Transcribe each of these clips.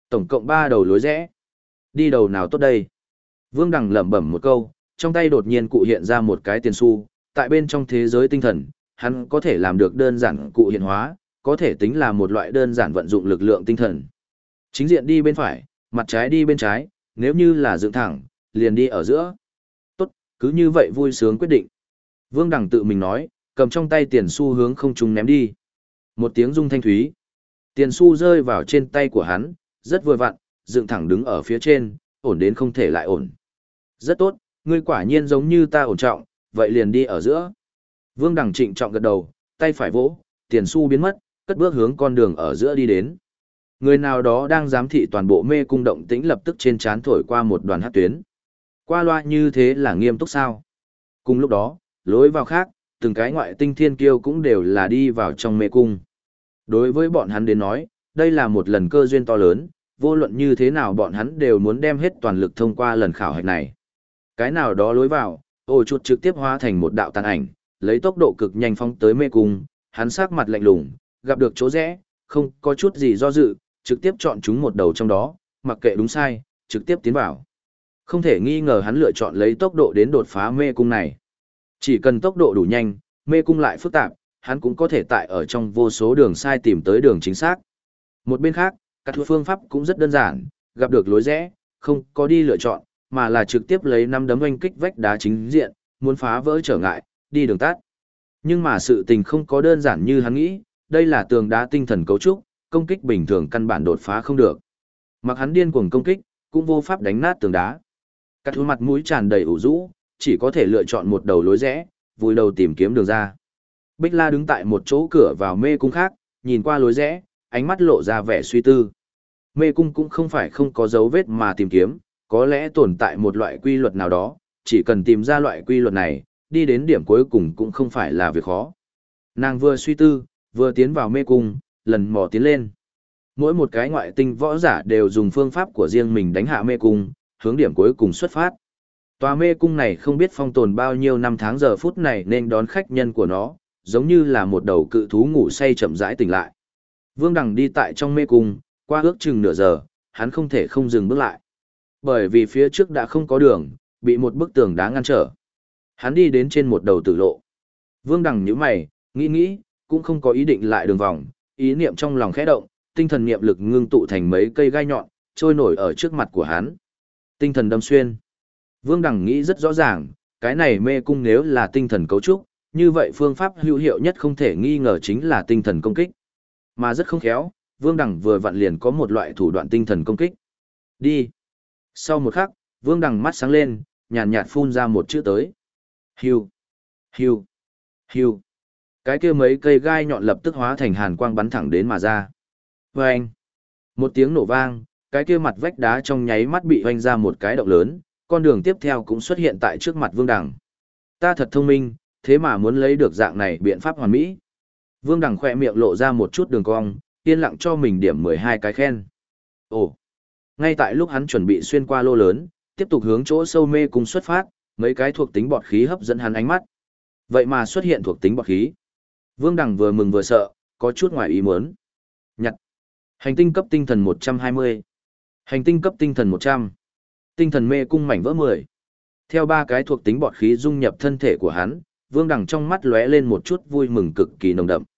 Tổng cộng 3 đầu lối rẽ. Đi đầu nào tốt đây? Vương Đằng lẩm bẩm một câu, trong tay đột nhiên cụ hiện ra một cái tiền xu, tại bên trong thế giới tinh thần, hắn có thể làm được đơn giản cụ hiện hóa, có thể tính là một loại đơn giản vận dụng lực lượng tinh thần. Chính diện đi bên phải, mặt trái đi bên trái, nếu như là dựng thẳng, liền đi ở giữa. Tốt, cứ như vậy vui sướng quyết định. Vương Đằng tự mình nói, cầm trong tay tiền xu hướng không trung ném đi. Một tiếng rung thanh thúy. Tiền xu rơi vào trên tay của hắn, rất vừa vặn, dựng thẳng đứng ở phía trên, ổn đến không thể lại ổn. Rất tốt, ngươi quả nhiên giống như ta ổn trọng, vậy liền đi ở giữa. Vương Đằng trịnh trọng gật đầu, tay phải vỗ, tiền xu biến mất, cất bước hướng con đường ở giữa đi đến. Người nào đó đang giám thị toàn bộ mê cung động tĩnh lập tức trên trán thổi qua một đoàn hắc tuyến. Qua loa như thế là nghiêm túc sao? Cùng lúc đó, lối vào khác, từng cái ngoại tinh thiên kiêu cũng đều là đi vào trong mê cung. Đối với bọn hắn đến nói, đây là một lần cơ duyên to lớn, vô luận như thế nào bọn hắn đều muốn đem hết toàn lực thông qua lần khảo hạch này. Cái nào đó lối vào, ổ chuột trực tiếp hóa thành một đạo tàn ảnh, lấy tốc độ cực nhanh phóng tới mê cung, hắn sắc mặt lạnh lùng, gặp được chỗ rẽ, không có chút gì do dự, trực tiếp chọn chúng một đầu trong đó, mặc kệ đúng sai, trực tiếp tiến vào. Không thể nghi ngờ hắn lựa chọn lấy tốc độ đến đột phá mê cung này. Chỉ cần tốc độ đủ nhanh, mê cung lại phức tạp, hắn cũng có thể tại ở trong vô số đường sai tìm tới đường chính xác. Một bên khác, các phương pháp cũng rất đơn giản, gặp được lối rẽ, không có đi lựa chọn, mà là trực tiếp lấy năm đấm oanh kích vách đá chính diện, muốn phá vỡ trở ngại, đi đường tắt. Nhưng mà sự tình không có đơn giản như hắn nghĩ, đây là tường đá tinh thần cấu trúc, công kích bình thường căn bản đột phá không được. Mặc hắn điên cuồng công kích, cũng vô pháp đánh nát tường đá. Các thứ mặt mũi tràn đầy ủ rũ, chỉ có thể lựa chọn một đầu lối rẽ, vùi đầu tìm kiếm đường ra. Bích La đứng tại một chỗ cửa vào mê cung khác, nhìn qua lối rẽ, ánh mắt lộ ra vẻ suy tư. Mê cung cũng không phải không có dấu vết mà tìm kiếm, có lẽ tồn tại một loại quy luật nào đó, chỉ cần tìm ra loại quy luật này, đi đến điểm cuối cùng cũng không phải là việc khó. Nàng vừa suy tư, vừa tiến vào mê cung, lần mò tiến lên. Mỗi một cái ngoại tinh võ giả đều dùng phương pháp của riêng mình đánh hạ mê cung, hướng điểm cuối cùng xuất phát. Tòa mê cung này không biết phong tồn bao nhiêu năm tháng giờ phút này nên đón khách nhân của nó, giống như là một đầu cự thú ngủ say chậm rãi tỉnh lại. Vương Đằng đi tại trong mê cung, qua ước chừng nửa giờ, hắn không thể không dừng bước lại. Bởi vì phía trước đã không có đường, bị một bức tường đá ngăn trở. Hắn đi đến trên một đầu tử lộ. Vương Đằng nhíu mày, nghĩ, cũng không có ý định lại đường vòng, ý niệm trong lòng khẽ động, tinh thần niệm lực ngưng tụ thành mấy cây gai nhọn, trôi nổi ở trước mặt của hắn. Tinh thần đâm xuyên. Vương Đằng nghĩ rất rõ ràng, cái này mê cung nếu là tinh thần cấu trúc, như vậy phương pháp hữu hiệu nhất không thể nghi ngờ chính là tinh thần công kích. Mà rất không khéo, Vương Đằng vừa vặn liền có một loại thủ đoạn tinh thần công kích. Đi. Sau một khắc, Vương Đằng mắt sáng lên, nhàn nhạt phun ra một chữ tới. Hưu. Hưu. Hưu. Cái kia mấy cây gai nhọn lập tức hóa thành hàn quang bắn thẳng đến mà ra. Vâng. Một tiếng nổ vang, cái kia mặt vách đá trong nháy mắt bị hoanh ra một cái động lớn, con đường tiếp theo cũng xuất hiện tại trước mặt Vương Đằng. Ta thật thông minh, thế mà muốn lấy được dạng này biện pháp hoàn mỹ. Vương Đằng khỏe miệng lộ ra một chút đường cong, yên lặng cho mình điểm 12 cái khen. Ồ! Ngay tại lúc hắn chuẩn bị xuyên qua lô lớn, tiếp tục hướng chỗ sâu mê cung xuất phát, mấy cái thuộc tính bọt khí hấp dẫn hắn ánh mắt. Vậy mà xuất hiện thuộc tính bọt khí. Vương Đằng vừa mừng vừa sợ, có chút ngoài ý muốn. Nhặt. Hành tinh cấp tinh thần 120. Hành tinh cấp tinh thần 100. Tinh thần mê cung mảnh vỡ 10. Theo ba cái thuộc tính bọt khí dung nhập thân thể của hắn, Vương Đằng trong mắt lóe lên một chút vui mừng cực kỳ nồng đậm.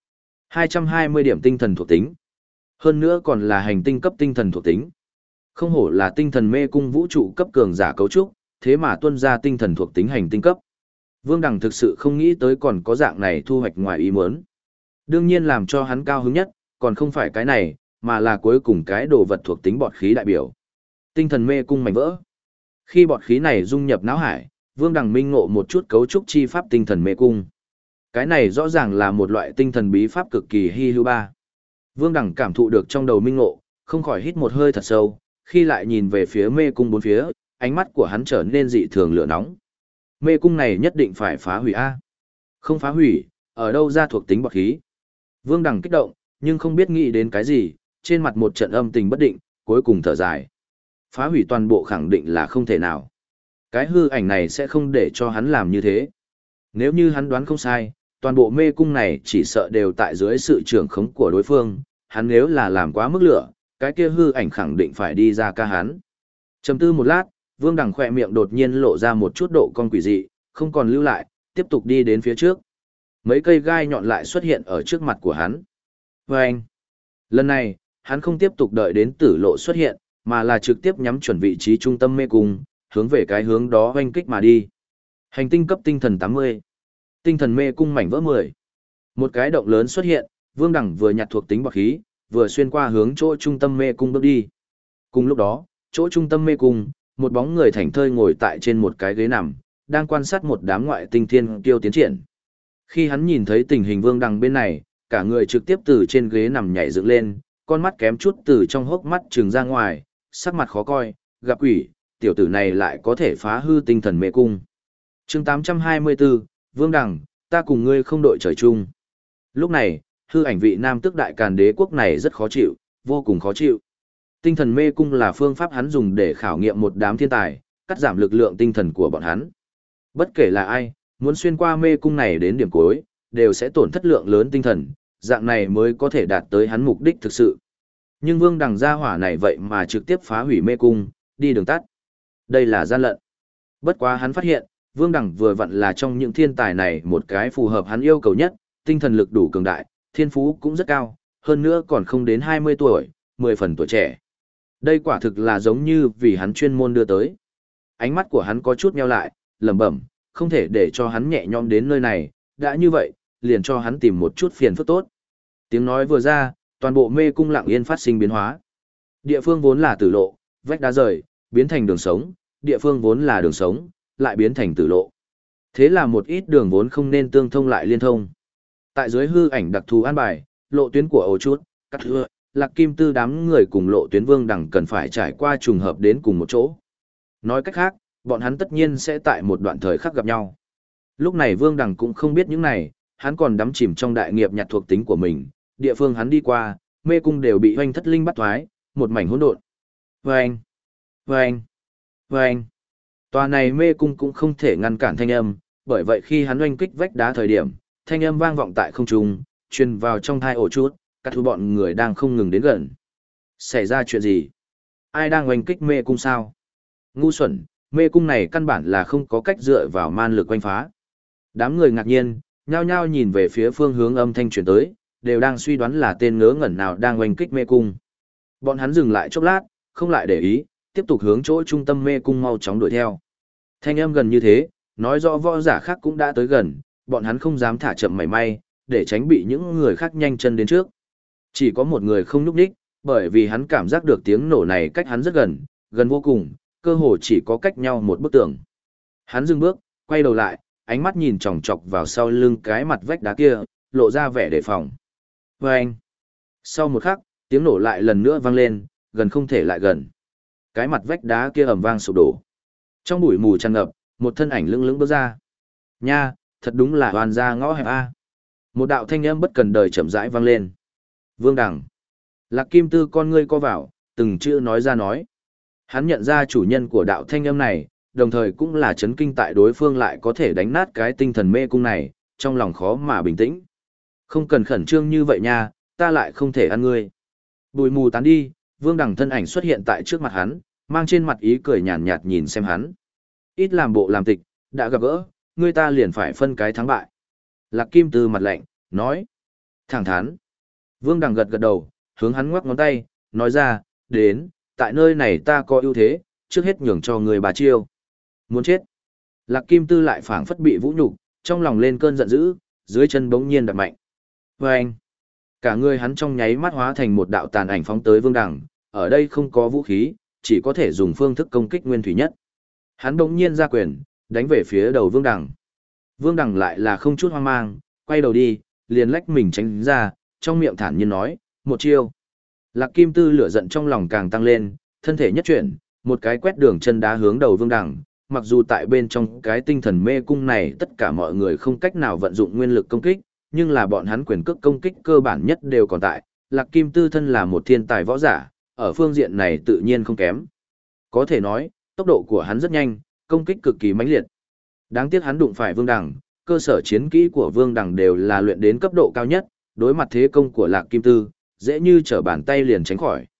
220 điểm tinh thần thuộc tính. Hơn nữa còn là hành tinh cấp tinh thần thuộc tính. Không hổ là tinh thần mê cung vũ trụ cấp cường giả cấu trúc, thế mà tuân ra tinh thần thuộc tính hành tinh cấp. Vương Đằng thực sự không nghĩ tới còn có dạng này thu hoạch ngoài ý muốn. Đương nhiên làm cho hắn cao hứng nhất, còn không phải cái này, mà là cuối cùng cái đồ vật thuộc tính bọt khí đại biểu. Tinh thần mê cung mảnh vỡ. Khi bọt khí này dung nhập não hải, Vương Đằng minh ngộ một chút cấu trúc chi pháp tinh thần mê cung. Cái này rõ ràng là một loại tinh thần bí pháp cực kỳ hi hữu ba. Vương Đằng cảm thụ được trong đầu minh ngộ, không khỏi hít một hơi thật sâu, khi lại nhìn về phía mê cung bốn phía, ánh mắt của hắn trở nên dị thường lửa nóng. Mê cung này nhất định phải phá hủy a. Không phá hủy, ở đâu ra thuộc tính bọt khí? Vương Đằng kích động, nhưng không biết nghĩ đến cái gì, trên mặt một trận âm tình bất định, cuối cùng thở dài. Phá hủy toàn bộ khẳng định là không thể nào. Cái hư ảnh này sẽ không để cho hắn làm như thế. Nếu như hắn đoán không sai, toàn bộ mê cung này chỉ sợ đều tại dưới sự trưởng khống của đối phương, hắn nếu là làm quá mức lửa, cái kia hư ảnh khẳng định phải đi ra ca hắn. Trầm tư một lát, Vương Đằng khỏe miệng đột nhiên lộ ra một chút độ cong quỷ dị, không còn lưu lại, tiếp tục đi đến phía trước. Mấy cây gai nhọn lại xuất hiện ở trước mặt của hắn. Vâng! Lần này, hắn không tiếp tục đợi đến tử lộ xuất hiện, mà là trực tiếp nhắm chuẩn vị trí trung tâm mê cung, hướng về cái hướng đó hoanh kích mà đi. Hành tinh cấp tinh thần 80. Tinh thần mê cung mảnh vỡ 10. Một cái động lớn xuất hiện, Vương Đằng vừa nhặt thuộc tính bạc khí, vừa xuyên qua hướng chỗ trung tâm mê cung bước đi. Cùng lúc đó, chỗ trung tâm mê cung, một bóng người thảnh thơi ngồi tại trên một cái ghế nằm, đang quan sát một đám ngoại tinh thiên kiêu tiến triển. Khi hắn nhìn thấy tình hình Vương Đằng bên này, cả người trực tiếp từ trên ghế nằm nhảy dựng lên, con mắt kém chút từ trong hốc mắt trừng ra ngoài, sắc mặt khó coi, gặp quỷ, tiểu tử này lại có thể phá hư tinh thần mê cung. Chương 824, Vương Đằng, ta cùng ngươi không đội trời chung. Lúc này, hư ảnh vị nam tước đại càn đế quốc này rất khó chịu, vô cùng khó chịu. Tinh thần mê cung là phương pháp hắn dùng để khảo nghiệm một đám thiên tài, cắt giảm lực lượng tinh thần của bọn hắn. Bất kể là ai, muốn xuyên qua mê cung này đến điểm cuối, đều sẽ tổn thất lượng lớn tinh thần, dạng này mới có thể đạt tới hắn mục đích thực sự. Nhưng Vương Đằng gia hỏa này vậy mà trực tiếp phá hủy mê cung, đi đường tắt. Đây là gian lận. Bất quá hắn phát hiện, Vương Đằng vừa vặn là trong những thiên tài này một cái phù hợp hắn yêu cầu nhất, tinh thần lực đủ cường đại, thiên phú cũng rất cao, hơn nữa còn không đến 20 tuổi, 10 phần tuổi trẻ. Đây quả thực là giống như vì hắn chuyên môn đưa tới. Ánh mắt của hắn có chút nheo lại, lẩm bẩm, không thể để cho hắn nhẹ nhõm đến nơi này, đã như vậy, liền cho hắn tìm một chút phiền phức tốt. Tiếng nói vừa ra, toàn bộ mê cung lặng yên phát sinh biến hóa. Địa phương vốn là tử lộ, vách đá rời, biến thành đường sống, địa phương vốn là đường sống, lại biến thành tử lộ. Thế là một ít đường vốn không nên tương thông lại liên thông. Tại dưới hư ảnh đặc thù an bài, lộ tuyến của Âu Chút, Cắt Thưa, Lạc Kim Tư đám người cùng lộ tuyến Vương Đằng cần phải trải qua trùng hợp đến cùng một chỗ. Nói cách khác, bọn hắn tất nhiên sẽ tại một đoạn thời khắc gặp nhau. Lúc này Vương Đằng cũng không biết những này, hắn còn đắm chìm trong đại nghiệp nhặt thuộc tính của mình, địa phương hắn đi qua, mê cung đều bị hoanh thất linh bắt thoái, một mảnh hỗn độn. Vâng! Vâng! Vâng! Tòa này mê cung cũng không thể ngăn cản thanh âm, bởi vậy khi hắn oanh kích vách đá thời điểm, thanh âm vang vọng tại không trung, truyền vào trong thai Ổ Chút, các thứ bọn người đang không ngừng đến gần. Xảy ra chuyện gì? Ai đang oanh kích mê cung sao? Ngu xuẩn, mê cung này căn bản là không có cách dựa vào man lực oanh phá. Đám người ngạc nhiên, nhao nhao nhìn về phía phương hướng âm thanh truyền tới, đều đang suy đoán là tên ngớ ngẩn nào đang oanh kích mê cung. Bọn hắn dừng lại chốc lát, không lại để ý, tiếp tục hướng chỗ trung tâm mê cung mau chóng đuổi theo. Thanh âm gần như thế, nói rõ võ giả khác cũng đã tới gần, bọn hắn không dám thả chậm mảy may, để tránh bị những người khác nhanh chân đến trước. Chỉ có một người không nhúc nhích, bởi vì hắn cảm giác được tiếng nổ này cách hắn rất gần, gần vô cùng, cơ hồ chỉ có cách nhau một bức tường. Hắn dừng bước, quay đầu lại, ánh mắt nhìn chòng chọc vào sau lưng cái mặt vách đá kia, lộ ra vẻ đề phòng. Vâng! Sau một khắc, tiếng nổ lại lần nữa vang lên, gần không thể lại gần. Cái mặt vách đá kia ầm vang sụp đổ. Trong bụi mù tràn ngập, một thân ảnh lững lững bước ra. Nha, thật đúng là hoàn ra ngõ hẹp A. Một đạo thanh âm bất cần đời chậm rãi vang lên. Vương Đằng. Lạc Kim Tư con ngươi co vào, từng chữ nói ra nói. Hắn nhận ra chủ nhân của đạo thanh âm này, đồng thời cũng là chấn kinh tại đối phương lại có thể đánh nát cái tinh thần mê cung này, trong lòng khó mà bình tĩnh. Không cần khẩn trương như vậy nha, ta lại không thể ăn ngươi. Bụi mù tán đi, Vương Đằng thân ảnh xuất hiện tại trước mặt hắn, mang trên mặt ý cười nhàn nhạt nhìn xem hắn. Ít làm bộ làm tịch, đã gặp gỡ, ngươi ta liền phải phân cái thắng bại. Lạc Kim Tư mặt lạnh, nói. Thẳng thắn. Vương Đằng gật gật đầu, hướng hắn ngoắc ngón tay, nói ra, đến, tại nơi này ta có ưu thế, trước hết nhường cho người bà chiêu. Muốn chết. Lạc Kim Tư lại phảng phất bị vũ nhục, trong lòng lên cơn giận dữ, dưới chân bỗng nhiên đập mạnh. Vâng! Cả người hắn trong nháy mắt hóa thành một đạo tàn ảnh phóng tới Vương Đằng, ở đây không có vũ khí, chỉ có thể dùng phương thức công kích nguyên thủy nhất. Hắn bỗng nhiên ra quyền, đánh về phía đầu Vương Đằng. Vương Đằng lại là không chút hoang mang, quay đầu đi, liền lách mình tránh ra, trong miệng thản nhiên nói, một chiêu. Lạc Kim Tư lửa giận trong lòng càng tăng lên, thân thể nhất chuyển, một cái quét đường chân đá hướng đầu Vương Đằng. Mặc dù tại bên trong cái tinh thần mê cung này tất cả mọi người không cách nào vận dụng nguyên lực công kích, nhưng là bọn hắn quyền cước công kích cơ bản nhất đều còn tại. Lạc Kim Tư thân là một thiên tài võ giả, ở phương diện này tự nhiên không kém. Có thể nói, tốc độ của hắn rất nhanh, công kích cực kỳ mãnh liệt. Đáng tiếc hắn đụng phải Vương Đằng, cơ sở chiến kỹ của Vương Đằng đều là luyện đến cấp độ cao nhất, đối mặt thế công của Lạc Kim Tư, dễ như trở bàn tay liền tránh khỏi.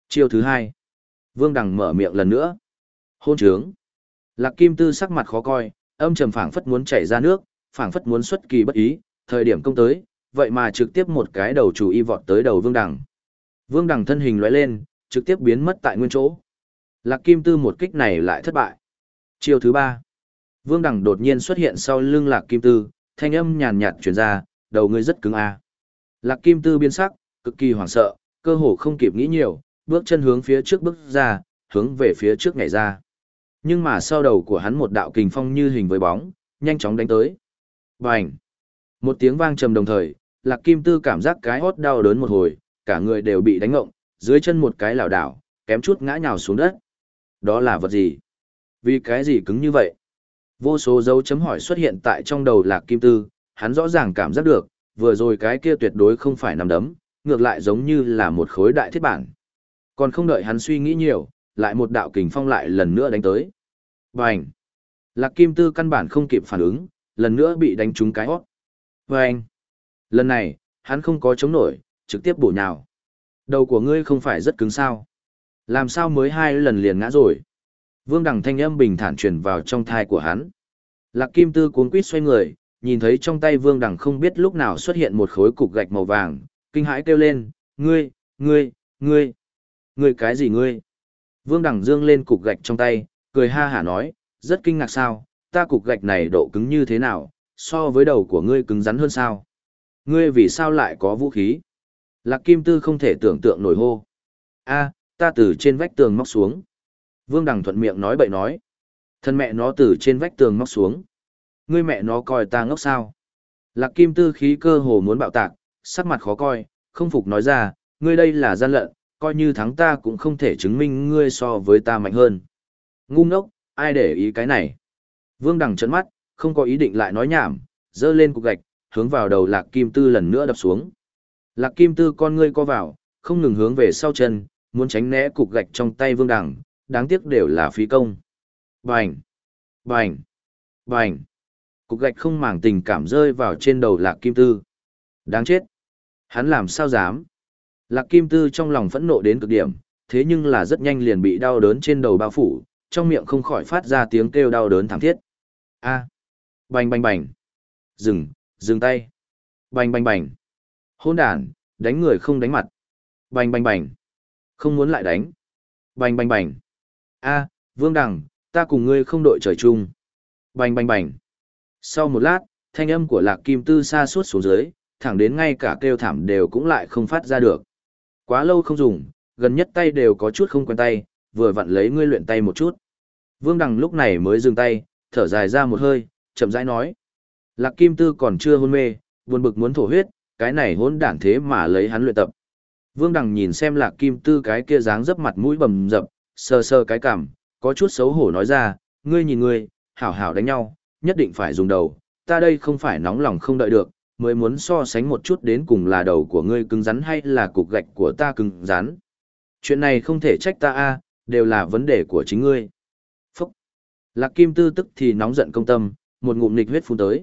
Chiêu thứ hai. Vương Đằng mở miệng lần nữa. Hôn trướng. Lạc Kim Tư sắc mặt khó coi, âm trầm phảng phất muốn chảy ra nước, phảng phất muốn xuất kỳ bất ý, thời điểm công tới, vậy mà trực tiếp một cái đầu chủ y vọt tới đầu Vương Đằng. Vương Đằng thân hình lóe lên, trực tiếp biến mất tại nguyên chỗ. Lạc Kim Tư một kích này lại thất bại. Chiêu thứ ba. Vương Đằng đột nhiên xuất hiện sau lưng Lạc Kim Tư, thanh âm nhàn nhạt truyền ra, đầu ngươi rất cứng a. Lạc Kim Tư biến sắc, cực kỳ hoảng sợ, cơ hồ không kịp nghĩ nhiều, bước chân hướng phía trước bước ra, hướng về phía trước nhảy ra. Nhưng mà sau đầu của hắn một đạo kình phong như hình với bóng, nhanh chóng đánh tới. Bành! Một tiếng vang trầm đồng thời, Lạc Kim Tư cảm giác cái hót đau đớn một hồi, cả người đều bị đánh ngộng, dưới chân một cái lảo đảo, kém chút ngã nhào xuống đất. Đó là vật gì? Vì cái gì cứng như vậy? Vô số dấu chấm hỏi xuất hiện tại trong đầu Lạc Kim Tư, hắn rõ ràng cảm giác được, vừa rồi cái kia tuyệt đối không phải nắm đấm, ngược lại giống như là một khối đại thiết bản. Còn không đợi hắn suy nghĩ nhiều, lại một đạo kình phong lại lần nữa đánh tới. Bành! Lạc Kim Tư căn bản không kịp phản ứng, lần nữa bị đánh trúng cái hót. Bành! Lần này, hắn không có chống nổi, trực tiếp bổ nhào. Đầu của ngươi không phải rất cứng sao? Làm sao mới 2 lần liền ngã rồi? Vương Đằng thanh âm bình thản truyền vào trong thai của hắn. Lạc Kim Tư cuống quýt xoay người, nhìn thấy trong tay Vương Đằng không biết lúc nào xuất hiện một khối cục gạch màu vàng, kinh hãi kêu lên, ngươi, cái gì ngươi? Vương Đằng dương lên cục gạch trong tay, cười ha hả nói, rất kinh ngạc sao, ta cục gạch này độ cứng như thế nào, so với đầu của ngươi cứng rắn hơn sao? Ngươi vì sao lại có vũ khí? Lạc Kim Tư không thể tưởng tượng nổi hô. A, ta từ trên vách tường móc xuống. Vương Đằng thuận miệng nói bậy nói. Thân mẹ nó từ trên vách tường móc xuống. Ngươi mẹ nó coi ta ngốc sao? Lạc Kim Tư khí cơ hồ muốn bạo tạc, sắc mặt khó coi, không phục nói ra, ngươi đây là gian lận, coi như thắng ta cũng không thể chứng minh ngươi so với ta mạnh hơn. Ngu ngốc, ai để ý cái này? Vương Đằng trợn mắt, không có ý định lại nói nhảm, giơ lên cục gạch, hướng vào đầu Lạc Kim Tư lần nữa đập xuống. Lạc Kim Tư con ngươi co vào, không ngừng hướng về sau chân, muốn tránh né cục gạch trong tay Vương Đằng, đáng tiếc đều là phí công. Bành! Bành! Bành! Cục gạch không màng tình cảm rơi vào trên đầu Lạc Kim Tư. Đáng chết! Hắn làm sao dám? Lạc Kim Tư trong lòng phẫn nộ đến cực điểm, thế nhưng là rất nhanh liền bị đau đớn trên đầu bao phủ, trong miệng không khỏi phát ra tiếng kêu đau đớn thảm thiết. A! Bành bành bành! Dừng tay! Bành bành bành! Hỗn đản, đánh người không đánh mặt! Bành bành bành! Không muốn lại đánh! Bành bành bành! A, Vương Đằng, ta cùng ngươi không đội trời chung! Bành bành bành! Sau một lát, thanh âm của Lạc Kim Tư xa suốt xuống dưới, thẳng đến ngay cả kêu thảm đều cũng lại không phát ra được. Quá lâu không dùng, gần nhất tay đều có chút không quen tay, vừa vặn lấy ngươi luyện tay một chút. Vương Đằng lúc này mới dừng tay, thở dài ra một hơi, chậm rãi nói. Lạc Kim Tư còn chưa hôn mê, buồn bực muốn thổ huyết, cái này hỗn đản thế mà lấy hắn luyện tập. Vương Đằng nhìn xem Lạc Kim Tư cái kia dáng dấp mặt mũi bầm dập, sờ sờ cái cằm, có chút xấu hổ nói ra, ngươi nhìn ngươi, hảo hảo đánh nhau, nhất định phải dùng đầu, ta đây không phải nóng lòng không đợi được, mới muốn so sánh một chút đến cùng là đầu của ngươi cứng rắn hay là cục gạch của ta cứng rắn. Chuyện này không thể trách ta a, đều là vấn đề của chính ngươi. Phúc! Lạc Kim Tư tức thì nóng giận công tâm, một ngụm nịch huyết phun tới.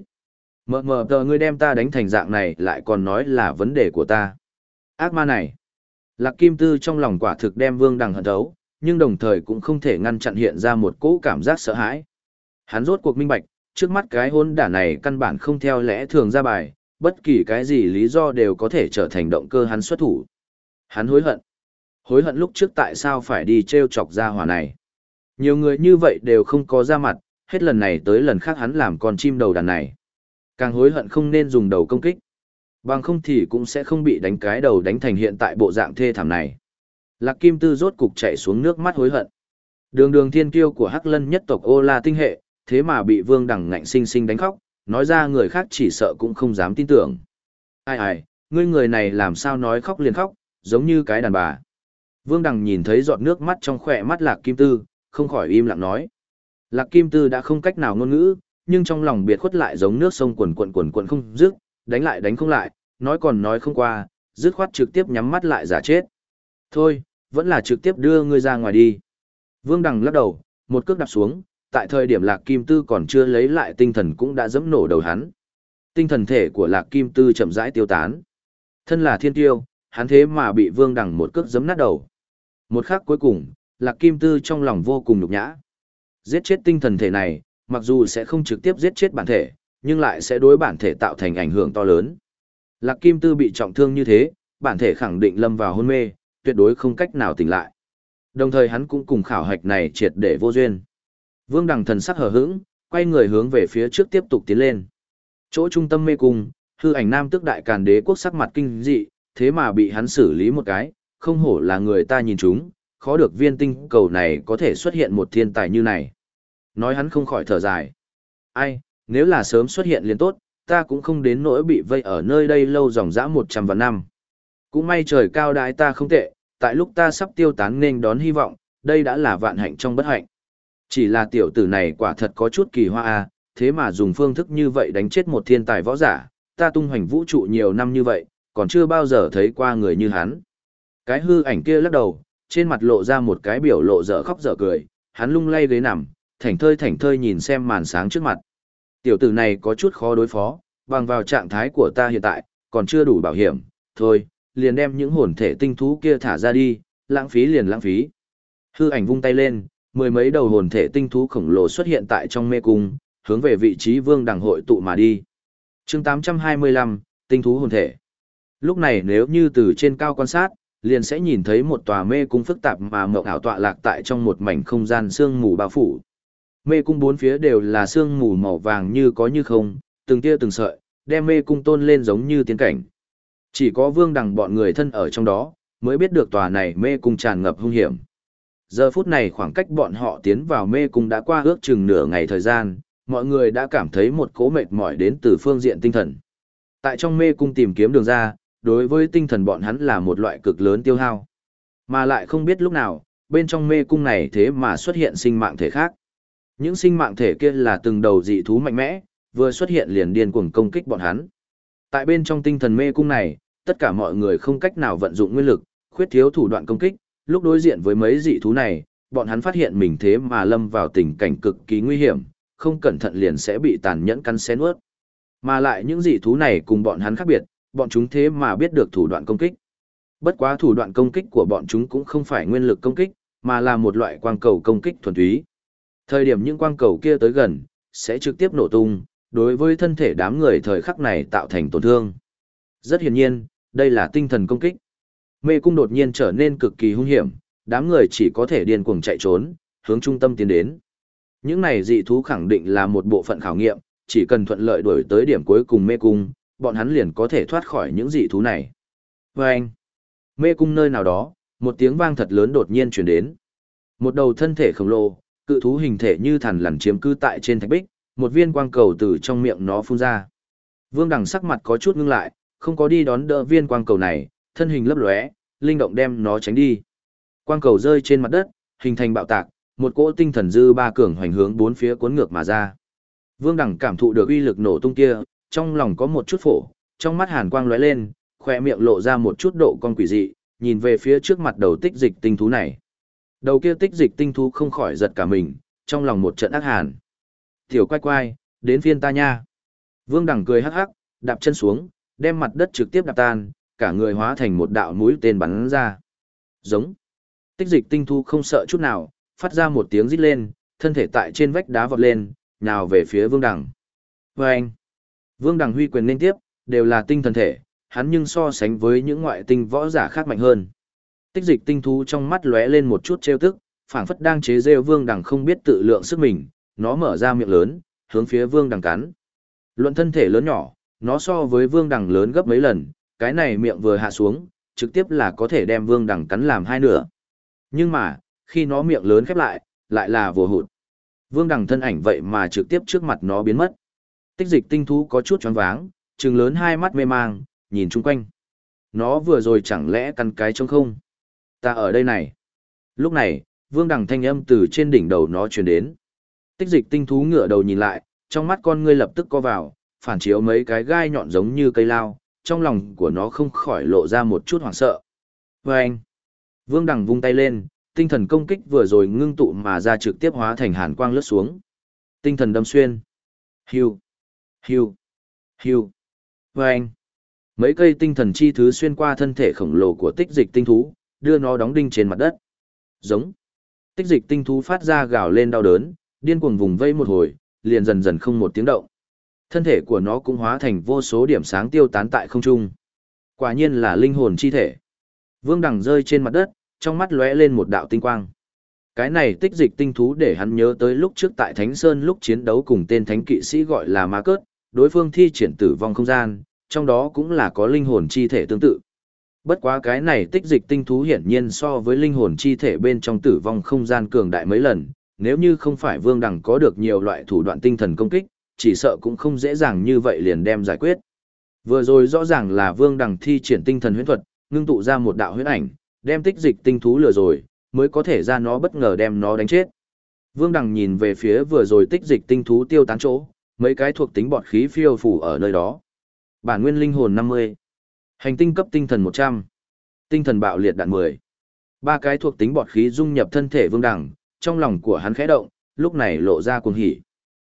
Mờ tờ ngươi đem ta đánh thành dạng này lại còn nói là vấn đề của ta. Ác ma này! Lạc Kim Tư trong lòng quả thực đem Vương Đằng hận thấu, nhưng đồng thời cũng không thể ngăn chặn hiện ra một cỗ cảm giác sợ hãi. Hắn rốt cuộc minh bạch, trước mắt cái hỗn đản này căn bản không theo lẽ thường ra bài, bất kỳ cái gì lý do đều có thể trở thành động cơ hắn xuất thủ. Hắn hối hận. Hối hận lúc trước tại sao phải đi treo chọc ra hỏa này. Nhiều người như vậy đều không có ra mặt, hết lần này tới lần khác hắn làm con chim đầu đàn này. Càng hối hận không nên dùng đầu công kích. Bằng không thì cũng sẽ không bị đánh cái đầu đánh thành hiện tại bộ dạng thê thảm này. Lạc Kim Tư rốt cục chạy xuống nước mắt hối hận. Đường thiên kiêu của Hắc Lân nhất tộc Ô La tinh hệ, thế mà bị Vương Đằng ngạnh sinh sinh đánh khóc, nói ra người khác chỉ sợ cũng không dám tin tưởng. Ai, ngươi người này làm sao nói khóc liền khóc, giống như cái đàn bà. Vương Đằng nhìn thấy giọt nước mắt trong khỏe mắt Lạc Kim Tư, không khỏi im lặng nói. Lạc Kim Tư đã không cách nào ngôn ngữ, nhưng trong lòng biệt khuất lại giống nước sông quần quần không dứt, đánh lại đánh không lại, nói còn nói không qua, dứt khoát trực tiếp nhắm mắt lại giả chết. Thôi, vẫn là trực tiếp đưa ngươi ra ngoài đi. Vương Đằng lắc đầu, một cước đạp xuống, tại thời điểm Lạc Kim Tư còn chưa lấy lại tinh thần cũng đã giẫm nổ đầu hắn. Tinh thần thể của Lạc Kim Tư chậm rãi tiêu tán. Thân là thiên tiêu, hắn thế mà bị Vương Đằng một cước giẫm nát đầu. Một khắc cuối cùng, Lạc Kim Tư trong lòng vô cùng nhục nhã. Giết chết tinh thần thể này, mặc dù sẽ không trực tiếp giết chết bản thể, nhưng lại sẽ đối bản thể tạo thành ảnh hưởng to lớn. Lạc Kim Tư bị trọng thương như thế, bản thể khẳng định lâm vào hôn mê, tuyệt đối không cách nào tỉnh lại. Đồng thời hắn cũng cùng khảo hạch này triệt để vô duyên. Vương Đằng thần sắc hờ hững, quay người hướng về phía trước tiếp tục tiến lên. Chỗ trung tâm mê cung, hư ảnh nam tước đại càn đế quốc sắc mặt kinh dị, thế mà bị hắn xử lý một cái, không hổ là người ta nhìn chúng, khó được viên tinh cầu này có thể xuất hiện một thiên tài như này. Nói hắn không khỏi thở dài. Ai, nếu là sớm xuất hiện liền tốt, ta cũng không đến nỗi bị vây ở nơi đây lâu dòng dã 100 vạn năm. Cũng may trời cao đãi ta không tệ, tại lúc ta sắp tiêu tán nên đón hy vọng, đây đã là vạn hạnh trong bất hạnh. Chỉ là tiểu tử này quả thật có chút kỳ hoa a, thế mà dùng phương thức như vậy đánh chết một thiên tài võ giả, ta tung hoành vũ trụ nhiều năm như vậy, còn chưa bao giờ thấy qua người như hắn. Cái hư ảnh kia lắc đầu, trên mặt lộ ra một cái biểu lộ dở khóc dở cười, hắn lung lay ghế nằm, thảnh thơi nhìn xem màn sáng trước mặt. Tiểu tử này có chút khó đối phó, bằng vào trạng thái của ta hiện tại, còn chưa đủ bảo hiểm, thôi, liền đem những hồn thể tinh thú kia thả ra đi, lãng phí liền lãng phí. Hư ảnh vung tay lên, mười mấy đầu hồn thể tinh thú khổng lồ xuất hiện tại trong mê cung, hướng về vị trí Vương Đằng hội tụ mà đi. Chương 825, tinh thú hồn thể. Lúc này nếu như từ trên cao quan sát, liền sẽ nhìn thấy một tòa mê cung phức tạp mà mộng ảo tọa lạc tại trong một mảnh không gian sương mù bao phủ. Mê cung bốn phía đều là sương mù màu vàng như có như không, từng tia từng sợi, đem mê cung tôn lên giống như tiên cảnh. Chỉ có Vương Đằng bọn người thân ở trong đó, mới biết được tòa này mê cung tràn ngập hung hiểm. Giờ phút này khoảng cách bọn họ tiến vào mê cung đã qua ước chừng nửa ngày thời gian, mọi người đã cảm thấy một cỗ mệt mỏi đến từ phương diện tinh thần. Tại trong mê cung tìm kiếm đường ra, đối với tinh thần bọn hắn là một loại cực lớn tiêu hao. Mà lại không biết lúc nào, bên trong mê cung này thế mà xuất hiện sinh mạng thể khác. Những sinh mạng thể kia là từng đầu dị thú mạnh mẽ, vừa xuất hiện liền điên cuồng công kích bọn hắn. Tại bên trong tinh thần mê cung này, tất cả mọi người không cách nào vận dụng nguyên lực, khuyết thiếu thủ đoạn công kích, lúc đối diện với mấy dị thú này, bọn hắn phát hiện mình thế mà lâm vào tình cảnh cực kỳ nguy hiểm, không cẩn thận liền sẽ bị tàn nhẫn cắn xé nuốt. Mà lại những dị thú này cùng bọn hắn khác biệt, bọn chúng thế mà biết được thủ đoạn công kích. Bất quá thủ đoạn công kích của bọn chúng cũng không phải nguyên lực công kích, mà là một loại quang cầu công kích thuần túy. Thời điểm những quang cầu kia tới gần, sẽ trực tiếp nổ tung, đối với thân thể đám người thời khắc này tạo thành tổn thương. Rất hiển nhiên, đây là tinh thần công kích. Mê cung đột nhiên trở nên cực kỳ hung hiểm, đám người chỉ có thể điên cuồng chạy trốn, hướng trung tâm tiến đến. Những này dị thú khẳng định là một bộ phận khảo nghiệm, chỉ cần thuận lợi đuổi tới điểm cuối cùng mê cung, bọn hắn liền có thể thoát khỏi những dị thú này. Vâng! Mê cung nơi nào đó, một tiếng vang thật lớn đột nhiên truyền đến. Một đầu thân thể khổng lồ, cự thú hình thể như thằn lằn chiếm cư tại trên thạch bích, một viên quang cầu từ trong miệng nó phun ra. Vương Đằng sắc mặt có chút ngưng lại, không có đi đón đỡ viên quang cầu này, thân hình lấp lóe, linh động đem nó tránh đi. Quang cầu rơi trên mặt đất, hình thành bạo tạc, một cỗ tinh thần dư ba cường hoành hướng bốn phía cuốn ngược mà ra. Vương Đằng cảm thụ được uy lực nổ tung kia, trong lòng có một chút phổ, trong mắt hàn quang lóe lên, khóe miệng lộ ra một chút độ cong quỷ dị, nhìn về phía trước mặt đầu tích dịch tinh thú này. Đầu kia tích dịch tinh thú không khỏi giật cả mình, trong lòng một trận ác hàn. Tiểu quay quay, đến phiên ta nha. Vương Đằng cười hắc hắc, đạp chân xuống, đem mặt đất trực tiếp đạp tan, cả người hóa thành một đạo mũi tên bắn ra. Giống. Tích dịch tinh thú không sợ chút nào, phát ra một tiếng rít lên, thân thể tại trên vách đá vọt lên, nhào về phía Vương Đằng. Vâng! Vương Đằng huy quyền liên tiếp, đều là tinh thần thể, hắn nhưng so sánh với những ngoại tinh võ giả khác mạnh hơn. Tích dịch tinh thú trong mắt lóe lên một chút trêu tức, phảng phất đang chế giễu Vương Đằng không biết tự lượng sức mình, nó mở ra miệng lớn, hướng phía Vương Đằng cắn. Luận thân thể lớn nhỏ, nó so với Vương Đằng lớn gấp mấy lần, cái này miệng vừa hạ xuống, trực tiếp là có thể đem Vương Đằng cắn làm hai nửa. Nhưng mà, khi nó miệng lớn khép lại, lại là vồ hụt. Vương Đằng thân ảnh vậy mà trực tiếp trước mặt nó biến mất. Tích dịch tinh thú có chút choáng váng, trừng lớn hai mắt mê mang, nhìn chung quanh. Nó vừa rồi chẳng lẽ căn cái trống không? Ta ở đây này. Lúc này, Vương Đằng thanh âm từ trên đỉnh đầu nó truyền đến. Tích dịch tinh thú ngửa đầu nhìn lại, trong mắt con ngươi lập tức co vào, phản chiếu mấy cái gai nhọn giống như cây lao, trong lòng của nó không khỏi lộ ra một chút hoảng sợ. Vâng! Vương Đằng vung tay lên, tinh thần công kích vừa rồi ngưng tụ mà ra trực tiếp hóa thành hàn quang lướt xuống. Tinh thần đâm xuyên. Hiu! Hiu! Hiu! Vâng! Mấy cây tinh thần chi thứ xuyên qua thân thể khổng lồ của tích dịch tinh thú, đưa nó đóng đinh trên mặt đất. Giống. Tích dịch tinh thú phát ra gào lên đau đớn, điên cuồng vùng vây một hồi, liền dần dần không một tiếng động. Thân thể của nó cũng hóa thành vô số điểm sáng tiêu tán tại không trung. Quả nhiên là linh hồn chi thể. Vương Đằng rơi trên mặt đất, trong mắt lóe lên một đạo tinh quang. Cái này tích dịch tinh thú để hắn nhớ tới lúc trước tại Thánh Sơn lúc chiến đấu cùng tên thánh kỵ sĩ gọi là Ma Cớt, đối phương thi triển tử vong không gian, trong đó cũng là có linh hồn chi thể tương tự. Bất quá cái này tích dịch tinh thú hiển nhiên so với linh hồn chi thể bên trong tử vong không gian cường đại mấy lần, nếu như không phải Vương Đằng có được nhiều loại thủ đoạn tinh thần công kích, chỉ sợ cũng không dễ dàng như vậy liền đem giải quyết. Vừa rồi rõ ràng là Vương Đằng thi triển tinh thần huyễn thuật, ngưng tụ ra một đạo huyễn ảnh, đem tích dịch tinh thú lừa rồi, mới có thể ra nó bất ngờ đem nó đánh chết. Vương Đằng nhìn về phía vừa rồi tích dịch tinh thú tiêu tán chỗ, mấy cái thuộc tính bọt khí phiêu phù ở nơi đó. Bản nguyên linh hồn 50, hành tinh cấp tinh thần 100, tinh thần bạo liệt đạn 10. Ba cái thuộc tính bọt khí dung nhập thân thể Vương Đằng, trong lòng của hắn khẽ động, lúc này lộ ra cuồng hỉ.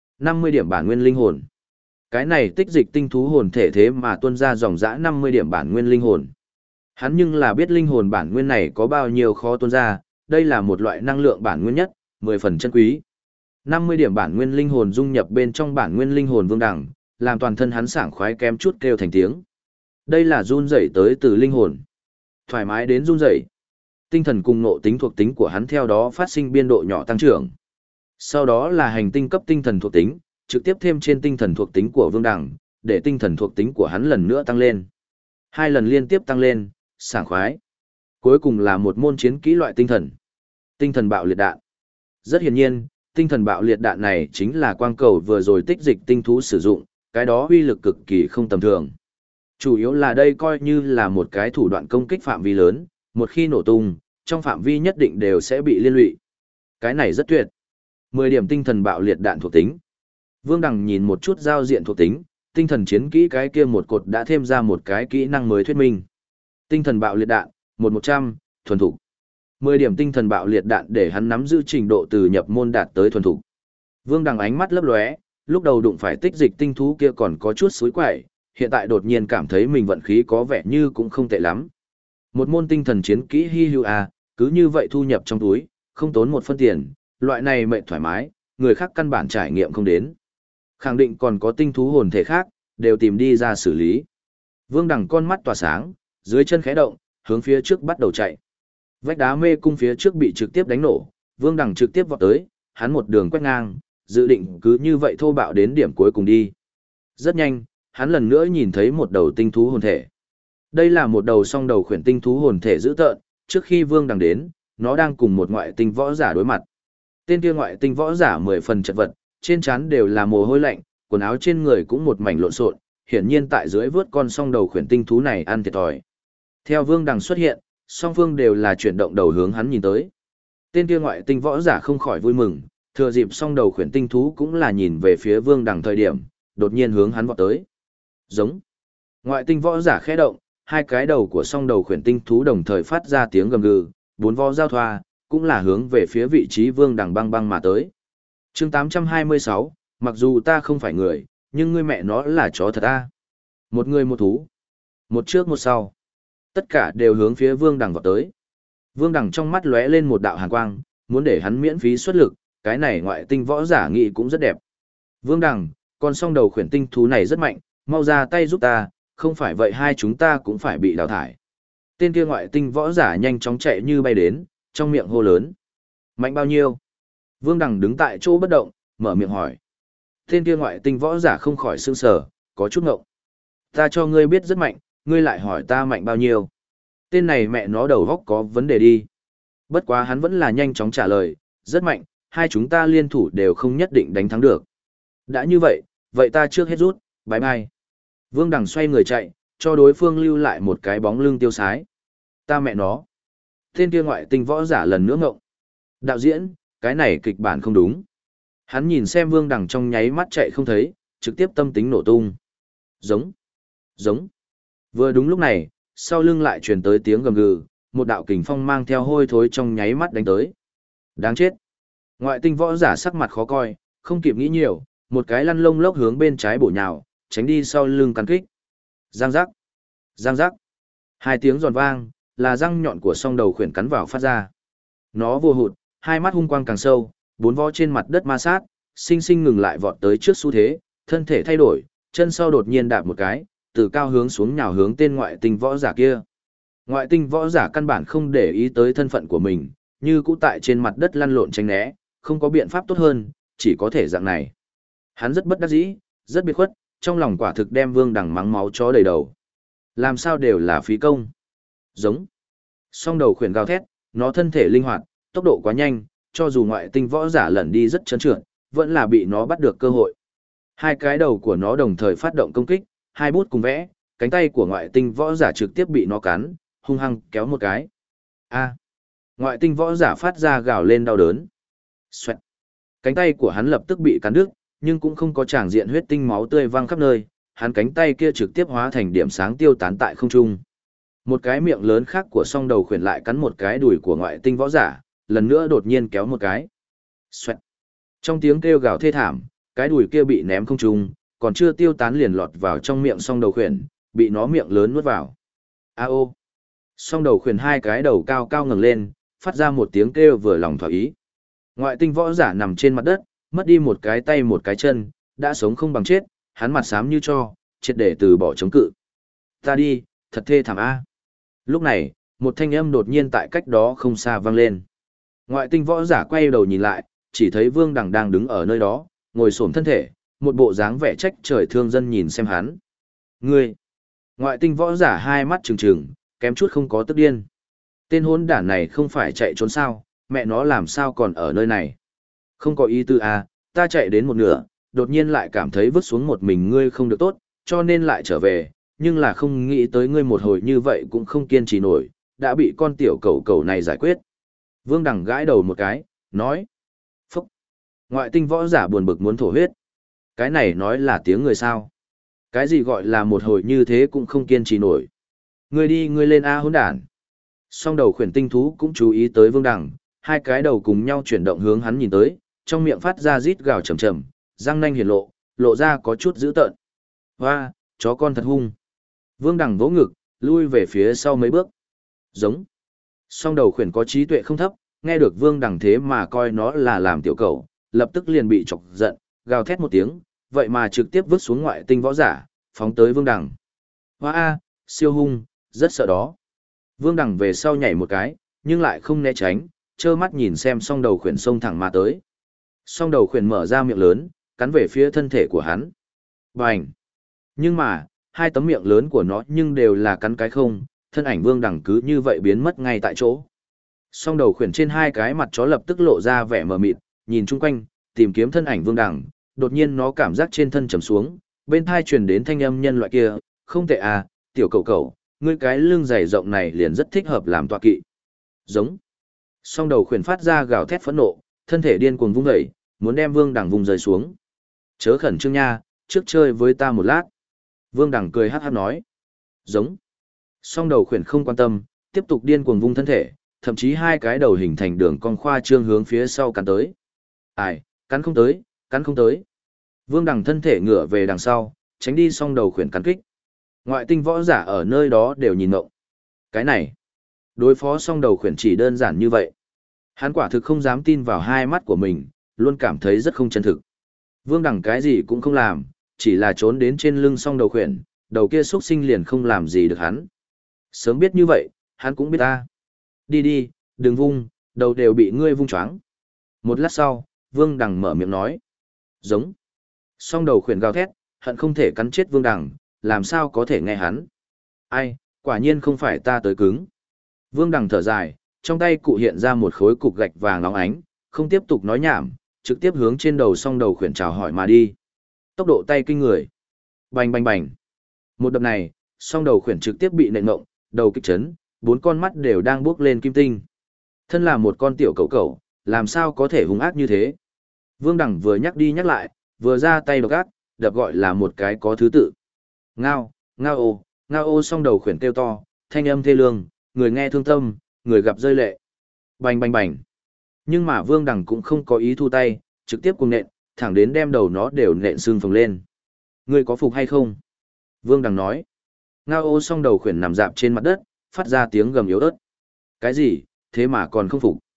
50 điểm bản nguyên linh hồn. Cái này tích dịch tinh thú hồn thể thế mà tuôn ra dòng dã 50 điểm bản nguyên linh hồn. Hắn nhưng là biết linh hồn bản nguyên này có bao nhiêu khó tuôn ra, đây là một loại năng lượng bản nguyên nhất, 10 phần chân quý. 50 điểm bản nguyên linh hồn dung nhập bên trong bản nguyên linh hồn Vương Đằng, làm toàn thân hắn sảng khoái kém chút kêu thành tiếng. Đây là run rẩy tới từ linh hồn. Thoải mái đến run rẩy. Tinh thần cùng ngộ tính thuộc tính của hắn theo đó phát sinh biên độ nhỏ tăng trưởng. Sau đó là hành tinh cấp tinh thần thuộc tính, trực tiếp thêm trên tinh thần thuộc tính của Vương Đằng, để tinh thần thuộc tính của hắn lần nữa tăng lên. 2 lần liên tiếp tăng lên, sảng khoái. Cuối cùng là một môn chiến kỹ loại tinh thần. Tinh thần bạo liệt đạn. Rất hiển nhiên, tinh thần bạo liệt đạn này chính là quang cầu vừa rồi tích dịch tinh thú sử dụng, cái đó uy lực cực kỳ không tầm thường. Chủ yếu là đây coi như là một cái thủ đoạn công kích phạm vi lớn, một khi nổ tung, trong phạm vi nhất định đều sẽ bị liên lụy. Cái này rất tuyệt. 10 điểm tinh thần bạo liệt đạn thuộc tính. Vương Đằng nhìn một chút giao diện thuộc tính, tinh thần chiến kỹ cái kia một cột đã thêm ra một cái kỹ năng mới thuyết minh. Tinh thần bạo liệt đạn, 100, thuần thục. 10 điểm tinh thần bạo liệt đạn để hắn nắm giữ trình độ từ nhập môn đạt tới thuần thục. Vương Đằng ánh mắt lấp lóe, lúc đầu đụng phải tích dịch tinh thú kia còn có chút xối quậy, hiện tại đột nhiên cảm thấy mình vận khí có vẻ như cũng không tệ lắm. Một môn tinh thần chiến kỹ hi hữu à, cứ như vậy thu nhập trong túi, không tốn một phân tiền, loại này mệnh thoải mái, người khác căn bản trải nghiệm không đến. Khẳng định còn có tinh thú hồn thể khác, đều tìm đi ra xử lý. Vương Đằng con mắt tỏa sáng, dưới chân khẽ động, hướng phía trước bắt đầu chạy. Vách đá mê cung phía trước bị trực tiếp đánh nổ, Vương Đằng trực tiếp vọt tới, hắn một đường quét ngang, dự định cứ như vậy thô bạo đến điểm cuối cùng đi. Rất nhanh, hắn lần nữa nhìn thấy một đầu tinh thú hồn thể. Đây là một đầu song đầu khuyển tinh thú hồn thể dữ tợn, trước khi Vương Đằng đến, nó đang cùng một ngoại tinh võ giả đối mặt. Tên kia ngoại tinh võ giả 10 phần chật vật, trên trán đều là mồ hôi lạnh, quần áo trên người cũng một mảnh lộn xộn, hiển nhiên tại dưới vớt con song đầu khuyển tinh thú này ăn thiệt thòi. Theo Vương Đằng xuất hiện, song phương đều là chuyển động đầu hướng hắn nhìn tới. Tên kia ngoại tinh võ giả không khỏi vui mừng, thừa dịp song đầu khuyển tinh thú cũng là nhìn về phía Vương Đằng thời điểm, đột nhiên hướng hắn vọt tới. Giống. Ngoại tinh võ giả khẽ động, hai cái đầu của song đầu khuyển tinh thú đồng thời phát ra tiếng gầm gừ, bốn vó giao thoa, cũng là hướng về phía vị trí Vương Đằng băng băng mà tới. Chương 826, mặc dù ta không phải người, nhưng ngươi mẹ nó là chó thật a. Một người một thú, một trước một sau, tất cả đều hướng phía Vương Đằng vọt tới. Vương Đằng trong mắt lóe lên một đạo hàn quang, muốn để hắn miễn phí xuất lực, cái này ngoại tinh võ giả nghĩ cũng rất đẹp. Vương Đằng, con song đầu khuyển tinh thú này rất mạnh, mau ra tay giúp ta, không phải vậy hai chúng ta cũng phải bị đào thải. Tên kia ngoại tinh võ giả nhanh chóng chạy như bay đến, trong miệng hô lớn. Mạnh bao nhiêu? Vương Đằng đứng tại chỗ bất động, mở miệng hỏi. Tên kia ngoại tinh võ giả không khỏi sững sờ, có chút ngộng. Ta cho ngươi biết rất mạnh, ngươi lại hỏi ta mạnh bao nhiêu. Tên này mẹ nó đầu góc có vấn đề đi. Bất quá hắn vẫn là nhanh chóng trả lời, rất mạnh, hai chúng ta liên thủ đều không nhất định đánh thắng được. Đã như vậy, vậy ta trước hết rút, bye bye. Vương Đằng xoay người chạy, cho đối phương lưu lại một cái bóng lưng tiêu sái. Ta mẹ nó. Tên kia ngoại tinh võ giả lần nữa ngộng. Đạo diễn, cái này kịch bản không đúng. Hắn nhìn xem Vương Đằng trong nháy mắt chạy không thấy, trực tiếp tâm tính nổ tung. Giống. Giống. Vừa đúng lúc này, sau lưng lại truyền tới tiếng gầm gừ, một đạo kình phong mang theo hôi thối trong nháy mắt đánh tới. Đáng chết. Ngoại tinh võ giả sắc mặt khó coi, không kịp nghĩ nhiều, một cái lăn lông lốc hướng bên trái bổ nhào, tránh đi sau lưng cắn kích. Giang giác. Giang giác. Hai tiếng giòn vang, là răng nhọn của song đầu khuyển cắn vào phát ra. Nó vô hụt, hai mắt hung quang càng sâu, bốn vó trên mặt đất ma sát, sinh sinh ngừng lại vọt tới trước xu thế, thân thể thay đổi, chân sau đột nhiên đạp một cái, từ cao hướng xuống nhào hướng tên ngoại tinh võ giả kia. Ngoại tinh võ giả căn bản không để ý tới thân phận của mình, như cũ tại trên mặt đất lăn lộn tránh né, không có biện pháp tốt hơn, chỉ có thể dạng này. Hắn rất bất đắc dĩ, rất biệt khuất, trong lòng quả thực đem Vương Đằng mắng máu chó đầy đầu. Làm sao đều là phí công. Giống. Song đầu khuyển gào thét, nó thân thể linh hoạt, tốc độ quá nhanh, cho dù ngoại tinh võ giả lẩn đi rất trơn trượt, vẫn là bị nó bắt được cơ hội. Hai cái đầu của nó đồng thời phát động công kích, hai bút cùng vẽ, cánh tay của ngoại tinh võ giả trực tiếp bị nó cắn, hung hăng kéo một cái. A. Ngoại tinh võ giả phát ra gào lên đau đớn. Xoẹt. Cánh tay của hắn lập tức bị cắn đứt, nhưng cũng không có tràng diện huyết tinh máu tươi văng khắp nơi, hắn cánh tay kia trực tiếp hóa thành điểm sáng tiêu tán tại không trung. Một cái miệng lớn khác của song đầu khuyển lại cắn một cái đùi của ngoại tinh võ giả, lần nữa đột nhiên kéo một cái. Xoẹt. Trong tiếng kêu gào thê thảm, cái đùi kia bị ném không trung, còn chưa tiêu tán liền lọt vào trong miệng song đầu khuyển, bị nó miệng lớn nuốt vào. A ô. Song đầu khuyển hai cái đầu cao cao ngẩng lên, phát ra một tiếng kêu vừa lòng thỏa ý. Ngoại tinh võ giả nằm trên mặt đất, mất đi một cái tay một cái chân, đã sống không bằng chết, hắn mặt xám như tro, triệt để từ bỏ chống cự. Ta đi, thật thê thảm a. Lúc này, một thanh âm đột nhiên tại cách đó không xa vang lên. Ngoại tinh võ giả quay đầu nhìn lại, chỉ thấy Vương Đằng đang đứng ở nơi đó, ngồi xổm thân thể, một bộ dáng vẻ trách trời thương dân nhìn xem hắn. Ngươi! Ngoại tinh võ giả hai mắt trừng trừng, kém chút không có tức điên. Tên hỗn đản này không phải chạy trốn sao, mẹ nó làm sao còn ở nơi này. Không có ý tư à, ta chạy đến một nửa, đột nhiên lại cảm thấy vứt xuống một mình ngươi không được tốt, cho nên lại trở về, nhưng là không nghĩ tới ngươi một hồi như vậy cũng không kiên trì nổi, đã bị con tiểu cẩu cẩu này giải quyết. Vương Đằng gãi đầu một cái, nói. Phúc! Ngoại tinh võ giả buồn bực muốn thổ huyết. Cái này nói là tiếng người sao? Cái gì gọi là một hồi như thế cũng không kiên trì nổi. Ngươi đi ngươi lên A hỗn đản. Song đầu khuyển tinh thú cũng chú ý tới Vương Đằng, hai cái đầu cùng nhau chuyển động hướng hắn nhìn tới, trong miệng phát ra rít gào trầm trầm, răng nanh hiển lộ, lộ ra có chút dữ tợn. Hoa, chó con thật hung. Vương Đằng vỗ ngực, lui về phía sau mấy bước. Giống. Song đầu khuyển có trí tuệ không thấp, nghe được Vương Đằng thế mà coi nó là làm tiểu cầu, lập tức liền bị chọc giận, gào thét một tiếng, vậy mà trực tiếp vứt xuống ngoại tinh võ giả, phóng tới Vương Đằng. Hoa a, siêu hung, rất sợ đó. Vương Đằng về sau nhảy một cái, nhưng lại không né tránh, trơ mắt nhìn xem song đầu khuyển xông thẳng mà tới. Song đầu khuyển mở ra miệng lớn, cắn về phía thân thể của hắn. Bành! Nhưng mà, hai tấm miệng lớn của nó nhưng đều là cắn cái không, thân ảnh Vương Đằng cứ như vậy biến mất ngay tại chỗ. Song đầu khuyển trên hai cái mặt chó lập tức lộ ra vẻ mờ mịt, nhìn chung quanh, tìm kiếm thân ảnh Vương Đằng, đột nhiên nó cảm giác trên thân trầm xuống, bên thai truyền đến thanh âm nhân loại kia, không tệ à, tiểu cẩu cẩu, ngươi cái lưng dày rộng này liền rất thích hợp làm tọa kỵ. Giống. Song đầu khuyển phát ra gào thét phẫn nộ, thân thể điên cuồng vung dậy, muốn đem Vương Đằng vùng rơi xuống. Chớ khẩn trương nha, trước chơi với ta một lát. Vương Đằng cười hát hát nói. Giống. Song đầu khuyển không quan tâm, tiếp tục điên cuồng vung thân thể, thậm chí hai cái đầu hình thành đường cong khoa trương hướng phía sau cắn tới. Ai, cắn không tới, cắn không tới. Vương Đằng thân thể ngửa về đằng sau, tránh đi song đầu khuyển cắn kích. Ngoại tinh võ giả ở nơi đó đều nhìn ngộng. Cái này, đối phó song đầu khuyển chỉ đơn giản như vậy. Hắn quả thực không dám tin vào hai mắt của mình, luôn cảm thấy rất không chân thực. Vương Đằng cái gì cũng không làm, chỉ là trốn đến trên lưng song đầu khuyển, đầu kia xuất sinh liền không làm gì được hắn. Sớm biết như vậy, hắn cũng biết ta. Đi đi, đừng vung, đầu đều bị ngươi vung choáng. Một lát sau, Vương Đằng mở miệng nói. Giống. Song đầu khuyển gào thét, hận không thể cắn chết Vương Đằng, làm sao có thể nghe hắn. Ai, quả nhiên không phải ta tới cứng. Vương Đằng thở dài, trong tay cụ hiện ra một khối cục gạch vàng óng ánh, không tiếp tục nói nhảm, trực tiếp hướng trên đầu song đầu khuyển chào hỏi mà đi. Tốc độ tay kinh người. Bành bành bành. Một đập này, song đầu khuyển trực tiếp bị nện ngộng, đầu kích chấn, bốn con mắt đều đang bước lên kim tinh. Thân là một con tiểu cẩu cẩu, làm sao có thể hung ác như thế. Vương Đằng vừa nhắc đi nhắc lại, vừa ra tay độc ác, đập gọi là một cái có thứ tự. Ngao, ngao ô song đầu khuyển kêu to, thanh âm thê lương, người nghe thương tâm, người gặp rơi lệ. Bành bành bành. Nhưng mà Vương Đằng cũng không có ý thu tay, trực tiếp cùng nện, thẳng đến đem đầu nó đều nện xương phồng lên. Ngươi có phục hay không? Vương Đằng nói. Ngao ô song đầu khuyển nằm dạp trên mặt đất, phát ra tiếng gầm yếu ớt. Cái gì, thế mà còn không phục?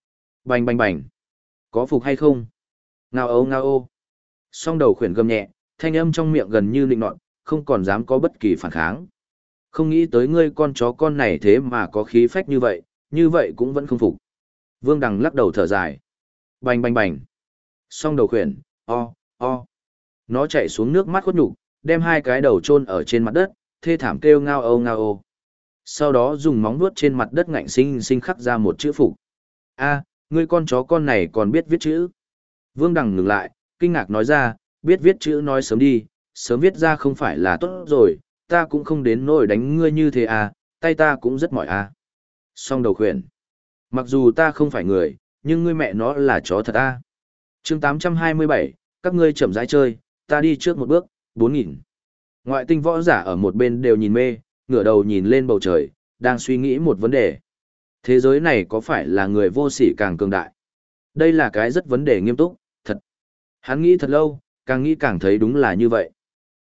Bành bành bành. Có phục hay không? Ngao ô ngao ô. Song đầu khuyển gầm nhẹ, thanh âm trong miệng gần như nịnh nọt, không còn dám có bất kỳ phản kháng. Không nghĩ tới ngươi con chó con này thế mà có khí phách như vậy cũng vẫn không phục. Vương Đằng lắc đầu thở dài. Bành bành bành. Song đầu khuyển, o. Nó chạy xuống nước mắt khuất nhục, đem hai cái đầu chôn ở trên mặt đất, thê thảm kêu ngao ô ngao ô. Sau đó dùng móng vuốt trên mặt đất ngạnh sinh sinh khắc ra một chữ phục. A, ngươi con chó con này còn biết viết chữ. Vương Đằng ngừng lại, kinh ngạc nói ra, biết viết chữ nói sớm đi, sớm viết ra không phải là tốt rồi, ta cũng không đến nỗi đánh ngươi như thế à, tay ta cũng rất mỏi à. Song đầu khuyển. Mặc dù ta không phải người, nhưng ngươi mẹ nó là chó thật à. Chương 827, các ngươi chậm rãi chơi, ta đi trước một bước, 4000. Ngoại tinh võ giả ở một bên đều nhìn mê, ngửa đầu nhìn lên bầu trời, đang suy nghĩ một vấn đề. Thế giới này có phải là người vô sỉ càng cường đại? Đây là cái rất vấn đề nghiêm túc, thật. Hắn nghĩ thật lâu, càng nghĩ càng thấy đúng là như vậy.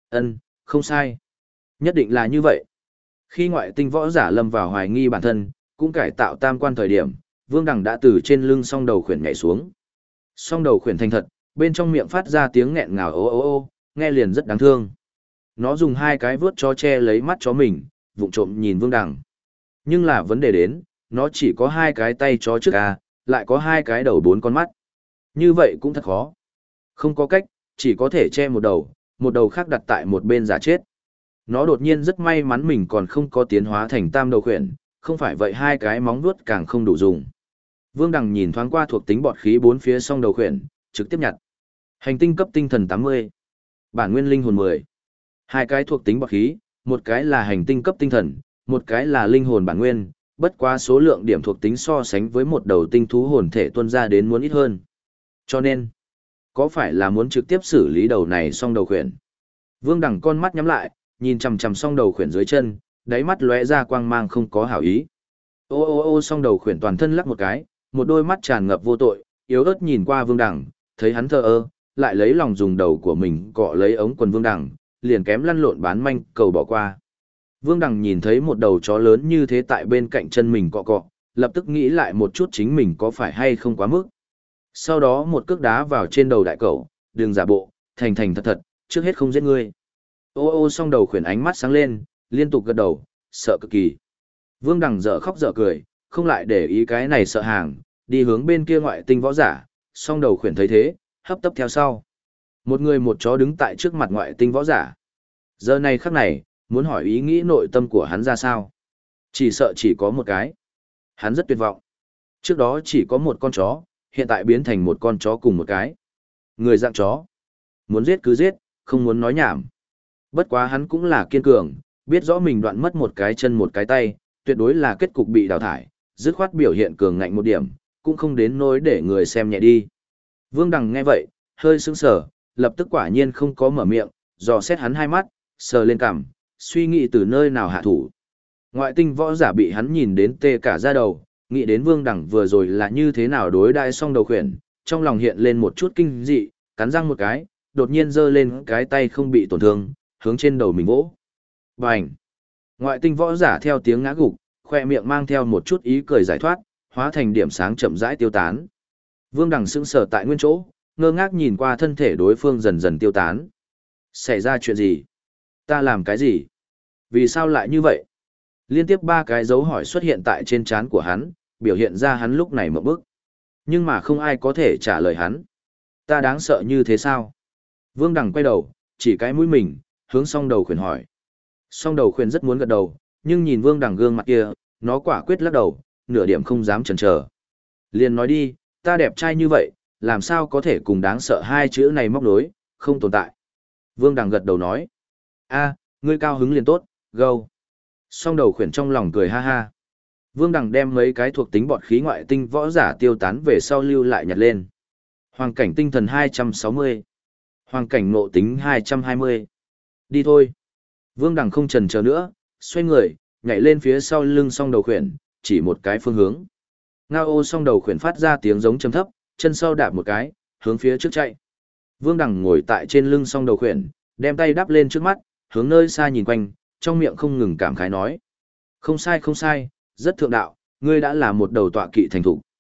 Không sai. Nhất định là như vậy. Khi ngoại tinh võ giả lâm vào hoài nghi bản thân, cũng cải tạo tam quan thời điểm, Vương Đằng đã từ trên lưng song đầu khuyển nhảy xuống. Song đầu khuyển thành thật, bên trong miệng phát ra tiếng nghẹn ngào ô ô ô, nghe liền rất đáng thương. Nó dùng hai cái vớt cho che lấy mắt chó mình, vụng trộm nhìn Vương Đằng. Nhưng là vấn đề đến, nó chỉ có hai cái tay chó trước lại có hai cái đầu bốn con mắt. Như vậy cũng thật khó. Không có cách, chỉ có thể che một đầu khác đặt tại một bên giả chết. Nó đột nhiên rất may mắn mình còn không có tiến hóa thành tam đầu khuyển, không phải vậy hai cái móng vuốt càng không đủ dùng. Vương Đằng nhìn thoáng qua thuộc tính bọt khí bốn phía song đầu khuyển, trực tiếp nhặt. Hành tinh cấp tinh thần 80. Bản nguyên linh hồn 10. Hai cái thuộc tính bọt khí, một cái là hành tinh cấp tinh thần, một cái là linh hồn bản nguyên, bất quá số lượng điểm thuộc tính so sánh với một đầu tinh thú hồn thể tuôn ra đến muốn ít hơn. Cho nên, có phải là muốn trực tiếp xử lý đầu này song đầu khuyển? Vương Đằng con mắt nhắm lại, nhìn chằm chằm song đầu khuyển dưới chân, đáy mắt lóe ra quang mang không có hảo ý. Ô ô ô song đầu khuyển toàn thân lắc một cái, một đôi mắt tràn ngập vô tội, yếu ớt nhìn qua Vương Đằng, thấy hắn thờ ơ, lại lấy lòng dùng đầu của mình cọ lấy ống quần Vương Đằng, liền kém lăn lộn bán manh cầu bỏ qua. Vương Đằng nhìn thấy một đầu chó lớn như thế tại bên cạnh chân mình cọ cọ, lập tức nghĩ lại một chút chính mình có phải hay không quá mức. Sau đó một cước đá vào trên đầu đại cẩu, đừng giả bộ, thành thành thật thật, trước hết không giết ngươi. Ô ô song đầu khuyển ánh mắt sáng lên, liên tục gật đầu, sợ cực kỳ. Vương Đằng dở khóc dở cười, không lại để ý cái này sợ hàng, đi hướng bên kia ngoại tinh võ giả, song đầu khuyển thấy thế, hấp tấp theo sau. Một người một chó đứng tại trước mặt ngoại tinh võ giả. Giờ này khắc này, muốn hỏi ý nghĩ nội tâm của hắn ra sao? Chỉ sợ chỉ có một cái. Hắn rất tuyệt vọng. Trước đó chỉ có một con chó, hiện tại biến thành một con chó cùng một cái. Người dạng chó. Muốn giết cứ giết, không muốn nói nhảm. Bất quá hắn cũng là kiên cường, biết rõ mình đoạn mất một cái chân một cái tay, tuyệt đối là kết cục bị đào thải, dứt khoát biểu hiện cường ngạnh một điểm, cũng không đến nỗi để người xem nhẹ đi. Vương Đằng nghe vậy, hơi sững sờ, lập tức quả nhiên không có mở miệng, dò xét hắn hai mắt, sờ lên cằm, suy nghĩ từ nơi nào hạ thủ. Ngoại tinh võ giả bị hắn nhìn đến tê cả da đầu, nghĩ đến Vương Đằng vừa rồi là như thế nào đối đãi song đầu khuyển, trong lòng hiện lên một chút kinh dị, cắn răng một cái, đột nhiên giơ lên cái tay không bị tổn thương, hướng trên đầu mình vỗ. Bành! Ngoại tinh võ giả theo tiếng ngã gục, khoe miệng mang theo một chút ý cười giải thoát, hóa thành điểm sáng chậm rãi tiêu tán. Vương Đằng sững sờ tại nguyên chỗ, ngơ ngác nhìn qua thân thể đối phương dần dần tiêu tán. Xảy ra chuyện gì? Ta làm cái gì? Vì sao lại như vậy? Liên tiếp ba cái dấu hỏi xuất hiện tại trên trán của hắn, biểu hiện ra hắn lúc này một bức. Nhưng mà không ai có thể trả lời hắn. Ta đáng sợ như thế sao? Vương Đằng quay đầu, chỉ cái mũi mình, hướng song đầu khuyển hỏi. Song đầu khuyển rất muốn gật đầu, nhưng nhìn Vương Đằng gương mặt kia, nó quả quyết lắc đầu, nửa điểm không dám chần chờ. Liền nói đi, ta đẹp trai như vậy, làm sao có thể cùng đáng sợ hai chữ này móc nối, không tồn tại. Vương Đằng gật đầu nói. A, ngươi cao hứng liền tốt, gâu. Song đầu khuyển trong lòng cười ha ha. Vương Đằng đem mấy cái thuộc tính bọt khí ngoại tinh võ giả tiêu tán về sau lưu lại nhặt lên. Hoàng cảnh tinh thần 260. Hoàng cảnh ngộ tính 220. Đi thôi. Vương Đằng không chần chờ nữa, xoay người, nhảy lên phía sau lưng song đầu khuyển, chỉ một cái phương hướng. Ngao ô song đầu khuyển phát ra tiếng giống trầm thấp, chân sau đạp một cái, hướng phía trước chạy. Vương Đằng ngồi tại trên lưng song đầu khuyển, đem tay đắp lên trước mắt, hướng nơi xa nhìn quanh, trong miệng không ngừng cảm khái nói. Không sai không sai, rất thượng đạo, ngươi đã là một đầu tọa kỵ thành thục.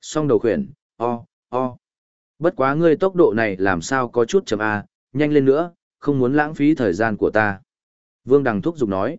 Song đầu khuyển, o. Bất quá ngươi tốc độ này làm sao có chút chậm a, nhanh lên nữa, không muốn lãng phí thời gian của ta. Vương Đằng thúc giục nói.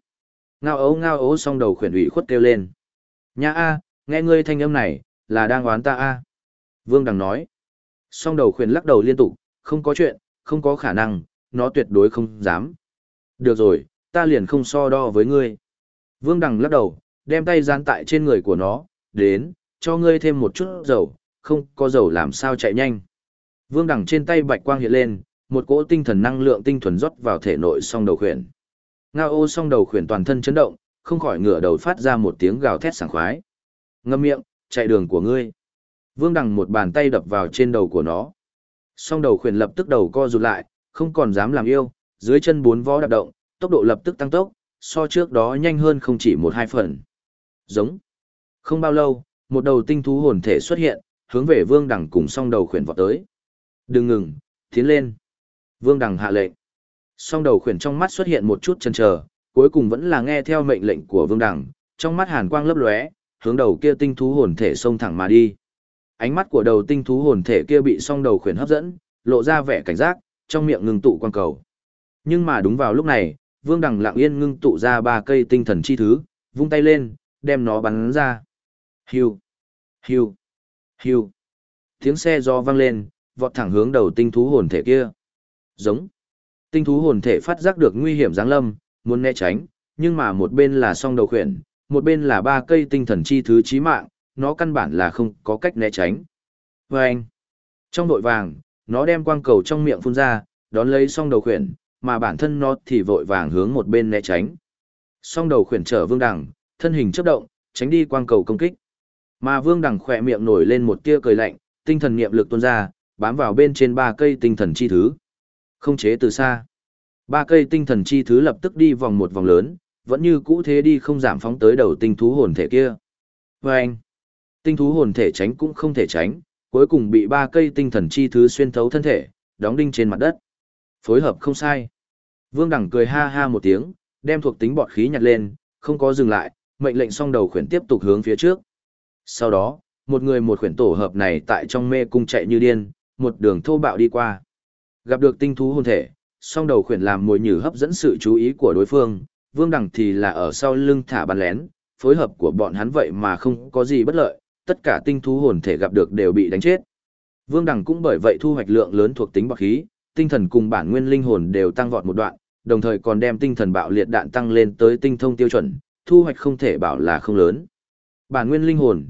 Ngao ấu song đầu khuyển ủy khuất kêu lên. Nha a, nghe ngươi thanh âm này, là đang oán ta a. Vương Đằng nói. Song đầu khuyển lắc đầu liên tục, không có chuyện, không có khả năng, nó tuyệt đối không dám. Được rồi, ta liền không so đo với ngươi. Vương Đằng lắc đầu, đem tay dán tại trên người của nó, đến, cho ngươi thêm một chút dầu, không có dầu làm sao chạy nhanh. Vương Đằng trên tay bạch quang hiện lên, một cỗ tinh thần năng lượng tinh thuần rót vào thể nội song đầu khuyển. Ngao ô song đầu khuyển toàn thân chấn động, không khỏi ngửa đầu phát ra một tiếng gào thét sảng khoái. Ngậm miệng, chạy đường của ngươi. Vương Đằng một bàn tay đập vào trên đầu của nó. Song đầu khuyển lập tức đầu co rụt lại, không còn dám làm yêu, dưới chân bốn vó đạp động, tốc độ lập tức tăng tốc, so trước đó nhanh hơn không chỉ một hai phần. Giống. Không bao lâu, một đầu tinh thú hồn thể xuất hiện, hướng về Vương Đằng cùng song đầu khuyển vọt tới. Đừng ngừng, tiến lên. Vương Đằng hạ lệnh. Song đầu khuyển trong mắt xuất hiện một chút chần chờ, cuối cùng vẫn là nghe theo mệnh lệnh của Vương Đằng, trong mắt hàn quang lấp lóe, hướng đầu kia tinh thú hồn thể xông thẳng mà đi. Ánh mắt của đầu tinh thú hồn thể kia bị song đầu khuyển hấp dẫn, lộ ra vẻ cảnh giác, trong miệng ngưng tụ quang cầu. Nhưng mà đúng vào lúc này, Vương Đằng lặng yên ngưng tụ ra 3 cây tinh thần chi thứ, vung tay lên, đem nó bắn ra. Hiu, hiu, hiu. Tiếng xe gió vang lên, vọt thẳng hướng đầu tinh thú hồn thể kia. Giống. Tinh thú hồn thể phát giác được nguy hiểm giáng lâm, muốn né tránh, nhưng mà một bên là song đầu khuyển, một bên là 3 cây tinh thần chi thứ chí mạng, nó căn bản là không có cách né tránh. Vâng! Trong đội vàng, nó đem quang cầu trong miệng phun ra, đón lấy song đầu khuyển, mà bản thân nó thì vội vàng hướng một bên né tránh. Song đầu khuyển trở Vương Đằng, thân hình chớp động, tránh đi quang cầu công kích. Mà Vương Đằng khỏe miệng nổi lên một tia cười lạnh, tinh thần niệm lực tuôn ra, bám vào bên trên 3 cây tinh thần chi thứ. Không chế từ xa. 3 cây tinh thần chi thứ lập tức đi vòng một vòng lớn, vẫn như cũ thế đi không giảm phóng tới đầu tinh thú hồn thể kia. Vâng! Tinh thú hồn thể tránh cũng không thể tránh, cuối cùng bị 3 cây tinh thần chi thứ xuyên thấu thân thể, đóng đinh trên mặt đất. Phối hợp không sai. Vương Đằng cười ha ha một tiếng, đem thuộc tính bọt khí nhặt lên, không có dừng lại, mệnh lệnh song đầu khuyển tiếp tục hướng phía trước. Sau đó, một người một khuyển tổ hợp này tại trong mê cung chạy như điên, một đường thô bạo đi qua. Gặp được tinh thú hồn thể, song đầu khuyển làm mồi nhử hấp dẫn sự chú ý của đối phương, Vương Đằng thì là ở sau lưng thả bắn lén, phối hợp của bọn hắn vậy mà không có gì bất lợi, tất cả tinh thú hồn thể gặp được đều bị đánh chết. Vương Đằng cũng bởi vậy thu hoạch lượng lớn thuộc tính bạc khí, tinh thần cùng bản nguyên linh hồn đều tăng vọt một đoạn, đồng thời còn đem tinh thần bạo liệt đạn tăng lên tới tinh thông tiêu chuẩn, thu hoạch không thể bảo là không lớn. Bản nguyên linh hồn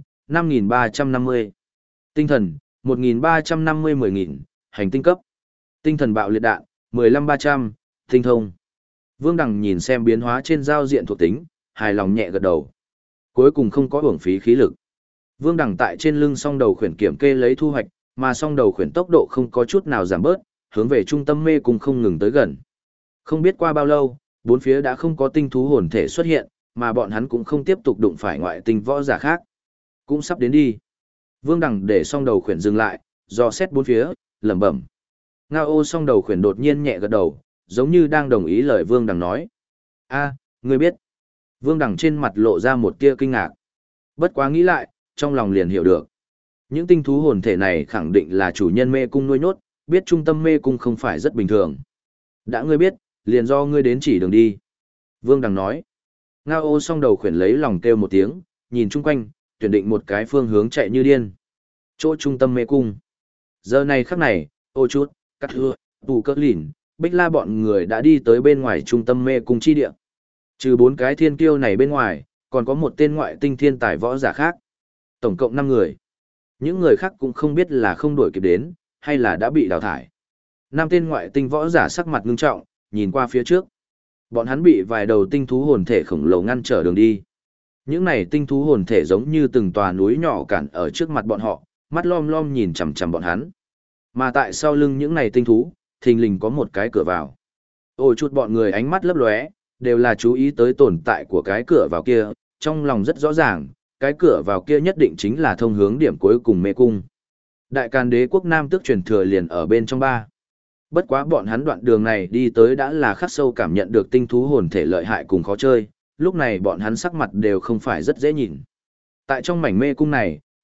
5.350, tinh thần 1.350-10.000, hành tinh cấp. Tinh thần bạo liệt đạn 15.300, tinh thông. Vương Đằng nhìn xem biến hóa trên giao diện thuộc tính, hài lòng nhẹ gật đầu. Cuối cùng không có uổng phí khí lực. Vương Đằng tại trên lưng song đầu khuyển kiểm kê lấy thu hoạch, mà song đầu khuyển tốc độ không có chút nào giảm bớt, hướng về trung tâm mê cung không ngừng tới gần. Không biết qua bao lâu, bốn phía đã không có tinh thú hồn thể xuất hiện, mà bọn hắn cũng không tiếp tục đụng phải ngoại tinh võ giả khác. Cũng sắp đến đi. Vương Đằng để song đầu khuyển dừng lại, dò xét bốn phía, lẩm bẩm. Ngao ô song đầu khuyển đột nhiên nhẹ gật đầu, giống như đang đồng ý lời Vương Đằng nói. A, ngươi biết. Vương Đằng trên mặt lộ ra một tia kinh ngạc. Bất quá nghĩ lại, trong lòng liền hiểu được. Những tinh thú hồn thể này khẳng định là chủ nhân mê cung nuôi nhốt, biết trung tâm mê cung không phải rất bình thường. Đã ngươi biết, liền do ngươi đến chỉ đường đi. Vương Đằng nói. Ngao ô song đầu khuyển lấy lòng kêu một tiếng, nhìn chung quanh, tuyển định một cái phương hướng chạy như điên. Chỗ trung tâm mê cung. Giờ này khắc này, ô chút, cắt hưa, tù cỡ lỉn, bích la bọn người đã đi tới bên ngoài trung tâm mê cung chi địa. Trừ 4 cái thiên kiêu này bên ngoài, còn có một tên ngoại tinh thiên tài võ giả khác. Tổng cộng 5 người. Những người khác cũng không biết là không đuổi kịp đến, hay là đã bị đào thải. 5 tên ngoại tinh võ giả sắc mặt ngưng trọng, nhìn qua phía trước. Bọn hắn bị vài đầu tinh thú hồn thể khổng lồ ngăn trở đường đi. Những này tinh thú hồn thể giống như từng tòa núi nhỏ cản ở trước mặt bọn họ, mắt lom lom nhìn chằm chằm bọn hắn. Mà tại sau lưng những này tinh thú, thình lình có một cái cửa vào. Ôi chút bọn người ánh mắt lấp lóe, đều là chú ý tới tồn tại của cái cửa vào kia, trong lòng rất rõ ràng, cái cửa vào kia nhất định chính là thông hướng điểm cuối cùng mê cung. Đại Càn Đế quốc Nam Tước truyền thừa liền ở bên trong ba. Bất quá bọn hắn đoạn đường này đi tới đã là khắc sâu cảm nhận được tinh thú hồn thể lợi hại cùng khó chơi, lúc này bọn hắn sắc mặt đều không phải rất dễ nhìn. Tại trong mảnh mê cung này,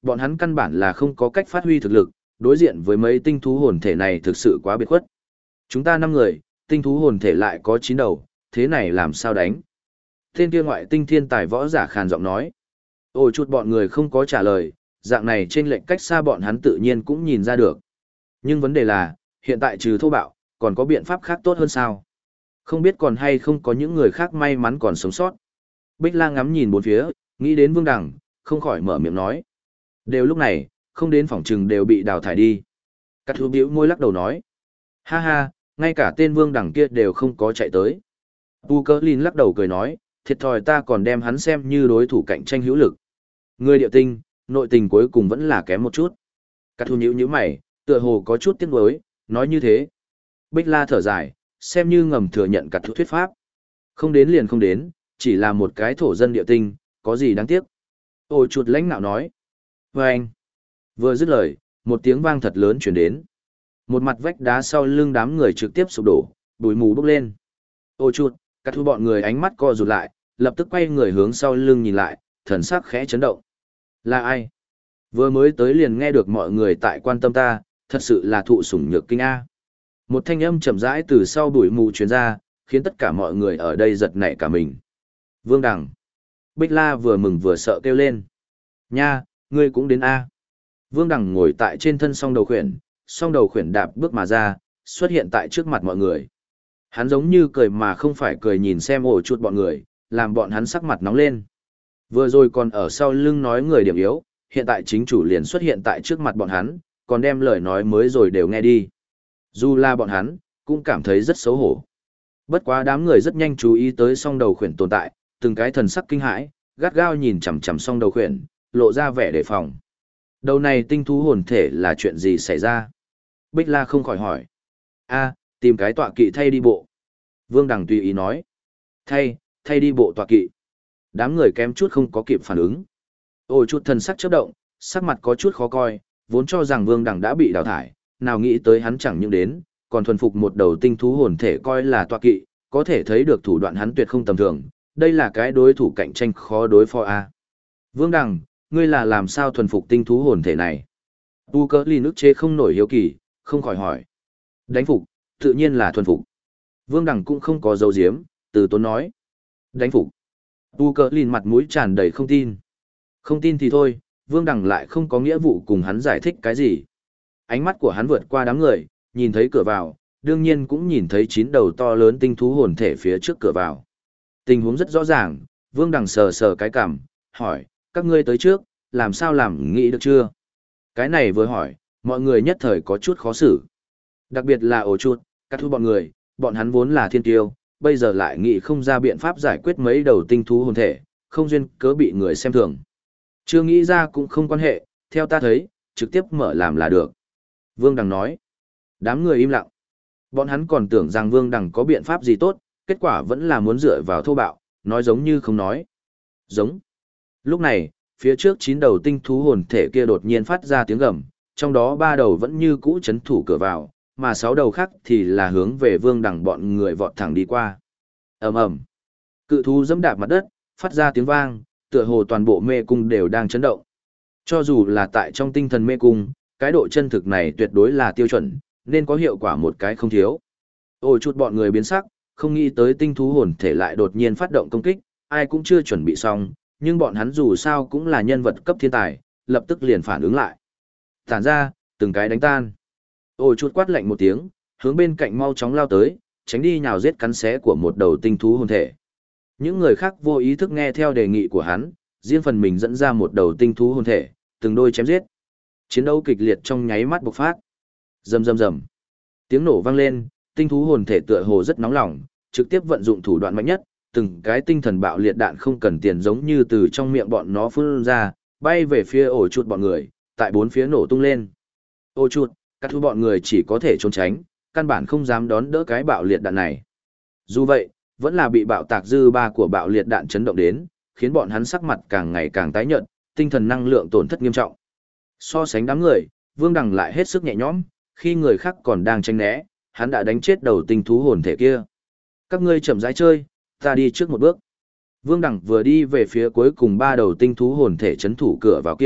Bọn hắn căn bản là không có cách phát huy thực lực, đối diện với mấy tinh thú hồn thể này thực sự quá biệt khuất. Chúng ta 5 người, tinh thú hồn thể lại có 9 đầu, thế này làm sao đánh? Tên kia ngoại tinh thiên tài võ giả khàn giọng nói. Ôi chút bọn người không có trả lời, dạng này trên lệnh cách xa bọn hắn tự nhiên cũng nhìn ra được. Nhưng vấn đề là, hiện tại trừ thô bạo, còn có biện pháp khác tốt hơn sao? Không biết còn hay không có những người khác may mắn còn sống sót. Bích La ngắm nhìn bốn phía, nghĩ đến Vương Đằng, không khỏi mở miệng nói. Đều lúc này, không đến phòng trừng đều bị đào thải đi. Cát Thú bĩu môi lắc đầu nói. Ha ha, ngay cả tên Vương Đằng kia đều không có chạy tới. Tu Cơ Linh lắc đầu cười nói, thiệt thòi ta còn đem hắn xem như đối thủ cạnh tranh hữu lực. Người địa tinh, nội tình cuối cùng vẫn là kém một chút. Cát Thú nhíu mày, tựa hồ có chút tiếc nuối, nói như thế. Bích La thở dài, xem như ngầm thừa nhận Cát Thú thuyết pháp. Không đến liền không đến, chỉ là một cái thổ dân địa tinh, có gì đáng tiếc. Ôi chuột lãnh nạo nói. Và anh, vừa dứt lời, một tiếng vang thật lớn chuyển đến. Một mặt vách đá sau lưng đám người trực tiếp sụp đổ, bụi mù bốc lên. Ôi chuột, Cát Thú bọn người ánh mắt co rụt lại, lập tức quay người hướng sau lưng nhìn lại, thần sắc khẽ chấn động. Là ai? Vừa mới tới liền nghe được mọi người tại quan tâm ta, thật sự là thụ sủng nhược kinh A. Một thanh âm chậm rãi từ sau bụi mù truyền ra, khiến tất cả mọi người ở đây giật nảy cả mình. Vương Đằng. Bích La vừa mừng vừa sợ kêu lên. Nha, ngươi cũng đến A. Vương Đằng ngồi tại trên thân song đầu khuyển đạp bước mà ra, xuất hiện tại trước mặt mọi người. Hắn giống như cười mà không phải cười nhìn xem ổ chuột bọn người, làm bọn hắn sắc mặt nóng lên. Vừa rồi còn ở sau lưng nói người điểm yếu, hiện tại chính chủ liền xuất hiện tại trước mặt bọn hắn, còn đem lời nói mới rồi đều nghe đi. Dù là bọn hắn, cũng cảm thấy rất xấu hổ. Bất quá đám người rất nhanh chú ý tới song đầu khuyển tồn tại, từng cái thần sắc kinh hãi, gắt gao nhìn chằm chằm song đầu khuyển, lộ ra vẻ đề phòng. Đầu này tinh thú hồn thể là chuyện gì xảy ra? Bích La không khỏi hỏi. A, tìm cái tọa kỵ thay đi bộ. Vương Đằng tùy ý nói. Thay đi bộ tọa kỵ. Đám người kém chút không có kịp phản ứng. Ôi chút thần sắc chớp động, sắc mặt có chút khó coi, vốn cho rằng Vương Đằng đã bị đào thải, nào nghĩ tới hắn chẳng những đến, còn thuần phục một đầu tinh thú hồn thể coi là tọa kỵ, có thể thấy được thủ đoạn hắn tuyệt không tầm thường, đây là cái đối thủ cạnh tranh khó đối phó a. Vương Đằng, ngươi là làm sao thuần phục tinh thú hồn thể này? Tu Cơ Ly nước chế không nổi hiếu kỳ, không khỏi hỏi. Đánh phục, tự nhiên là thuần phục. Vương Đằng cũng không có dấu diếm, từ tốn nói. Đánh phục. Tu Cơ Ly mặt mũi tràn đầy không tin. Không tin thì thôi, Vương Đằng lại không có nghĩa vụ cùng hắn giải thích cái gì. Ánh mắt của hắn vượt qua đám người, nhìn thấy cửa vào, đương nhiên cũng nhìn thấy 9 đầu to lớn tinh thú hồn thể phía trước cửa vào. Tình huống rất rõ ràng, Vương Đằng sờ sờ cái cằm, hỏi, các ngươi tới trước, làm sao làm nghĩ được chưa? Cái này vừa hỏi, mọi người nhất thời có chút khó xử. Đặc biệt là ổ chuột, các thú bọn hắn vốn là thiên tiêu, bây giờ lại nghĩ không ra biện pháp giải quyết mấy đầu tinh thú hồn thể, không duyên cớ bị người xem thường. Chưa nghĩ ra cũng không quan hệ, theo ta thấy, trực tiếp mở làm là được. Vương Đằng nói. Đám người im lặng. Bọn hắn còn tưởng rằng Vương Đằng có biện pháp gì tốt, kết quả vẫn là muốn dựa vào thô bạo, nói giống như không nói. Giống. Lúc này, phía trước 9 đầu tinh thú hồn thể kia đột nhiên phát ra tiếng gầm, trong đó 3 đầu vẫn như cũ chấn thủ cửa vào, mà 6 đầu khác thì là hướng về Vương Đằng bọn người vọt thẳng đi qua. Ầm ầm. Cự thú dẫm đạp mặt đất, phát ra tiếng vang, tựa hồ toàn bộ mê cung đều đang chấn động. Cho dù là tại trong tinh thần mê cung, cái độ chân thực này tuyệt đối là tiêu chuẩn, nên có hiệu quả một cái không thiếu. Ôi chút bọn người biến sắc, không nghĩ tới tinh thú hồn thể lại đột nhiên phát động công kích, ai cũng chưa chuẩn bị xong, nhưng bọn hắn dù sao cũng là nhân vật cấp thiên tài, lập tức liền phản ứng lại. Tản ra, từng cái đánh tan. Ôi chút quát lạnh một tiếng, hướng bên cạnh mau chóng lao tới, tránh đi nhào giết cắn xé của một đầu tinh thú hồn thể. Những người khác vô ý thức nghe theo đề nghị của hắn, riêng phần mình dẫn ra một đầu tinh thú hồn thể, từng đôi chém giết. Chiến đấu kịch liệt trong nháy mắt bộc phát. Rầm rầm rầm. Tiếng nổ vang lên, tinh thú hồn thể tựa hồ rất nóng lòng, trực tiếp vận dụng thủ đoạn mạnh nhất, từng cái tinh thần bạo liệt đạn không cần tiền giống như từ trong miệng bọn nó phun ra, bay về phía ổ chuột bọn người, tại bốn phía nổ tung lên. Ổ chuột, các thú bọn người chỉ có thể trốn tránh, căn bản không dám đón đỡ cái bạo liệt đạn này. Dù vậy, vẫn là bị bạo tạc dư ba của bạo liệt đạn chấn động đến, khiến bọn hắn sắc mặt càng ngày càng tái nhợt, tinh thần năng lượng tổn thất nghiêm trọng. So sánh đám người, Vương Đằng lại hết sức nhẹ nhõm, khi người khác còn đang tranh né, hắn đã đánh chết đầu tinh thú hồn thể kia. Các ngươi chậm rãi chơi, ta đi trước một bước. Vương Đằng vừa đi về phía cuối cùng 3 đầu tinh thú hồn thể chấn thủ cửa vào kia,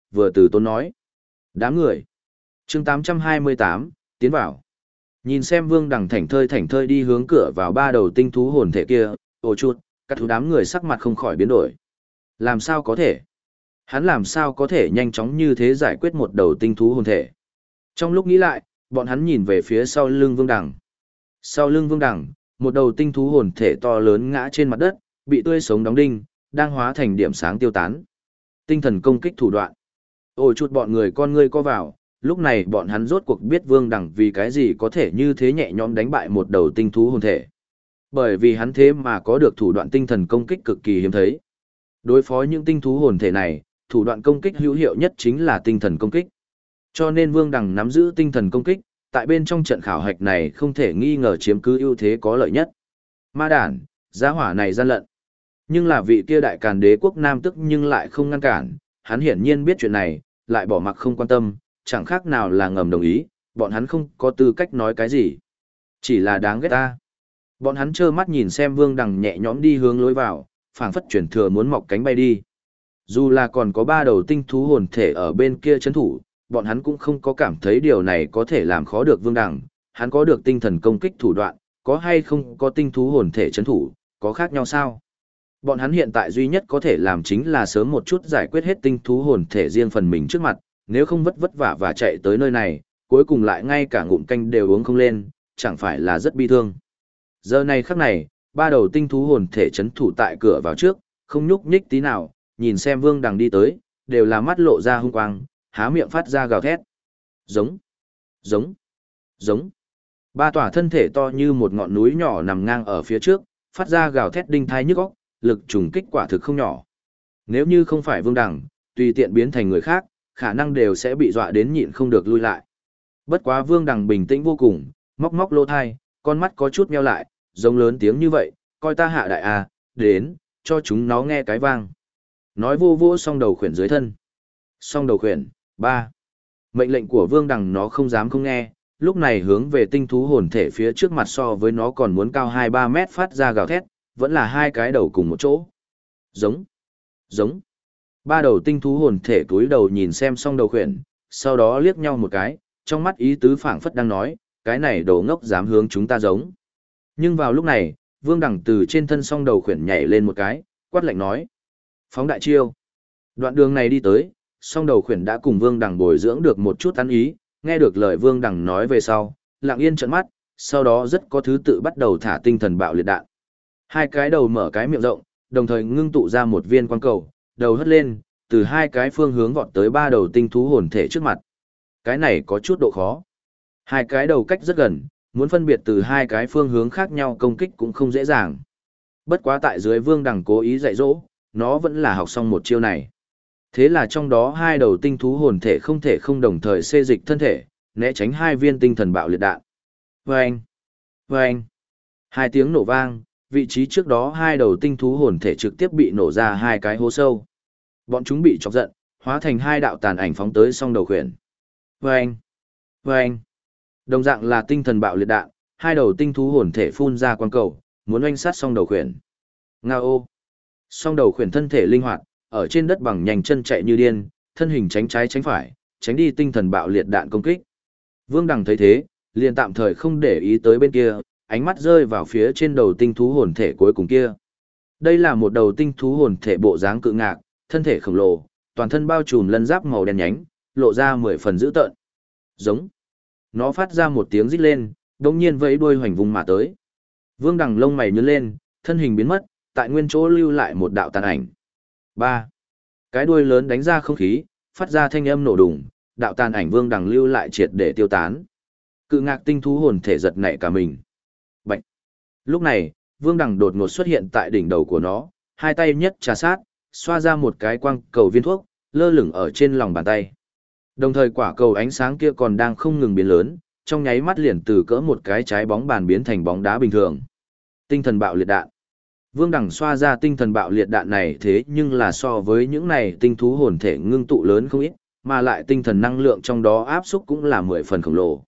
vừa từ tốn nói. Đám người. Chương 828, tiến vào. Nhìn xem Vương Đằng thảnh thơi đi hướng cửa vào ba đầu tinh thú hồn thể kia, ồ chút, các thú đám người sắc mặt không khỏi biến đổi. Làm sao có thể? Hắn làm sao có thể nhanh chóng như thế giải quyết một đầu tinh thú hồn thể? Trong lúc nghĩ lại, bọn hắn nhìn về phía sau lưng Vương Đằng. Sau lưng Vương Đằng, một đầu tinh thú hồn thể to lớn ngã trên mặt đất, bị tươi sống đóng đinh, đang hóa thành điểm sáng tiêu tán. Tinh thần công kích thủ đoạn. Ôi chút bọn người con ngươi co vào, lúc này bọn hắn rốt cuộc biết Vương Đằng vì cái gì có thể như thế nhẹ nhõm đánh bại một đầu tinh thú hồn thể. Bởi vì hắn thế mà có được thủ đoạn tinh thần công kích cực kỳ hiếm thấy. Đối phó những tinh thú hồn thể này, thủ đoạn công kích hữu hiệu nhất chính là tinh thần công kích. Cho nên Vương Đằng nắm giữ tinh thần công kích, tại bên trong trận khảo hạch này không thể nghi ngờ chiếm cứ ưu thế có lợi nhất. Ma đản, gia hỏa này gian lận. Nhưng là vị kia đại càn đế quốc nam tức nhưng lại không ngăn cản, hắn hiển nhiên biết chuyện này, lại bỏ mặc không quan tâm, chẳng khác nào là ngầm đồng ý, bọn hắn không có tư cách nói cái gì. Chỉ là đáng ghét ta. Bọn hắn trơ mắt nhìn xem Vương Đằng nhẹ nhõm đi hướng lối vào, phảng phất chuyển thừa muốn mọc cánh bay đi. Dù là còn có ba đầu tinh thú hồn thể ở bên kia chấn thủ, bọn hắn cũng không có cảm thấy điều này có thể làm khó được Vương Đằng, hắn có được tinh thần công kích thủ đoạn, có hay không có tinh thú hồn thể chấn thủ, có khác nhau sao? Bọn hắn hiện tại duy nhất có thể làm chính là sớm một chút giải quyết hết tinh thú hồn thể riêng phần mình trước mặt, nếu không vất vất vả và chạy tới nơi này, cuối cùng lại ngay cả ngụm canh đều uống không lên, chẳng phải là rất bi thương. Giờ này khắc này, ba đầu tinh thú hồn thể chấn thủ tại cửa vào trước, không nhúc nhích tí nào, nhìn xem Vương Đằng đi tới, đều là mắt lộ ra hung quang, há miệng phát ra gào thét. Giống, giống, giống. Ba tòa thân thể to như một ngọn núi nhỏ nằm ngang ở phía trước, phát ra gào thét đinh thai nhức óc, lực trùng kích quả thực không nhỏ. Nếu như không phải Vương Đằng, tùy tiện biến thành người khác, khả năng đều sẽ bị dọa đến nhịn không được lui lại. Bất quá Vương Đằng bình tĩnh vô cùng, móc móc lỗ thai, con mắt có chút meo lại, giống lớn tiếng như vậy, coi ta hạ đại à, đến, cho chúng nó nghe cái vang. Nói vô vô song đầu khuyển dưới thân. Song đầu khuyển, 3. Mệnh lệnh của Vương Đằng nó không dám không nghe, lúc này hướng về tinh thú hồn thể phía trước mặt so với nó còn muốn cao 2-3 mét phát ra gào thét, vẫn là hai cái đầu cùng một chỗ. Giống, giống. Ba đầu tinh thú hồn thể cúi đầu nhìn xem song đầu khuyển, sau đó liếc nhau một cái, trong mắt ý tứ phảng phất đang nói, cái này đồ ngốc dám hướng chúng ta giống. Nhưng vào lúc này, Vương Đằng từ trên thân song đầu khuyển nhảy lên một cái, quát lạnh nói. Phóng đại chiêu. Đoạn đường này đi tới, song đầu khuyển đã cùng Vương Đằng bồi dưỡng được một chút ăn ý, nghe được lời Vương Đằng nói về sau, lặng yên trợn mắt, sau đó rất có thứ tự bắt đầu thả tinh thần bạo liệt đạn. Hai cái đầu mở cái miệng rộng, đồng thời ngưng tụ ra một viên quang cầu, đầu hất lên, từ hai cái phương hướng vọt tới ba đầu tinh thú hồn thể trước mặt. Cái này có chút độ khó. Hai cái đầu cách rất gần, muốn phân biệt từ hai cái phương hướng khác nhau công kích cũng không dễ dàng. Bất quá tại dưới Vương Đằng cố ý dạy dỗ, nó vẫn là học xong một chiêu này. Thế là trong đó hai đầu tinh thú hồn thể không thể không đồng thời xê dịch thân thể, né tránh hai viên tinh thần bạo liệt đạn. Vâng! Vâng! Hai tiếng nổ vang, vị trí trước đó hai đầu tinh thú hồn thể trực tiếp bị nổ ra hai cái hố sâu. Bọn chúng bị chọc giận, hóa thành hai đạo tàn ảnh phóng tới song đầu khuyển. Vâng! Vâng! Đồng dạng là tinh thần bạo liệt đạn, hai đầu tinh thú hồn thể phun ra quang cầu, muốn oanh sát song đầu khuyển. Ngao! Song đầu khuyển thân thể linh hoạt, ở trên đất bằng nhanh chân chạy như điên, thân hình tránh trái tránh phải, tránh đi tinh thần bạo liệt đạn công kích. Vương Đằng thấy thế, liền tạm thời không để ý tới bên kia, ánh mắt rơi vào phía trên đầu tinh thú hồn thể cuối cùng kia. Đây là một đầu tinh thú hồn thể bộ dáng cự ngạc, thân thể khổng lồ, toàn thân bao trùm lân giáp màu đen nhánh, lộ ra 10 phần dữ tợn. Giống. Nó phát ra một tiếng rít lên, đột nhiên vẫy đuôi hoành vùng mà tới. Vương Đằng lông mày nhướng lên, thân hình biến mất, tại nguyên chỗ lưu lại một đạo tàn ảnh. 3. Cái đuôi lớn đánh ra không khí, phát ra thanh âm nổ đùng, đạo tàn ảnh Vương Đằng lưu lại triệt để tiêu tán. Cự ngạc tinh thú hồn thể giật nảy cả mình. Bạch. Lúc này, Vương Đằng đột ngột xuất hiện tại đỉnh đầu của nó, hai tay nhất trà sát, xoa ra một cái quang cầu viên thuốc, lơ lửng ở trên lòng bàn tay. Đồng thời quả cầu ánh sáng kia còn đang không ngừng biến lớn, trong nháy mắt liền từ cỡ một cái trái bóng bàn biến thành bóng đá bình thường. Tinh thần bạo liệt đạn. Vương Đằng xoa ra tinh thần bạo liệt đạn này thế nhưng là so với những này tinh thú hồn thể ngưng tụ lớn không ít, mà lại tinh thần năng lượng trong đó áp xúc cũng là 10 phần khổng lồ.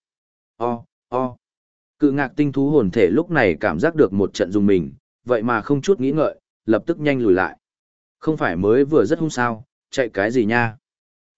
O. Cự ngạc tinh thú hồn thể lúc này cảm giác được một trận dùng mình, vậy mà không chút nghĩ ngợi, lập tức nhanh lùi lại. Không phải mới vừa rất hung sao, chạy cái gì nha.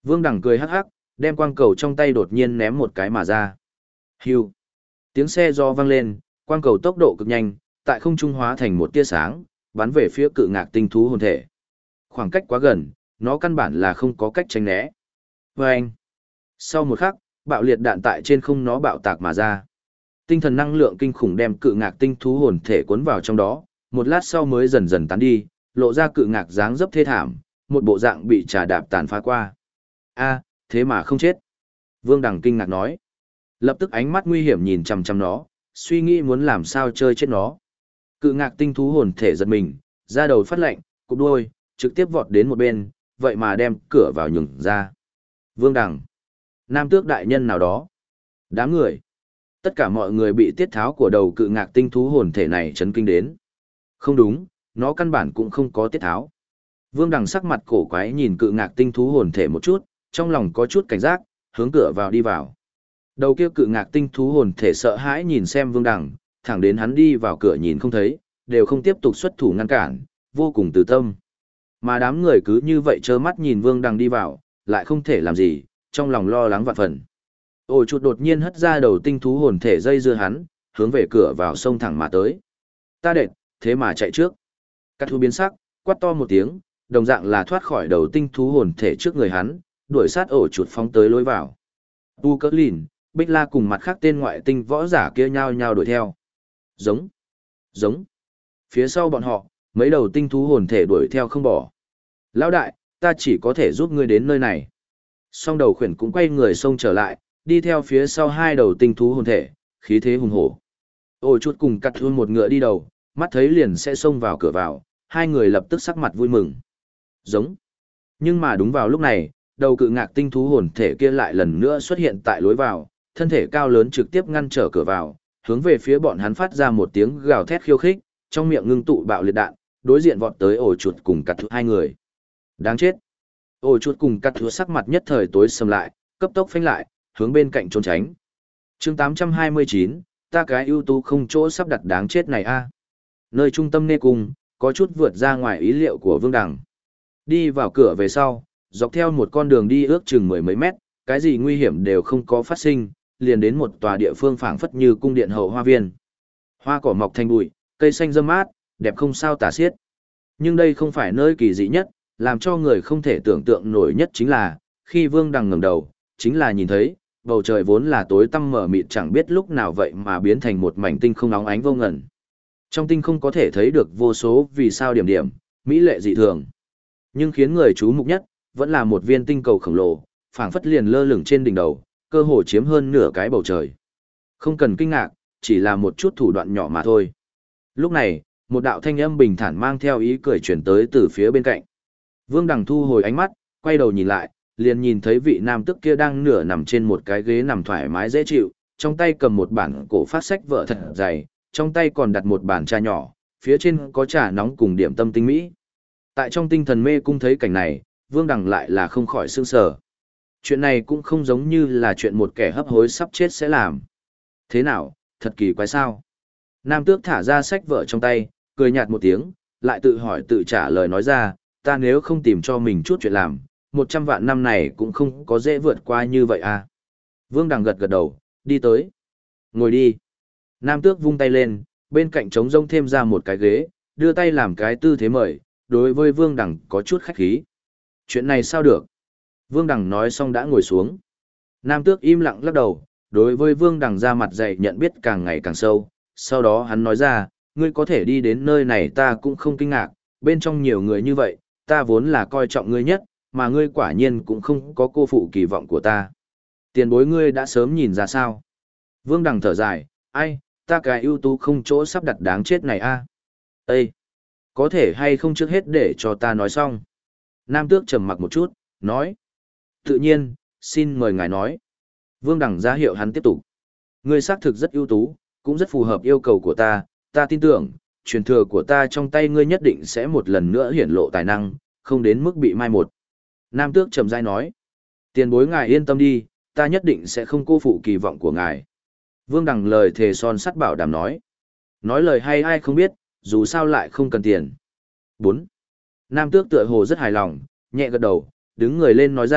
Vương Đằng cười hắc hắc, đem quang cầu trong tay đột nhiên ném một cái mà ra. Hưu. Tiếng xe do vang lên, quang cầu tốc độ cực nhanh, tại không trung hóa thành một tia sáng, bắn về phía cự ngạc tinh thú hồn thể. Khoảng cách quá gần, nó căn bản là không có cách tránh né. Vâng! Sau một khắc, bạo liệt đạn tại trên không nó bạo tạc mà ra. Tinh thần năng lượng kinh khủng đem cự ngạc tinh thú hồn thể cuốn vào trong đó, một lát sau mới dần dần tán đi, lộ ra cự ngạc dáng dấp thê thảm, một bộ dạng bị trà đạp tàn phá qua. A, thế mà không chết. Vương Đằng kinh ngạc nói. Lập tức ánh mắt nguy hiểm nhìn chằm chằm nó, suy nghĩ muốn làm sao chơi chết nó. Cự ngạc tinh thú hồn thể giật mình, ra đầu phát lạnh, cụp đuôi, trực tiếp vọt đến một bên, vậy mà đem cửa vào nhường ra. Vương Đằng, Nam Tước đại nhân nào đó, đám người. Tất cả mọi người bị tiết tháo của đầu cự ngạc tinh thú hồn thể này chấn kinh đến. Không đúng, nó căn bản cũng không có tiết tháo. Vương Đằng sắc mặt cổ quái nhìn cự ngạc tinh thú hồn thể một chút, trong lòng có chút cảnh giác, hướng cửa vào đi vào. Đầu kia cự ngạc tinh thú hồn thể sợ hãi nhìn xem Vương Đằng, thẳng đến hắn đi vào cửa nhìn không thấy, đều không tiếp tục xuất thủ ngăn cản, vô cùng từ tâm. Mà đám người cứ như vậy trơ mắt nhìn Vương Đằng đi vào, lại không thể làm gì, trong lòng lo lắng vạn phần. Ôi chuột đột nhiên hất ra đầu tinh thú hồn thể dây dưa hắn, hướng về cửa vào sông thẳng mà tới. Ta đệt, thế mà chạy trước. Cắt thú biến sắc, quát to một tiếng, đồng dạng là thoát khỏi đầu tinh thú hồn thể trước người hắn, đuổi sát ổ chuột phóng tới lối vào. Tu Cỡ Lìn, Bích La cùng mặt khác tên ngoại tinh võ giả kia nhao nhao đuổi theo. Giống, giống. Phía sau bọn họ, mấy đầu tinh thú hồn thể đuổi theo không bỏ. Lão đại, ta chỉ có thể giúp ngươi đến nơi này. Song đầu khuyển cũng quay người xông trở lại, đi theo phía sau hai đầu tinh thú hồn thể, khí thế hùng hổ. Ôi chút cùng cắt thun một ngựa đi đầu, mắt thấy liền sẽ xông vào cửa vào, hai người lập tức sắc mặt vui mừng. Giống. Nhưng mà đúng vào lúc này, đầu cự ngạc tinh thú hồn thể kia lại lần nữa xuất hiện tại lối vào, thân thể cao lớn trực tiếp ngăn trở cửa vào, hướng về phía bọn hắn phát ra một tiếng gào thét khiêu khích, trong miệng ngưng tụ bạo liệt đạn, đối diện vọt tới ổ chuột cùng cắt thú hai người. Đáng chết. Ổ chuột cùng cắt thú sắc mặt nhất thời tối sầm lại, cấp tốc phanh lại, hướng bên cạnh trốn tránh. Chương 829, ta cái ưu tú không chỗ sắp đặt đáng chết này a. Nơi trung tâm nê cung, có chút vượt ra ngoài ý liệu của Vương Đằng. Đi vào cửa về sau, dọc theo một con đường đi ước chừng mười mấy mét, cái gì nguy hiểm đều không có phát sinh, liền đến một tòa địa phương phảng phất như cung điện hậu hoa viên. Hoa cỏ mọc thành bụi, cây xanh râm mát, đẹp không sao tả xiết. Nhưng đây không phải nơi kỳ dị nhất, làm cho người không thể tưởng tượng nổi nhất chính là, khi Vương Đằng ngẩng đầu, chính là nhìn thấy, bầu trời vốn là tối tăm mờ mịt chẳng biết lúc nào vậy mà biến thành một mảnh tinh không nóng ánh vô ngần. Trong tinh không có thể thấy được vô số vì sao điểm điểm, mỹ lệ dị thường. Nhưng khiến người chú mục nhất, vẫn là một viên tinh cầu khổng lồ, phảng phất liền lơ lửng trên đỉnh đầu, cơ hồ chiếm hơn nửa cái bầu trời. Không cần kinh ngạc, chỉ là một chút thủ đoạn nhỏ mà thôi. Lúc này, một đạo thanh âm bình thản mang theo ý cười chuyển tới từ phía bên cạnh. Vương Đằng thu hồi ánh mắt, quay đầu nhìn lại, liền nhìn thấy vị nam tước kia đang nửa nằm trên một cái ghế nằm thoải mái dễ chịu, trong tay cầm một bản cổ phát sách vở thật dày, trong tay còn đặt một bàn trà nhỏ, phía trên có trà nóng cùng điểm tâm tinh mỹ. Tại trong tinh thần mê cung thấy cảnh này, Vương Đằng lại là không khỏi sửng sở. Chuyện này cũng không giống như là chuyện một kẻ hấp hối sắp chết sẽ làm. Thế nào, thật kỳ quái sao? Nam tước thả ra sách vở trong tay, cười nhạt một tiếng, lại tự hỏi tự trả lời nói ra, ta nếu không tìm cho mình chút chuyện làm, 100 vạn năm này cũng không có dễ vượt qua như vậy à. Vương Đằng gật gật đầu, đi tới. Ngồi đi. Nam tước vung tay lên, bên cạnh trống rông thêm ra một cái ghế, đưa tay làm cái tư thế mời, đối với Vương Đằng có chút khách khí. Chuyện này sao được? Vương Đằng nói xong đã ngồi xuống. Nam tước im lặng lắc đầu, đối với Vương Đằng ra mặt dày nhận biết càng ngày càng sâu. Sau đó hắn nói ra, ngươi có thể đi đến nơi này ta cũng không kinh ngạc, bên trong nhiều người như vậy, ta vốn là coi trọng ngươi nhất, mà ngươi quả nhiên cũng không có cô phụ kỳ vọng của ta. Tiền bối ngươi đã sớm nhìn ra sao? Vương Đằng thở dài, ai, ta cái ưu tú không chỗ sắp đặt đáng chết này a. Ê! Có thể hay không trước hết để cho ta nói xong. Nam tước trầm mặc một chút, nói. Tự nhiên, xin mời ngài nói. Vương Đằng ra hiệu hắn tiếp tục. Ngươi xác thực rất ưu tú, cũng rất phù hợp yêu cầu của ta tin tưởng, truyền thừa của ta trong tay ngươi nhất định sẽ một lần nữa hiển lộ tài năng, không đến mức bị mai một. Nam tước trầm rãi nói. Tiền bối ngài yên tâm đi, ta nhất định sẽ không cô phụ kỳ vọng của ngài. Vương Đằng lời thề son sắt bảo đảm nói. Nói lời hay ai không biết, dù sao lại không cần tiền. 4. Nam tước tựa hồ rất hài lòng, nhẹ gật đầu, đứng người lên nói ra,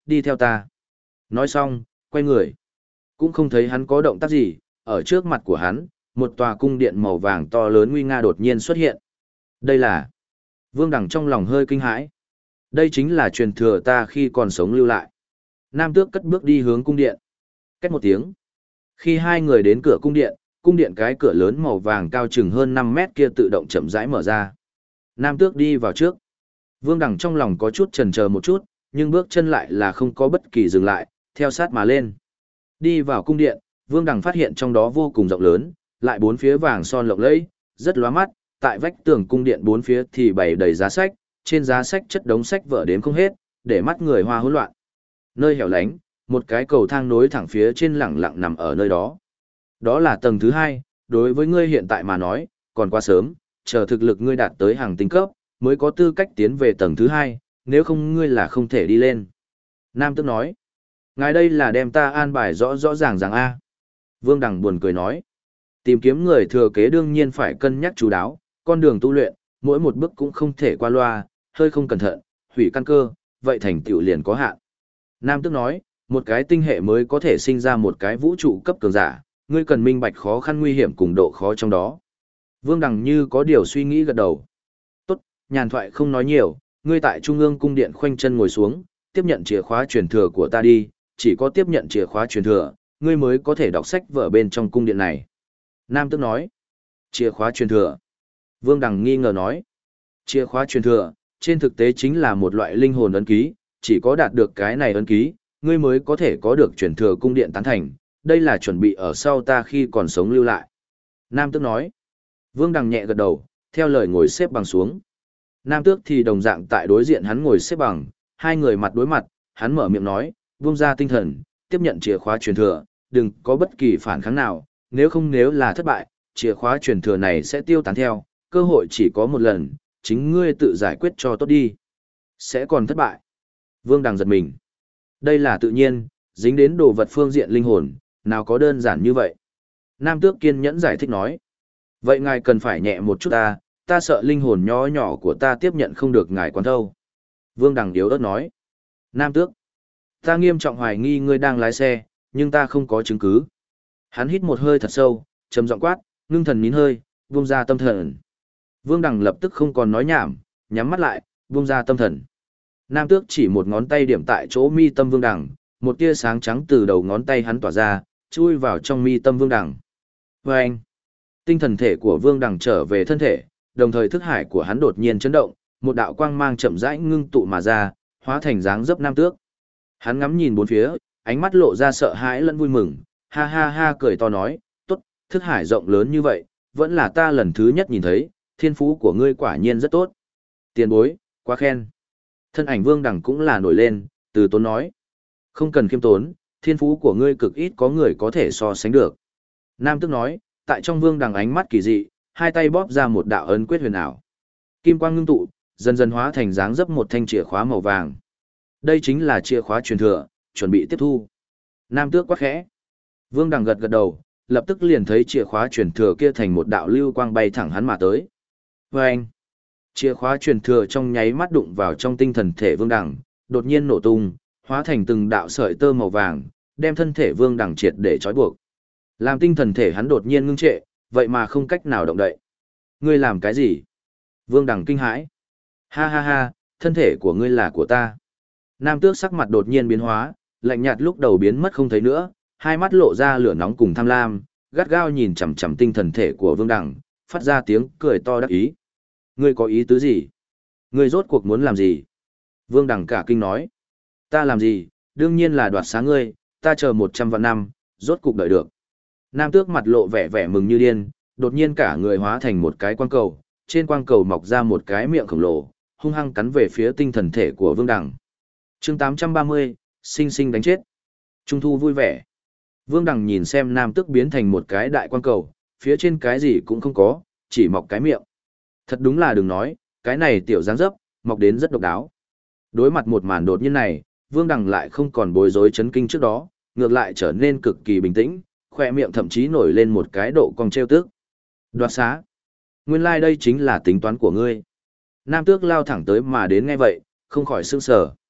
đi theo ta. Nói xong, quay người. Cũng không thấy hắn có động tác gì, ở trước mặt của hắn, một tòa cung điện màu vàng to lớn nguy nga đột nhiên xuất hiện. Đây là... Vương Đằng trong lòng hơi kinh hãi. Đây chính là truyền thừa ta khi còn sống lưu lại. Nam Tước cất bước đi hướng cung điện. Cách một tiếng. Khi hai người đến cửa cung điện cái cửa lớn màu vàng cao chừng hơn 5 mét kia tự động chậm rãi mở ra. Nam Tước đi vào trước. Vương Đằng trong lòng có chút chần chờ một chút, nhưng bước chân lại là không có bất kỳ dừng lại, theo sát mà lên. Đi vào cung điện, Vương Đằng phát hiện trong đó vô cùng rộng lớn, lại bốn phía vàng son lộng lẫy, rất lóa mắt, tại vách tường cung điện bốn phía thì bày đầy giá sách, trên giá sách chất đống sách vở đếm không hết, để mắt người hoa hỗn loạn. Nơi hẻo lánh, một cái cầu thang nối thẳng phía trên lẳng lặng nằm ở nơi đó. Đó là tầng thứ 2, đối với ngươi hiện tại mà nói, còn quá sớm, chờ thực lực ngươi đạt tới hàng tinh cấp, mới có tư cách tiến về tầng thứ 2, nếu không ngươi là không thể đi lên. Nam Tước nói, ngài đây là đem ta an bài rõ rõ ràng ràng a. Vương Đằng buồn cười nói, tìm kiếm người thừa kế đương nhiên phải cân nhắc chú đáo, con đường tu luyện, mỗi một bước cũng không thể qua loa, hơi không cẩn thận, hủy căn cơ, vậy thành tựu liền có hạn. Nam Tước nói, một cái tinh hệ mới có thể sinh ra một cái vũ trụ cấp cường giả, ngươi cần minh bạch khó khăn nguy hiểm cùng độ khó trong đó. Vương Đằng như có điều suy nghĩ gật đầu. Tốt, nhàn thoại không nói nhiều, ngươi tại Trung ương cung điện khoanh chân ngồi xuống, tiếp nhận chìa khóa truyền thừa của ta đi, chỉ có tiếp nhận chìa khóa truyền thừa, ngươi mới có thể đọc sách vở bên trong cung điện này. Nam Tước nói, chìa khóa truyền thừa. Vương Đằng nghi ngờ nói, chìa khóa truyền thừa, trên thực tế chính là một loại linh hồn ấn ký, chỉ có đạt được cái này ấn ký, ngươi mới có thể có được truyền thừa cung điện tán thành, đây là chuẩn bị ở sau ta khi còn sống lưu lại. Nam Tước nói, Vương Đằng nhẹ gật đầu, theo lời ngồi xếp bằng xuống. Nam Tước thì đồng dạng tại đối diện hắn ngồi xếp bằng, hai người mặt đối mặt, hắn mở miệng nói, buông ra tinh thần, tiếp nhận chìa khóa truyền thừa, đừng có bất kỳ phản kháng nào, nếu là thất bại, chìa khóa truyền thừa này sẽ tiêu tán theo, cơ hội chỉ có một lần, chính ngươi tự giải quyết cho tốt đi. Sẽ còn thất bại. Vương Đằng giật mình. Đây là tự nhiên, dính đến đồ vật phương diện linh hồn, nào có đơn giản như vậy. Nam Tước kiên nhẫn giải thích nói. Vậy ngài cần phải nhẹ một chút ta sợ linh hồn nhỏ nhỏ của ta tiếp nhận không được ngài quán thâu. Vương Đằng yếu ớt nói. Nam Tước, ta nghiêm trọng hoài nghi ngươi đang lái xe, nhưng ta không có chứng cứ. Hắn hít một hơi thật sâu, trầm giọng quát, ngưng thần nín hơi, buông ra tâm thần. Vương Đằng lập tức không còn nói nhảm, nhắm mắt lại, buông ra tâm thần. Nam Tước chỉ một ngón tay điểm tại chỗ mi tâm Vương Đằng, một tia sáng trắng từ đầu ngón tay hắn tỏa ra, chui vào trong mi tâm Vương Đằng. Vâng! Tinh thần thể của Vương Đằng trở về thân thể, đồng thời thức hải của hắn đột nhiên chấn động, một đạo quang mang chậm rãi ngưng tụ mà ra, hóa thành dáng dấp Nam Tước. Hắn ngắm nhìn bốn phía, ánh mắt lộ ra sợ hãi lẫn vui mừng, ha ha ha cười to nói, tốt, thức hải rộng lớn như vậy, vẫn là ta lần thứ nhất nhìn thấy, thiên phú của ngươi quả nhiên rất tốt. Tiền bối, quá khen. Thân ảnh Vương Đằng cũng là nổi lên, từ tốn nói. Không cần khiêm tốn, thiên phú của ngươi cực ít có người có thể so sánh được. Nam Tước nói, tại trong Vương Đằng ánh mắt kỳ dị, hai tay bóp ra một đạo ấn quyết huyền ảo. Kim quang ngưng tụ, dần dần hóa thành dáng dấp một thanh chìa khóa màu vàng. Đây chính là chìa khóa truyền thừa, chuẩn bị tiếp thu. Nam Tước quát khẽ. Vương Đằng gật gật đầu, lập tức liền thấy chìa khóa truyền thừa kia thành một đạo lưu quang bay thẳng hắn mà tới. Vâng! Chìa khóa truyền thừa trong nháy mắt đụng vào trong tinh thần thể Vương Đằng, đột nhiên nổ tung, hóa thành từng đạo sợi tơ màu vàng, đem thân thể Vương Đằng triệt để trói buộc. Làm tinh thần thể hắn đột nhiên ngưng trệ, vậy mà không cách nào động đậy. Ngươi làm cái gì? Vương Đằng kinh hãi. Ha ha ha, thân thể của ngươi là của ta. Nam Tước sắc mặt đột nhiên biến hóa, lạnh nhạt lúc đầu biến mất không thấy nữa, hai mắt lộ ra lửa nóng cùng tham lam, gắt gao nhìn chằm chằm tinh thần thể của Vương Đằng, phát ra tiếng cười to đắc ý. Ngươi có ý tứ gì? Ngươi rốt cuộc muốn làm gì? Vương Đằng cả kinh nói. Ta làm gì? Đương nhiên là đoạt xá ngươi, ta chờ 100 vạn năm, rốt cuộc đợi được. Nam Tước mặt lộ vẻ vẻ mừng như điên, đột nhiên cả người hóa thành một cái quang cầu, trên quang cầu mọc ra một cái miệng khổng lồ, hung hăng cắn về phía tinh thần thể của Vương Đằng. Chương 830, sinh sinh đánh chết. Trung thu vui vẻ. Vương Đằng nhìn xem Nam Tước biến thành một cái đại quang cầu, phía trên cái gì cũng không có, chỉ mọc cái miệng. Thật đúng là đừng nói, cái này tiểu dáng dấp, mọc đến rất độc đáo. Đối mặt một màn đột nhiên này, Vương Đằng lại không còn bối rối chấn kinh trước đó, ngược lại trở nên cực kỳ bình tĩnh, khoe miệng thậm chí nổi lên một cái độ cong trêu tức. Đoạt xá. Nguyên lai đây chính là tính toán của ngươi. Nam Tước lao thẳng tới mà đến nghe vậy, không khỏi sững sờ.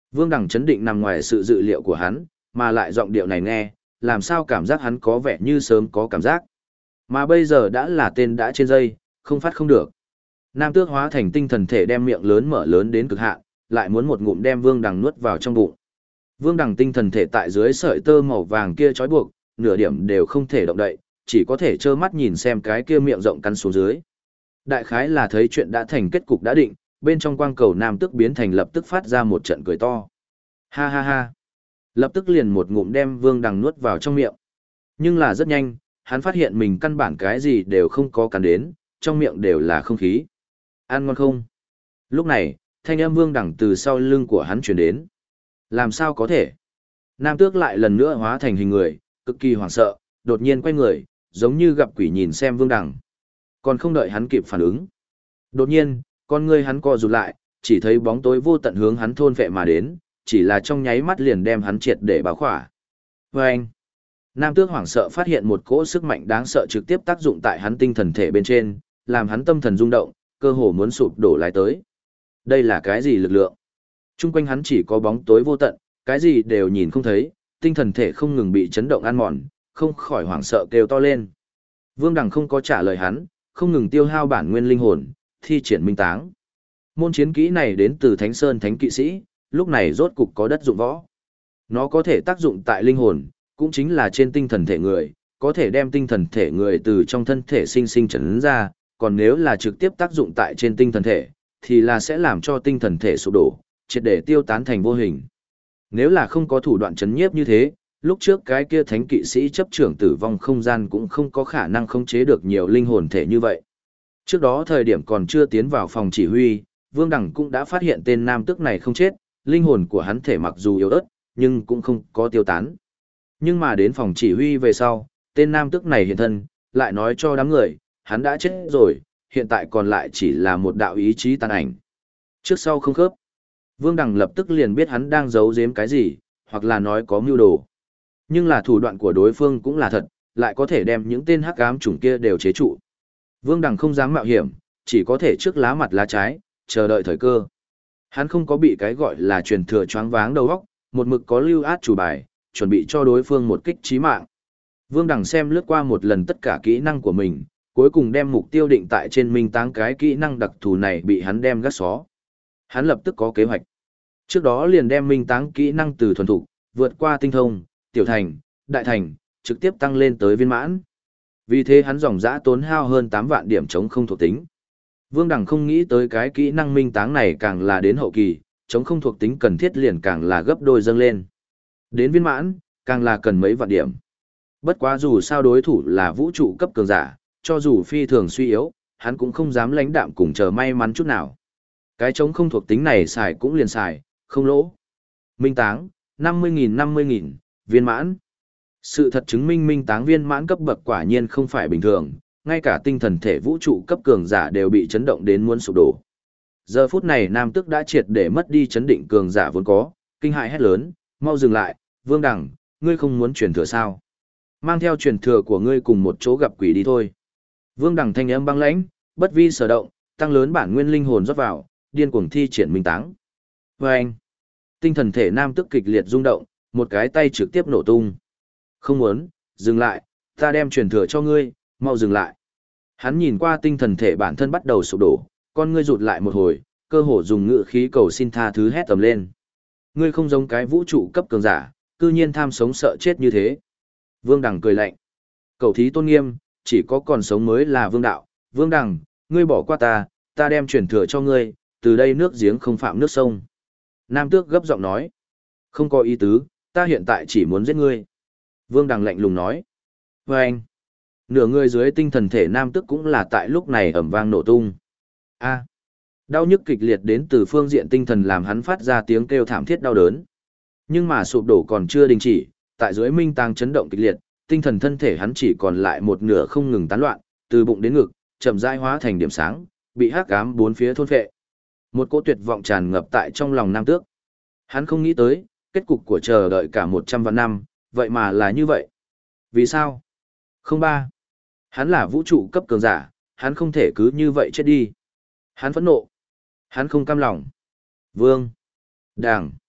Vương Đằng chấn định nằm ngoài sự dự liệu của hắn, mà lại giọng điệu này nghe, làm sao cảm giác hắn có vẻ như sớm có cảm giác. Mà bây giờ đã là tên đã trên dây, không phát không được. Nam Tước hóa thành tinh thần thể đem miệng lớn mở lớn đến cực hạn, lại muốn một ngụm đem Vương Đằng nuốt vào trong bụng. Vương Đằng tinh thần thể tại dưới sợi tơ màu vàng kia trói buộc, nửa điểm đều không thể động đậy, chỉ có thể trơ mắt nhìn xem cái kia miệng rộng cắn xuống dưới. Đại khái là thấy chuyện đã thành kết cục đã định, bên trong quang cầu Nam Tước biến thành lập tức phát ra một trận cười to. Ha ha ha. Lập tức liền một ngụm đem Vương Đằng nuốt vào trong miệng. Nhưng là rất nhanh, hắn phát hiện mình căn bản cái gì đều không có cắn đến, trong miệng đều là không khí. Ăn ngon không? Lúc này, thanh âm Vương Đằng từ sau lưng của hắn truyền đến. Làm sao có thể? Nam Tước lại lần nữa hóa thành hình người, cực kỳ hoảng sợ, đột nhiên quay người, giống như gặp quỷ nhìn xem Vương Đằng. Còn không đợi hắn kịp phản ứng. Đột nhiên, con ngươi hắn co rụt lại, chỉ thấy bóng tối vô tận hướng hắn thôn phệ mà đến, chỉ là trong nháy mắt liền đem hắn triệt để bao khỏa. Và anh, Nam Tước hoảng sợ phát hiện một cỗ sức mạnh đáng sợ trực tiếp tác dụng tại hắn tinh thần thể bên trên, làm hắn tâm thần rung động, cơ hồ muốn sụp đổ lại tới. Đây là cái gì lực lượng? Trung quanh hắn chỉ có bóng tối vô tận, cái gì đều nhìn không thấy, tinh thần thể không ngừng bị chấn động ăn mòn, không khỏi hoảng sợ kêu to lên. Vương Đằng không có trả lời hắn, không ngừng tiêu hao bản nguyên linh hồn, thi triển minh táng. Môn chiến kỹ này đến từ Thánh Sơn Thánh Kỵ Sĩ, lúc này rốt cục có đất dụng võ. Nó có thể tác dụng tại linh hồn, cũng chính là trên tinh thần thể người, có thể đem tinh thần thể người từ trong thân thể sinh sinh trấn ra, còn nếu là trực tiếp tác dụng tại trên tinh thần thể, thì là sẽ làm cho tinh thần thể sụp đổ, triệt để tiêu tán thành vô hình. Nếu là không có thủ đoạn chấn nhiếp như thế, lúc trước cái kia thánh kỵ sĩ chấp trưởng tử vong không gian cũng không có khả năng khống chế được nhiều linh hồn thể như vậy. Trước đó thời điểm còn chưa tiến vào phòng chỉ huy, Vương Đằng cũng đã phát hiện tên nam tước này không chết, linh hồn của hắn thể mặc dù yếu ớt, nhưng cũng không có tiêu tán. Nhưng mà đến phòng chỉ huy về sau, tên nam tước này hiện thân, lại nói cho đám người, hắn đã chết rồi, hiện tại còn lại chỉ là một đạo ý chí tàn ảnh. Trước sau không khớp. Vương Đằng lập tức liền biết hắn đang giấu giếm cái gì, hoặc là nói có mưu đồ. Nhưng là thủ đoạn của đối phương cũng là thật, lại có thể đem những tên hắc ám chủng kia đều chế trụ. Vương Đằng không dám mạo hiểm, chỉ có thể trước lá mặt lá trái, chờ đợi thời cơ. Hắn không có bị cái gọi là truyền thừa choáng váng đầu óc, một mực có lưu át chủ bài, chuẩn bị cho đối phương một kích chí mạng. Vương Đằng xem lướt qua một lần tất cả kỹ năng của mình, cuối cùng đem mục tiêu định tại trên minh táng cái kỹ năng đặc thù này bị hắn đem gắt xó. Hắn lập tức có kế hoạch. Trước đó liền đem minh táng kỹ năng từ thuần thục, vượt qua tinh thông, tiểu thành, đại thành, trực tiếp tăng lên tới viên mãn. Vì thế hắn dòng dã tốn hao hơn 8 vạn điểm chống không thuộc tính. Vương Đằng không nghĩ tới cái kỹ năng minh táng này càng là đến hậu kỳ, chống không thuộc tính cần thiết liền càng là gấp đôi dâng lên. Đến viên mãn, càng là cần mấy vạn điểm. Bất quá dù sao đối thủ là vũ trụ cấp cường giả, cho dù phi thường suy yếu, hắn cũng không dám lãnh đạm cùng chờ may mắn chút nào. Cái chống không thuộc tính này xài cũng liền xài, không lỗ. Minh táng, 50.000, viên mãn. Sự thật chứng minh minh táng viên mãn cấp bậc quả nhiên không phải bình thường, ngay cả tinh thần thể vũ trụ cấp cường giả đều bị chấn động đến muốn sụp đổ. Giờ phút này Nam Tước đã triệt để mất đi chấn định cường giả vốn có, kinh hại hét lớn, mau dừng lại, Vương Đằng, ngươi không muốn truyền thừa sao? Mang theo truyền thừa của ngươi cùng một chỗ gặp quỷ đi thôi. Vương Đằng thanh âm băng lãnh, bất vi sở động, tăng lớn bản nguyên linh hồn rót vào, điên cuồng thi triển minh táng. Và anh, tinh thần thể Nam Tước kịch liệt rung động, một cái tay trực tiếp nổ tung. Không muốn, dừng lại, ta đem truyền thừa cho ngươi, mau dừng lại. Hắn nhìn qua tinh thần thể bản thân bắt đầu sụp đổ, con ngươi rụt lại một hồi, cơ hồ dùng ngữ khí cầu xin tha thứ hét tầm lên. Ngươi không giống cái vũ trụ cấp cường giả, cư nhiên tham sống sợ chết như thế. Vương Đằng cười lạnh. Cầu thí tôn nghiêm, chỉ có còn sống mới là vương đạo. Vương Đằng, ngươi bỏ qua ta đem truyền thừa cho ngươi, từ đây nước giếng không phạm nước sông. Nam Tước gấp giọng nói. Không có ý tứ, ta hiện tại chỉ muốn giết ngươi. Vương Đằng lạnh lùng nói. Và anh, nửa người dưới tinh thần thể Nam Tước cũng là tại lúc này ầm vang nổ tung. A, đau nhức kịch liệt đến từ phương diện tinh thần làm hắn phát ra tiếng kêu thảm thiết đau đớn. Nhưng mà sụp đổ còn chưa đình chỉ, tại dưới minh tang chấn động kịch liệt, tinh thần thân thể hắn chỉ còn lại một nửa không ngừng tán loạn, từ bụng đến ngực, chậm rãi hóa thành điểm sáng, bị hắc ám bốn phía thôn phệ. Một cỗ tuyệt vọng tràn ngập tại trong lòng Nam Tước. Hắn không nghĩ tới, kết cục của chờ đợi cả 100 vạn năm, vậy mà là như vậy. Vì sao? Không ba. Hắn là vũ trụ cấp cường giả, hắn không thể cứ như vậy chết đi. Hắn phẫn nộ. Hắn không cam lòng. Vương Đằng,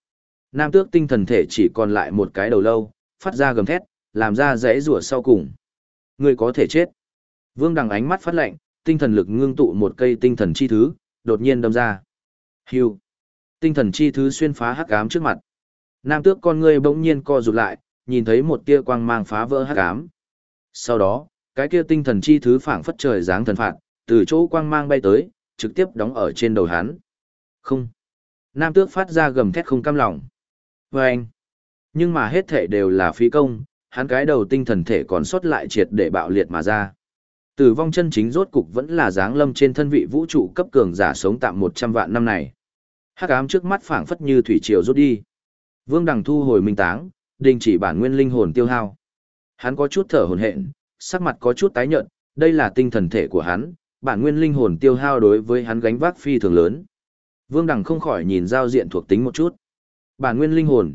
Nam tước tinh thần thể chỉ còn lại một cái đầu lâu, phát ra gầm thét, làm ra rẽ rủa sau cùng. Ngươi có thể chết. Vương Đằng ánh mắt phát lạnh, tinh thần lực ngưng tụ một cây tinh thần chi thứ, đột nhiên đâm ra. Hưu. Tinh thần chi thứ xuyên phá hắc ám trước mặt. Nam tước con ngươi bỗng nhiên co rụt lại, nhìn thấy một tia quang mang phá vỡ hắc ám. Sau đó, cái kia tinh thần chi thứ phảng phất trời giáng thần phạt, từ chỗ quang mang bay tới, trực tiếp đóng ở trên đầu hắn. Không. Nam tước phát ra gầm thét không cam lòng. Vâng. Nhưng mà hết thể đều là phí công, hắn cái đầu tinh thần thể còn sót lại triệt để bạo liệt mà ra. Tử vong chân chính rốt cục vẫn là giáng lâm trên thân vị vũ trụ cấp cường giả sống tạm 100 vạn năm này. Hắc ám trước mắt phảng phất như thủy triều rút đi. Vương Đằng thu hồi minh táng, đình chỉ bản nguyên linh hồn tiêu hao. Hắn có chút thở hổn hển, sắc mặt có chút tái nhợt, đây là tinh thần thể của hắn, bản nguyên linh hồn tiêu hao đối với hắn gánh vác phi thường lớn. Vương Đằng không khỏi nhìn giao diện thuộc tính một chút. Bản nguyên linh hồn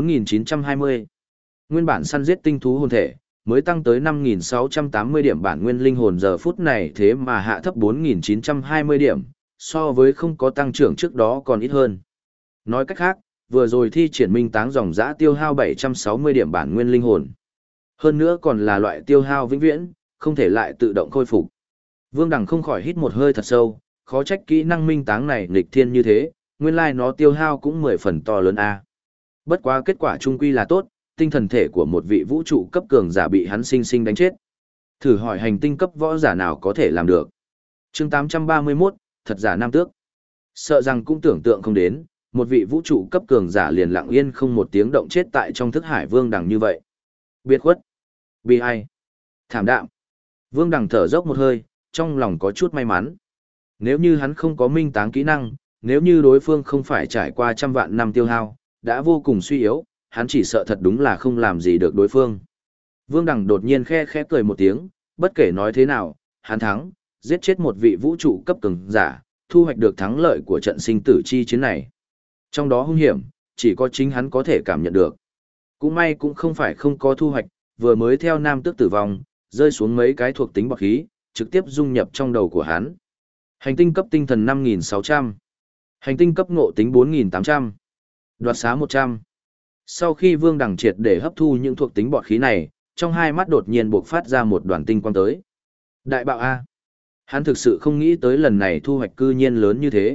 4920. Nguyên bản săn giết tinh thú hồn thể mới tăng tới 5680 điểm, bản nguyên linh hồn giờ phút này thế mà hạ thấp 4920 điểm, so với không có tăng trưởng trước đó còn ít hơn. Nói cách khác, vừa rồi thi triển minh táng dòng dã tiêu hao 760 điểm bản nguyên linh hồn. Hơn nữa còn là loại tiêu hao vĩnh viễn, không thể lại tự động khôi phục. Vương Đằng không khỏi hít một hơi thật sâu, khó trách kỹ năng minh táng này nghịch thiên như thế, nguyên lai nó tiêu hao cũng 10 phần to lớn a. Bất quá kết quả chung quy là tốt, tinh thần thể của một vị vũ trụ cấp cường giả bị hắn sinh sinh đánh chết. Thử hỏi hành tinh cấp võ giả nào có thể làm được. Chương 831, thật giả nam tước. Sợ rằng cũng tưởng tượng không đến, một vị vũ trụ cấp cường giả liền lặng yên không một tiếng động chết tại trong thức hải Vương Đằng như vậy. Biệt khuất, bi ai, thảm đạm. Vương Đằng thở dốc một hơi, trong lòng có chút may mắn. Nếu như hắn không có minh táng kỹ năng, nếu như đối phương không phải trải qua trăm vạn năm tiêu hao, đã vô cùng suy yếu, hắn chỉ sợ thật đúng là không làm gì được đối phương. Vương Đằng đột nhiên khe khẽ cười một tiếng, bất kể nói thế nào, hắn thắng, giết chết một vị vũ trụ cấp cường giả, thu hoạch được thắng lợi của trận sinh tử chi chiến này. Trong đó hung hiểm, chỉ có chính hắn có thể cảm nhận được. Cũng may cũng không phải không có thu hoạch, vừa mới theo nam tước tử vong, rơi xuống mấy cái thuộc tính bọt khí, trực tiếp dung nhập trong đầu của hắn. Hành tinh cấp tinh thần 5600, hành tinh cấp ngộ tính 4800, đoạt xá 100. Sau khi Vương Đằng triệt để hấp thu những thuộc tính bọt khí này, trong hai mắt đột nhiên bộc phát ra một đoàn tinh quang tới. Đại bạo A. Hắn thực sự không nghĩ tới lần này thu hoạch cư nhiên lớn như thế.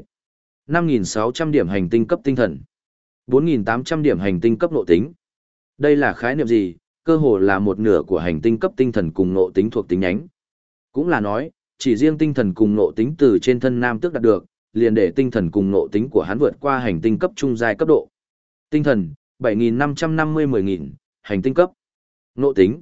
5.600 điểm hành tinh cấp tinh thần, 4.800 điểm hành tinh cấp ngộ tính. Đây là khái niệm gì? Cơ hồ là một nửa của hành tinh cấp tinh thần cùng ngộ tính thuộc tính nhánh. Cũng là nói, chỉ riêng tinh thần cùng ngộ tính từ trên thân nam tước đạt được, liền để tinh thần cùng ngộ tính của hắn vượt qua hành tinh cấp trung giai cấp độ. Tinh thần 7.550-10.000, hành tinh cấp. Ngộ tính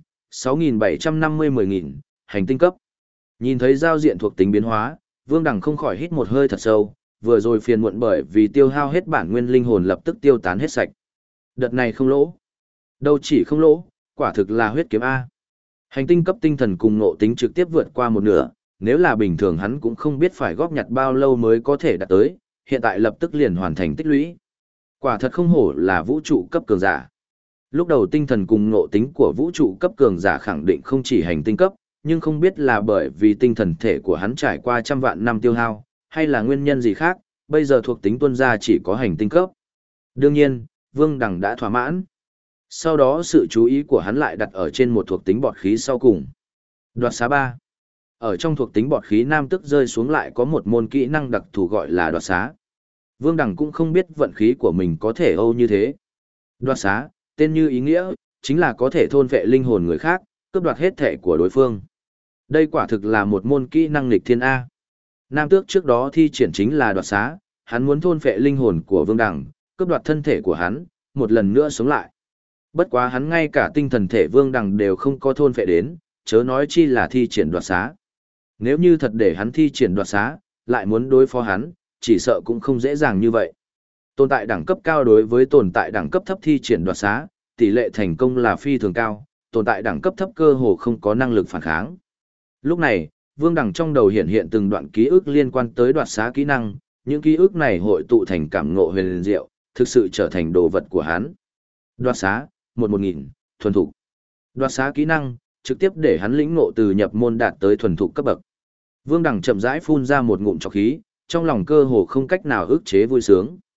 6.750-10.000, hành tinh cấp. Nhìn thấy giao diện thuộc tính biến hóa, Vương Đằng không khỏi hít một hơi thật sâu, vừa rồi phiền muộn bởi vì tiêu hao hết bản nguyên linh hồn lập tức tiêu tán hết sạch. Đợt này không lỗ. Đâu chỉ không lỗ, quả thực là huyết kiếm A. Hành tinh cấp tinh thần cùng ngộ tính trực tiếp vượt qua một nửa, nếu là bình thường hắn cũng không biết phải góp nhặt bao lâu mới có thể đạt tới, hiện tại lập tức liền hoàn thành tích lũy. Quả thật không hổ là vũ trụ cấp cường giả. Lúc đầu tinh thần cùng ngộ tính của vũ trụ cấp cường giả khẳng định không chỉ hành tinh cấp, nhưng không biết là bởi vì tinh thần thể của hắn trải qua trăm vạn năm tiêu hao, hay là nguyên nhân gì khác, bây giờ thuộc tính tuân ra chỉ có hành tinh cấp. Đương nhiên, Vương Đằng đã thỏa mãn. Sau đó sự chú ý của hắn lại đặt ở trên một thuộc tính bọt khí sau cùng. Đoạt xá 3. Ở trong thuộc tính bọt khí nam tức rơi xuống lại có một môn kỹ năng đặc thù gọi là đoạt xá. Vương Đằng cũng không biết vận khí của mình có thể âu như thế. Đoạt xá, tên như ý nghĩa, chính là có thể thôn vệ linh hồn người khác, cướp đoạt hết thể của đối phương. Đây quả thực là một môn kỹ năng nghịch thiên A. Nam tước trước đó thi triển chính là đoạt xá, hắn muốn thôn vệ linh hồn của Vương Đằng, cướp đoạt thân thể của hắn, một lần nữa sống lại. Bất quá hắn ngay cả tinh thần thể Vương Đằng đều không có thôn vệ đến, chớ nói chi là thi triển đoạt xá. Nếu như thật để hắn thi triển đoạt xá, lại muốn đối phó hắn, chỉ sợ cũng không dễ dàng như vậy. Tồn tại đẳng cấp cao đối với tồn tại đẳng cấp thấp thi triển đoạt xá, tỷ lệ thành công là phi thường cao, tồn tại đẳng cấp thấp cơ hồ không có năng lực phản kháng. Lúc này, Vương Đằng trong đầu hiện hiện từng đoạn ký ức liên quan tới đoạt xá kỹ năng, những ký ức này hội tụ thành cảm ngộ huyền diệu, thực sự trở thành đồ vật của hắn. Đoạt xá, 1-1000, thuần thục. Đoạt xá kỹ năng, trực tiếp để hắn lĩnh ngộ từ nhập môn đạt tới thuần thục cấp bậc. Vương Đằng chậm rãi phun ra một ngụm trọc khí, trong lòng cơ hồ không cách nào ức chế vui sướng.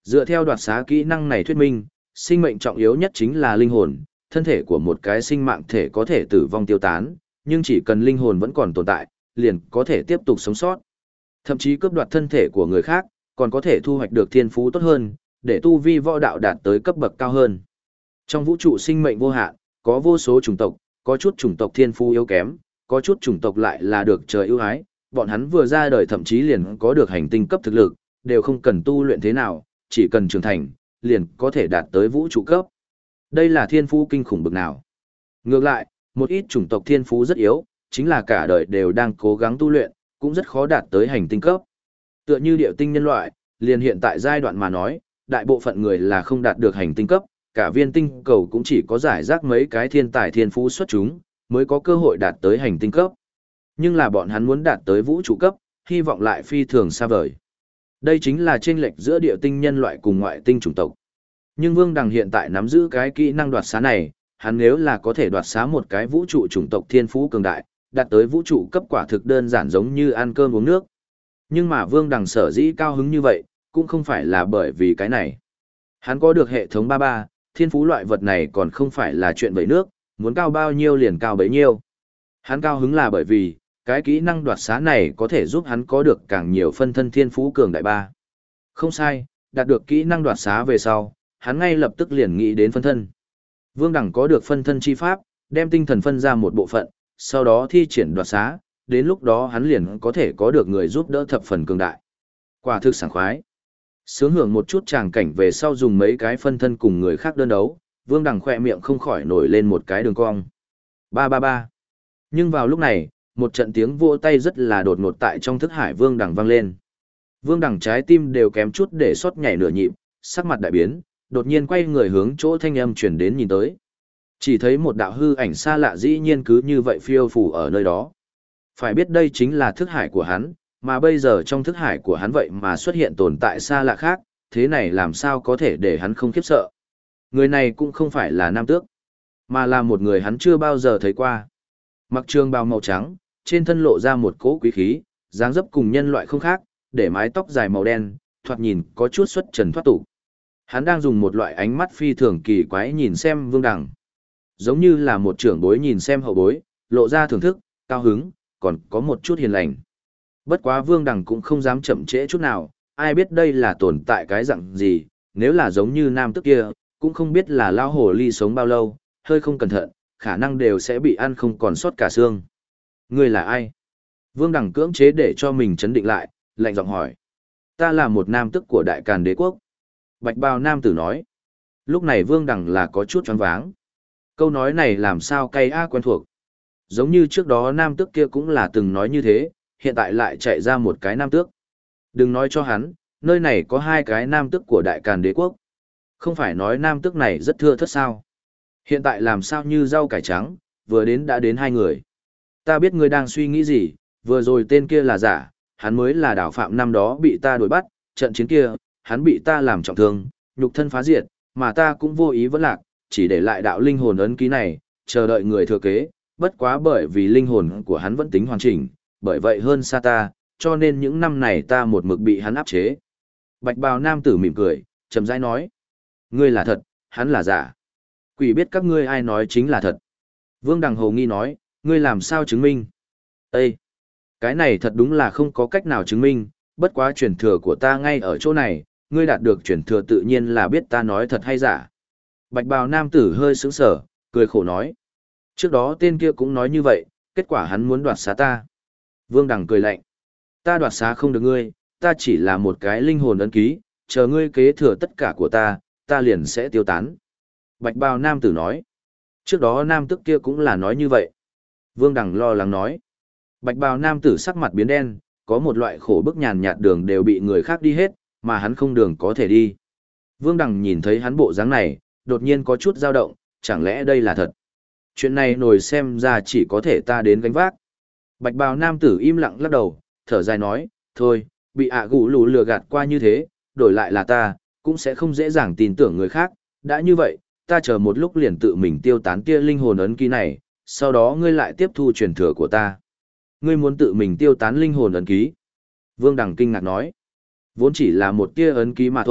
Dựa theo đoạt xá kỹ năng này thuyết minh, sinh mệnh trọng yếu nhất chính là linh hồn, thân thể của một cái sinh mạng thể có thể tử vong tiêu tán, nhưng chỉ cần linh hồn vẫn còn tồn tại, liền có thể tiếp tục sống sót. Thậm chí cướp đoạt thân thể của người khác, còn có thể thu hoạch được thiên phú tốt hơn, để tu vi võ đạo đạt tới cấp bậc cao hơn. Trong vũ trụ sinh mệnh vô hạn, có vô số chủng tộc, có chút chủng tộc thiên phú yếu kém, có chút chủng tộc lại là được trời ưu ái, bọn hắn vừa ra đời thậm chí liền có được hành tinh cấp thực lực, đều không cần tu luyện thế nào, chỉ cần trưởng thành, liền có thể đạt tới vũ trụ cấp. Đây là thiên phú kinh khủng bực nào. Ngược lại, một ít chủng tộc thiên phú rất yếu, chính là cả đời đều đang cố gắng tu luyện, cũng rất khó đạt tới hành tinh cấp. Tựa như điệu tinh nhân loại, liền hiện tại giai đoạn mà nói, đại bộ phận người là không đạt được hành tinh cấp, cả viên tinh cầu cũng chỉ có giải rác mấy cái thiên tài thiên phú xuất chúng, mới có cơ hội đạt tới hành tinh cấp. Nhưng là bọn hắn muốn đạt tới vũ trụ cấp, hy vọng lại phi thường xa vời. Đây chính là chênh lệch giữa địa tinh nhân loại cùng ngoại tinh chủng tộc. Nhưng Vương Đằng hiện tại nắm giữ cái kỹ năng đoạt xá này, hắn nếu là có thể đoạt xá một cái vũ trụ chủng tộc thiên phú cường đại, đạt tới vũ trụ cấp quả thực đơn giản giống như ăn cơm uống nước. Nhưng mà Vương Đằng sở dĩ cao hứng như vậy, cũng không phải là bởi vì cái này. Hắn có được hệ thống 33, thiên phú loại vật này còn không phải là chuyện vẩy nước, muốn cao bao nhiêu liền cao bấy nhiêu. Hắn cao hứng là bởi vì, cái kỹ năng đoạt xá này có thể giúp hắn có được càng nhiều phân thân thiên phú cường đại ba. Không sai, đạt được kỹ năng đoạt xá về sau, hắn ngay lập tức liền nghĩ đến phân thân. Vương Đẳng có được phân thân chi pháp, đem tinh thần phân ra một bộ phận, sau đó thi triển đoạt xá, đến lúc đó hắn liền có thể có được người giúp đỡ thập phần cường đại. Quả thực sảng khoái. Sướng hưởng một chút tràng cảnh về sau dùng mấy cái phân thân cùng người khác đơn đấu, Vương Đằng khỏe miệng không khỏi nổi lên một cái đường cong. Ba ba ba. Nhưng vào lúc này, một trận tiếng vỗ tay rất là đột ngột tại trong thức hải Vương Đằng vang lên. Vương Đằng trái tim đều kém chút để xót nhảy nửa nhịp, sắc mặt đại biến, đột nhiên quay người hướng chỗ thanh âm chuyển đến nhìn tới. Chỉ thấy một đạo hư ảnh xa lạ dĩ nhiên cứ như vậy phiêu phù ở nơi đó. Phải biết đây chính là thức hải của hắn, mà bây giờ trong thức hải của hắn vậy mà xuất hiện tồn tại xa lạ khác, thế này làm sao có thể để hắn không khiếp sợ. Người này cũng không phải là nam tước, mà là một người hắn chưa bao giờ thấy qua. Mặc trường bào màu trắng, trên thân lộ ra một cỗ quý khí, dáng dấp cùng nhân loại không khác, để mái tóc dài màu đen, thoạt nhìn có chút xuất trần thoát tục. Hắn đang dùng một loại ánh mắt phi thường kỳ quái nhìn xem Vương Đằng. Giống như là một trưởng bối nhìn xem hậu bối, lộ ra thưởng thức, cao hứng, còn có một chút hiền lành. Bất quá Vương Đằng cũng không dám chậm trễ chút nào, ai biết đây là tồn tại cái dạng gì, nếu là giống như nam tức kia, cũng không biết là lao hồ ly sống bao lâu, hơi không cẩn thận, khả năng đều sẽ bị ăn không còn sót cả xương. Ngươi là ai? Vương Đằng cưỡng chế để cho mình chấn định lại, lạnh giọng hỏi. Ta là một nam tức của Đại Càn Đế quốc. Bạch bào nam tử nói. Lúc này Vương Đằng là có chút choáng váng. Câu nói này làm sao cay quen thuộc. Giống như trước đó nam tước kia cũng là từng nói như thế, hiện tại lại chạy ra một cái nam tước. Đừng nói cho hắn, nơi này có hai cái nam tước của Đại Càn Đế quốc. Không phải nói nam tước này rất thưa thớt sao. Hiện tại làm sao như rau cải trắng, vừa đến đã đến hai người. Ta biết ngươi đang suy nghĩ gì, vừa rồi tên kia là giả, hắn mới là đảo phạm năm đó bị ta đuổi bắt, trận chiến kia, hắn bị ta làm trọng thương, nhục thân phá diệt, mà ta cũng vô ý vẫn lạc, chỉ để lại đạo linh hồn ấn ký này, chờ đợi người thừa kế, bất quá bởi vì linh hồn của hắn vẫn tính hoàn chỉnh, bởi vậy hơn xa ta, cho nên những năm này ta một mực bị hắn áp chế. Bạch bào nam tử mỉm cười, chậm rãi nói. Ngươi là thật, hắn là giả. Quỷ biết các ngươi ai nói chính là thật. Vương Đằng hồ nghi nói, ngươi làm sao chứng minh? Ê! Cái này thật đúng là không có cách nào chứng minh, bất quá truyền thừa của ta ngay ở chỗ này, ngươi đạt được truyền thừa tự nhiên là biết ta nói thật hay giả. Bạch bào nam tử hơi sững sờ, cười khổ nói. Trước đó tên kia cũng nói như vậy, kết quả hắn muốn đoạt xá ta. Vương Đằng cười lạnh. Ta đoạt xá không được ngươi, ta chỉ là một cái linh hồn ấn ký, chờ ngươi kế thừa tất cả của ta liền sẽ tiêu tán. Bạch bào nam tử nói. Trước đó nam tức kia cũng là nói như vậy. Vương Đằng lo lắng nói. Bạch bào nam tử sắc mặt biến đen, có một loại khổ bức nhàn nhạt đường đều bị người khác đi hết, mà hắn không đường có thể đi. Vương Đằng nhìn thấy hắn bộ dáng này, đột nhiên có chút dao động, chẳng lẽ đây là thật? Chuyện này nổi xem ra chỉ có thể ta đến gánh vác. Bạch bào nam tử im lặng lắc đầu, thở dài nói, thôi, bị gù lù lừa gạt qua như thế, đổi lại là ta, cũng sẽ không dễ dàng tin tưởng người khác, đã như vậy, ta chờ một lúc liền tự mình tiêu tán kia linh hồn ấn ký này, sau đó ngươi lại tiếp thu truyền thừa của ta. Ngươi muốn tự mình tiêu tán linh hồn ấn ký. Vương Đằng kinh ngạc nói, vốn chỉ là một tia ấn ký mà thôi,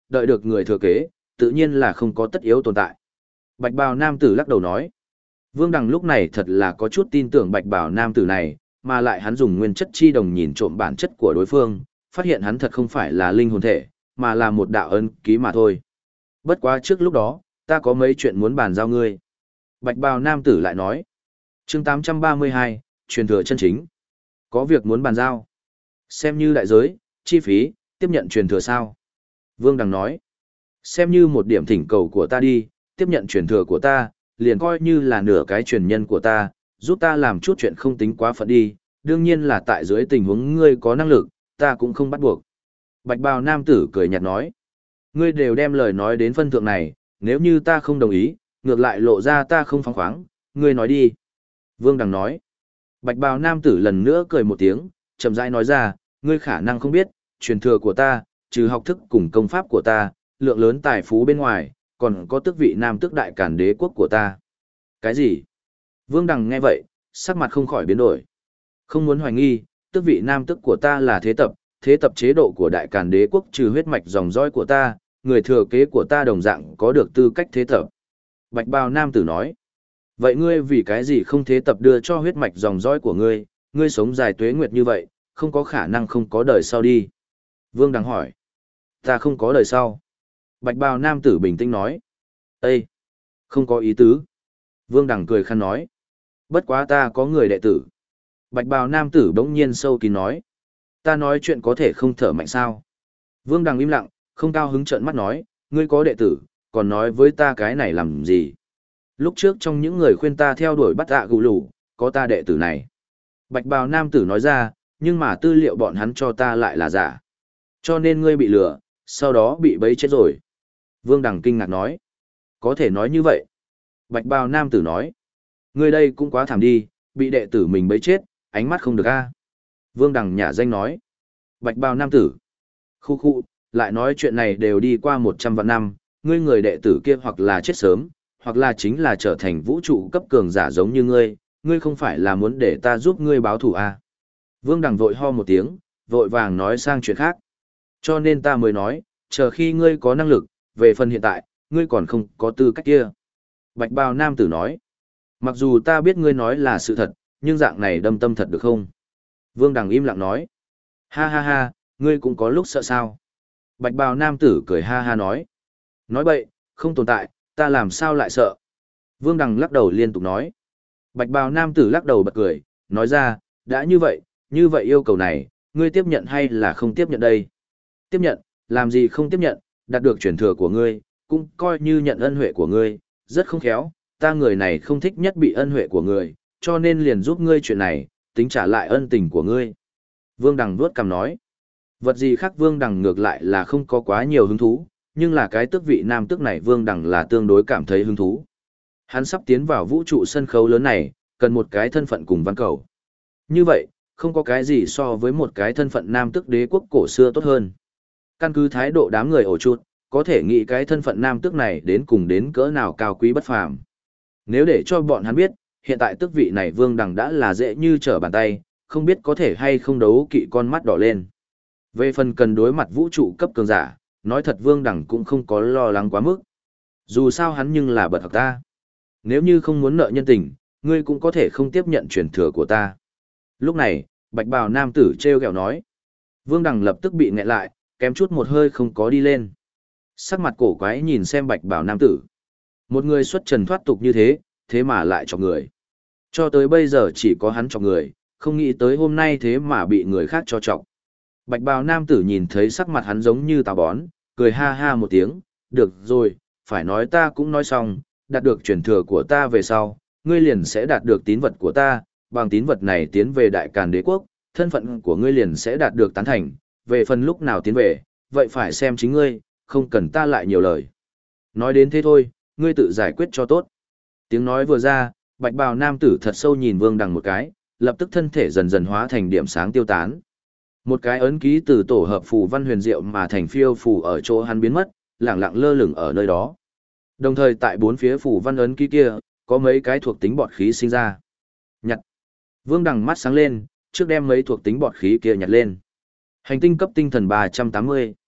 đợi được người thừa kế, tự nhiên là không có tất yếu tồn tại. Bạch bào nam tử lắc đầu nói. Vương Đằng lúc này thật là có chút tin tưởng bạch bào nam tử này, mà lại hắn dùng nguyên chất chi đồng nhìn trộm bản chất của đối phương, phát hiện hắn thật không phải là linh hồn thể, mà là một đạo ấn ký mà thôi. Bất quá trước lúc đó, ta có mấy chuyện muốn bàn giao ngươi. Bạch bào nam tử lại nói. Chương 832, truyền thừa chân chính. Có việc muốn bàn giao. Xem như đại giới, chi phí, tiếp nhận truyền thừa sao? Vương Đằng nói. Xem như một điểm thỉnh cầu của ta đi, tiếp nhận truyền thừa của ta, liền coi như là nửa cái truyền nhân của ta, giúp ta làm chút chuyện không tính quá phận đi, đương nhiên là tại dưới tình huống ngươi có năng lực, ta cũng không bắt buộc. Bạch bào nam tử cười nhạt nói. Ngươi đều đem lời nói đến phân thượng này, nếu như ta không đồng ý, ngược lại lộ ra ta không phóng khoáng, ngươi nói đi. Vương Đằng nói. Bạch bào nam tử lần nữa cười một tiếng, chậm rãi nói ra, ngươi khả năng không biết, truyền thừa của ta, trừ học thức cùng công pháp của ta, lượng lớn tài phú bên ngoài, còn có tước vị nam tước đại cản đế quốc của ta. Cái gì? Vương Đằng nghe vậy, sắc mặt không khỏi biến đổi. Không muốn hoài nghi, tước vị nam tước của ta là thế tập chế độ của đại càn đế quốc trừ huyết mạch dòng dõi của ta, người thừa kế của ta đồng dạng có được tư cách thế tập. Bạch bào nam tử nói. Vậy ngươi vì cái gì không thế tập đưa cho huyết mạch dòng dõi của ngươi, ngươi sống dài tuế nguyệt như vậy, không có khả năng không có đời sau đi. Vương Đằng hỏi. Ta không có đời sau. Bạch bào nam tử bình tĩnh nói. Ê! Không có ý tứ. Vương Đằng cười khăn nói. Bất quá ta có người đệ tử. Bạch bào nam tử bỗng nhiên sâu kín nói. Ta nói chuyện có thể không thở mạnh sao. Vương Đằng im lặng, không cao hứng trợn mắt nói. Ngươi có đệ tử, còn nói với ta cái này làm gì? Lúc trước trong những người khuyên ta theo đuổi bắt gù lù, có ta đệ tử này. Bạch bào nam tử nói ra, nhưng mà tư liệu bọn hắn cho ta lại là giả. Cho nên ngươi bị lừa, sau đó bị bấy chết rồi. Vương Đằng kinh ngạc nói. Có thể nói như vậy. Bạch bào nam tử nói. Ngươi đây cũng quá thảm đi, bị đệ tử mình bấy chết, ánh mắt không được a. Vương Đằng nhả danh nói. Bạch bào nam tử. Khu khu, lại nói chuyện này đều đi qua 100 vạn năm, ngươi người đệ tử kia hoặc là chết sớm, hoặc là chính là trở thành vũ trụ cấp cường giả giống như ngươi không phải là muốn để ta giúp ngươi báo thù à. Vương Đằng vội ho một tiếng, vội vàng nói sang chuyện khác. Cho nên ta mới nói, chờ khi ngươi có năng lực, về phần hiện tại, ngươi còn không có tư cách kia. Bạch bào nam tử nói, mặc dù ta biết ngươi nói là sự thật, nhưng dạng này đâm tâm thật được không? Vương Đằng im lặng nói, ha ha ha, ngươi cũng có lúc sợ sao? Bạch bào nam tử cười ha ha nói bậy, không tồn tại, ta làm sao lại sợ? Vương Đằng lắc đầu liên tục nói. Bạch bào nam tử lắc đầu bật cười, nói ra, đã như vậy yêu cầu này, ngươi tiếp nhận hay là không tiếp nhận đây? Tiếp nhận, làm gì không tiếp nhận, đạt được truyền thừa của ngươi, cũng coi như nhận ân huệ của ngươi, rất không khéo, ta người này không thích nhất bị ân huệ của người, cho nên liền giúp ngươi chuyện này, tính trả lại ân tình của ngươi. Vương Đằng vuốt cằm nói, vật gì khác Vương Đằng ngược lại là không có quá nhiều hứng thú, nhưng là cái tước vị nam tước này Vương Đằng là tương đối cảm thấy hứng thú. Hắn sắp tiến vào vũ trụ sân khấu lớn này, cần một cái thân phận cùng văn cầu. Như vậy, không có cái gì so với một cái thân phận nam tước đế quốc cổ xưa tốt hơn. Căn cứ thái độ đám người ổ chuột, có thể nghĩ cái thân phận nam tước này đến cùng đến cỡ nào cao quý bất phàm. Nếu để cho bọn hắn biết, hiện tại tước vị này Vương Đằng đã là dễ như trở bàn tay, không biết có thể hay không đấu kỵ con mắt đỏ lên. Về phần cần đối mặt vũ trụ cấp cường giả, nói thật Vương Đằng cũng không có lo lắng quá mức. Dù sao hắn nhưng là bậc học ta. Nếu như không muốn nợ nhân tình, ngươi cũng có thể không tiếp nhận truyền thừa của ta. Lúc này, bạch bào nam tử treo kẹo nói. Vương Đằng lập tức bị nghẹn lại, kém chút một hơi không có đi lên. Sắc mặt cổ quái nhìn xem bạch bào nam tử. Một người xuất trần thoát tục như thế, thế mà lại chọc người. Cho tới bây giờ chỉ có hắn chọc người, không nghĩ tới hôm nay thế mà bị người khác cho chọc. Bạch bào nam tử nhìn thấy sắc mặt hắn giống như táo bón, cười ha ha một tiếng, được rồi, phải nói ta cũng nói xong, đạt được truyền thừa của ta về sau, ngươi liền sẽ đạt được tín vật của ta, bằng tín vật này tiến về đại càn đế quốc, thân phận của ngươi liền sẽ đạt được tán thành, về phần lúc nào tiến về, vậy phải xem chính ngươi, không cần ta lại nhiều lời. Nói đến thế thôi, ngươi tự giải quyết cho tốt. Tiếng nói vừa ra, bạch bào nam tử thật sâu nhìn Vương Đằng một cái, lập tức thân thể dần dần hóa thành điểm sáng tiêu tán. Một cái ấn ký từ tổ hợp phù văn huyền diệu mà thành phiêu phù ở chỗ hắn biến mất, lẳng lặng lơ lửng ở nơi đó. Đồng thời tại bốn phía phù văn ấn ký kia, có mấy cái thuộc tính bọt khí sinh ra. Nhặt. Vương Đằng mắt sáng lên, trước đem mấy thuộc tính bọt khí kia nhặt lên. Hành tinh cấp tinh thần 380.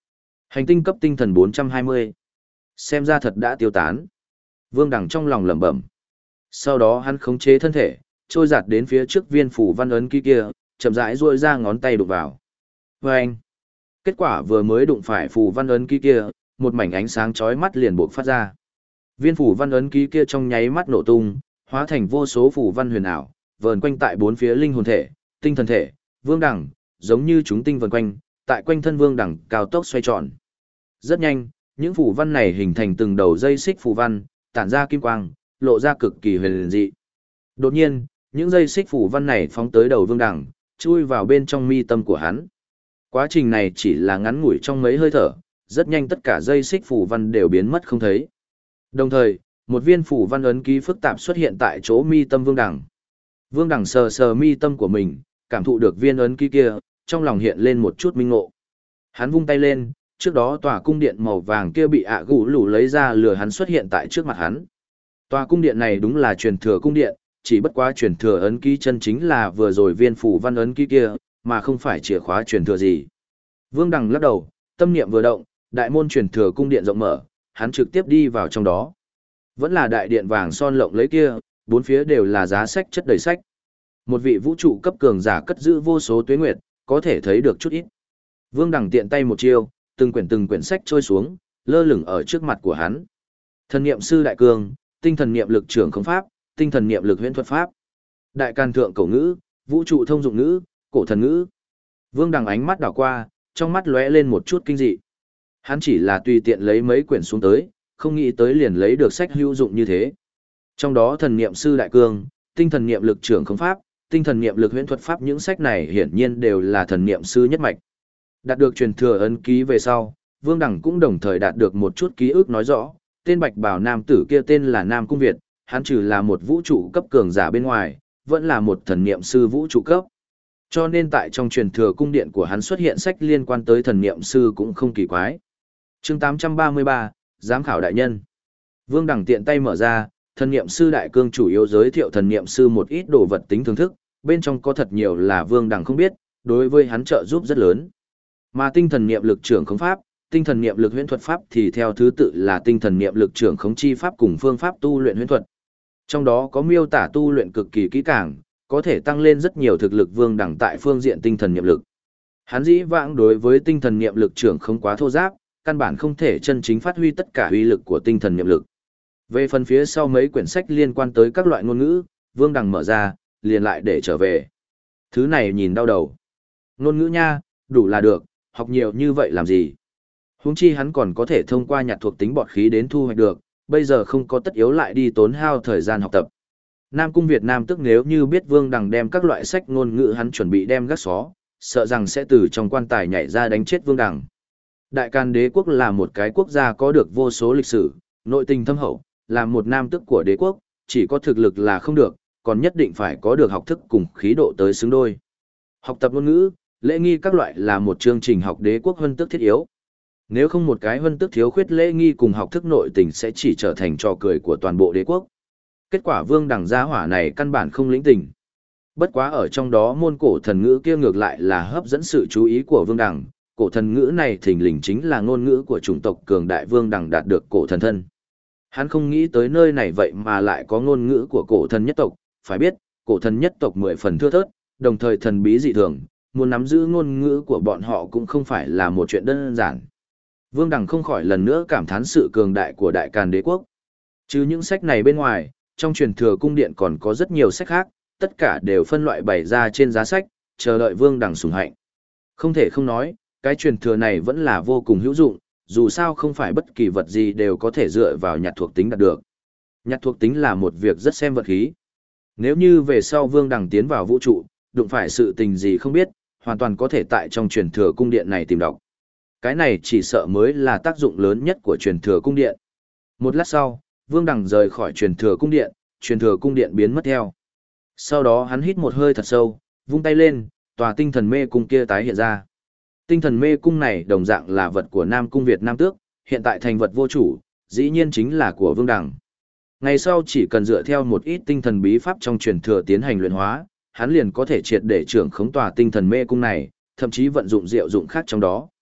Hành tinh cấp tinh thần 420. Xem ra thật đã tiêu tán. Vương Đằng trong lòng lẩm bẩm. Sau đó hắn khống chế thân thể, trôi giạt đến phía trước viên phủ văn ấn ký kia, chậm rãi duỗi ra ngón tay đụng vào. Vâng! Kết quả vừa mới đụng phải phủ văn ấn ký kia, một mảnh ánh sáng chói mắt liền bộc phát ra. Viên phủ văn ấn ký kia trong nháy mắt nổ tung, hóa thành vô số phủ văn huyền ảo, vờn quanh tại bốn phía linh hồn thể, tinh thần thể, Vương Đằng, giống như chúng tinh vần quanh, tại quanh thân Vương Đằng cao tốc xoay tròn. Rất nhanh, những phủ văn này hình thành từng đầu dây xích phủ văn, tản ra kim quang, lộ ra cực kỳ huyền dị. Đột nhiên, những dây xích phủ văn này phóng tới đầu Vương Đằng, chui vào bên trong mi tâm của hắn. Quá trình này chỉ là ngắn ngủi trong mấy hơi thở, rất nhanh tất cả dây xích phủ văn đều biến mất không thấy. Đồng thời, một viên phủ văn ấn ký phức tạp xuất hiện tại chỗ mi tâm Vương Đằng. Vương Đằng sờ sờ mi tâm của mình, cảm thụ được viên ấn ký kia, trong lòng hiện lên một chút minh ngộ. Hắn vung tay lên, trước đó tòa cung điện màu vàng kia bị ạ gù lù lấy ra lừa hắn xuất hiện tại trước mặt hắn. Tòa cung điện này đúng là truyền thừa cung điện, chỉ bất quá truyền thừa ấn ký chân chính là vừa rồi viên phủ văn ấn ký kia, mà không phải chìa khóa truyền thừa gì. Vương Đằng lắc đầu, tâm niệm vừa động, đại môn truyền thừa cung điện rộng mở, hắn trực tiếp đi vào trong đó. Vẫn là đại điện vàng son lộng lấy kia, bốn phía đều là giá sách chất đầy sách. Một vị vũ trụ cấp cường giả cất giữ vô số tuế nguyệt, có thể thấy được chút ít. Vương Đằng tiện tay một chiêu, từng quyển sách trôi xuống, lơ lửng ở trước mặt của hắn. Thần niệm sư đại cương, tinh thần niệm lực trưởng không pháp, tinh thần niệm lực huyễn thuật pháp. Đại can thượng cổ ngữ, vũ trụ thông dụng ngữ, cổ thần ngữ. Vương Đằng ánh mắt đảo qua, trong mắt lóe lên một chút kinh dị. Hắn chỉ là tùy tiện lấy mấy quyển xuống tới, không nghĩ tới liền lấy được sách hữu dụng như thế. Trong đó thần niệm sư đại cương, tinh thần niệm lực trưởng không pháp, tinh thần niệm lực huyễn thuật pháp, những sách này hiển nhiên đều là thần niệm sư nhất mạch. Đạt được truyền thừa ấn ký về sau, Vương Đằng cũng đồng thời đạt được một chút ký ức nói rõ, tên bạch bào nam tử kia tên là Nam Cung Việt, hắn trừ là một vũ trụ cấp cường giả bên ngoài, vẫn là một thần niệm sư vũ trụ cấp. Cho nên tại trong truyền thừa cung điện của hắn xuất hiện sách liên quan tới thần niệm sư cũng không kỳ quái. Chương 833, Giám khảo đại nhân. Vương Đằng tiện tay mở ra, thần niệm sư đại cương chủ yếu giới thiệu thần niệm sư một ít đồ vật tính thưởng thức, bên trong có thật nhiều là Vương Đằng không biết, đối với hắn trợ giúp rất lớn. Mà tinh thần niệm lực trưởng khống pháp, tinh thần niệm lực huyễn thuật pháp thì theo thứ tự là tinh thần niệm lực trưởng khống chi pháp cùng phương pháp tu luyện huyễn thuật. Trong đó có miêu tả tu luyện cực kỳ kỹ càng, có thể tăng lên rất nhiều thực lực Vương Đằng tại phương diện tinh thần niệm lực. Hắn dĩ vãng đối với tinh thần niệm lực trưởng không quá thô giáp, căn bản không thể chân chính phát huy tất cả uy lực của tinh thần niệm lực. Về phần phía sau mấy quyển sách liên quan tới các loại ngôn ngữ, Vương Đằng mở ra, liền lại để trở về. Thứ này nhìn đau đầu. Ngôn ngữ nha, đủ là được, học nhiều như vậy làm gì? Huống chi hắn còn có thể thông qua nhặt thuộc tính bọt khí đến thu hoạch được, bây giờ không có tất yếu lại đi tốn hao thời gian học tập. Nam Cung Việt Nam tức nếu như biết Vương Đằng đem các loại sách ngôn ngữ hắn chuẩn bị đem gác xó, sợ rằng sẽ từ trong quan tài nhảy ra đánh chết Vương Đằng. Đại Càn Đế quốc là một cái quốc gia có được vô số lịch sử, nội tình thâm hậu, là một nam tước của đế quốc, chỉ có thực lực là không được, còn nhất định phải có được học thức cùng khí độ tới xứng đôi. Học tập ngôn ngữ, lễ nghi các loại là một chương trình học đế quốc huân tước thiết yếu. Nếu không một cái huân tước thiếu khuyết lễ nghi cùng học thức nội tình sẽ chỉ trở thành trò cười của toàn bộ đế quốc. Kết quả Vương Đằng gia hỏa này căn bản không lĩnh tình. Bất quá ở trong đó môn cổ thần ngữ kia ngược lại là hấp dẫn sự chú ý của Vương Đằng, cổ thần ngữ này thình lình chính là ngôn ngữ của chủng tộc cường đại Vương Đằng đạt được cổ thần thân. Hắn không nghĩ tới nơi này vậy mà lại có ngôn ngữ của cổ thần nhất tộc, phải biết, cổ thần nhất tộc 10 phần thưa thớt, đồng thời thần bí dị thường, muốn nắm giữ ngôn ngữ của bọn họ cũng không phải là một chuyện đơn giản. Vương Đằng không khỏi lần nữa cảm thán sự cường đại của Đại Càn Đế quốc. Trừ những sách này bên ngoài, trong truyền thừa cung điện còn có rất nhiều sách khác, tất cả đều phân loại bày ra trên giá sách, chờ đợi Vương Đằng sủng hạnh. Không thể không nói, cái truyền thừa này vẫn là vô cùng hữu dụng, dù sao không phải bất kỳ vật gì đều có thể dựa vào nhặt thuộc tính đạt được. Nhặt thuộc tính là một việc rất xem vật khí. Nếu như về sau Vương Đằng tiến vào vũ trụ, đụng phải sự tình gì không biết, hoàn toàn có thể tại trong truyền thừa cung điện này tìm đọc. Cái này chỉ sợ mới là tác dụng lớn nhất của truyền thừa cung điện. Một lát sau, Vương Đằng rời khỏi truyền thừa cung điện biến mất theo. Sau đó hắn hít một hơi thật sâu, vung tay lên, tòa tinh thần mê cung kia tái hiện ra. Tinh thần mê cung này đồng dạng là vật của Nam Cung Việt Nam Tước, hiện tại thành vật vô chủ, dĩ nhiên chính là của Vương Đằng. Ngày sau chỉ cần dựa theo một ít tinh thần bí pháp trong truyền thừa tiến hành luyện hóa, hắn liền có thể triệt để trưởng khống tòa tinh thần mê cung này, thậm chí vận dụng diệu dụng khác trong đó.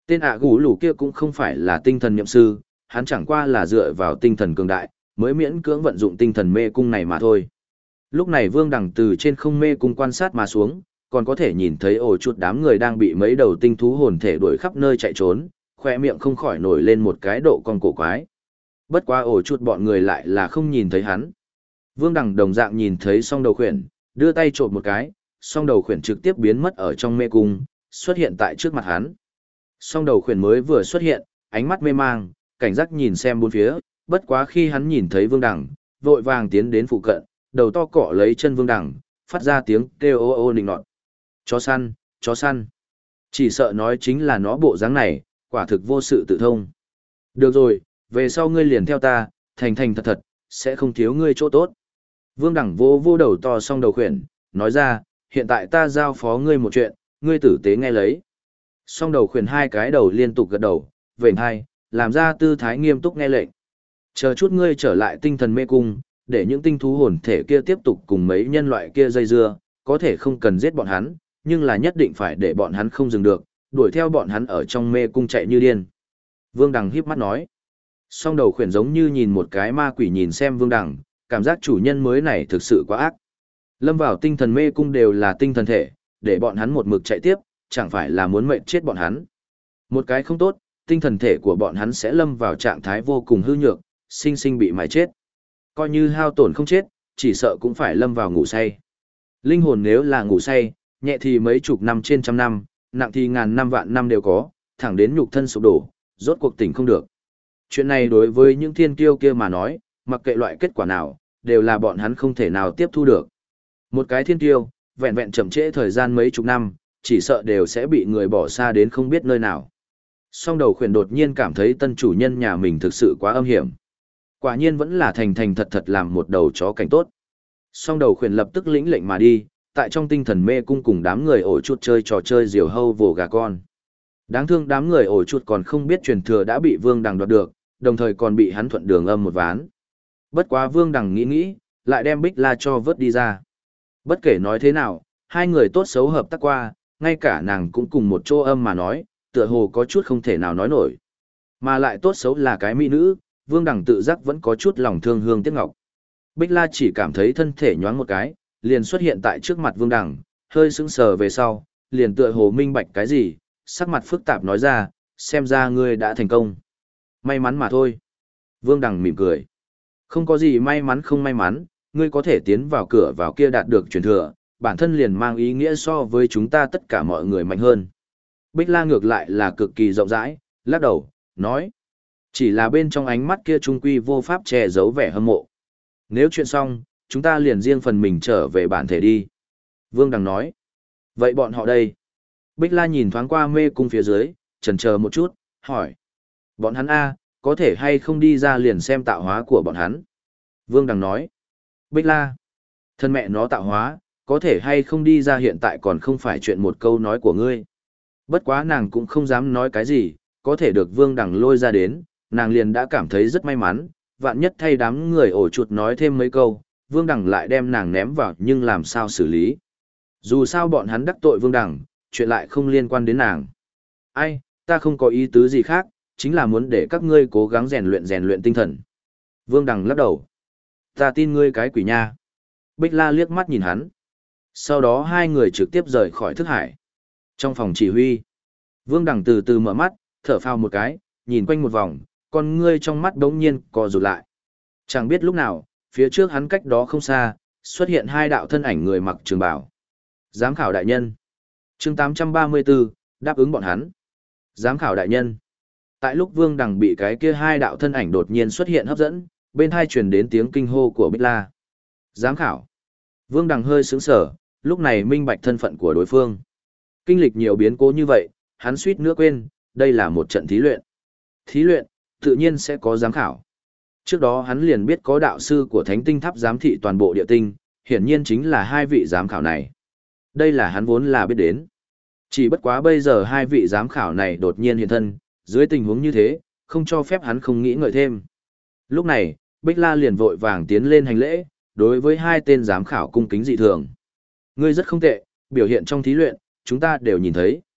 Tên ạ gù lù kia cũng không phải là tinh thần nhậm sư, hắn chẳng qua là dựa vào tinh thần cường đại, mới miễn cưỡng vận dụng tinh thần mê cung này mà thôi. Lúc này Vương Đằng từ trên không mê cung quan sát mà xuống, còn có thể nhìn thấy ổ chuột đám người đang bị mấy đầu tinh thú hồn thể đuổi khắp nơi chạy trốn, khoe miệng không khỏi nổi lên một cái độ cong cổ quái. Bất quá ổ chuột bọn người lại là không nhìn thấy hắn. Vương Đằng đồng dạng nhìn thấy song đầu khuyển, đưa tay trộm một cái, song đầu khuyển trực tiếp biến mất ở trong mê cung, xuất hiện tại trước mặt hắn. Song đầu khuyển mới vừa xuất hiện, ánh mắt mê mang, cảnh giác nhìn xem bốn phía, bất quá khi hắn nhìn thấy Vương Đằng, vội vàng tiến đến phụ cận, đầu to cọ lấy chân Vương Đằng, phát ra tiếng kêu ô ô nịnh nọt. Chó săn, chó săn. Chỉ sợ nói chính là nó bộ dáng này, quả thực vô sự tự thông. Được rồi, về sau ngươi liền theo ta, thành thành thật thật, sẽ không thiếu ngươi chỗ tốt. Vương Đằng vô vô đầu to song đầu khuyển, nói ra, hiện tại ta giao phó ngươi một chuyện, ngươi tử tế nghe lấy. Song đầu khuyển hai cái đầu liên tục gật đầu, vểnh hai, làm ra tư thái nghiêm túc nghe lệnh. Chờ chút ngươi trở lại tinh thần mê cung, để những tinh thú hồn thể kia tiếp tục cùng mấy nhân loại kia dây dưa, có thể không cần giết bọn hắn, nhưng là nhất định phải để bọn hắn không dừng được, đuổi theo bọn hắn ở trong mê cung chạy như điên. Vương Đằng híp mắt nói. Song đầu khuyển giống như nhìn một cái ma quỷ nhìn xem Vương Đằng, cảm giác chủ nhân mới này thực sự quá ác. Lâm vào tinh thần mê cung đều là tinh thần thể, để bọn hắn một mực chạy tiếp, chẳng phải là muốn mệnh chết bọn hắn. Một cái không tốt, tinh thần thể của bọn hắn sẽ lâm vào trạng thái vô cùng hư nhược, sinh sinh bị mài chết. Coi như hao tổn không chết, chỉ sợ cũng phải lâm vào ngủ say. Linh hồn nếu là ngủ say, nhẹ thì mấy chục năm trên trăm năm, nặng thì ngàn năm vạn năm đều có, thẳng đến nhục thân sụp đổ, rốt cuộc tỉnh không được. Chuyện này đối với những thiên kiêu kia mà nói, mặc kệ loại kết quả nào, đều là bọn hắn không thể nào tiếp thu được. Một cái thiên kiêu, vẹn vẹn chậm trễ thời gian mấy chục năm, chỉ sợ đều sẽ bị người bỏ xa đến không biết nơi nào. Song đầu khuyển đột nhiên cảm thấy tân chủ nhân nhà mình thực sự quá âm hiểm. Quả nhiên vẫn là thành thành thật thật làm một đầu chó cảnh tốt. Song đầu khuyển lập tức lĩnh lệnh mà đi, tại trong tinh thần mê cung cùng đám người ổ chuột chơi trò chơi diều hâu vồ gà con. Đáng thương đám người ổ chuột còn không biết truyền thừa đã bị Vương Đằng đoạt được, đồng thời còn bị hắn thuận đường âm một ván. Bất quá Vương Đằng nghĩ nghĩ, lại đem Bích La cho vớt đi ra. Bất kể nói thế nào, hai người tốt xấu hợp tác qua, ngay cả nàng cũng cùng một chỗ âm mà nói, tựa hồ có chút không thể nào nói nổi. Mà lại tốt xấu là cái mỹ nữ, Vương Đằng tự giác vẫn có chút lòng thương hương tiếc ngọc. Bích La chỉ cảm thấy thân thể nhoáng một cái, liền xuất hiện tại trước mặt Vương Đằng, hơi sững sờ về sau, liền tựa hồ minh bạch cái gì, sắc mặt phức tạp nói ra, xem ra ngươi đã thành công. May mắn mà thôi. Vương Đằng mỉm cười. Không có gì may mắn không may mắn, ngươi có thể tiến vào cửa vào kia đạt được truyền thừa, bản thân liền mang ý nghĩa so với chúng ta tất cả mọi người mạnh hơn. Bích La ngược lại là cực kỳ rộng rãi, lắc đầu, nói. Chỉ là bên trong ánh mắt kia trung quy vô pháp che giấu vẻ hâm mộ. Nếu chuyện xong, chúng ta liền riêng phần mình trở về bản thể đi. Vương Đằng nói. Vậy bọn họ đây? Bích La nhìn thoáng qua mê cung phía dưới, chần chờ một chút, hỏi. Bọn hắn A, có thể hay không đi ra liền xem tạo hóa của bọn hắn? Vương Đằng nói. Bích La. Thân mẹ nó tạo hóa, có thể hay không đi ra hiện tại còn không phải chuyện một câu nói của ngươi. Bất quá nàng cũng không dám nói cái gì, có thể được Vương Đằng lôi ra đến, nàng liền đã cảm thấy rất may mắn, vạn nhất thay đám người ổ chuột nói thêm mấy câu, Vương Đằng lại đem nàng ném vào nhưng làm sao xử lý. Dù sao bọn hắn đắc tội Vương Đằng, chuyện lại không liên quan đến nàng. Ai, ta không có ý tứ gì khác, chính là muốn để các ngươi cố gắng rèn luyện tinh thần. Vương Đằng lắc đầu. Ta tin ngươi cái quỷ nha. Bích La liếc mắt nhìn hắn. Sau đó hai người trực tiếp rời khỏi thức hải. Trong phòng chỉ huy, Vương Đằng từ từ mở mắt, thở phào một cái, nhìn quanh một vòng, con ngươi trong mắt đống nhiên co rụt lại. Chẳng biết lúc nào, phía trước hắn cách đó không xa, xuất hiện hai đạo thân ảnh người mặc trường bào. Giám khảo đại nhân. Chương 834, đáp ứng bọn hắn. Giám khảo đại nhân. Tại lúc Vương Đằng bị cái kia hai đạo thân ảnh đột nhiên xuất hiện hấp dẫn, bên hai truyền đến tiếng kinh hô của Bích La. Giám khảo. Vương Đằng hơi sững sờ, lúc này minh bạch thân phận của đối phương. Kinh lịch nhiều biến cố như vậy, hắn suýt nữa quên, đây là một trận thí luyện. Thí luyện, tự nhiên sẽ có giám khảo. Trước đó hắn liền biết có đạo sư của Thánh Tinh Tháp giám thị toàn bộ địa tinh, hiển nhiên chính là hai vị giám khảo này. Đây là hắn vốn là biết đến. Chỉ bất quá bây giờ hai vị giám khảo này đột nhiên hiện thân, dưới tình huống như thế, không cho phép hắn không nghĩ ngợi thêm. Lúc này, Bích La liền vội vàng tiến lên hành lễ, đối với hai tên giám khảo cung kính dị thường. Ngươi rất không tệ, biểu hiện trong thí luyện, chúng ta đều nhìn thấy.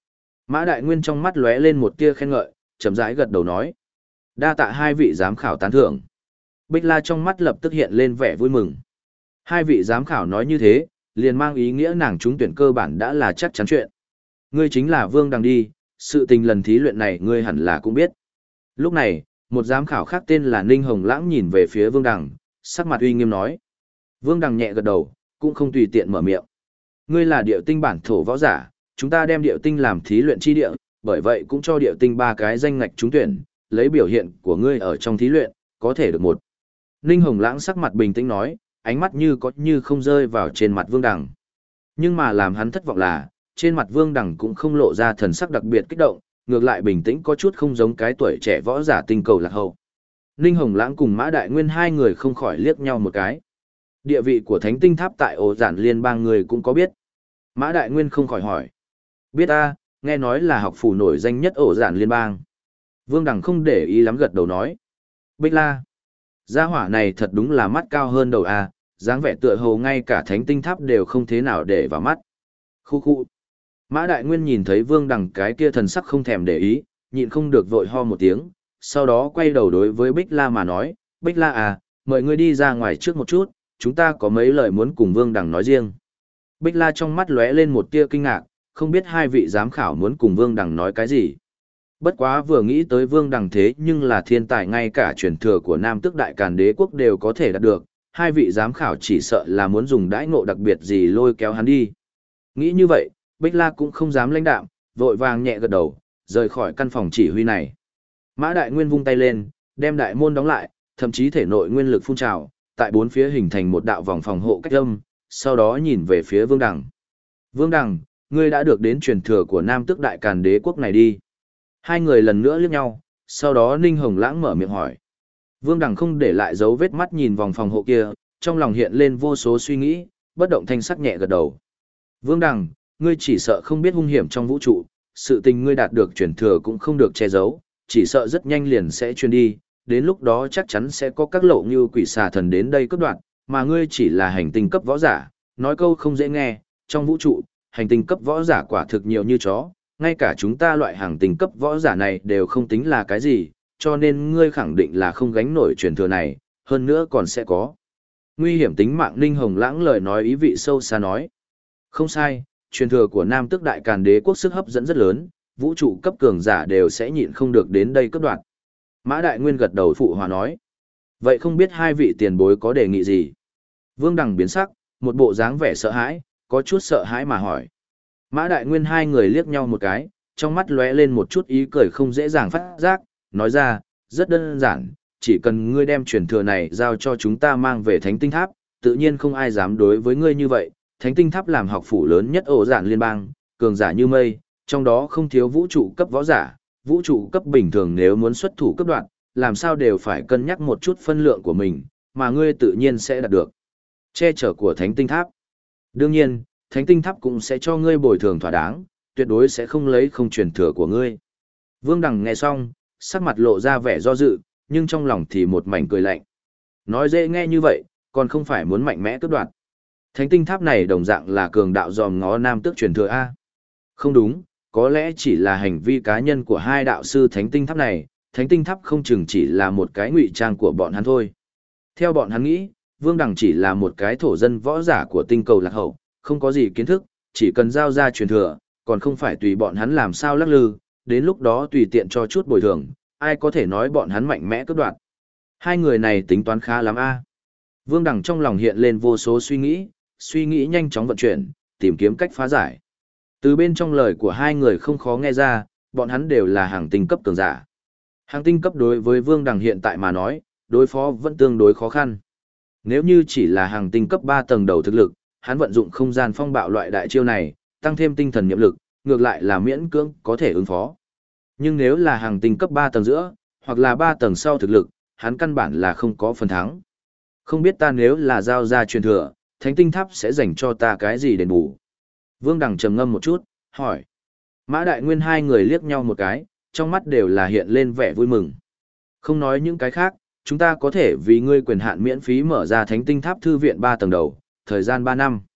Mã Đại Nguyên trong mắt lóe lên một tia khen ngợi, chậm rãi gật đầu nói. Đa tạ hai vị giám khảo tán thưởng. Bích La trong mắt lập tức hiện lên vẻ vui mừng. Hai vị giám khảo nói như thế, liền mang ý nghĩa nàng trúng tuyển cơ bản đã là chắc chắn chuyện. Ngươi chính là Vương Đằng đi, sự tình lần thí luyện này ngươi hẳn là cũng biết. Lúc này, một giám khảo khác tên là Ninh Hồng Lãng nhìn về phía Vương Đằng, sắc mặt uy nghiêm nói. Vương Đằng nhẹ gật đầu, cũng không tùy tiện mở miệng. Ngươi là điệu tinh bản thổ võ giả, chúng ta đem điệu tinh làm thí luyện chi địa, bởi vậy cũng cho điệu tinh 3 cái danh ngạch trúng tuyển, lấy biểu hiện của ngươi ở trong thí luyện, có thể được một. Ninh Hồng Lãng sắc mặt bình tĩnh nói, ánh mắt như có như không rơi vào trên mặt Vương Đằng. Nhưng mà làm hắn thất vọng là, trên mặt Vương Đằng cũng không lộ ra thần sắc đặc biệt kích động, ngược lại bình tĩnh có chút không giống cái tuổi trẻ võ giả tinh cầu lạc hậu. Ninh Hồng Lãng cùng Mã Đại Nguyên hai người không khỏi liếc nhau một cái. Địa vị của Thánh Tinh Tháp tại Ổ Giản Liên bang người cũng có biết. Mã Đại Nguyên không khỏi hỏi. Biết a, nghe nói là học phủ nổi danh nhất Ổ Giản Liên bang. Vương Đằng không để ý lắm gật đầu nói. Bích La. Gia hỏa này thật đúng là mắt cao hơn đầu a, dáng vẻ tựa hồ ngay cả Thánh Tinh Tháp đều không thế nào để vào mắt. Khu khu. Mã Đại Nguyên nhìn thấy Vương Đằng cái kia thần sắc không thèm để ý, nhịn không được vội ho một tiếng, sau đó quay đầu đối với Bích La mà nói, Bích La à, mời ngươi đi ra ngoài trước một chút, chúng ta có mấy lời muốn cùng Vương Đằng nói riêng. Bích La trong mắt lóe lên một tia kinh ngạc, không biết hai vị giám khảo muốn cùng Vương Đằng nói cái gì. Bất quá vừa nghĩ tới Vương Đằng thế nhưng là thiên tài ngay cả truyền thừa của Nam Tước Đại Càn Đế quốc đều có thể đạt được, hai vị giám khảo chỉ sợ là muốn dùng đãi ngộ đặc biệt gì lôi kéo hắn đi. Nghĩ như vậy, Bích La cũng không dám lãnh đạm, vội vàng nhẹ gật đầu, rời khỏi căn phòng chỉ huy này. Mã Đại Nguyên vung tay lên, đem đại môn đóng lại, thậm chí thể nội nguyên lực phun trào, tại bốn phía hình thành một đạo vòng phòng hộ cách âm, sau đó nhìn về phía Vương Đằng. Vương Đằng, ngươi đã được đến truyền thừa của Nam Tước Đại Càn Đế quốc này đi. Hai người lần nữa liếc nhau, sau đó Ninh Hồng Lãng mở miệng hỏi. Vương Đằng không để lại dấu vết mắt nhìn vòng phòng hộ kia, trong lòng hiện lên vô số suy nghĩ, bất động thanh sắc nhẹ gật đầu. Vương Đằng, ngươi chỉ sợ không biết hung hiểm trong vũ trụ, sự tình ngươi đạt được truyền thừa cũng không được che giấu, chỉ sợ rất nhanh liền sẽ truyền đi, đến lúc đó chắc chắn sẽ có các lộ như quỷ xà thần đến đây cướp đoạt, mà ngươi chỉ là hành tinh cấp võ giả, nói câu không dễ nghe, trong vũ trụ, hành tinh cấp võ giả quả thực nhiều như chó, ngay cả chúng ta loại hành tinh cấp võ giả này đều không tính là cái gì, cho nên ngươi khẳng định là không gánh nổi truyền thừa này, hơn nữa còn sẽ có nguy hiểm tính mạng. Ninh Hồng Lãng lời nói ý vị sâu xa nói. Không sai, truyền thừa của Nam Tước Đại Càn Đế quốc sức hấp dẫn rất lớn, vũ trụ cấp cường giả đều sẽ nhịn không được đến đây cướp đoạt. Mã Đại Nguyên gật đầu phụ hòa nói. Vậy không biết hai vị tiền bối có đề nghị gì? Vương Đằng biến sắc, một bộ dáng vẻ sợ hãi, có chút sợ hãi mà hỏi. Mã Đại Nguyên hai người liếc nhau một cái, trong mắt lóe lên một chút ý cười không dễ dàng phát giác, nói ra, rất đơn giản, chỉ cần ngươi đem truyền thừa này giao cho chúng ta mang về Thánh Tinh Tháp, tự nhiên không ai dám đối với ngươi như vậy. Thánh Tinh Tháp làm học phủ lớn nhất Ổ Giản Liên bang, cường giả như mây, trong đó không thiếu vũ trụ cấp võ giả, vũ trụ cấp bình thường nếu muốn xuất thủ cấp đoạn, làm sao đều phải cân nhắc một chút phân lượng của mình, mà ngươi tự nhiên sẽ đạt được che chở của Thánh Tinh Tháp. Đương nhiên, Thánh Tinh Tháp cũng sẽ cho ngươi bồi thường thỏa đáng, tuyệt đối sẽ không lấy không truyền thừa của ngươi. Vương Đằng nghe xong, sắc mặt lộ ra vẻ do dự, nhưng trong lòng thì một mảnh cười lạnh. Nói dễ nghe như vậy, còn không phải muốn mạnh mẽ cướp đoạt. Thánh Tinh Tháp này đồng dạng là cường đạo dòm ngó Nam Tước truyền thừa A. Không đúng, có lẽ chỉ là hành vi cá nhân của hai đạo sư Thánh Tinh Tháp này, Thánh Tinh Tháp không chừng chỉ là một cái ngụy trang của bọn hắn thôi. Theo bọn hắn nghĩ, Vương Đằng chỉ là một cái thổ dân võ giả của tinh cầu lạc hậu, không có gì kiến thức, chỉ cần giao ra truyền thừa, còn không phải tùy bọn hắn làm sao lắc lư, đến lúc đó tùy tiện cho chút bồi thường, ai có thể nói bọn hắn mạnh mẽ cướp đoạt. Hai người này tính toán khá lắm a. Vương Đằng trong lòng hiện lên vô số suy nghĩ nhanh chóng vận chuyển, tìm kiếm cách phá giải. Từ bên trong lời của hai người không khó nghe ra, bọn hắn đều là hàng tinh cấp cường giả. Hàng tinh cấp đối với Vương Đằng hiện tại mà nói, đối phó vẫn tương đối khó khăn. Nếu như chỉ là hàng tinh cấp 3 tầng đầu thực lực, hắn vận dụng không gian phong bạo loại đại chiêu này, tăng thêm tinh thần nhiệm lực, ngược lại là miễn cưỡng có thể ứng phó. Nhưng nếu là hàng tinh cấp 3 tầng giữa, hoặc là 3 tầng sau thực lực, hắn căn bản là không có phần thắng. Không biết ta nếu là giao ra truyền thừa, Thánh Tinh Tháp sẽ dành cho ta cái gì đền bù? Vương Đằng trầm ngâm một chút, hỏi. Mã Đại Nguyên hai người liếc nhau một cái, trong mắt đều là hiện lên vẻ vui mừng. Không nói những cái khác, chúng ta có thể vì ngươi quyền hạn miễn phí mở ra Thánh Tinh Tháp thư viện 3 tầng đầu, thời gian 3 năm.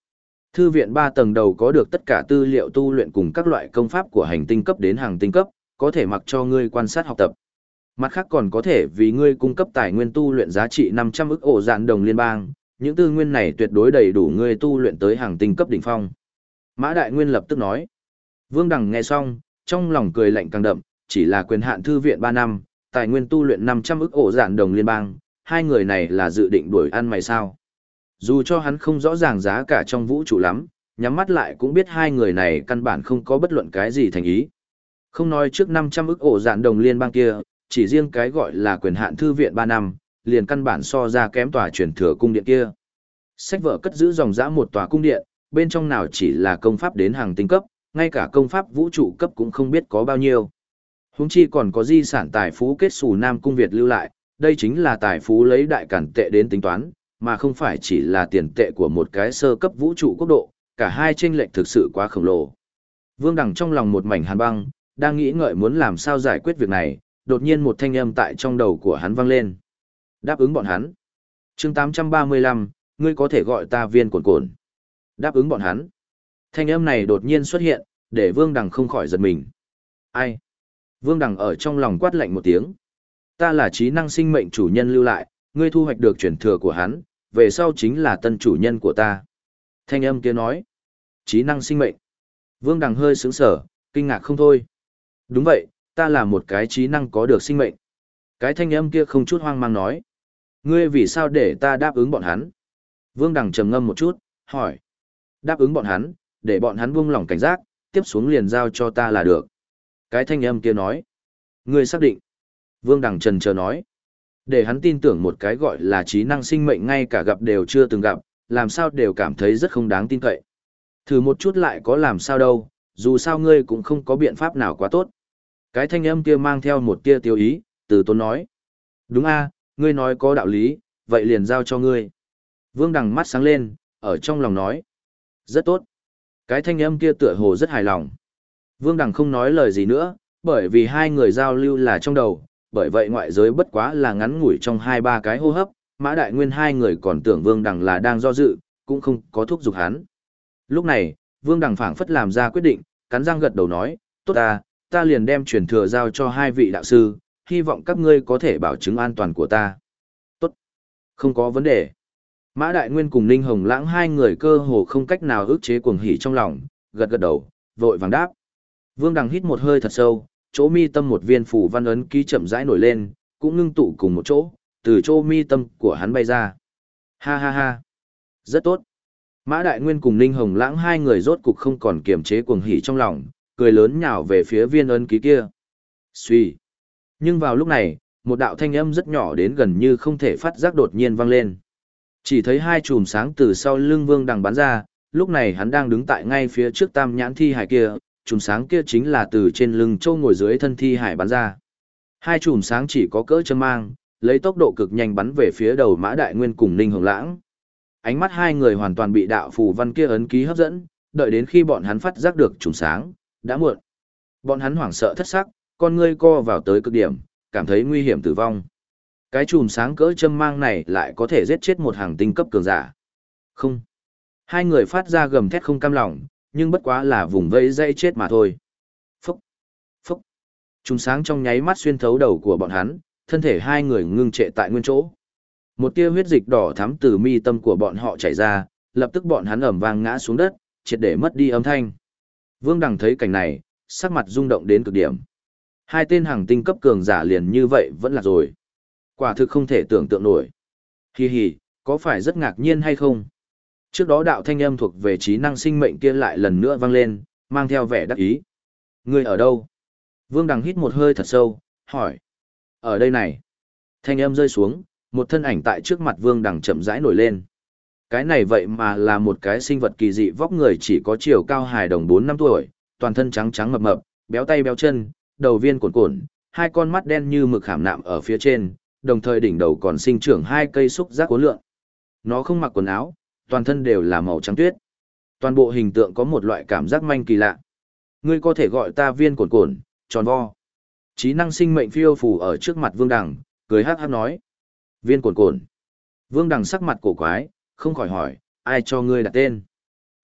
Thư viện 3 tầng đầu có được tất cả tư liệu tu luyện cùng các loại công pháp của hành tinh cấp đến hàng tinh cấp, có thể mặc cho ngươi quan sát học tập. Mặt khác còn có thể vì ngươi cung cấp tài nguyên tu luyện giá trị 500 ức ổ dạn đồng liên bang, những tư nguyên này tuyệt đối đầy đủ ngươi tu luyện tới hàng tinh cấp đỉnh phong. Mã Đại Nguyên lập tức nói. Vương Đằng nghe xong, trong lòng cười lạnh càng đậm, chỉ là quyền hạn thư viện 3 năm, tài nguyên tu luyện 500 ức ổ dạn đồng liên bang, hai người này là dự định đuổi ăn mày sao? Dù cho hắn không rõ ràng giá cả trong vũ trụ lắm, nhắm mắt lại cũng biết hai người này căn bản không có bất luận cái gì thành ý. Không nói trước 500 ức ổ dạn đồng liên bang kia, chỉ riêng cái gọi là quyền hạn thư viện 3 năm, liền căn bản so ra kém tòa truyền thừa cung điện kia. Sách vở cất giữ dòng dã một tòa cung điện, bên trong nào chỉ là công pháp đến hàng tinh cấp, ngay cả công pháp vũ trụ cấp cũng không biết có bao nhiêu. Huống chi còn có di sản tài phú kết xù Nam Cung Việt lưu lại, đây chính là tài phú lấy đại cản tệ đến tính toán, mà không phải chỉ là tiền tệ của một cái sơ cấp vũ trụ quốc độ, cả hai chênh lệch thực sự quá khổng lồ. Vương Đằng trong lòng một mảnh hàn băng, đang nghĩ ngợi muốn làm sao giải quyết việc này, đột nhiên một thanh âm tại trong đầu của hắn vang lên. Đáp ứng bọn hắn. Chương 835, ngươi có thể gọi ta Viên Cổn Cổn. Đáp ứng bọn hắn. Thanh âm này đột nhiên xuất hiện, để Vương Đằng không khỏi giật mình. Ai? Vương Đằng ở trong lòng quát lạnh một tiếng. Ta là trí năng sinh mệnh chủ nhân lưu lại, ngươi thu hoạch được truyền thừa của hắn, về sau chính là tân chủ nhân của ta. Thanh âm kia nói. Trí năng sinh mệnh. Vương Đằng hơi sững sờ, kinh ngạc không thôi. Đúng vậy, ta là một cái trí năng có được sinh mệnh. Cái thanh âm kia không chút hoang mang nói. Ngươi vì sao để ta đáp ứng bọn hắn? Vương Đằng trầm ngâm một chút, hỏi. Đáp ứng bọn hắn, để bọn hắn buông lỏng cảnh giác, tiếp xuống liền giao cho ta là được. Cái thanh âm kia nói. Ngươi xác định. Vương Đằng trần chờ nói. Để hắn tin tưởng một cái gọi là trí năng sinh mệnh ngay cả gặp đều chưa từng gặp, làm sao đều cảm thấy rất không đáng tin cậy. Thử một chút lại có làm sao đâu, dù sao ngươi cũng không có biện pháp nào quá tốt. Cái thanh âm kia mang theo một tia tiêu ý, từ tốn nói. Đúng a, ngươi nói có đạo lý, vậy liền giao cho ngươi. Vương Đằng mắt sáng lên, ở trong lòng nói. Rất tốt. Cái thanh âm kia tựa hồ rất hài lòng. Vương Đằng không nói lời gì nữa, bởi vì hai người giao lưu là trong đầu, bởi vậy ngoại giới bất quá là ngắn ngủi trong 2-3 cái hô hấp, Mã Đại Nguyên hai người còn tưởng Vương Đằng là đang do dự, cũng không có thúc giục hắn. Lúc này, Vương Đằng phảng phất làm ra quyết định, cắn răng gật đầu nói, tốt ta liền đem truyền thừa giao cho hai vị đạo sư, hy vọng các ngươi có thể bảo chứng an toàn của ta. Tốt, không có vấn đề. Mã Đại Nguyên cùng Ninh Hồng Lãng hai người cơ hồ không cách nào ức chế cuồng hỉ trong lòng, gật gật đầu, vội vàng đáp. Vương Đằng hít một hơi thật sâu, chỗ mi tâm một viên phủ văn ấn ký chậm rãi nổi lên, cũng ngưng tụ cùng một chỗ, từ chỗ mi tâm của hắn bay ra. Ha ha ha, rất tốt. Mã Đại Nguyên cùng Ninh Hồng Lãng hai người rốt cục không còn kiềm chế cuồng hỉ trong lòng, cười lớn nhào về phía viên ấn ký kia. Xuy. Nhưng vào lúc này, một đạo thanh âm rất nhỏ đến gần như không thể phát giác đột nhiên vang lên. Chỉ thấy hai chùm sáng từ sau lưng Vương Đằng bắn ra, lúc này hắn đang đứng tại ngay phía trước tam nhãn thi hải kia, chùm sáng kia chính là từ trên lưng Châu ngồi dưới thân thi hải bắn ra. Hai chùm sáng chỉ có cỡ châm mang, lấy tốc độ cực nhanh bắn về phía đầu Mã Đại Nguyên cùng Ninh Hồng Lãng. Ánh mắt hai người hoàn toàn bị đạo phù văn kia ấn ký hấp dẫn, đợi đến khi bọn hắn phát giác được chùm sáng, đã muộn. Bọn hắn hoảng sợ thất sắc, con ngươi co vào tới cực điểm, cảm thấy nguy hiểm tử vong. Cái chùm sáng cỡ châm mang này lại có thể giết chết một hàng tinh cấp cường giả. Không. Hai người phát ra gầm thét không cam lòng, nhưng bất quá là vùng vây dây chết mà thôi. Phúc. Phúc. Chùm sáng trong nháy mắt xuyên thấu đầu của bọn hắn, thân thể hai người ngưng trệ tại nguyên chỗ. Một tia huyết dịch đỏ thắm từ mi tâm của bọn họ chảy ra, lập tức bọn hắn ầm vang ngã xuống đất, triệt để mất đi âm thanh. Vương Đằng thấy cảnh này, sắc mặt rung động đến cực điểm. Hai tên hàng tinh cấp cường giả liền như vậy vẫn là rồi. Quả thực không thể tưởng tượng nổi. Hi hi, có phải rất ngạc nhiên hay không? Trước đó đạo thanh âm thuộc về trí năng sinh mệnh kia lại lần nữa vang lên, mang theo vẻ đắc ý. Ngươi ở đâu? Vương Đằng hít một hơi thật sâu, hỏi. Ở đây này. Thanh âm rơi xuống, một thân ảnh tại trước mặt Vương Đằng chậm rãi nổi lên. Cái này vậy mà là một cái sinh vật kỳ dị, vóc người chỉ có chiều cao hài đồng 4-5 tuổi, toàn thân trắng trắng mập mập, béo tay béo chân, đầu viên cồn cồn, hai con mắt đen như mực khảm nạm ở phía trên, đồng thời đỉnh đầu còn sinh trưởng hai cây xúc giác uốn lượn. Nó không mặc quần áo, toàn thân đều là màu trắng tuyết. Toàn bộ hình tượng có một loại cảm giác manh kỳ lạ. Ngươi có thể gọi ta Viên Cổn Cổn, tròn vo. Trí năng sinh mệnh phiêu phù ở trước mặt Vương Đằng, cười hắc hắc nói. Viên Cổn Cổn. Vương Đằng sắc mặt cổ quái, không khỏi hỏi, ai cho ngươi đặt tên?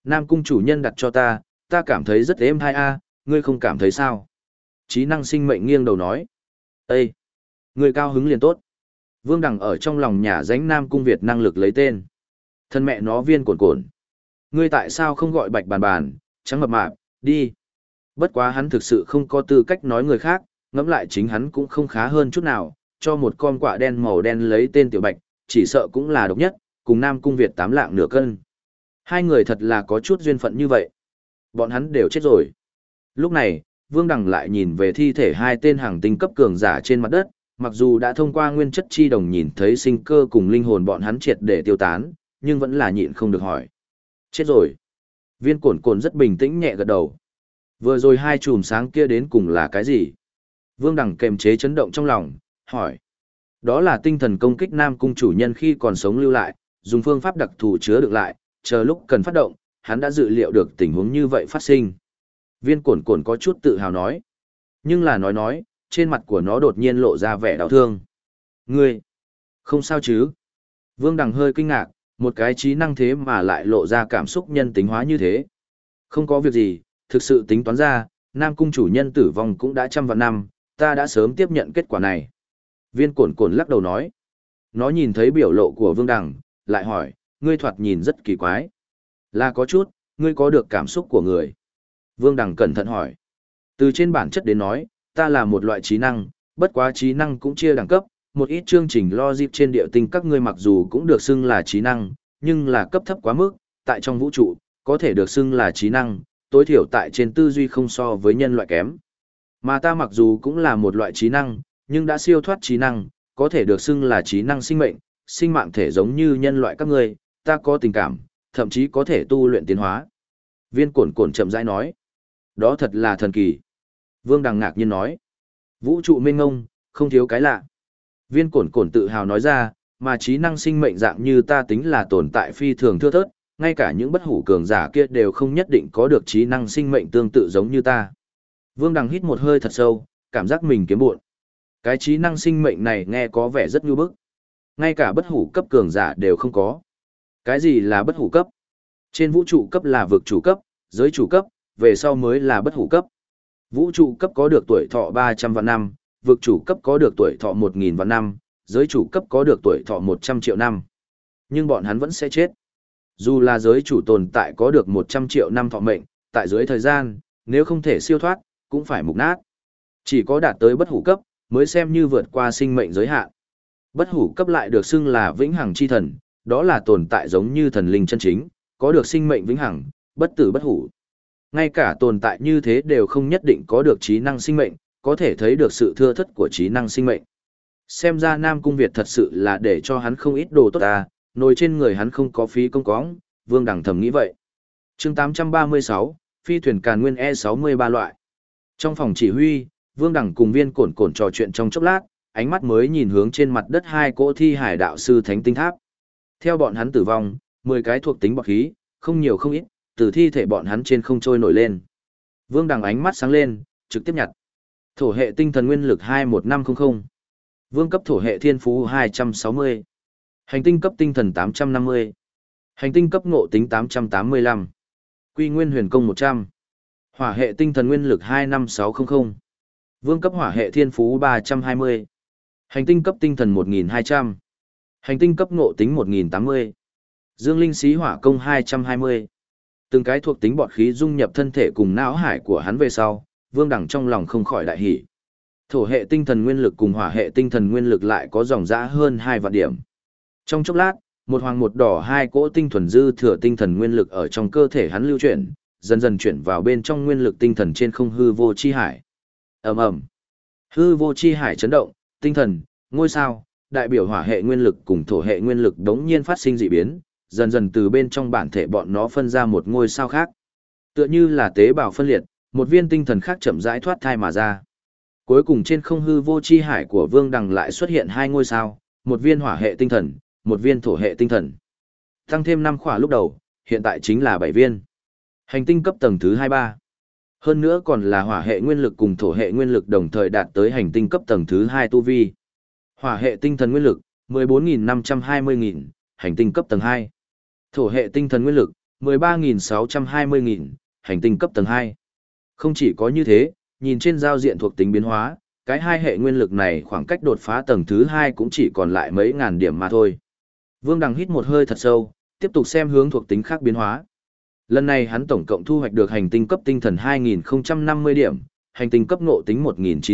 Nam cung chủ nhân đặt cho ta cảm thấy rất êm hai a, ngươi không cảm thấy sao? Trí năng sinh mệnh nghiêng đầu nói. Ê! Ngươi cao hứng liền tốt. Vương Đằng ở trong lòng nhà danh Nam cung Việt năng lực lấy tên. Thân mẹ nó Viên Cổn Cổn. Ngươi tại sao không gọi Bạch Bàn Bàn, Trắng Mập Mạp, đi. Bất quá hắn thực sự không có tư cách nói người khác, ngẫm lại chính hắn cũng không khá hơn chút nào, cho một con quạ đen màu đen lấy tên Tiểu Bạch, chỉ sợ cũng là độc nhất, cùng Nam cung Việt 8 lạng nửa cân. Hai người thật là có chút duyên phận như vậy. Bọn hắn đều chết rồi. Lúc này, Vương Đằng lại nhìn về thi thể hai tên hàng tinh cấp cường giả trên mặt đất, mặc dù đã thông qua nguyên chất chi đồng nhìn thấy sinh cơ cùng linh hồn bọn hắn triệt để tiêu tán, nhưng vẫn là nhịn không được hỏi. Chết rồi. Viên Cổn Cổn rất bình tĩnh nhẹ gật đầu. Vừa rồi hai chùm sáng kia đến cùng là cái gì? Vương Đằng kềm chế chấn động trong lòng, hỏi. Đó là tinh thần công kích Nam cung chủ nhân khi còn sống lưu lại, dùng phương pháp đặc thù chứa được lại, chờ lúc cần phát động, hắn đã dự liệu được tình huống như vậy phát sinh. Viên Cổn Cổn có chút tự hào nói. Nhưng là nói, trên mặt của nó đột nhiên lộ ra vẻ đau thương. Ngươi, không sao chứ? Vương Đằng hơi kinh ngạc, một cái trí năng thế mà lại lộ ra cảm xúc nhân tính hóa như thế. Không có việc gì, thực sự tính toán ra, Nam cung chủ nhân tử vong cũng đã trăm vạn năm, ta đã sớm tiếp nhận kết quả này. Viên Cổn Cổn lắc đầu nói. Nó nhìn thấy biểu lộ của Vương Đằng, lại hỏi, ngươi thoạt nhìn rất kỳ quái. Là có chút, ngươi có được cảm xúc của người. Vương Đằng cẩn thận hỏi. Từ trên bản chất đến nói, ta là một loại trí năng, bất quá trí năng cũng chia đẳng cấp, một ít chương trình logic trên địa tinh các ngươi mặc dù cũng được xưng là trí năng, nhưng là cấp thấp quá mức, tại trong vũ trụ, có thể được xưng là trí năng, tối thiểu tại trên tư duy không so với nhân loại kém. Mà ta mặc dù cũng là một loại trí năng, nhưng đã siêu thoát trí năng, có thể được xưng là trí năng sinh mệnh, sinh mạng thể giống như nhân loại các ngươi, ta có tình cảm, thậm chí có thể tu luyện tiến hóa. Viên Cổn Cổn chậm rãi nói. Đó thật là thần kỳ. Vương Đằng ngạc nhiên nói. Vũ trụ mênh mông, không thiếu cái lạ. Viên Cổn Cổn tự hào nói ra, mà trí năng sinh mệnh dạng như ta tính là tồn tại phi thường thưa thớt, ngay cả những bất hủ cường giả kia đều không nhất định có được trí năng sinh mệnh tương tự giống như ta. Vương Đằng hít một hơi thật sâu, cảm giác mình kiếm bộn. Cái trí năng sinh mệnh này nghe có vẻ rất nhu bức. Ngay cả bất hủ cấp cường giả đều không có. Cái gì là bất hủ cấp? Trên vũ trụ cấp là vực chủ cấp, giới chủ cấp, về sau mới là bất hủ cấp. Vũ trụ cấp có được tuổi thọ 300 vạn năm, vực chủ cấp có được tuổi thọ 1000 vạn năm, giới chủ cấp có được tuổi thọ 100 triệu năm. Nhưng bọn hắn vẫn sẽ chết. Dù là giới chủ tồn tại có được 100 triệu năm thọ mệnh, tại dưới thời gian, nếu không thể siêu thoát, cũng phải mục nát. Chỉ có đạt tới bất hủ cấp, mới xem như vượt qua sinh mệnh giới hạn. Bất hủ cấp lại được xưng là vĩnh hằng chi thần, đó là tồn tại giống như thần linh chân chính, có được sinh mệnh vĩnh hằng, bất tử bất hủ. Ngay cả tồn tại như thế đều không nhất định có được trí năng sinh mệnh, có thể thấy được sự thưa thất của trí năng sinh mệnh. Xem ra Nam Cung Việt thật sự là để cho hắn không ít đồ tốt à, nồi trên người hắn không có phí công cóng, Vương Đằng thầm nghĩ vậy. Chương 836, phi thuyền Càn Nguyên E63 loại. Trong phòng chỉ huy, Vương Đằng cùng Viên Cổn Cổn trò chuyện trong chốc lát, ánh mắt mới nhìn hướng trên mặt đất hai cỗ thi hải đạo sư Thánh Tinh Tháp. Theo bọn hắn tử vong, 10 cái thuộc tính bọt khí, không nhiều không ít, từ thi thể bọn hắn trên không trôi nổi lên. Vương Đằng ánh mắt sáng lên, trực tiếp nhặt. Thổ hệ tinh thần nguyên lực 21500. Vương cấp thổ hệ thiên phú 260. Hành tinh cấp tinh thần 850. Hành tinh cấp ngộ tính 885. Quy nguyên huyền công 100. Hỏa hệ tinh thần nguyên lực 25600. Vương cấp hỏa hệ thiên phú 320. Hành tinh cấp tinh thần 1200. Hành tinh cấp ngộ tính 1080. Dương linh xí hỏa công 220. Từng cái thuộc tính bọt khí dung nhập thân thể cùng não hải của hắn về sau, Vương Đằng trong lòng không khỏi đại hỉ. Thổ hệ tinh thần nguyên lực cùng hỏa hệ tinh thần nguyên lực lại có dòng dã hơn 2 vạn điểm. Trong chốc lát, một hoàng một đỏ hai cỗ tinh thuần dư thừa tinh thần nguyên lực ở trong cơ thể hắn lưu chuyển, dần dần chuyển vào bên trong nguyên lực tinh thần trên không hư vô chi hải. Ầm ầm. Hư vô chi hải chấn động, tinh thần, ngôi sao, đại biểu hỏa hệ nguyên lực cùng thổ hệ nguyên lực đống nhiên phát sinh dị biến, dần dần từ bên trong bản thể bọn nó phân ra một ngôi sao khác. Tựa như là tế bào phân liệt, một viên tinh thần khác chậm rãi thoát thai mà ra. Cuối cùng trên không hư vô chi hải của Vương Đằng lại xuất hiện hai ngôi sao, một viên hỏa hệ tinh thần, một viên thổ hệ tinh thần. Tăng thêm 5 khỏa lúc đầu, hiện tại chính là 7 viên. Hành tinh cấp tầng thứ 23. Hơn nữa còn là hỏa hệ nguyên lực cùng thổ hệ nguyên lực đồng thời đạt tới hành tinh cấp tầng thứ 2 tu vi. Hỏa hệ tinh thần nguyên lực, 14.520.000, hành tinh cấp tầng 2. Thổ hệ tinh thần nguyên lực, 13.620.000, hành tinh cấp tầng 2. Không chỉ có như thế, nhìn trên giao diện thuộc tính biến hóa, cái hai hệ nguyên lực này khoảng cách đột phá tầng thứ 2 cũng chỉ còn lại mấy ngàn điểm mà thôi. Vương Đằng hít một hơi thật sâu, tiếp tục xem hướng thuộc tính khác biến hóa. Lần này hắn tổng cộng thu hoạch được hành tinh cấp tinh thần 2.050 điểm, hành tinh cấp ngộ tính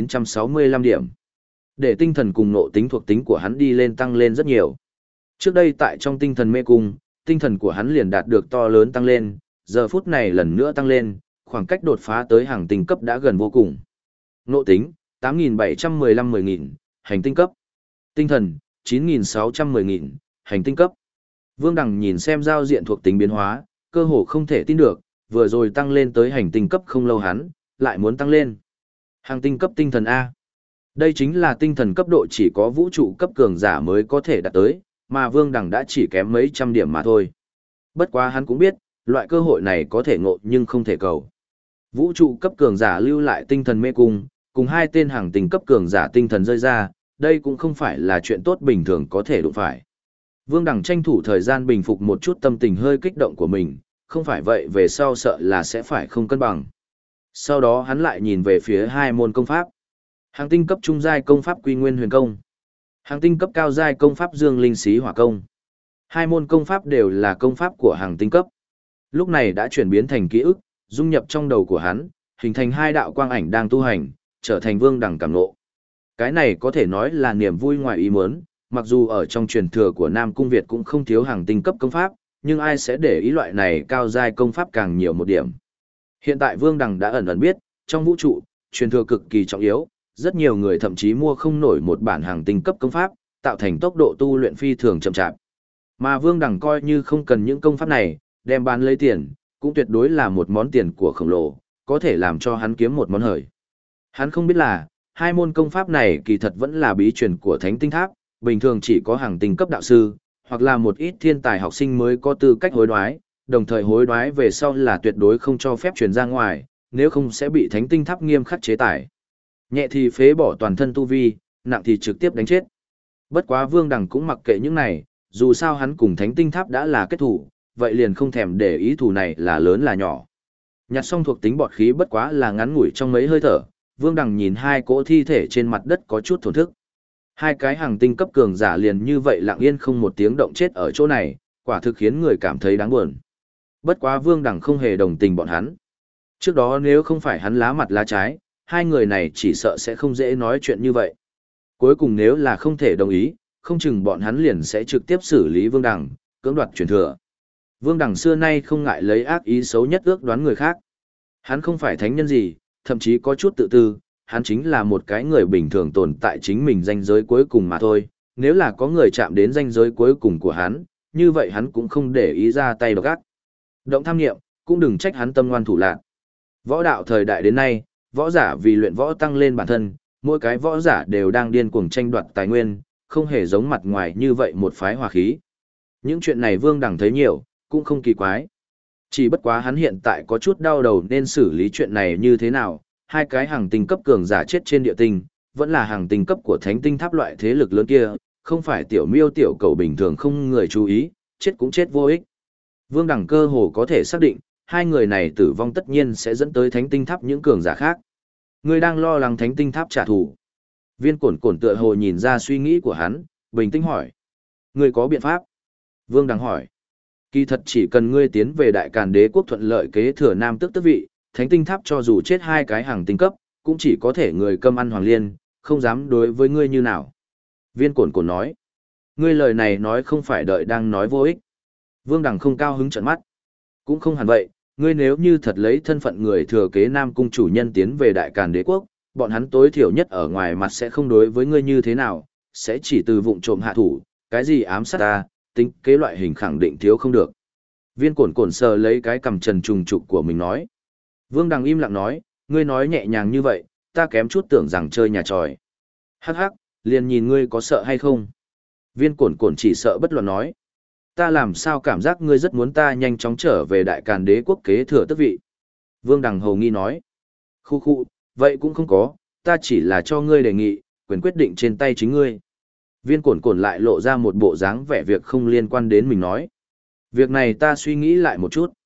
1.965 điểm. Để tinh thần cùng ngộ tính thuộc tính của hắn đi lên tăng lên rất nhiều. Trước đây tại trong tinh thần mê cung, tinh thần của hắn liền đạt được to lớn tăng lên, giờ phút này lần nữa tăng lên, khoảng cách đột phá tới hàng tinh cấp đã gần vô cùng. Ngộ tính, 8.715-10.000, hành tinh cấp. Tinh thần, 9.610.000, hành tinh cấp. Vương Đằng nhìn xem giao diện thuộc tính biến hóa, cơ hồ không thể tin được, vừa rồi tăng lên tới hành tinh cấp không lâu hắn, lại muốn tăng lên. Hành tinh cấp tinh thần A. Đây chính là tinh thần cấp độ chỉ có vũ trụ cấp cường giả mới có thể đạt tới, mà Vương Đằng đã chỉ kém mấy trăm điểm mà thôi. Bất quá hắn cũng biết, loại cơ hội này có thể ngộ nhưng không thể cầu. Vũ trụ cấp cường giả lưu lại tinh thần mê cung, cùng hai tên hàng tinh cấp cường giả tinh thần rơi ra, đây cũng không phải là chuyện tốt bình thường có thể đụng phải. Vương Đằng tranh thủ thời gian bình phục một chút tâm tình hơi kích động của mình, không phải vậy về sau sợ là sẽ phải không cân bằng. Sau đó hắn lại nhìn về phía hai môn công pháp. Hàng tinh cấp trung giai công pháp Quy Nguyên Huyền Công. Hàng tinh cấp cao giai công pháp Dương Linh Xí Hỏa Công. Hai môn công pháp đều là công pháp của hàng tinh cấp. Lúc này đã chuyển biến thành ký ức, dung nhập trong đầu của hắn, hình thành hai đạo quang ảnh đang tu hành, trở thành Vương Đằng cảm ngộ. Cái này có thể nói là niềm vui ngoài ý muốn, mặc dù ở trong truyền thừa của Nam Cung Việt cũng không thiếu hàng tinh cấp công pháp, nhưng ai sẽ để ý loại này cao giai công pháp càng nhiều một điểm. Hiện tại Vương Đằng đã ẩn ẩn biết, trong vũ trụ, truyền thừa cực kỳ trọng yếu, rất nhiều người thậm chí mua không nổi một bản hàng tinh cấp công pháp, tạo thành tốc độ tu luyện phi thường chậm chạp. Mà Vương Đằng coi như không cần những công pháp này, đem bán lấy tiền, cũng tuyệt đối là một món tiền của khổng lồ, có thể làm cho hắn kiếm một món hời. Hắn không biết là, hai môn công pháp này kỳ thật vẫn là bí truyền của Thánh Tinh Tháp, bình thường chỉ có hàng tinh cấp đạo sư, hoặc là một ít thiên tài học sinh mới có tư cách hối đoái, đồng thời hối đoái về sau là tuyệt đối không cho phép truyền ra ngoài, nếu không sẽ bị Thánh Tinh Tháp nghiêm khắc chế tài. Nhẹ thì phế bỏ toàn thân tu vi, nặng thì trực tiếp đánh chết. Bất quá Vương Đằng cũng mặc kệ những này, dù sao hắn cùng Thánh Tinh Tháp đã là kết thủ, vậy liền không thèm để ý thủ này là lớn là nhỏ. Nhặt xong thuộc tính bọt khí bất quá là ngắn ngủi trong mấy hơi thở, Vương Đằng nhìn hai cỗ thi thể trên mặt đất có chút thổn thức. Hai cái hàng tinh cấp cường giả liền như vậy lặng yên không một tiếng động chết ở chỗ này, quả thực khiến người cảm thấy đáng buồn. Bất quá Vương Đằng không hề đồng tình bọn hắn. Trước đó nếu không phải hắn lá mặt lá trái, hai người này chỉ sợ sẽ không dễ nói chuyện như vậy. Cuối cùng nếu là không thể đồng ý, không chừng bọn hắn liền sẽ trực tiếp xử lý Vương Đằng, cưỡng đoạt truyền thừa. Vương Đằng xưa nay không ngại lấy ác ý xấu nhất ước đoán người khác. Hắn không phải thánh nhân gì, thậm chí có chút tự tư, hắn chính là một cái người bình thường tồn tại chính mình ranh giới cuối cùng mà thôi. Nếu là có người chạm đến ranh giới cuối cùng của hắn, như vậy hắn cũng không để ý ra tay độc ác. Động tham nghiệm, cũng đừng trách hắn tâm ngoan thủ lạn. Võ đạo thời đại đến nay, võ giả vì luyện võ tăng lên bản thân, mỗi cái võ giả đều đang điên cuồng tranh đoạt tài nguyên, không hề giống mặt ngoài như vậy một phái hòa khí. Những chuyện này Vương Đằng thấy nhiều, cũng không kỳ quái. Chỉ bất quá hắn hiện tại có chút đau đầu nên xử lý chuyện này như thế nào, hai cái hàng tinh cấp cường giả chết trên địa tinh, vẫn là hàng tinh cấp của Thánh Tinh Tháp loại thế lực lớn kia, không phải tiểu miêu tiểu cầu bình thường không người chú ý, chết cũng chết vô ích. Vương Đằng cơ hồ có thể xác định, hai người này tử vong tất nhiên sẽ dẫn tới Thánh Tinh Tháp những cường giả khác. Người đang lo lắng Thánh Tinh Tháp trả thù. Viên Cổn Cổn tựa hồ nhìn ra suy nghĩ của hắn, bình tĩnh hỏi. Người có biện pháp? Vương Đằng hỏi. Kỳ thật chỉ cần ngươi tiến về Đại Càn Đế quốc thuận lợi kế thừa Nam Tước tước vị, Thánh Tinh Tháp cho dù chết hai cái hàng tinh cấp, cũng chỉ có thể người cơm ăn hoàng liên, không dám đối với ngươi như nào. Viên Cổn Cổn nói. Ngươi lời này nói không phải đợi đang nói vô ích. Vương Đằng không cao hứng trợn mắt. Cũng không hẳn vậy, ngươi nếu như thật lấy thân phận người thừa kế Nam Cung chủ nhân tiến về Đại Càn Đế quốc, bọn hắn tối thiểu nhất ở ngoài mặt sẽ không đối với ngươi như thế nào, sẽ chỉ từ vụng trộm hạ thủ, cái gì ám sát ta, tính kế loại hình khẳng định thiếu không được. Viên Cổn Cổn sờ lấy cái cằm trần trùng trục của mình nói. Vương Đằng im lặng nói, ngươi nói nhẹ nhàng như vậy, ta kém chút tưởng rằng chơi nhà tròi. Hắc hắc, liền nhìn ngươi có sợ hay không. Viên Cổn Cổn chỉ sợ bất luận nói. Ta làm sao cảm giác ngươi rất muốn ta nhanh chóng trở về Đại Càn Đế quốc kế thừa tước vị. Vương Đằng hầu nghi nói. Khu khu, vậy cũng không có, ta chỉ là cho ngươi đề nghị, quyền quyết định trên tay chính ngươi. Viên Cổn Cổn lại lộ ra một bộ dáng vẻ việc không liên quan đến mình nói. Việc này ta suy nghĩ lại một chút.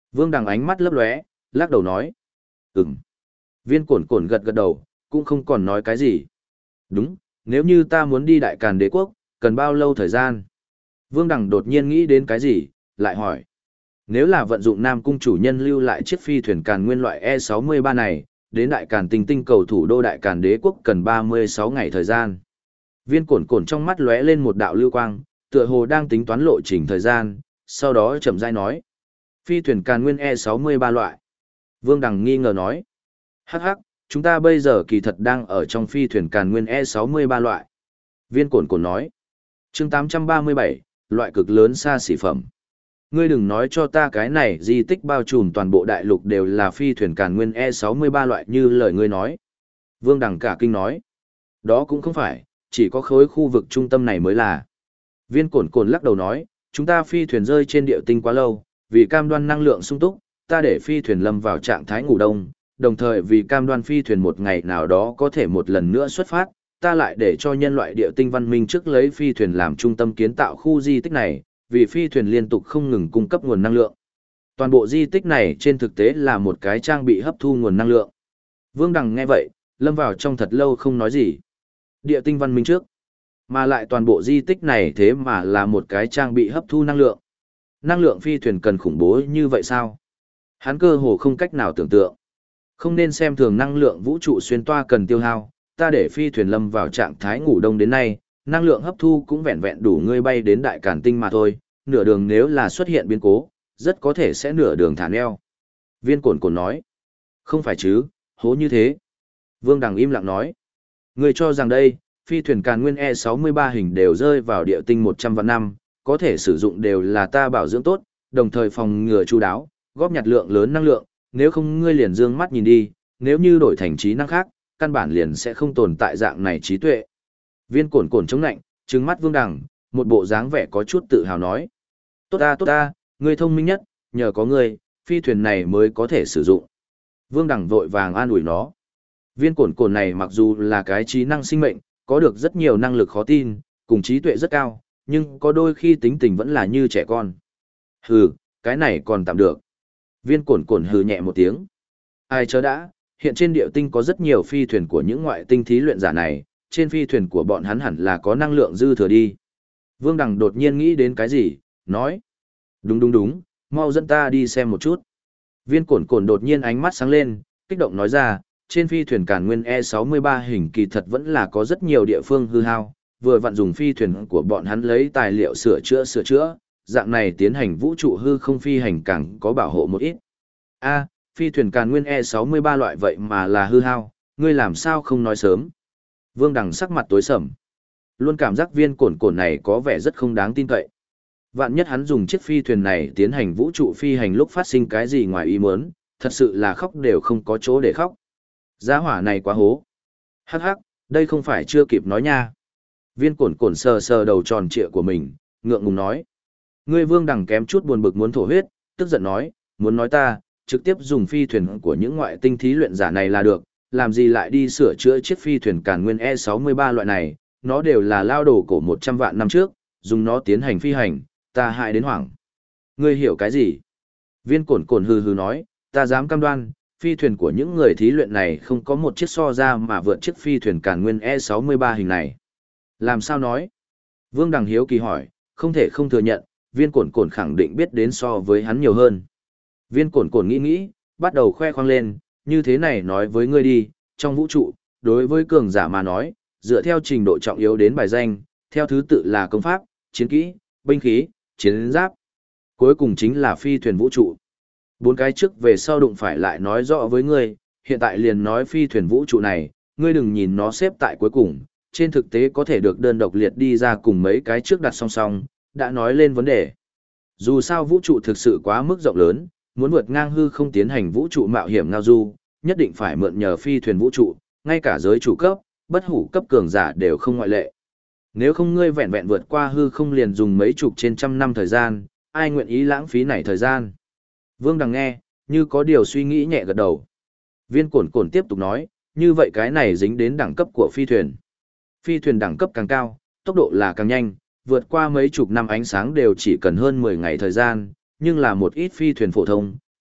Vương Đằng ánh mắt lấp lóe, lắc đầu nói. Ừm. Viên Cổn Cổn gật gật đầu, cũng không còn nói cái gì. Đúng, nếu như ta muốn đi Đại Càn Đế quốc, cần bao lâu thời gian? Vương Đằng đột nhiên nghĩ đến cái gì, lại hỏi. Nếu là vận dụng Nam Cung chủ nhân lưu lại chiếc phi thuyền Càn Nguyên loại E63 này, đến Đại Càn Tinh Tinh cầu thủ đô Đại Càn Đế quốc cần 36 ngày thời gian. Viên Cổn Cổn trong mắt lóe lên một đạo lưu quang, tựa hồ đang tính toán lộ trình thời gian, sau đó chậm rãi nói. Phi thuyền Càn Nguyên E63 loại. Vương Đằng nghi ngờ nói. Hắc hắc, chúng ta bây giờ kỳ thật đang ở trong phi thuyền Càn Nguyên E63 loại. Viên Cổn Cổn nói. Chương 837, loại cực lớn xa xỉ phẩm. Ngươi đừng nói cho ta cái này di tích bao trùm toàn bộ đại lục đều là phi thuyền Càn Nguyên E63 loại như lời ngươi nói. Vương Đằng cả kinh nói. Đó cũng không phải, chỉ có khối khu vực trung tâm này mới là. Viên Cổn Cổn lắc đầu nói, chúng ta phi thuyền rơi trên địa tinh quá lâu, vì cam đoan năng lượng sung túc, ta để phi thuyền lâm vào trạng thái ngủ đông, đồng thời vì cam đoan phi thuyền một ngày nào đó có thể một lần nữa xuất phát, ta lại để cho nhân loại địa tinh văn minh trước lấy phi thuyền làm trung tâm kiến tạo khu di tích này, vì phi thuyền liên tục không ngừng cung cấp nguồn năng lượng. Toàn bộ di tích này trên thực tế là một cái trang bị hấp thu nguồn năng lượng. Vương Đằng nghe vậy, lâm vào trong thật lâu không nói gì. Địa tinh văn minh trước, mà lại toàn bộ di tích này thế mà là một cái trang bị hấp thu năng lượng. Năng lượng phi thuyền cần khủng bố như vậy sao? Hắn cơ hồ không cách nào tưởng tượng. Không nên xem thường năng lượng vũ trụ xuyên toa cần tiêu hao, ta để phi thuyền lâm vào trạng thái ngủ đông đến nay, năng lượng hấp thu cũng vẹn vẹn đủ ngươi bay đến Đại Càn Tinh mà thôi, nửa đường nếu là xuất hiện biến cố, rất có thể sẽ nửa đường thả neo. Viên Cổn Cổn nói. Không phải chứ, hố như thế. Vương Đằng im lặng nói. Ngươi cho rằng đây, phi thuyền Càn Nguyên E63 hình đều rơi vào địa tinh 100 vạn năm, có thể sử dụng đều là ta bảo dưỡng tốt, đồng thời phòng ngừa chu đáo, góp nhặt lượng lớn năng lượng, nếu không ngươi liền dương mắt nhìn đi, nếu như đổi thành trí năng khác, căn bản liền sẽ không tồn tại dạng này trí tuệ. Viên Cổn Cổn chống nạnh, trừng mắt Vương Đằng, một bộ dáng vẻ có chút tự hào nói. Tốt ta, ngươi thông minh nhất, nhờ có ngươi, phi thuyền này mới có thể sử dụng. Vương Đằng vội vàng an ủi nó. Viên Cổn Cổn này mặc dù là cái trí năng sinh mệnh, có được rất nhiều năng lực khó tin, cùng trí tuệ rất cao, nhưng có đôi khi tính tình vẫn là như trẻ con. Hừ, cái này còn tạm được. Viên Cổn Cổn hừ nhẹ một tiếng. Ai chớ đã, hiện trên địa tinh có rất nhiều phi thuyền của những ngoại tinh thí luyện giả này, trên phi thuyền của bọn hắn hẳn là có năng lượng dư thừa đi. Vương Đằng đột nhiên nghĩ đến cái gì, nói. Đúng, mau dẫn ta đi xem một chút. Viên Cổn Cổn đột nhiên ánh mắt sáng lên, kích động nói ra, trên phi thuyền Càn Nguyên E63 hình kỳ thật vẫn là có rất nhiều địa phương hư hao, vừa vặn dùng phi thuyền của bọn hắn lấy tài liệu sửa chữa, dạng này tiến hành vũ trụ hư không phi hành càng có bảo hộ một ít. A, phi thuyền Càn Nguyên E63 loại vậy mà là hư hao, ngươi làm sao không nói sớm? Vương Đằng sắc mặt tối sầm. Luôn cảm giác Viên Cổn Cổn này có vẻ rất không đáng tin cậy. Vạn nhất hắn dùng chiếc phi thuyền này tiến hành vũ trụ phi hành lúc phát sinh cái gì ngoài ý muốn, thật sự là khóc đều không có chỗ để khóc. Gia hỏa này quá hố. Hắc hắc, đây không phải chưa kịp nói nha. Viên Cổn Cổn sờ sờ đầu tròn trịa của mình, ngượng ngùng nói. Ngươi Vương Đằng kém chút buồn bực muốn thổ huyết, tức giận nói, muốn nói ta, trực tiếp dùng phi thuyền của những ngoại tinh thí luyện giả này là được, làm gì lại đi sửa chữa chiếc phi thuyền Càn Nguyên E63 loại này, nó đều là lao đồ cổ 100 vạn năm trước, dùng nó tiến hành phi hành, ta hại đến hoảng. Ngươi hiểu cái gì? Viên Cổn Cổn hừ hừ nói, ta dám cam đoan, phi thuyền của những người thí luyện này không có một chiếc so ra mà vượt chiếc phi thuyền Càn Nguyên E63 hình này. Làm sao nói? Vương Đằng hiếu kỳ hỏi, không thể không thừa nhận, Viên Cổn Cổn khẳng định biết đến so với hắn nhiều hơn. Viên Cổn Cổn nghĩ, bắt đầu khoe khoang lên, như thế này nói với ngươi đi, trong vũ trụ, đối với cường giả mà nói, dựa theo trình độ trọng yếu đến bài danh, theo thứ tự là công pháp, chiến kỹ, binh khí, chiến giáp. Cuối cùng chính là phi thuyền vũ trụ. 4 cái trước về sau đụng phải lại nói rõ với ngươi, hiện tại liền nói phi thuyền vũ trụ này, ngươi đừng nhìn nó xếp tại cuối cùng, trên thực tế có thể được đơn độc liệt đi ra cùng mấy cái trước đặt song song, đã nói lên vấn đề. Dù sao vũ trụ thực sự quá mức rộng lớn, muốn vượt ngang hư không tiến hành vũ trụ mạo hiểm ngao du, nhất định phải mượn nhờ phi thuyền vũ trụ, ngay cả giới chủ cấp, bất hủ cấp cường giả đều không ngoại lệ. Nếu không ngươi vẹn vẹn vượt qua hư không liền dùng mấy chục trên trăm năm thời gian, ai nguyện ý lãng phí này thời gian. Vương Đằng nghe, như có điều suy nghĩ nhẹ gật đầu. Viên Cổn Cổn tiếp tục nói, như vậy cái này dính đến đẳng cấp của phi thuyền. Phi thuyền đẳng cấp càng cao, tốc độ là càng nhanh, vượt qua mấy chục năm ánh sáng đều chỉ cần hơn 10 ngày thời gian, nhưng là một ít phi thuyền phổ thông,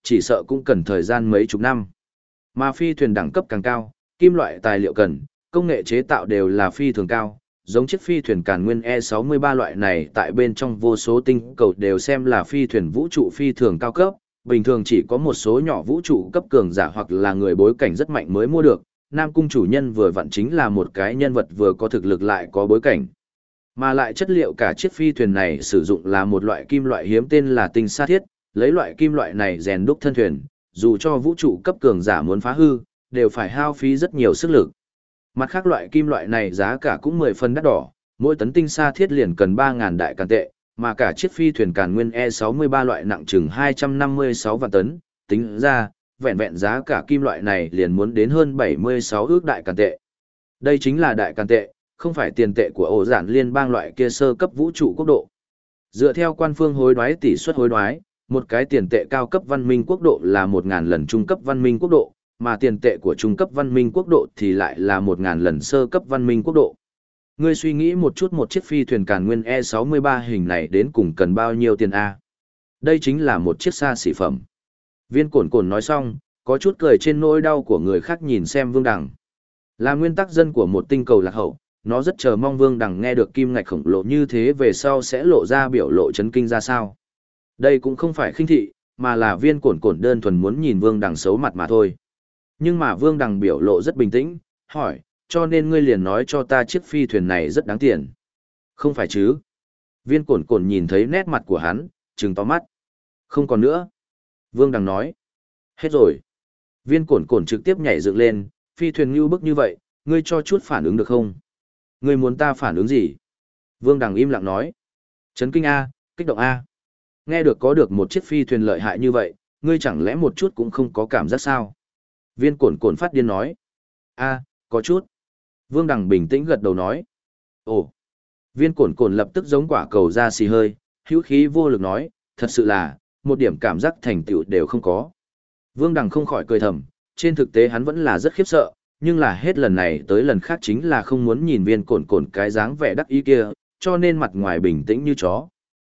chỉ sợ cũng cần thời gian mấy chục năm. Mà phi thuyền đẳng cấp càng cao, kim loại tài liệu cần, công nghệ chế tạo đều là phi thường cao, giống chiếc phi thuyền Càn Nguyên E63 loại này tại bên trong vô số tinh cầu đều xem là phi thuyền vũ trụ phi thường cao cấp, bình thường chỉ có một số nhỏ vũ trụ cấp cường giả hoặc là người bối cảnh rất mạnh mới mua được. Nam cung chủ nhân vừa vặn chính là một cái nhân vật vừa có thực lực lại có bối cảnh. Mà lại chất liệu cả chiếc phi thuyền này sử dụng là một loại kim loại hiếm tên là tinh sa thiết, lấy loại kim loại này rèn đúc thân thuyền, dù cho vũ trụ cấp cường giả muốn phá hư, đều phải hao phí rất nhiều sức lực. Mặt khác loại kim loại này giá cả cũng 10 phần đắt đỏ, mỗi tấn tinh sa thiết liền cần 3.000 đại càn tệ, mà cả chiếc phi thuyền Càn Nguyên E63 loại nặng chừng 256 vạn tấn, tính ra, vẹn vẹn giá cả kim loại này liền muốn đến hơn 76 ước đại càn tệ. Đây chính là đại càn tệ, không phải tiền tệ của ổ giản liên bang loại kia sơ cấp vũ trụ quốc độ. Dựa theo quan phương hối đoái tỷ suất hối đoái, một cái tiền tệ cao cấp văn minh quốc độ là 1.000 lần trung cấp văn minh quốc độ, mà tiền tệ của trung cấp văn minh quốc độ thì lại là 1.000 lần sơ cấp văn minh quốc độ. Ngươi suy nghĩ một chút một chiếc phi thuyền Càn Nguyên E63 hình này đến cùng cần bao nhiêu tiền A? Đây chính là một chiếc xa xỉ phẩm. Viên Cổn Cổn nói xong, có chút cười trên nỗi đau của người khác nhìn xem Vương Đằng. Là nguyên tắc dân của một tinh cầu lạc hậu, nó rất chờ mong Vương Đằng nghe được kim ngạch khổng lồ như thế về sau sẽ lộ ra biểu lộ chấn kinh ra sao. Đây cũng không phải khinh thị, mà là Viên Cổn Cổn đơn thuần muốn nhìn Vương Đằng xấu mặt mà thôi. Nhưng mà Vương Đằng biểu lộ rất bình tĩnh, hỏi, cho nên ngươi liền nói cho ta chiếc phi thuyền này rất đáng tiền. Không phải chứ? Viên Cổn Cổn nhìn thấy nét mặt của hắn, trừng to mắt. Không còn nữa. Vương Đằng nói. Hết rồi. Viên Cổn Cổn trực tiếp nhảy dựng lên, phi thuyền ngưu bức như vậy, ngươi cho chút phản ứng được không? Ngươi muốn ta phản ứng gì? Vương Đằng im lặng nói. Chấn kinh A, kích động A. Nghe được có được một chiếc phi thuyền lợi hại như vậy, ngươi chẳng lẽ một chút cũng không có cảm giác sao? Viên Cổn Cổn phát điên nói. A, có chút. Vương Đằng bình tĩnh gật đầu nói. Ồ. Viên Cổn Cổn lập tức giống quả cầu ra xì hơi, hữu khí vô lực nói, thật sự là, một điểm cảm giác thành tựu đều không có. Vương Đằng không khỏi cười thầm, trên thực tế hắn vẫn là rất khiếp sợ, nhưng là hết lần này tới lần khác chính là không muốn nhìn Viên Cổn Cổn cái dáng vẻ đắc ý kia, cho nên mặt ngoài bình tĩnh như chó.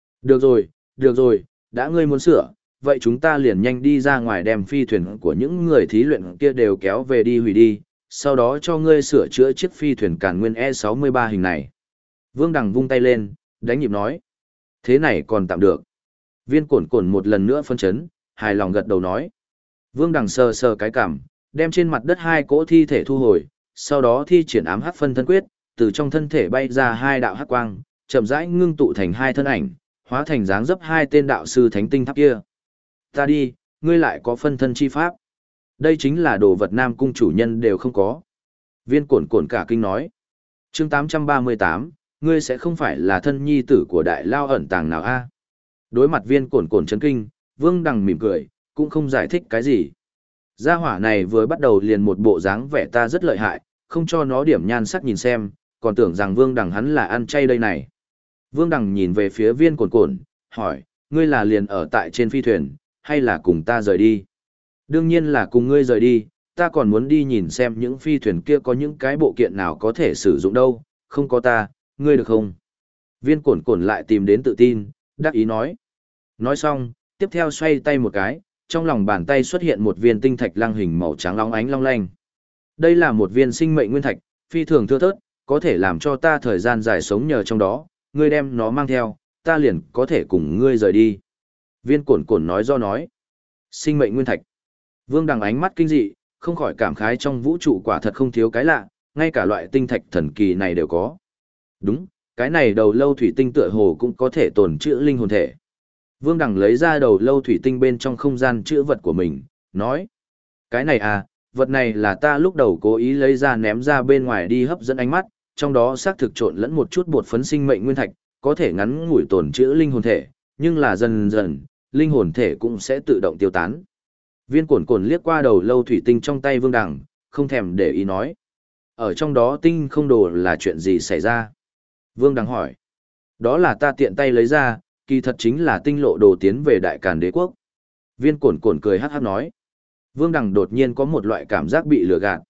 Được rồi, đã ngươi muốn sửa, vậy chúng ta liền nhanh đi ra ngoài đem phi thuyền của những người thí luyện kia đều kéo về đi hủy đi, sau đó cho ngươi sửa chữa chiếc phi thuyền Càn Nguyên E63 hình này. Vương Đằng vung tay lên, đánh nhịp nói. Thế này còn tạm được. Viên Cổn Cổn một lần nữa phân chấn, hài lòng gật đầu nói. Vương Đằng sờ sờ cái cằm, đem trên mặt đất hai cỗ thi thể thu hồi, sau đó thi triển ám hắc phân thân quyết, từ trong thân thể bay ra hai đạo hắc quang, chậm rãi ngưng tụ thành hai thân ảnh, hóa thành dáng dấp hai tên đạo sư thánh tinh tháp kia. Ta đi, ngươi lại có phân thân chi pháp. Đây chính là đồ vật Nam cung chủ nhân đều không có. Viên Cổn Cổn cả kinh nói. Chương 838, ngươi sẽ không phải là thân nhi tử của đại lao ẩn tàng nào a? Đối mặt Viên Cổn Cổn chấn kinh, Vương Đằng mỉm cười, cũng không giải thích cái gì. Gia hỏa này vừa bắt đầu liền một bộ dáng vẻ ta rất lợi hại, không cho nó điểm nhan sắc nhìn xem, còn tưởng rằng Vương Đằng hắn là ăn chay đây này. Vương Đằng nhìn về phía Viên Cổn Cổn, hỏi, ngươi là liền ở tại trên phi thuyền, hay là cùng ta rời đi? Đương nhiên là cùng ngươi rời đi, ta còn muốn đi nhìn xem những phi thuyền kia có những cái bộ kiện nào có thể sử dụng đâu, không có ta, ngươi được không? Viên Cổn Cổn lại tìm đến tự tin, đắc ý nói. Nói xong, tiếp theo xoay tay một cái, trong lòng bàn tay xuất hiện một viên tinh thạch lăng hình màu trắng long ánh long lanh. Đây là một viên sinh mệnh nguyên thạch, phi thường thưa thớt, có thể làm cho ta thời gian dài sống nhờ trong đó, ngươi đem nó mang theo, ta liền có thể cùng ngươi rời đi. Viên Cổn Cổn nói do nói. Sinh mệnh nguyên thạch. Vương Đằng ánh mắt kinh dị, không khỏi cảm khái trong vũ trụ quả thật không thiếu cái lạ, ngay cả loại tinh thạch thần kỳ này đều có. Đúng, cái này đầu lâu thủy tinh tựa hồ cũng có thể tồn trữ linh hồn thể. Vương Đằng lấy ra đầu lâu thủy tinh bên trong không gian chữ vật của mình, nói. Cái này à, vật này là ta lúc đầu cố ý lấy ra ném ra bên ngoài đi hấp dẫn ánh mắt, trong đó xác thực trộn lẫn một chút bột phấn sinh mệnh nguyên thạch, có thể ngắn ngủi tồn trữ linh hồn thể, nhưng là dần dần, linh hồn thể cũng sẽ tự động tiêu tán. Viên Cổn Cổn liếc qua đầu lâu thủy tinh trong tay Vương Đằng, không thèm để ý nói. Ở trong đó tinh không đồ là chuyện gì xảy ra? Vương Đằng hỏi. Đó là ta tiện tay lấy ra, kỳ thật chính là tinh lộ đồ tiến về Đại Càn Đế quốc. Viên Cổn Cổn cười hắc hắc nói. Vương Đằng đột nhiên có một loại cảm giác bị lừa gạt.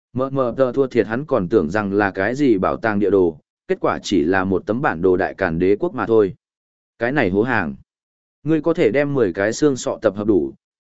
Mờ tờ thua thiệt hắn còn tưởng rằng là cái gì bảo tàng địa đồ, kết quả chỉ là một tấm bản đồ Đại Càn Đế quốc mà thôi. Cái này hố hàng. Ngươi có thể đem 10 cái xương sọ tập hợp đủ,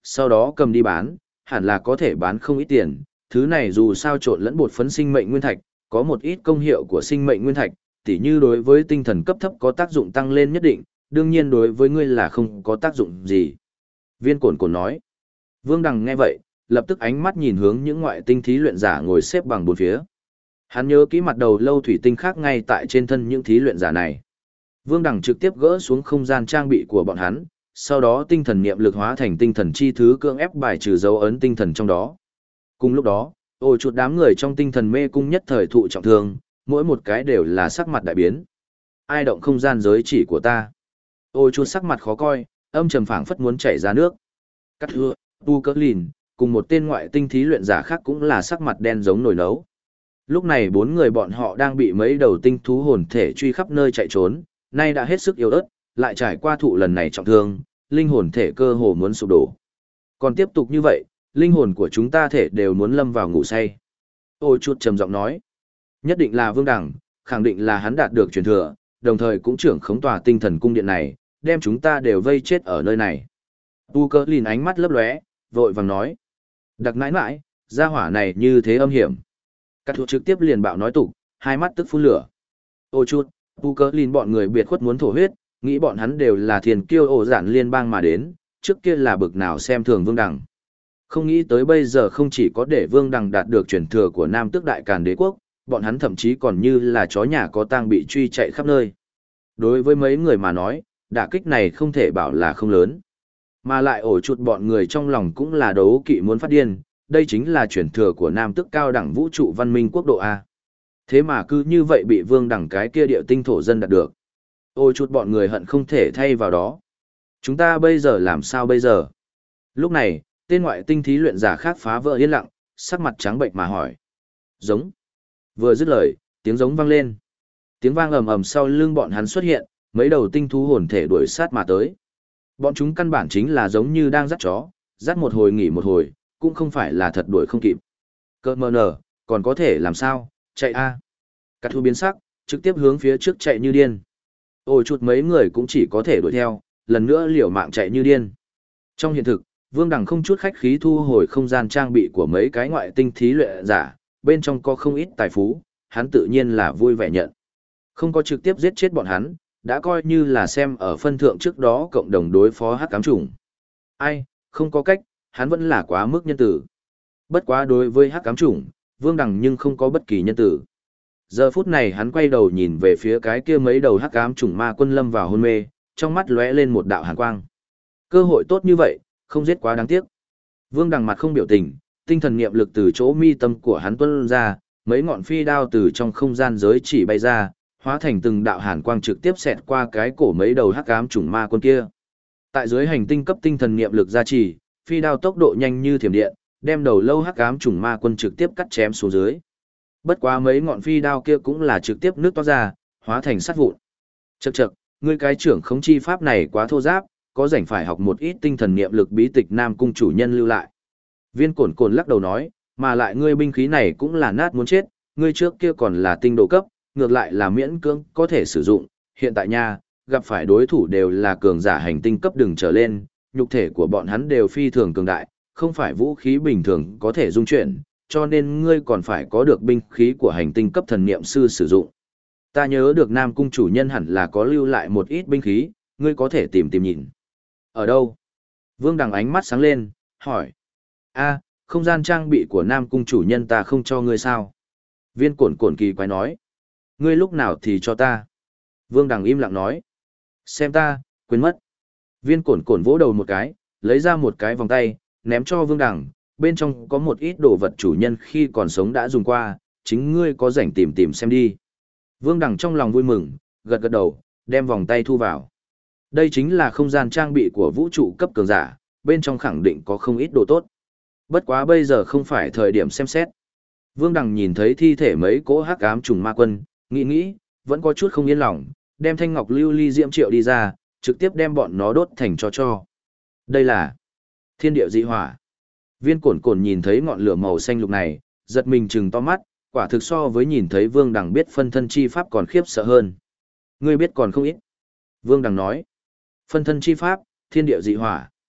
sau đó cầm đi bán, hẳn là có thể bán không ít tiền. Thứ này dù sao trộn lẫn bột phấn sinh mệnh nguyên thạch, có một ít công hiệu của sinh mệnh nguyên thạch, tỉ như đối với tinh thần cấp thấp có tác dụng tăng lên nhất định, đương nhiên đối với ngươi là không có tác dụng gì. Viên Cổn Cổn nói. Vương Đằng nghe vậy, lập tức ánh mắt nhìn hướng những ngoại tinh thí luyện giả ngồi xếp bằng bốn phía. Hắn nhớ kỹ mặt đầu lâu thủy tinh khác ngay tại trên thân những thí luyện giả này. Vương Đằng trực tiếp gỡ xuống không gian trang bị của bọn hắn, sau đó tinh thần niệm lực hóa thành tinh thần chi thứ cưỡng ép bài trừ dấu ấn tinh thần trong đó. Cùng lúc đó, ôi chuột đám người trong tinh thần mê cung nhất thời thụ trọng thương, mỗi một cái đều là sắc mặt đại biến. Ai động không gian giới chỉ của ta? Ôi chuột sắc mặt khó coi, âm trầm phảng phất muốn chảy ra nước. Cắt thưa, tu cỡ lìn, cùng một tên ngoại tinh thí luyện giả khác cũng là sắc mặt đen giống nồi nấu. Lúc này bốn người bọn họ đang bị mấy đầu tinh thú hồn thể truy khắp nơi chạy trốn, nay đã hết sức yếu ớt, lại trải qua thụ lần này trọng thương, linh hồn thể cơ hồ muốn sụp đổ. Còn tiếp tục như vậy, linh hồn của chúng ta thể đều muốn lâm vào ngủ say. Ôi chút trầm giọng nói, nhất định là Vương Đẳng, khẳng định là hắn đạt được truyền thừa, đồng thời cũng trưởng khống tòa tinh thần cung điện này, đem chúng ta đều vây chết ở nơi này. Tu cơ lìn ánh mắt lấp lóe, vội vàng nói, đặc nãi nãi, gia hỏa này như thế âm hiểm. Các thuộc trực tiếp liền bạo nói tục, hai mắt tức phun lửa. Ô chút, tu cơ lìn bọn người biệt khuất muốn thổ huyết, nghĩ bọn hắn đều là thiền kiêu ổ giản liên bang mà đến, trước kia là bực nào xem thường Vương Đằng. Không nghĩ tới bây giờ không chỉ có để Vương Đằng đạt được truyền thừa của Nam Tước Đại Càn Đế quốc, bọn hắn thậm chí còn như là chó nhà có tang bị truy chạy khắp nơi. Đối với mấy người mà nói, đả kích này không thể bảo là không lớn. Mà lại ổ chuột bọn người trong lòng cũng là đấu kỵ muốn phát điên, đây chính là truyền thừa của Nam Tước cao đẳng vũ trụ văn minh quốc độ A. Thế mà cứ như vậy bị Vương Đằng cái kia điệu tinh thổ dân đạt được. Ôi chút bọn người hận không thể thay vào đó. Chúng ta bây giờ làm sao bây giờ? Lúc này, tên ngoại tinh thí luyện giả khác phá vỡ yên lặng, sắc mặt trắng bệnh mà hỏi. Giống. Vừa dứt lời, tiếng giống vang lên. Tiếng vang ầm ầm sau lưng bọn hắn xuất hiện, mấy đầu tinh thú hồn thể đuổi sát mà tới. Bọn chúng căn bản chính là giống như đang dắt chó, dắt một hồi nghỉ một hồi, cũng không phải là thật đuổi không kịp. Cơ mờ nở, còn có thể làm sao, chạy a. Cát thu biến sắc, trực tiếp hướng phía trước chạy như điên. Ôi chuột mấy người cũng chỉ có thể đuổi theo, lần nữa liều mạng chạy như điên. Trong hiện thực, Vương Đằng không chút khách khí thu hồi không gian trang bị của mấy cái ngoại tinh thí luyện giả, bên trong có không ít tài phú, hắn tự nhiên là vui vẻ nhận. Không có trực tiếp giết chết bọn hắn, đã coi như là xem ở phân thượng trước đó cộng đồng đối phó hắc ám trùng. Ai, không có cách, hắn vẫn là quá mức nhân tử. Bất quá đối với hắc ám trùng, Vương Đằng nhưng không có bất kỳ nhân tử. Giờ phút này hắn quay đầu nhìn về phía cái kia mấy đầu hắc ám trùng ma quân lâm vào hôn mê, trong mắt lóe lên một đạo hàn quang. Cơ hội tốt như vậy, không giết quá đáng tiếc. Vương Đằng mặt không biểu tình, tinh thần niệm lực từ chỗ mi tâm của hắn tuôn ra, mấy ngọn phi đao từ trong không gian giới chỉ bay ra, hóa thành từng đạo hàn quang trực tiếp xẹt qua cái cổ mấy đầu hắc ám trùng ma quân kia. Tại dưới hành tinh cấp tinh thần niệm lực gia trì, phi đao tốc độ nhanh như thiểm điện, đem đầu lâu hắc ám trùng ma quân trực tiếp cắt chém xuống dưới. Bất quá mấy ngọn phi đao kia cũng là trực tiếp nước toát ra, hóa thành sắt vụn. Chậc chậc, ngươi cái trưởng khống chi pháp này quá thô giáp, có rảnh phải học một ít tinh thần niệm lực bí tịch Nam cung chủ nhân lưu lại. Viên Cổn Cổn lắc đầu nói, mà lại ngươi binh khí này cũng là nát muốn chết, ngươi trước kia còn là tinh độ cấp, ngược lại là miễn cưỡng có thể sử dụng, hiện tại nha, gặp phải đối thủ đều là cường giả hành tinh cấp đường trở lên, nhục thể của bọn hắn đều phi thường cường đại, không phải vũ khí bình thường có thể dung chuyển, cho nên ngươi còn phải có được binh khí của hành tinh cấp thần niệm sư sử dụng. Ta nhớ được Nam cung chủ nhân hẳn là có lưu lại một ít binh khí, ngươi có thể tìm nhìn. Ở đâu? Vương Đằng ánh mắt sáng lên, hỏi. A, không gian trang bị của Nam cung chủ nhân ta không cho ngươi sao? Viên Cổn Cổn kỳ quái nói. Ngươi lúc nào thì cho ta? Vương Đằng im lặng nói. Xem ta, quên mất. Viên Cổn Cổn vỗ đầu một cái, lấy ra một cái vòng tay, ném cho Vương Đằng, bên trong có một ít đồ vật chủ nhân khi còn sống đã dùng qua, chính ngươi có rảnh tìm xem đi. Vương Đằng trong lòng vui mừng, gật gật đầu, đem vòng tay thu vào. Đây chính là không gian trang bị của vũ trụ cấp cường giả, bên trong khẳng định có không ít đồ tốt. Bất quá bây giờ không phải thời điểm xem xét. Vương Đằng nhìn thấy thi thể mấy cỗ hắc ám trùng ma quân, nghĩ, vẫn có chút không yên lòng, đem thanh ngọc lưu ly diễm triệu đi ra, trực tiếp đem bọn nó đốt thành cho. Đây là thiên địa dị hỏa. Viên Cổn Cổn nhìn thấy ngọn lửa màu xanh lục này, giật mình trừng to mắt, quả thực so với nhìn thấy Vương Đằng biết phân thân chi pháp còn khiếp sợ hơn. Ngươi biết còn không ít. Vương Đằng nói, phân thân chi pháp, thiên địa dị hỏa.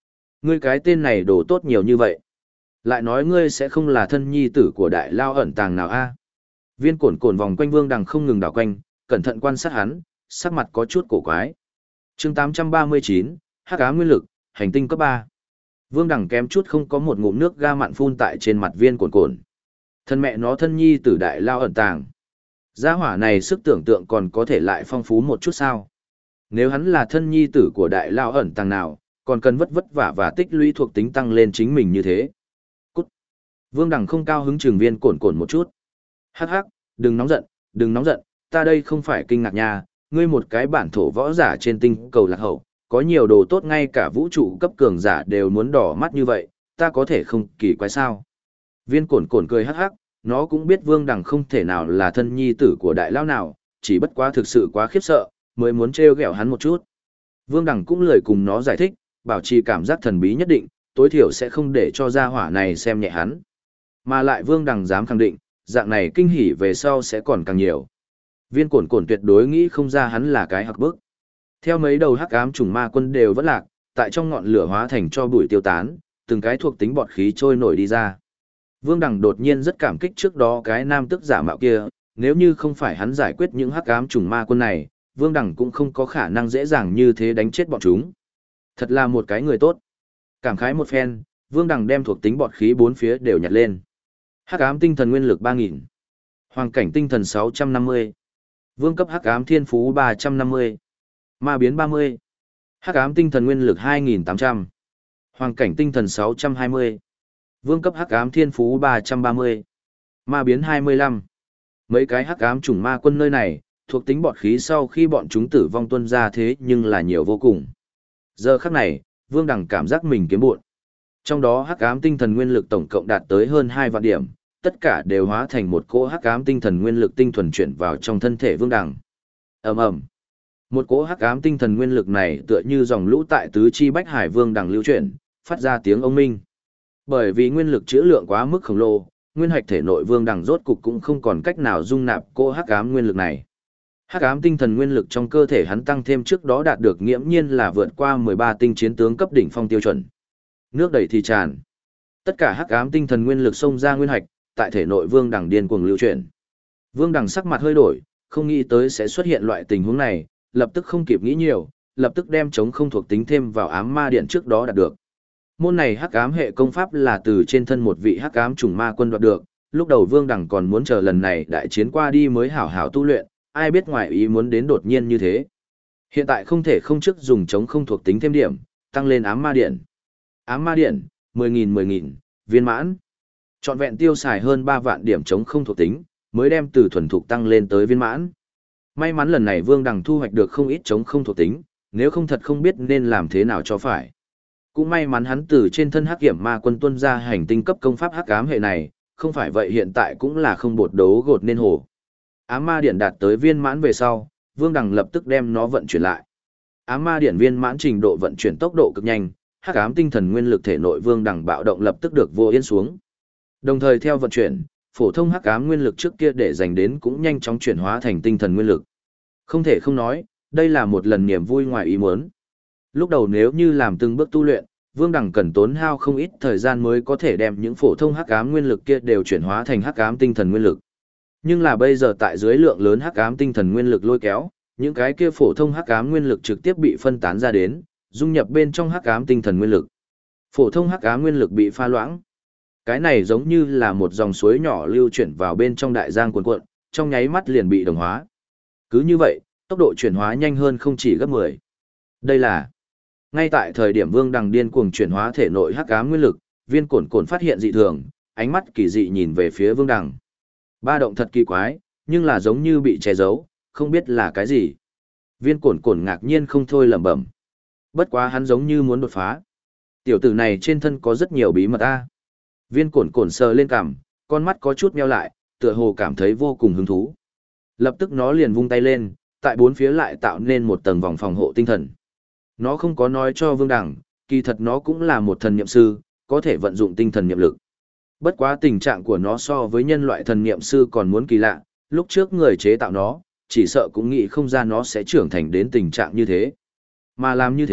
Ngươi cái tên này đồ tốt nhiều như vậy. Lại nói ngươi sẽ không là thân nhi tử của đại lao ẩn tàng nào a? Viên cổn cổn vòng quanh Vương Đằng không ngừng đảo quanh, cẩn thận quan sát hắn, sắc mặt có chút cổ quái. Chương 839, Hắc ám nguyên lực, hành tinh cấp 3. Vương Đằng kém chút không có một ngụm nước ga mặn phun tại trên mặt viên cổn cổn. Thân mẹ nó thân nhi tử đại lao ẩn tàng. Gia hỏa này sức tưởng tượng còn có thể lại phong phú một chút sao? Nếu hắn là thân nhi tử của đại lao ẩn tàng nào, còn cần vất vất vả và tích lũy thuộc tính tăng lên chính mình như thế. Cút. Vương Đằng không cao hứng chừng viên cổn cổn một chút. Hắc hắc, đừng nóng giận, ta đây không phải kinh ngạc nha, ngươi một cái bản thổ võ giả trên tinh cầu lạc hậu, có nhiều đồ tốt ngay cả vũ trụ cấp cường giả đều muốn đỏ mắt như vậy, ta có thể không kỳ quái sao. Viên cổn cổn cười hắc hắc, nó cũng biết Vương Đằng không thể nào là thân nhi tử của đại lao nào, chỉ bất quá thực sự quá khiếp sợ, mới muốn trêu ghẹo hắn một chút. Vương Đằng cũng lười cùng nó giải thích, bảo trì cảm giác thần bí nhất định, tối thiểu sẽ không để cho gia hỏa này xem nhẹ hắn. Mà lại Vương Đằng dám khẳng định, dạng này kinh hỉ về sau sẽ còn càng nhiều. Viên cổn cổn tuyệt đối nghĩ không ra hắn là cái hặc bức. Theo mấy đầu hắc ám trùng ma quân đều vẫn lạc, tại trong ngọn lửa hóa thành cho bụi tiêu tán, từng cái thuộc tính bọt khí trôi nổi đi ra. Vương Đằng đột nhiên rất cảm kích trước đó cái nam tức giả mạo kia, nếu như không phải hắn giải quyết những hắc ám trùng ma quân này, Vương Đằng cũng không có khả năng dễ dàng như thế đánh chết bọn chúng. Thật là một cái người tốt. Cảm khái một phen, Vương Đằng đem thuộc tính bọt khí bốn phía đều nhặt lên. Hắc ám tinh thần nguyên lực 3000, Hoàng cảnh tinh thần 650, Vương cấp hắc ám thiên phú 350, Ma biến 30, Hắc ám tinh thần nguyên lực 2800, Hoàng cảnh tinh thần 620, Vương cấp hắc ám thiên phú 330, Ma biến 25. Mấy cái hắc ám chủng ma quân nơi này, thuộc tính bọt khí sau khi bọn chúng tử vong tuân ra thế nhưng là nhiều vô cùng. Giờ khắc này, Vương Đằng cảm giác mình kiếm bộn. Trong đó hắc ám tinh thần nguyên lực tổng cộng đạt tới hơn 2 vạn điểm, tất cả đều hóa thành một cỗ hắc ám tinh thần nguyên lực tinh thuần chuyển vào trong thân thể Vương Đằng. Ầm ầm. Một cỗ hắc ám tinh thần nguyên lực này tựa như dòng lũ tại tứ chi bách hải Vương Đằng lưu chuyển, phát ra tiếng ông minh. Bởi vì nguyên lực trữ lượng quá mức khổng lồ, nguyên hạch thể nội Vương Đằng rốt cục cũng không còn cách nào dung nạp cỗ hắc ám nguyên lực này. Hắc ám tinh thần nguyên lực trong cơ thể hắn tăng thêm trước đó đạt được nghiễm nhiên là vượt qua 13 tinh chiến tướng cấp đỉnh phong tiêu chuẩn. Nước đầy thì tràn. Tất cả hắc ám tinh thần nguyên lực xông ra nguyên hạch, tại thể nội Vương Đằng điên cuồng lưu chuyển. Vương Đằng sắc mặt hơi đổi, không nghĩ tới sẽ xuất hiện loại tình huống này, lập tức không kịp nghĩ nhiều, lập tức đem chống không thuộc tính thêm vào ám ma điện trước đó đạt được. Môn này hắc ám hệ công pháp là từ trên thân một vị hắc ám trùng ma quân đoạt được, lúc đầu Vương Đằng còn muốn chờ lần này đại chiến qua đi mới hảo hảo tu luyện, ai biết ngoài ý muốn đến đột nhiên như thế. Hiện tại không thể không trước dùng chống không thuộc tính thêm điểm, tăng lên ám ma điện. Ám ma điện, 10.000, viên mãn. Trọn vẹn tiêu xài hơn 3 vạn điểm chống không thuộc tính, mới đem từ thuần thục tăng lên tới viên mãn. May mắn lần này Vương Đằng thu hoạch được không ít chống không thuộc tính, nếu không thật không biết nên làm thế nào cho phải. Cũng may mắn hắn từ trên thân hắc kiểm ma quân tuân ra hành tinh cấp công pháp hắc ám hệ này, không phải vậy hiện tại cũng là không bột đấu gột nên hồ. Ám ma điện đạt tới viên mãn về sau, Vương Đằng lập tức đem nó vận chuyển lại. Ám ma điện viên mãn trình độ vận chuyển tốc độ cực nhanh, hắc ám tinh thần nguyên lực thể nội Vương Đằng bạo động lập tức được vô yên xuống. Đồng thời theo vận chuyển, phổ thông hắc ám nguyên lực trước kia để dành đến cũng nhanh chóng chuyển hóa thành tinh thần nguyên lực. Không thể không nói, đây là một lần niềm vui ngoài ý muốn. Lúc đầu nếu như làm từng bước tu luyện, Vương Đằng cần tốn hao không ít thời gian mới có thể đem những phổ thông hắc ám nguyên lực kia đều chuyển hóa thành hắc ám tinh thần nguyên lực. Nhưng là bây giờ tại dưới lượng lớn hắc ám tinh thần nguyên lực lôi kéo, những cái kia phổ thông hắc ám nguyên lực trực tiếp bị phân tán ra đến, dung nhập bên trong hắc ám tinh thần nguyên lực. Phổ thông hắc ám nguyên lực bị pha loãng. Cái này giống như là một dòng suối nhỏ lưu chuyển vào bên trong đại giang cuồn cuộn, trong nháy mắt liền bị đồng hóa. Cứ như vậy, tốc độ chuyển hóa nhanh hơn không chỉ gấp 10. Đây là ngay tại thời điểm Vương Đằng điên cuồng chuyển hóa thể nội hắc ám nguyên lực, Viên Cổn Cổn phát hiện dị thường, ánh mắt kỳ dị nhìn về phía Vương Đằng. Ba động thật kỳ quái, nhưng là giống như bị che giấu, không biết là cái gì. Viên Cổn Cổn ngạc nhiên không thôi lẩm bẩm. Bất quá hắn giống như muốn đột phá. Tiểu tử này trên thân có rất nhiều bí mật a. Viên Cổn Cổn sờ lên cằm, con mắt có chút meo lại, tựa hồ cảm thấy vô cùng hứng thú. Lập tức nó liền vung tay lên, tại bốn phía lại tạo nên một tầng vòng phòng hộ tinh thần. Nó không có nói cho Vương Đằng, kỳ thật nó cũng là một thần niệm sư, có thể vận dụng tinh thần niệm lực. Bất quá tình trạng của nó so với nhân loại thần niệm sư còn muốn kỳ lạ, lúc trước người chế tạo nó, chỉ sợ cũng nghĩ không ra nó sẽ trưởng thành đến tình trạng như thế. Mà làm như thế,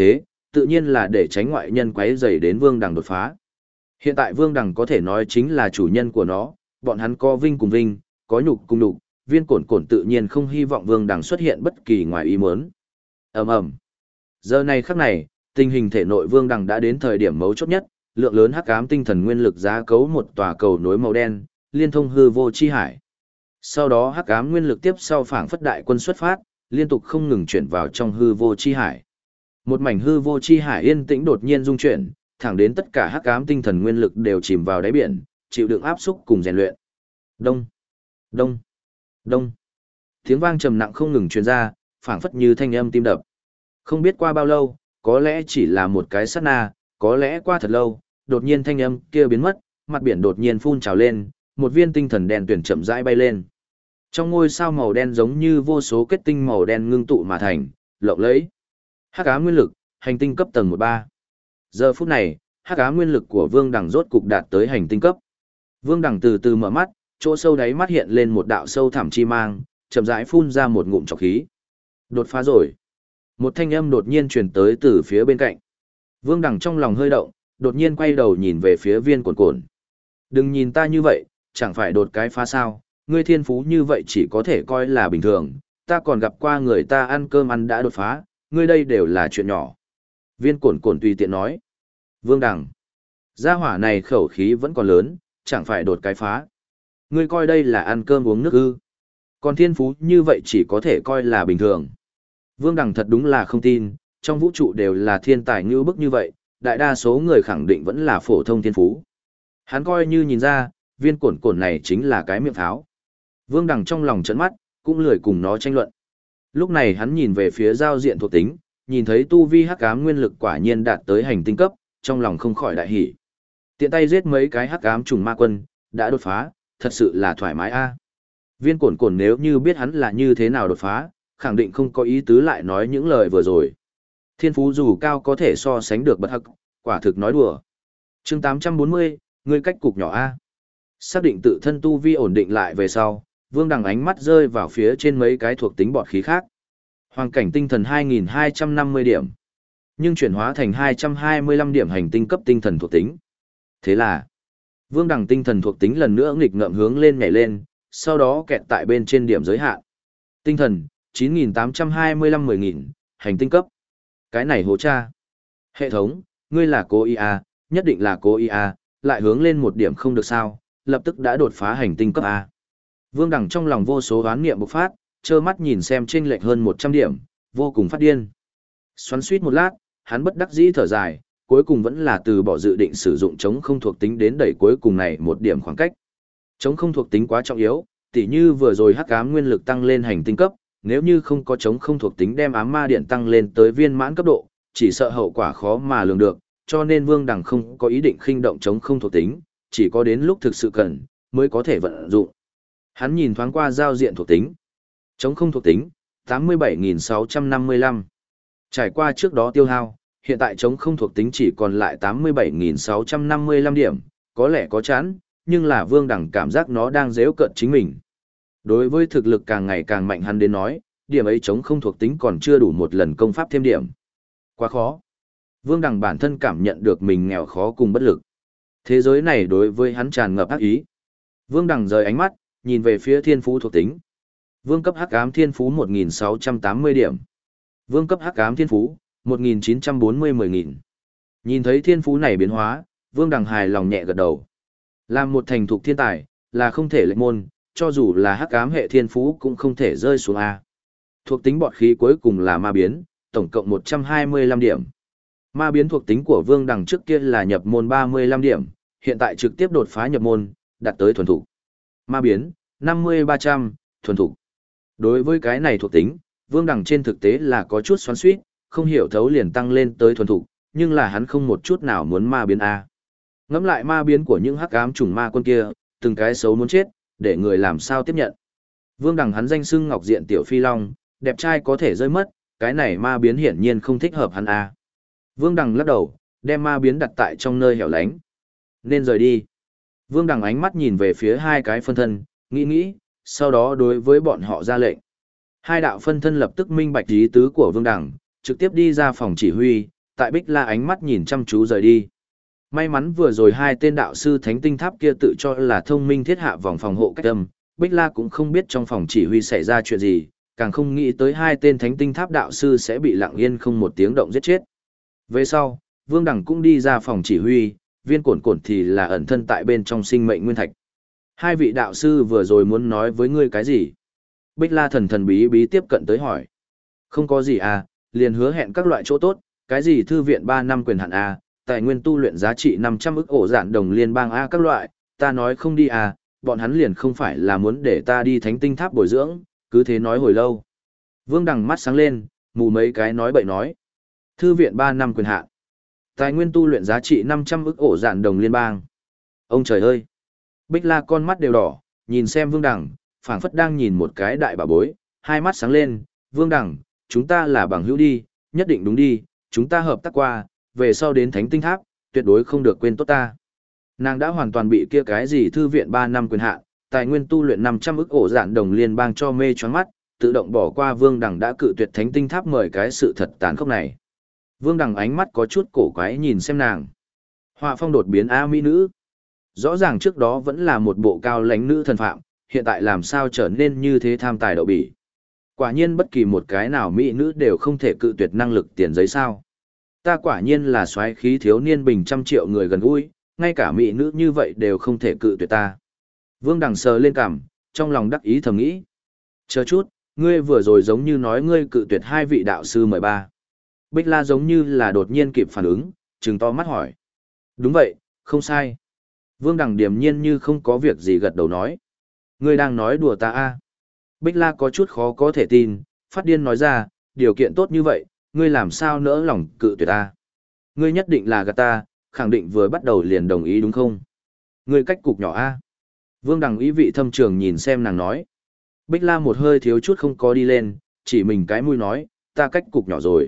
tự nhiên là để tránh ngoại nhân quấy rầy đến Vương Đằng đột phá. Hiện tại Vương Đằng có thể nói chính là chủ nhân của nó, bọn hắn có vinh cùng vinh, có nhục cùng nhục, Viên Cổn Cổn tự nhiên không hy vọng Vương Đằng xuất hiện bất kỳ ngoài ý muốn. Ầm ầm. Giờ này khắc này, tình hình thể nội Vương Đằng đã đến thời điểm mấu chốt nhất, lượng lớn hắc ám tinh thần nguyên lực giá cấu một tòa cầu nối màu đen, liên thông hư vô chi hải. Sau đó hắc ám nguyên lực tiếp sau phảng phất đại quân xuất phát, liên tục không ngừng chuyển vào trong hư vô chi hải. Một mảnh hư vô chi hải yên tĩnh đột nhiên rung chuyển, thẳng đến tất cả hắc ám tinh thần nguyên lực đều chìm vào đáy biển, chịu đựng áp xúc cùng rèn luyện. Đông, đông, đông. Tiếng vang trầm nặng không ngừng truyền ra, phảng phất như thanh âm tim đập. Không biết qua bao lâu, có lẽ chỉ là một cái sát na, có lẽ qua thật lâu, đột nhiên thanh âm kia biến mất, mặt biển đột nhiên phun trào lên, một viên tinh thần đen tuyển chậm rãi bay lên. Trong ngôi sao màu đen giống như vô số kết tinh màu đen ngưng tụ mà thành, lộng lẫy. Hắc ám nguyên lực, hành tinh cấp tầng 13. Giờ phút này, hắc ám nguyên lực của Vương Đằng rốt cục đạt tới hành tinh cấp. Vương Đằng từ từ mở mắt, chỗ sâu đáy mắt hiện lên một đạo sâu thẳm chi mang, chậm rãi phun ra một ngụm trọc khí. Đột phá rồi. Một thanh âm đột nhiên truyền tới từ phía bên cạnh. Vương Đằng trong lòng hơi động, đột nhiên quay đầu nhìn về phía Viên Cổn Cổn. Đừng nhìn ta như vậy, chẳng phải đột cái phá sao, ngươi thiên phú như vậy chỉ có thể coi là bình thường, ta còn gặp qua người ta ăn cơm ăn đã đột phá, ngươi đây đều là chuyện nhỏ. Viên Cổn Cổn tùy tiện nói. Vương Đằng, gia hỏa này khẩu khí vẫn còn lớn, chẳng phải đột cái phá. Ngươi coi đây là ăn cơm uống nước ư. Còn thiên phú như vậy chỉ có thể coi là bình thường. Vương Đằng thật đúng là không tin, trong vũ trụ đều là thiên tài như bức như vậy, đại đa số người khẳng định vẫn là phổ thông thiên phú. Hắn coi như nhìn ra, Viên Cổn Cổn này chính là cái miệng pháo. Vương Đằng trong lòng trợn mắt, cũng lười cùng nó tranh luận. Lúc này hắn nhìn về phía giao diện thuộc tính, nhìn thấy tu vi hắc ám nguyên lực quả nhiên đạt tới hành tinh cấp, trong lòng không khỏi đại hỉ. Tiện tay giết mấy cái hắc ám trùng ma quân, đã đột phá, thật sự là thoải mái a. Viên Cổn Cổn nếu như biết hắn là như thế nào đột phá, khẳng định không có ý tứ lại nói những lời vừa rồi. Thiên phú dù cao có thể so sánh được bật hắc, quả thực nói đùa. Chương 840, ngươi cách cục nhỏ a. Xác định tự thân tu vi ổn định lại về sau, Vương Đằng ánh mắt rơi vào phía trên mấy cái thuộc tính bọt khí khác. Hoàng cảnh tinh thần 2250 điểm, nhưng chuyển hóa thành 225 điểm hành tinh cấp tinh thần thuộc tính. Thế là, Vương Đằng tinh thần thuộc tính lần nữa nghịch ngợm hướng lên nhảy lên, sau đó kẹt tại bên trên điểm giới hạn. Tinh thần 9825 10.000, hành tinh cấp. Cái này hố cha. Hệ thống, ngươi là cố ý à, nhất định là cố ý à, lại hướng lên một điểm không được sao, lập tức đã đột phá hành tinh cấp A. Vương Đằng trong lòng vô số oán niệm bộc phát, trơ mắt nhìn xem chênh lệch hơn 100 điểm, vô cùng phát điên. Xoắn suýt một lát, hắn bất đắc dĩ thở dài, cuối cùng vẫn là từ bỏ dự định sử dụng chống không thuộc tính đến đẩy cuối cùng này một điểm khoảng cách. Chống không thuộc tính quá trọng yếu, tỉ như vừa rồi hắc ám nguyên lực tăng lên hành tinh cấp, nếu như không có chống không thuộc tính đem ám ma điện tăng lên tới viên mãn cấp độ, chỉ sợ hậu quả khó mà lường được, cho nên Vương Đằng không có ý định khinh động chống không thuộc tính, chỉ có đến lúc thực sự cần, mới có thể vận dụng. Hắn nhìn thoáng qua giao diện thuộc tính. Chống không thuộc tính, 87.655. Trải qua trước đó tiêu hao, hiện tại chống không thuộc tính chỉ còn lại 87.655 điểm, có lẽ có chán, nhưng là Vương Đằng cảm giác nó đang giễu cợt chính mình. Đối với thực lực càng ngày càng mạnh hắn đến nói, điểm ấy chống không thuộc tính còn chưa đủ một lần công pháp thêm điểm. Quá khó. Vương Đằng bản thân cảm nhận được mình nghèo khó cùng bất lực. Thế giới này đối với hắn tràn ngập ác ý. Vương Đằng rời ánh mắt, nhìn về phía thiên phú thuộc tính. Vương cấp hắc ám thiên phú 1.680 điểm. Vương cấp hắc ám thiên phú 1.940 10.000. Nhìn thấy thiên phú này biến hóa, Vương Đằng hài lòng nhẹ gật đầu. Làm một thành thục thiên tài, là không thể lệch môn, cho dù là hắc ám hệ thiên phú cũng không thể rơi xuống A. Thuộc tính bọt khí cuối cùng là ma biến, tổng cộng 125 điểm. Ma biến thuộc tính của Vương Đằng trước kia là nhập môn 35 điểm, hiện tại trực tiếp đột phá nhập môn, đạt tới thuần thục. Ma biến, 50-300, thuần thục. Đối với cái này thuộc tính, Vương Đằng trên thực tế là có chút xoắn xuýt, không hiểu thấu liền tăng lên tới thuần thục, nhưng là hắn không một chút nào muốn ma biến A. Ngẫm lại ma biến của những hắc ám trùng ma quân kia, từng cái xấu muốn chết, để người làm sao tiếp nhận. Vương Đằng hắn danh xưng ngọc diện tiểu phi long, đẹp trai có thể rơi mất, cái này ma biến hiển nhiên không thích hợp hắn A. Vương Đằng lắc đầu, đem ma biến đặt tại trong nơi hẻo lánh. Nên rời đi. Vương Đằng ánh mắt nhìn về phía hai cái phân thân, nghĩ, sau đó đối với bọn họ ra lệnh. Hai đạo phân thân lập tức minh bạch ý tứ của Vương Đằng, trực tiếp đi ra phòng chỉ huy, tại Bích La ánh mắt nhìn chăm chú rời đi. May mắn vừa rồi hai tên đạo sư thánh tinh tháp kia tự cho là thông minh thiết hạ vòng phòng hộ cách âm, Bích La cũng không biết trong phòng chỉ huy xảy ra chuyện gì, càng không nghĩ tới hai tên thánh tinh tháp đạo sư sẽ bị lặng yên không một tiếng động giết chết. Về sau, Vương Đằng cũng đi ra phòng chỉ huy, Viên Cổn Cổn thì là ẩn thân tại bên trong sinh mệnh nguyên thạch. Hai vị đạo sư vừa rồi muốn nói với ngươi cái gì? Bích La thần thần bí bí tiếp cận tới hỏi. Không có gì à, liền hứa hẹn các loại chỗ tốt, cái gì thư viện 3 năm quyền hạn à, tài nguyên tu luyện giá trị 500 ức ổ dạn đồng liên bang a các loại, ta nói không đi à, bọn hắn liền không phải là muốn để ta đi thánh tinh tháp bồi dưỡng, cứ thế nói hồi lâu. Vương Đằng mắt sáng lên, mù mấy cái nói bậy nói. Thư viện 3 năm quyền hạn, tài nguyên tu luyện giá trị 500 ức ổ dạn đồng liên bang. Ông trời ơi! Bích La con mắt đều đỏ, nhìn xem Vương Đằng, phảng phất đang nhìn một cái đại bà bối, hai mắt sáng lên, Vương Đằng, chúng ta là bằng hữu đi, nhất định đúng đi, chúng ta hợp tác qua, về sau đến thánh tinh tháp, tuyệt đối không được quên tốt ta. Nàng đã hoàn toàn bị kia cái gì thư viện 3 năm quyền hạn, tài nguyên tu luyện 500 ức ổ dạn đồng liên bang cho mê choáng mắt, tự động bỏ qua Vương Đằng đã cự tuyệt thánh tinh tháp mời cái sự thật tàn khốc này. Vương Đằng ánh mắt có chút cổ quái nhìn xem nàng. Họa phong đột biến a mỹ nữ. Rõ ràng trước đó vẫn là một bộ cao lãnh nữ thần phạm, hiện tại làm sao trở nên như thế tham tài đậu bỉ. Quả nhiên bất kỳ một cái nào mỹ nữ đều không thể cự tuyệt năng lực tiền giấy sao. Ta quả nhiên là soái khí thiếu niên bình trăm triệu người gần gũi, ngay cả mỹ nữ như vậy đều không thể cự tuyệt ta. Vương Đằng sờ lên cằm, trong lòng đắc ý thầm nghĩ. Chờ chút, ngươi vừa rồi giống như nói ngươi cự tuyệt hai vị đạo sư mời ba. Bích La giống như là đột nhiên kịp phản ứng, trừng to mắt hỏi. Đúng vậy, không sai. Vương Đằng điềm nhiên như không có việc gì gật đầu nói. Ngươi đang nói đùa ta a? Bích La có chút khó có thể tin, phát điên nói ra, điều kiện tốt như vậy, ngươi làm sao nỡ lòng cự tuyệt ta? Ngươi nhất định là gạt ta, khẳng định vừa bắt đầu liền đồng ý đúng không? Ngươi cách cục nhỏ a? Vương Đằng ý vị thâm trường nhìn xem nàng nói. Bích La một hơi thiếu chút không có đi lên, chỉ mình cái mũi nói, ta cách cục nhỏ rồi.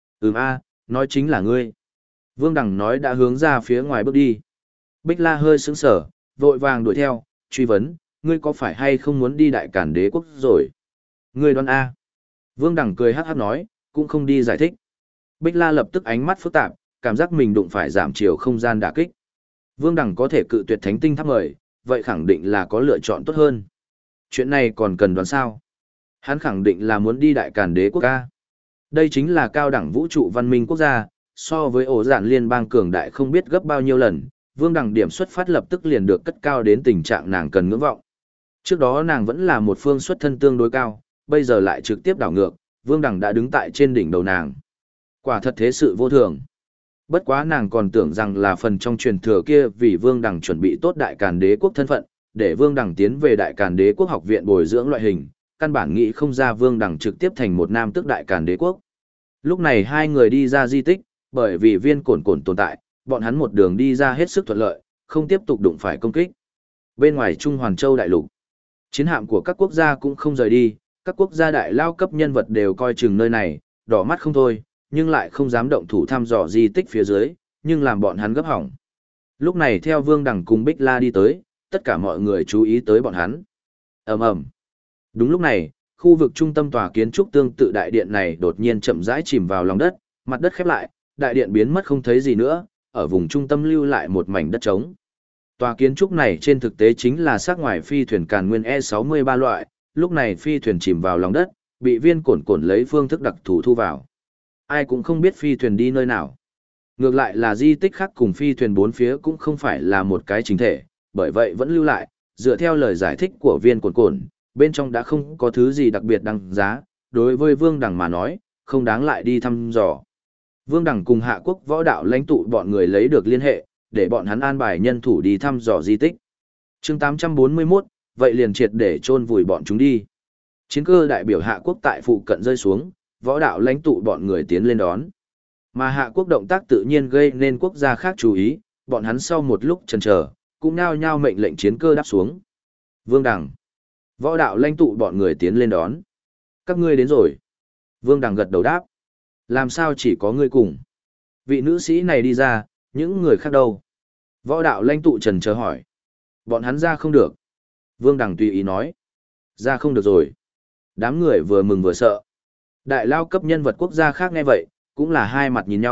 A, nói chính là ngươi. Vương Đằng nói đã hướng ra phía ngoài bước đi. Bích La hơi sững sờ, vội vàng đuổi theo, truy vấn, ngươi có phải hay không muốn đi Đại Càn Đế quốc rồi? Ngươi đoán a? Vương Đằng cười hắc hắc nói, cũng không đi giải thích. Bích La lập tức ánh mắt phức tạp, cảm giác mình đụng phải giảm chiều không gian đả kích. Vương Đằng có thể cự tuyệt thánh tinh tháp mời, vậy khẳng định là có lựa chọn tốt hơn. Chuyện này còn cần đoán sao? Hắn khẳng định là muốn đi Đại Càn Đế quốc a. Đây chính là cao đẳng vũ trụ văn minh quốc gia, so với ổ dạn liên bang cường đại không biết gấp bao nhiêu lần, Vương Đằng điểm xuất phát lập tức liền được cất cao đến tình trạng nàng cần ngưỡng vọng. Trước đó nàng vẫn là một phương xuất thân tương đối cao, bây giờ lại trực tiếp đảo ngược, Vương Đằng đã đứng tại trên đỉnh đầu nàng. Quả thật thế sự vô thường. Bất quá nàng còn tưởng rằng là phần trong truyền thừa kia vì Vương Đằng chuẩn bị tốt Đại Càn Đế quốc thân phận, để Vương Đằng tiến về Đại Càn Đế quốc học viện bồi dưỡng loại hình, căn bản nghĩ không ra Vương Đằng trực tiếp thành một nam tước Đại Càn Đế quốc. Lúc này hai người đi ra di tích, bởi vì Viên Cổn Cổn tồn tại, bọn hắn một đường đi ra hết sức thuận lợi, không tiếp tục đụng phải công kích. Bên ngoài Trung Hoàn Châu đại lục, chiến hạm của các quốc gia cũng không rời đi, các quốc gia đại lao cấp nhân vật đều coi chừng nơi này, đỏ mắt không thôi, nhưng lại không dám động thủ thăm dò di tích phía dưới, nhưng làm bọn hắn gấp hỏng. Lúc này theo Vương Đằng cùng Bích La đi tới, tất cả mọi người chú ý tới bọn hắn. Ầm ầm. Đúng lúc này, khu vực trung tâm tòa kiến trúc tương tự đại điện này đột nhiên chậm rãi chìm vào lòng đất, mặt đất khép lại, đại điện biến mất không thấy gì nữa, ở vùng trung tâm lưu lại một mảnh đất trống. Tòa kiến trúc này trên thực tế chính là xác ngoài phi thuyền Càn Nguyên E63 loại, lúc này phi thuyền chìm vào lòng đất, bị Viên Cổn Cổn lấy phương thức đặc thù thu vào. Ai cũng không biết phi thuyền đi nơi nào. Ngược lại là di tích khác cùng phi thuyền bốn phía cũng không phải là một cái chính thể, bởi vậy vẫn lưu lại, dựa theo lời giải thích của Viên Cổn Cổn, bên trong đã không có thứ gì đặc biệt đáng giá, đối với Vương Đằng mà nói, không đáng lại đi thăm dò. Vương Đằng cùng Hạ Quốc võ đạo lãnh tụ bọn người lấy được liên hệ, để bọn hắn an bài nhân thủ đi thăm dò di tích. Chương 841, vậy liền triệt để chôn vùi bọn chúng đi. Chiến cơ đại biểu Hạ Quốc tại phụ cận rơi xuống, võ đạo lãnh tụ bọn người tiến lên đón. Mà Hạ Quốc động tác tự nhiên gây nên quốc gia khác chú ý, bọn hắn sau một lúc chần chờ, cũng nao nhao mệnh lệnh chiến cơ đáp xuống. Vương Đằng, võ đạo lãnh tụ bọn người tiến lên đón. Các ngươi đến rồi. Vương Đằng gật đầu đáp. Làm sao chỉ có ngươi cùng? Vị nữ sĩ này đi ra, những người khác đâu? Võ đạo lãnh tụ trần chờ hỏi. Bọn hắn ra không được. Vương Đằng tùy ý nói. Ra không được rồi. Đám người vừa mừng vừa sợ. Đại lao cấp nhân vật quốc gia khác nghe vậy, cũng là hai mặt nhìn nhau,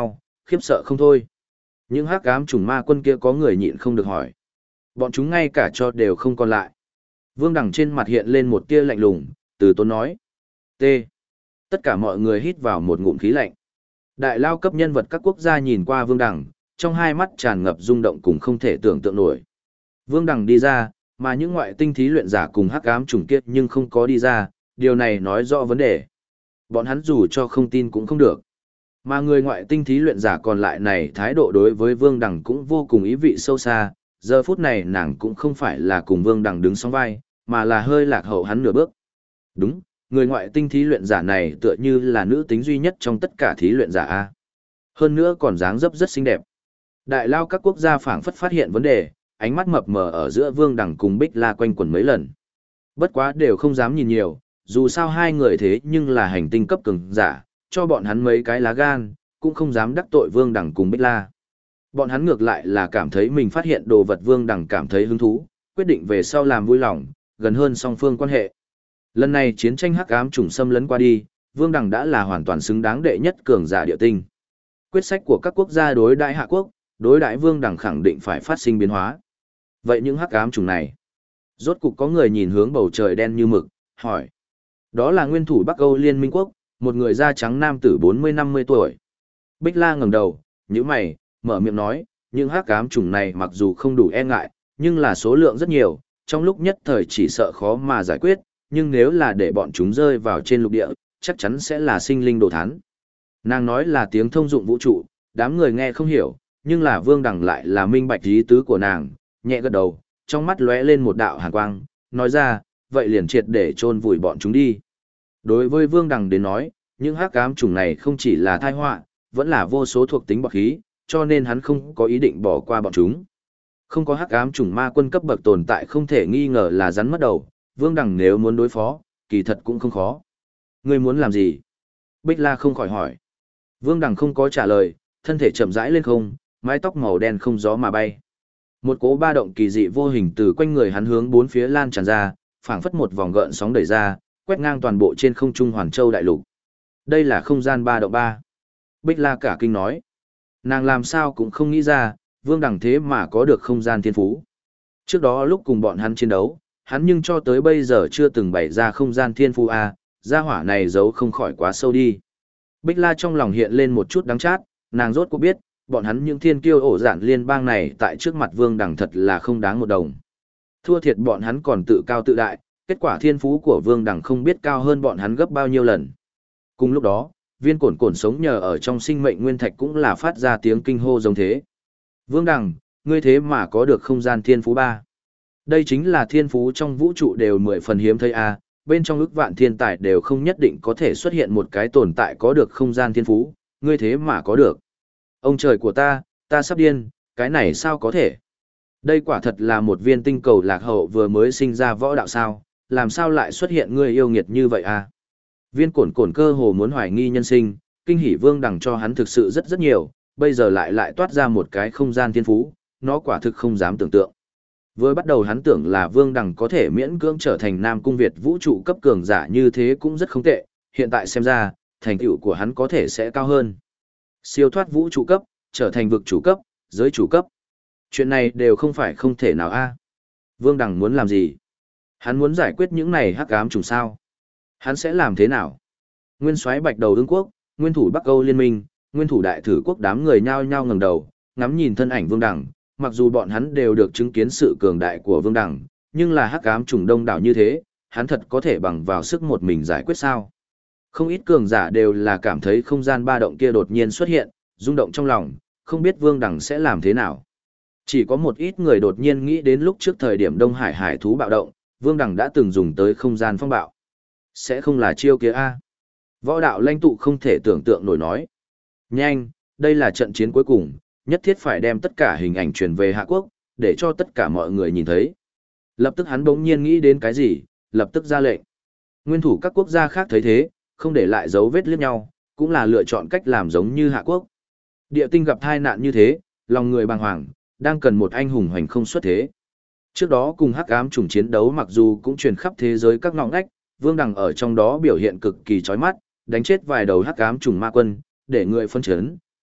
khiếp sợ không thôi. Những hắc ám trùng ma quân kia có người nhịn không được hỏi. Bọn chúng ngay cả cho đều không còn lại. Vương Đằng trên mặt hiện lên một tia lạnh lùng, từ tốn nói. T. Tất cả mọi người hít vào một ngụm khí lạnh. Đại lao cấp nhân vật các quốc gia nhìn qua Vương Đằng, trong hai mắt tràn ngập rung động cùng không thể tưởng tượng nổi. Vương Đằng đi ra, mà những ngoại tinh thí luyện giả cùng hắc ám trùng kiết nhưng không có đi ra, điều này nói rõ vấn đề. Bọn hắn dù cho không tin cũng không được. Mà người ngoại tinh thí luyện giả còn lại này thái độ đối với Vương Đằng cũng vô cùng ý vị sâu xa, giờ phút này nàng cũng không phải là cùng Vương Đằng đứng song vai, mà là hơi lạc hậu hắn nửa bước. Đúng, người ngoại tinh thí luyện giả này tựa như là nữ tính duy nhất trong tất cả thí luyện giả A. Hơn nữa còn dáng dấp rất xinh đẹp. Đại lao các quốc gia phảng phất phát hiện vấn đề, ánh mắt mập mờ ở giữa Vương Đằng cùng Bích La quanh quẩn mấy lần. Bất quá đều không dám nhìn nhiều, dù sao hai người thế nhưng là hành tinh cấp cường giả, cho bọn hắn mấy cái lá gan, cũng không dám đắc tội Vương Đằng cùng Bích La. Bọn hắn ngược lại là cảm thấy mình phát hiện đồ vật Vương Đằng cảm thấy hứng thú, quyết định về sau làm vui lòng, gần hơn song phương quan hệ. Lần này chiến tranh hắc ám trùng xâm lấn qua đi, Vương Đằng đã là hoàn toàn xứng đáng đệ nhất cường giả địa tinh. Quyết sách của các quốc gia đối đãi hạ quốc, đối đãi Vương Đằng khẳng định phải phát sinh biến hóa. Vậy những hắc ám trùng này, rốt cục có người nhìn hướng bầu trời đen như mực, hỏi. Đó là nguyên thủ Bắc Âu Liên minh quốc, một người da trắng nam tử 40-50 tuổi. Bích La ngẩng đầu, nhíu mày, mở miệng nói, những hắc ám trùng này mặc dù không đủ e ngại, nhưng là số lượng rất nhiều, trong lúc nhất thời chỉ sợ khó mà giải quyết, nhưng nếu là để bọn chúng rơi vào trên lục địa, chắc chắn sẽ là sinh linh đồ thán. Nàng nói là tiếng thông dụng vũ trụ, đám người nghe không hiểu, nhưng là Vương Đằng lại là minh bạch ý tứ của nàng, nhẹ gật đầu, trong mắt lóe lên một đạo hàn quang, nói ra, vậy liền triệt để chôn vùi bọn chúng đi. Đối với Vương Đằng đến nói, những hắc ám trùng này không chỉ là tai họa, vẫn là vô số thuộc tính bậc khí, cho nên hắn không có ý định bỏ qua bọn chúng. Không có hắc ám trùng ma quân cấp bậc tồn tại không thể nghi ngờ là rắn mất đầu, Vương Đằng nếu muốn đối phó, kỳ thật cũng không khó. Ngươi muốn làm gì? Bích La không khỏi hỏi. Vương Đằng không có trả lời, thân thể chậm rãi lên không, mái tóc màu đen không gió mà bay. Một cỗ ba động kỳ dị vô hình từ quanh người hắn hướng bốn phía lan tràn ra, phảng phất một vòng gợn sóng đẩy ra, quét ngang toàn bộ trên không trung Hoàn Châu đại lục. Đây là không gian ba động ba. Bích La cả kinh nói. Nàng làm sao cũng không nghĩ ra, Vương Đằng thế mà có được không gian thiên phú. Trước đó lúc cùng bọn hắn chiến đấu, hắn nhưng cho tới bây giờ chưa từng bày ra không gian thiên phú A, gia hỏa này giấu không khỏi quá sâu đi. Bích La trong lòng hiện lên một chút đắng chát, nàng rốt cuộc biết, bọn hắn những thiên kiêu ổ giản liên bang này tại trước mặt Vương Đằng thật là không đáng một đồng. Thua thiệt bọn hắn còn tự cao tự đại, kết quả thiên phú của Vương Đằng không biết cao hơn bọn hắn gấp bao nhiêu lần. Cùng lúc đó, viên cổn cổn sống nhờ ở trong sinh mệnh nguyên thạch cũng là phát ra tiếng kinh hô giống thế. Vương Đằng, ngươi thế mà có được không gian thiên phú ba. Đây chính là thiên phú trong vũ trụ đều 10 phần hiếm thấy a, bên trong ức vạn thiên tài đều không nhất định có thể xuất hiện một cái tồn tại có được không gian thiên phú, ngươi thế mà có được. Ông trời của ta sắp điên, cái này sao có thể? Đây quả thật là một viên tinh cầu lạc hậu vừa mới sinh ra võ đạo sao, làm sao lại xuất hiện ngươi yêu nghiệt như vậy a? Viên cổn cổn cơ hồ muốn hoài nghi nhân sinh, kinh hỉ Vương Đằng cho hắn thực sự rất nhiều, bây giờ lại toát ra một cái không gian thiên phú, nó quả thực không dám tưởng tượng. Vừa bắt đầu hắn tưởng là Vương Đằng có thể miễn cưỡng trở thành Nam Cung Việt vũ trụ cấp cường giả như thế cũng rất không tệ, hiện tại xem ra, thành tựu của hắn có thể sẽ cao hơn. Siêu thoát vũ trụ cấp, trở thành vực chủ cấp, giới chủ cấp. Chuyện này đều không phải không thể nào a. Vương Đằng muốn làm gì? Hắn muốn giải quyết những này hắc ám trùng sao? Hắn sẽ làm thế nào? Nguyên soái Bạch Đầu Ưng Quốc, nguyên thủ Bắc Âu Liên minh, nguyên thủ Đại Thử Quốc đám người nhao nhao ngẩng đầu, ngắm nhìn thân ảnh Vương Đằng, mặc dù bọn hắn đều được chứng kiến sự cường đại của Vương Đằng, nhưng là hắc ám trùng đông đảo như thế, hắn thật có thể bằng vào sức một mình giải quyết sao? Không ít cường giả đều là cảm thấy không gian ba động kia đột nhiên xuất hiện, rung động trong lòng, không biết Vương Đằng sẽ làm thế nào. Chỉ có một ít người đột nhiên nghĩ đến lúc trước thời điểm Đông Hải hải thú bạo động, Vương Đằng đã từng dùng tới không gian phong bạo. Sẽ không là chiêu kia a? Võ đạo lãnh tụ không thể tưởng tượng nổi nói. Nhanh, đây là trận chiến cuối cùng, nhất thiết phải đem tất cả hình ảnh truyền về Hạ Quốc, để cho tất cả mọi người nhìn thấy. Lập tức hắn bỗng nhiên nghĩ đến cái gì, lập tức ra lệnh. Nguyên thủ các quốc gia khác thấy thế, không để lại dấu vết liếc nhau, cũng là lựa chọn cách làm giống như Hạ Quốc. Địa tinh gặp tai nạn như thế, lòng người bàng hoàng, đang cần một anh hùng hoành không xuất thế. Trước đó cùng hắc ám trùng chiến đấu mặc dù cũng truyền khắp thế giới các ngõ ngách, Vương Đằng ở trong đó biểu hiện cực kỳ chói mắt, đánh chết vài đầu hắc ám trùng ma quân, để người phân chấn,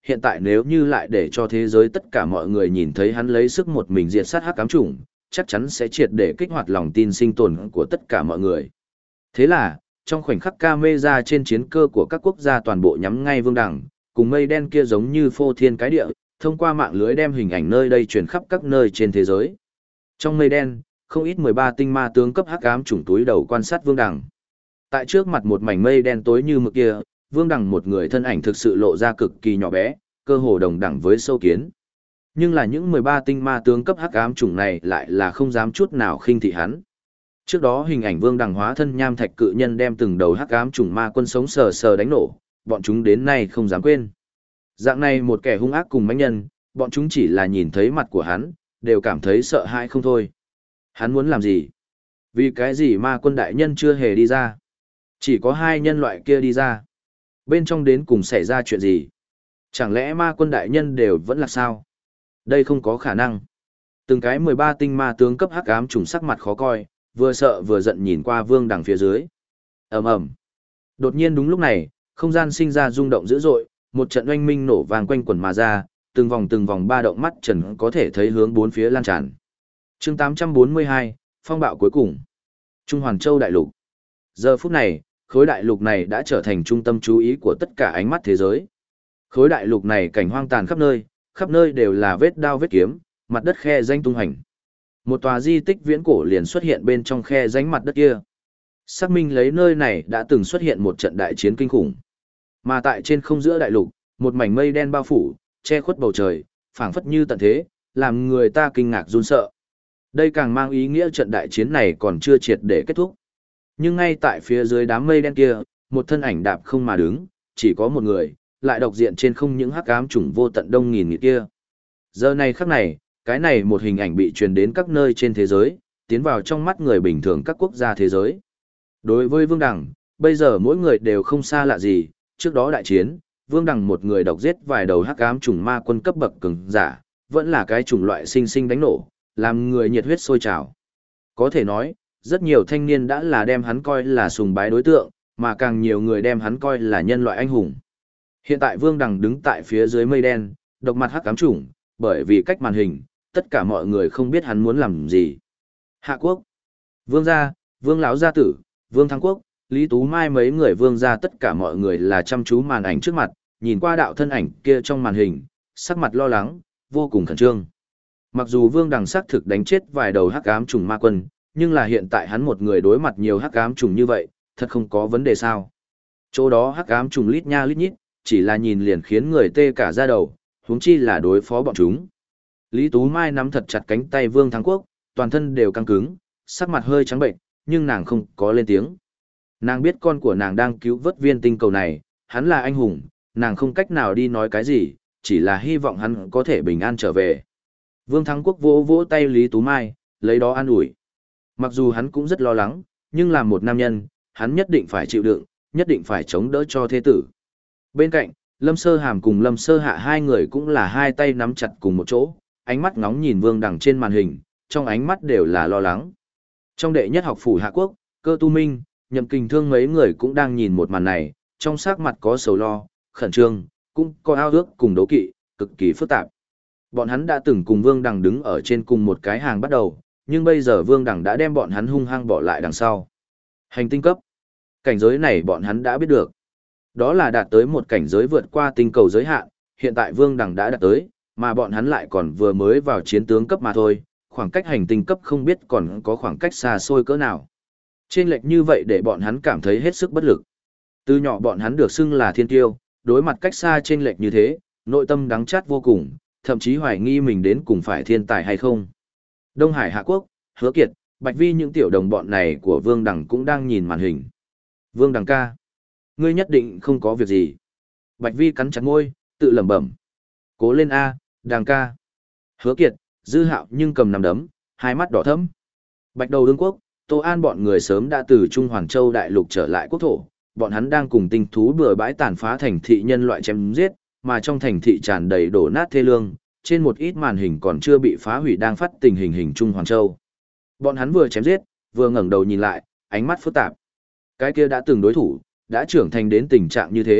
hiện tại nếu như lại để cho thế giới tất cả mọi người nhìn thấy hắn lấy sức một mình diệt sát hắc ám chủng, chắc chắn sẽ triệt để kích hoạt lòng tin sinh tồn của tất cả mọi người. Thế là, trong khoảnh khắc camera trên chiến cơ của các quốc gia toàn bộ nhắm ngay Vương Đằng, cùng mây đen kia giống như phô thiên cái địa, thông qua mạng lưới đem hình ảnh nơi đây truyền khắp các nơi trên thế giới. Trong mây đen, không ít 13 tinh ma tướng cấp hắc ám chủng túi đầu quan sát Vương Đằng. Tại trước mặt một mảnh mây đen tối như mực kia, Vương Đằng một người thân ảnh thực sự lộ ra cực kỳ nhỏ bé, cơ hồ đồng đẳng với sâu kiến. Nhưng là những 13 tinh ma tướng cấp hắc ám chủng này lại là không dám chút nào khinh thị hắn. Trước đó hình ảnh Vương Đằng hóa thân nham thạch cự nhân đem từng đầu hắc ám chủng ma quân sống sờ sờ đánh nổ, bọn chúng đến nay không dám quên. Dạng này một kẻ hung ác cùng mãnh nhân, bọn chúng chỉ là nhìn thấy mặt của hắn, đều cảm thấy sợ hãi không thôi. Hắn muốn làm gì? Vì cái gì ma quân đại nhân chưa hề đi ra? Chỉ có hai nhân loại kia đi ra. Bên trong đến cùng xảy ra chuyện gì? Chẳng lẽ ma quân đại nhân đều vẫn là sao? Đây không có khả năng. Từng cái 13 tinh ma tướng cấp hắc ám trùng sắc mặt khó coi, vừa sợ vừa giận nhìn qua Vương Đằng phía dưới. Ầm ầm. Đột nhiên đúng lúc này, không gian sinh ra rung động dữ dội, một trận oanh minh nổ vang quanh quần mà ra, từng vòng ba động mắt trần có thể thấy hướng bốn phía lan tràn. Chương 842, phong bạo cuối cùng. Trung Hoàn Châu đại lục. Giờ phút này, khối đại lục này đã trở thành trung tâm chú ý của tất cả ánh mắt thế giới. Khối đại lục này cảnh hoang tàn khắp nơi đều là vết đao vết kiếm, mặt đất khe rãnh tung hành. Một tòa di tích viễn cổ liền xuất hiện bên trong khe rãnh mặt đất kia. Xác minh lấy nơi này đã từng xuất hiện một trận đại chiến kinh khủng. Mà tại trên không giữa đại lục, một mảnh mây đen bao phủ, che khuất bầu trời, phảng phất như tận thế, làm người ta kinh ngạc run sợ. Đây càng mang ý nghĩa trận đại chiến này còn chưa triệt để kết thúc. Nhưng ngay tại phía dưới đám mây đen kia, một thân ảnh đạp không mà đứng, chỉ có một người, lại độc diện trên không những hắc ám chủng vô tận đông nghìn nghịt kia. Giờ này khắc này, cái này một hình ảnh bị truyền đến các nơi trên thế giới, tiến vào trong mắt người bình thường các quốc gia thế giới. Đối với Vương Đằng, bây giờ mỗi người đều không xa lạ gì, trước đó đại chiến, Vương Đằng một người độc giết vài đầu hắc ám chủng ma quân cấp bậc cường giả, vẫn là cái chủng loại sinh sinh đánh nổ, làm người nhiệt huyết sôi trào. Có thể nói, rất nhiều thanh niên đã là đem hắn coi là sùng bái đối tượng, mà càng nhiều người đem hắn coi là nhân loại anh hùng. Hiện tại Vương Đằng đứng tại phía dưới mây đen, độc mặt hắc ám chủng, bởi vì cách màn hình, tất cả mọi người không biết hắn muốn làm gì. Hạ quốc, Vương gia, Vương lão gia tử, Vương Thăng Quốc, Lý Tú Mai mấy người Vương gia tất cả mọi người là chăm chú màn ảnh trước mặt, nhìn qua đạo thân ảnh kia trong màn hình, sắc mặt lo lắng, vô cùng khẩn trương. Mặc dù Vương Đằng xác thực đánh chết vài đầu hắc ám trùng ma quân, nhưng là hiện tại hắn một người đối mặt nhiều hắc ám trùng như vậy, thật không có vấn đề sao. Chỗ đó hắc ám trùng lít nha lít nhít, chỉ là nhìn liền khiến người tê cả da đầu, huống chi là đối phó bọn chúng. Lý Tú Mai nắm thật chặt cánh tay Vương Thắng Quốc, toàn thân đều căng cứng, sắc mặt hơi trắng bệnh, nhưng nàng không có lên tiếng. Nàng biết con của nàng đang cứu vớt viên tinh cầu này, hắn là anh hùng, nàng không cách nào đi nói cái gì, chỉ là hy vọng hắn có thể bình an trở về. Vương Thắng Quốc vỗ vỗ tay Lý Tú Mai, lấy đó an ủi. Mặc dù hắn cũng rất lo lắng, nhưng là một nam nhân, hắn nhất định phải chịu đựng, nhất định phải chống đỡ cho thế tử. Bên cạnh, Lâm Sơ Hàm cùng Lâm Sơ Hạ hai người cũng là hai tay nắm chặt cùng một chỗ, ánh mắt ngóng nhìn Vương Đằng trên màn hình, trong ánh mắt đều là lo lắng. Trong đệ nhất học phủ Hạ Quốc, Cơ Tu Minh, Nhậm Kình Thương mấy người cũng đang nhìn một màn này, trong sắc mặt có sầu lo, khẩn trương, cũng có ao ước cùng đố kỵ, cực kỳ phức tạp. Bọn hắn đã từng cùng Vương Đằng đứng ở trên cùng một cái hàng bắt đầu, nhưng bây giờ Vương Đằng đã đem bọn hắn hung hăng bỏ lại đằng sau. Hành tinh cấp. Cảnh giới này bọn hắn đã biết được. Đó là đạt tới một cảnh giới vượt qua tinh cầu giới hạn, hiện tại Vương Đằng đã đạt tới, mà bọn hắn lại còn vừa mới vào chiến tướng cấp mà thôi, khoảng cách hành tinh cấp không biết còn có khoảng cách xa xôi cỡ nào. Chênh lệch như vậy để bọn hắn cảm thấy hết sức bất lực. Từ nhỏ bọn hắn được xưng là thiên tiêu, đối mặt cách xa chênh lệch như thế, nội tâm đắng chát vô cùng, thậm chí hoài nghi mình đến cùng phải thiên tài hay không. Đông Hải Hạ Quốc, Hứa Kiệt, Bạch Vi những tiểu đồng bọn này của Vương Đằng cũng đang nhìn màn hình. Vương Đằng ca, ngươi nhất định không có việc gì. Bạch Vi cắn chặt môi, tự lẩm bẩm. Cố lên A, Đằng ca. Hứa Kiệt, Dư Hạo nhưng cầm nắm đấm, hai mắt đỏ thẫm. Bạch Đầu Đương Quốc, Tô An bọn người sớm đã từ Trung Hoàn Châu đại lục trở lại quốc thổ, bọn hắn đang cùng tinh thú bừa bãi tàn phá thành thị nhân loại chém giết, mà trong thành thị tràn đầy đổ nát thê lương, trên một ít màn hình còn chưa bị phá hủy đang phát tình hình Trung Hoàn Châu. Bọn hắn vừa chém giết, vừa ngẩng đầu nhìn lại, ánh mắt phức tạp. Cái kia đã từng đối thủ, đã trưởng thành đến tình trạng như thế,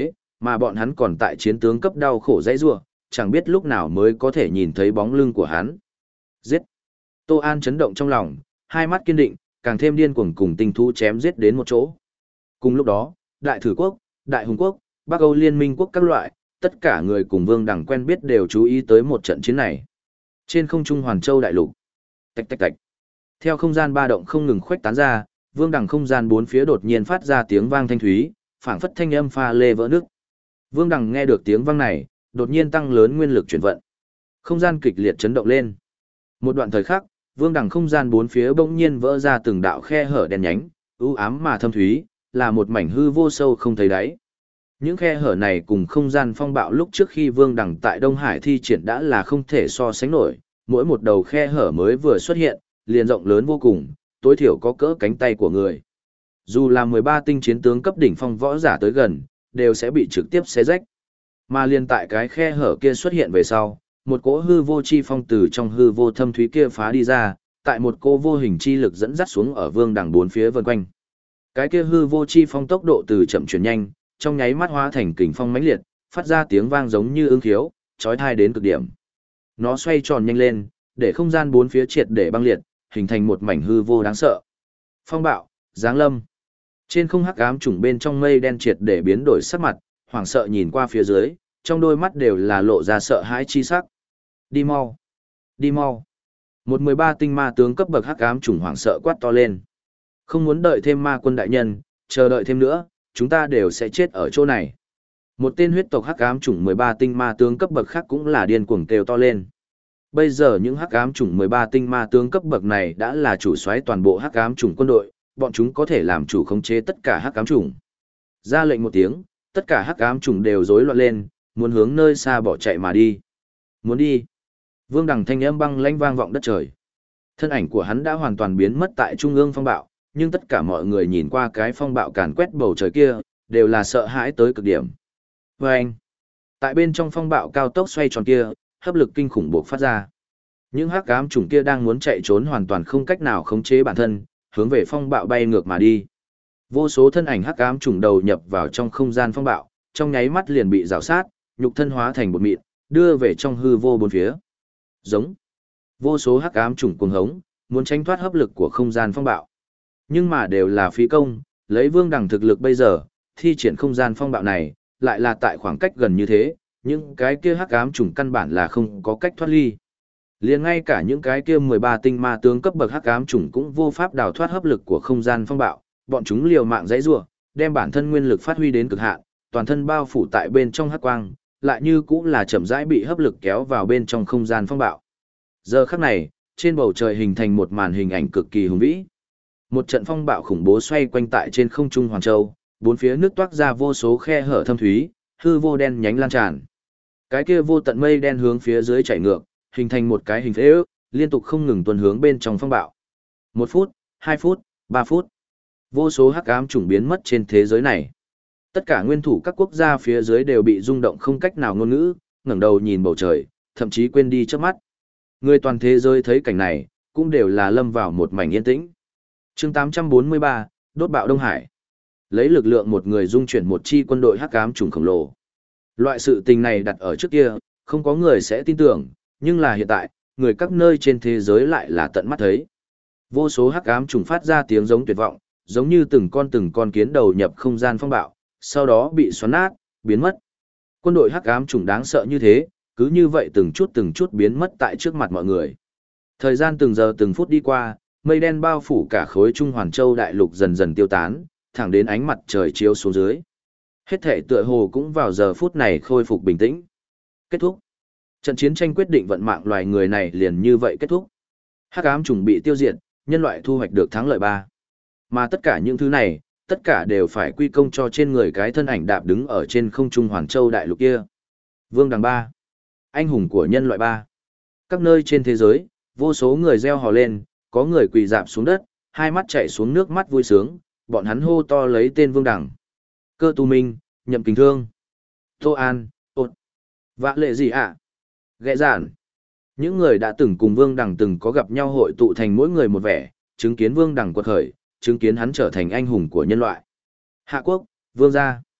mà bọn hắn còn tại chiến tướng cấp đau khổ dãy rủa, chẳng biết lúc nào mới có thể nhìn thấy bóng lưng của hắn. Giết! Tô An chấn động trong lòng, hai mắt kiên định, càng thêm điên cuồng cùng tinh thú chém giết đến một chỗ. Cùng lúc đó, Đại Thử Quốc, Đại Hùng Quốc, Bắc Âu Liên minh quốc các loại, tất cả người cùng Vương Đằng quen biết đều chú ý tới một trận chiến này. Trên không trung Hoàn Châu đại lục, tạch tạch tạch. Theo không gian ba động không ngừng khuếch tán ra, Vương Đằng không gian bốn phía đột nhiên phát ra tiếng vang thanh thúy, phảng phất thanh âm pha lê vỡ nước. Vương Đằng nghe được tiếng vang này, đột nhiên tăng lớn nguyên lực chuyển vận. Không gian kịch liệt chấn động lên. Một đoạn thời khắc, Vương Đằng không gian bốn phía bỗng nhiên vỡ ra từng đạo khe hở đen nhánh, u ám mà thâm thúy, là một mảnh hư vô sâu không thấy đáy. Những khe hở này cùng không gian phong bạo lúc trước khi Vương Đằng tại Đông Hải thi triển đã là không thể so sánh nổi, mỗi một đầu khe hở mới vừa xuất hiện, liền rộng lớn vô cùng, tối thiểu có cỡ cánh tay của người. Dù là 13 tinh chiến tướng cấp đỉnh phong võ giả tới gần, đều sẽ bị trực tiếp xé rách. Mà liền tại cái khe hở kia xuất hiện về sau, một cỗ hư vô chi phong từ trong hư vô thâm thúy kia phá đi ra, tại một cô vô hình chi lực dẫn dắt xuống ở Vương Đằng bốn phía vần quanh. Cái kia hư vô chi phong tốc độ từ chậm chuyển nhanh, trong nháy mắt hóa thành kình phong mãnh liệt, phát ra tiếng vang giống như ưng khiếu, chói tai đến cực điểm. Nó xoay tròn nhanh lên, để không gian bốn phía triệt để băng liệt, hình thành một mảnh hư vô đáng sợ. Phong bạo, giáng lâm. Trên không hắc ám trùng bên trong mây đen triệt để biến đổi sắc mặt, hoảng sợ nhìn qua phía dưới, trong đôi mắt đều là lộ ra sợ hãi chi sắc. Đi mau, đi mau. Một 13 tinh ma tướng cấp bậc hắc ám trùng hoảng sợ quát to lên. Không muốn đợi thêm ma quân đại nhân, chờ đợi thêm nữa, chúng ta đều sẽ chết ở chỗ này. Một tên huyết tộc hắc ám chủng 13 tinh ma tướng cấp bậc khác cũng là điên cuồng kêu to lên. Bây giờ những hắc ám chủng 13 tinh ma tướng cấp bậc này đã là chủ soái toàn bộ hắc ám chủng quân đội, bọn chúng có thể làm chủ khống chế tất cả hắc ám chủng. Ra lệnh một tiếng, tất cả hắc ám chủng đều rối loạn lên, muốn hướng nơi xa bỏ chạy mà đi. Muốn đi. Vương Đằng thanh âm băng lãnh vang vọng đất trời. Thân ảnh của hắn đã hoàn toàn biến mất tại trung ương phong bạo, nhưng tất cả mọi người nhìn qua cái phong bạo càn quét bầu trời kia, đều là sợ hãi tới cực điểm. Và anh, tại bên trong phong bạo cao tốc xoay tròn kia, hấp lực kinh khủng bộc phát ra. Những hắc ám chủng kia đang muốn chạy trốn hoàn toàn không cách nào khống chế bản thân, hướng về phong bạo bay ngược mà đi. Vô số thân ảnh hắc ám chủng đầu nhập vào trong không gian phong bạo, trong nháy mắt liền bị rào sát, nhục thân hóa thành bột mịn, đưa về trong hư vô bốn phía. Giống. Vô số hắc ám chủng cuồng hống, muốn tránh thoát hấp lực của không gian phong bạo. Nhưng mà đều là phí công, lấy Vương Đằng thực lực bây giờ, thi triển không gian phong bạo này, lại là tại khoảng cách gần như thế, những cái kia hắc ám chủng căn bản là không có cách thoát ly. Liền ngay cả những cái kia 13 tinh ma tướng cấp bậc hắc ám chủng cũng vô pháp đào thoát hấp lực của không gian phong bạo, bọn chúng liều mạng giãy giụa, đem bản thân nguyên lực phát huy đến cực hạn, toàn thân bao phủ tại bên trong hắc quang, lại như cũng là chậm rãi bị hấp lực kéo vào bên trong không gian phong bạo. Giờ khắc này, trên bầu trời hình thành một màn hình ảnh cực kỳ hùng vĩ. Một trận phong bạo khủng bố xoay quanh tại trên không trung Hoàn Châu, bốn phía nước toát ra vô số khe hở thâm thúy, hư vô đen nhánh lan tràn. Cái kia vô tận mây đen hướng phía dưới chảy ngược, hình thành một cái hình phế ước, liên tục không ngừng tuần hướng bên trong phong bạo. 1 phút, 2 phút, 3 phút. Vô số hắc ám chủng biến mất trên thế giới này. Tất cả nguyên thủ các quốc gia phía dưới đều bị rung động không cách nào ngôn ngữ, ngẩng đầu nhìn bầu trời, thậm chí quên đi trước mắt. Người toàn thế giới thấy cảnh này, cũng đều là lâm vào một mảnh yên tĩnh. Chương 843, đốt bạo Đông Hải. Lấy lực lượng một người dung chuyển một chi quân đội hắc ám chủng khổng lồ. Loại sự tình này đặt ở trước kia, không có người sẽ tin tưởng, nhưng là hiện tại, người các nơi trên thế giới lại là tận mắt thấy. Vô số hắc ám chủng phát ra tiếng giống tuyệt vọng, giống như từng con kiến đầu nhập không gian phong bạo, sau đó bị xoắn nát, biến mất. Quân đội hắc ám chủng đáng sợ như thế, cứ như vậy từng chút biến mất tại trước mặt mọi người. Thời gian từng giờ từng phút đi qua, mây đen bao phủ cả khối Trung Hoàn Châu đại lục dần dần tiêu tán, thẳng đến ánh mặt trời chiếu xuống dưới. Hết thể tựa hồ cũng vào giờ phút này khôi phục bình tĩnh. Kết thúc. Trận chiến tranh quyết định vận mạng loài người này liền như vậy kết thúc. Hắc ám chủng bị tiêu diệt, nhân loại thu hoạch được thắng lợi 3. Mà tất cả những thứ này, tất cả đều phải quy công cho trên người cái thân ảnh đạp đứng ở trên không trung Hoàn Châu đại lục kia. Vương Đằng 3. Anh hùng của nhân loại 3. Các nơi trên thế giới, vô số người reo hò lên, có người quỳ rạp xuống đất, hai mắt chảy xuống nước mắt vui sướng, bọn hắn hô to lấy tên Vương Đằng. Cơ Tu Minh, Nhậm Kình Thương, Tô An, Ôt, Vạ Lệ gì ạ? Ghẹ giản. Những người đã từng cùng Vương Đằng từng có gặp nhau hội tụ thành mỗi người một vẻ, chứng kiến Vương Đằng quật khởi, chứng kiến hắn trở thành anh hùng của nhân loại. Hạ quốc, Vương gia.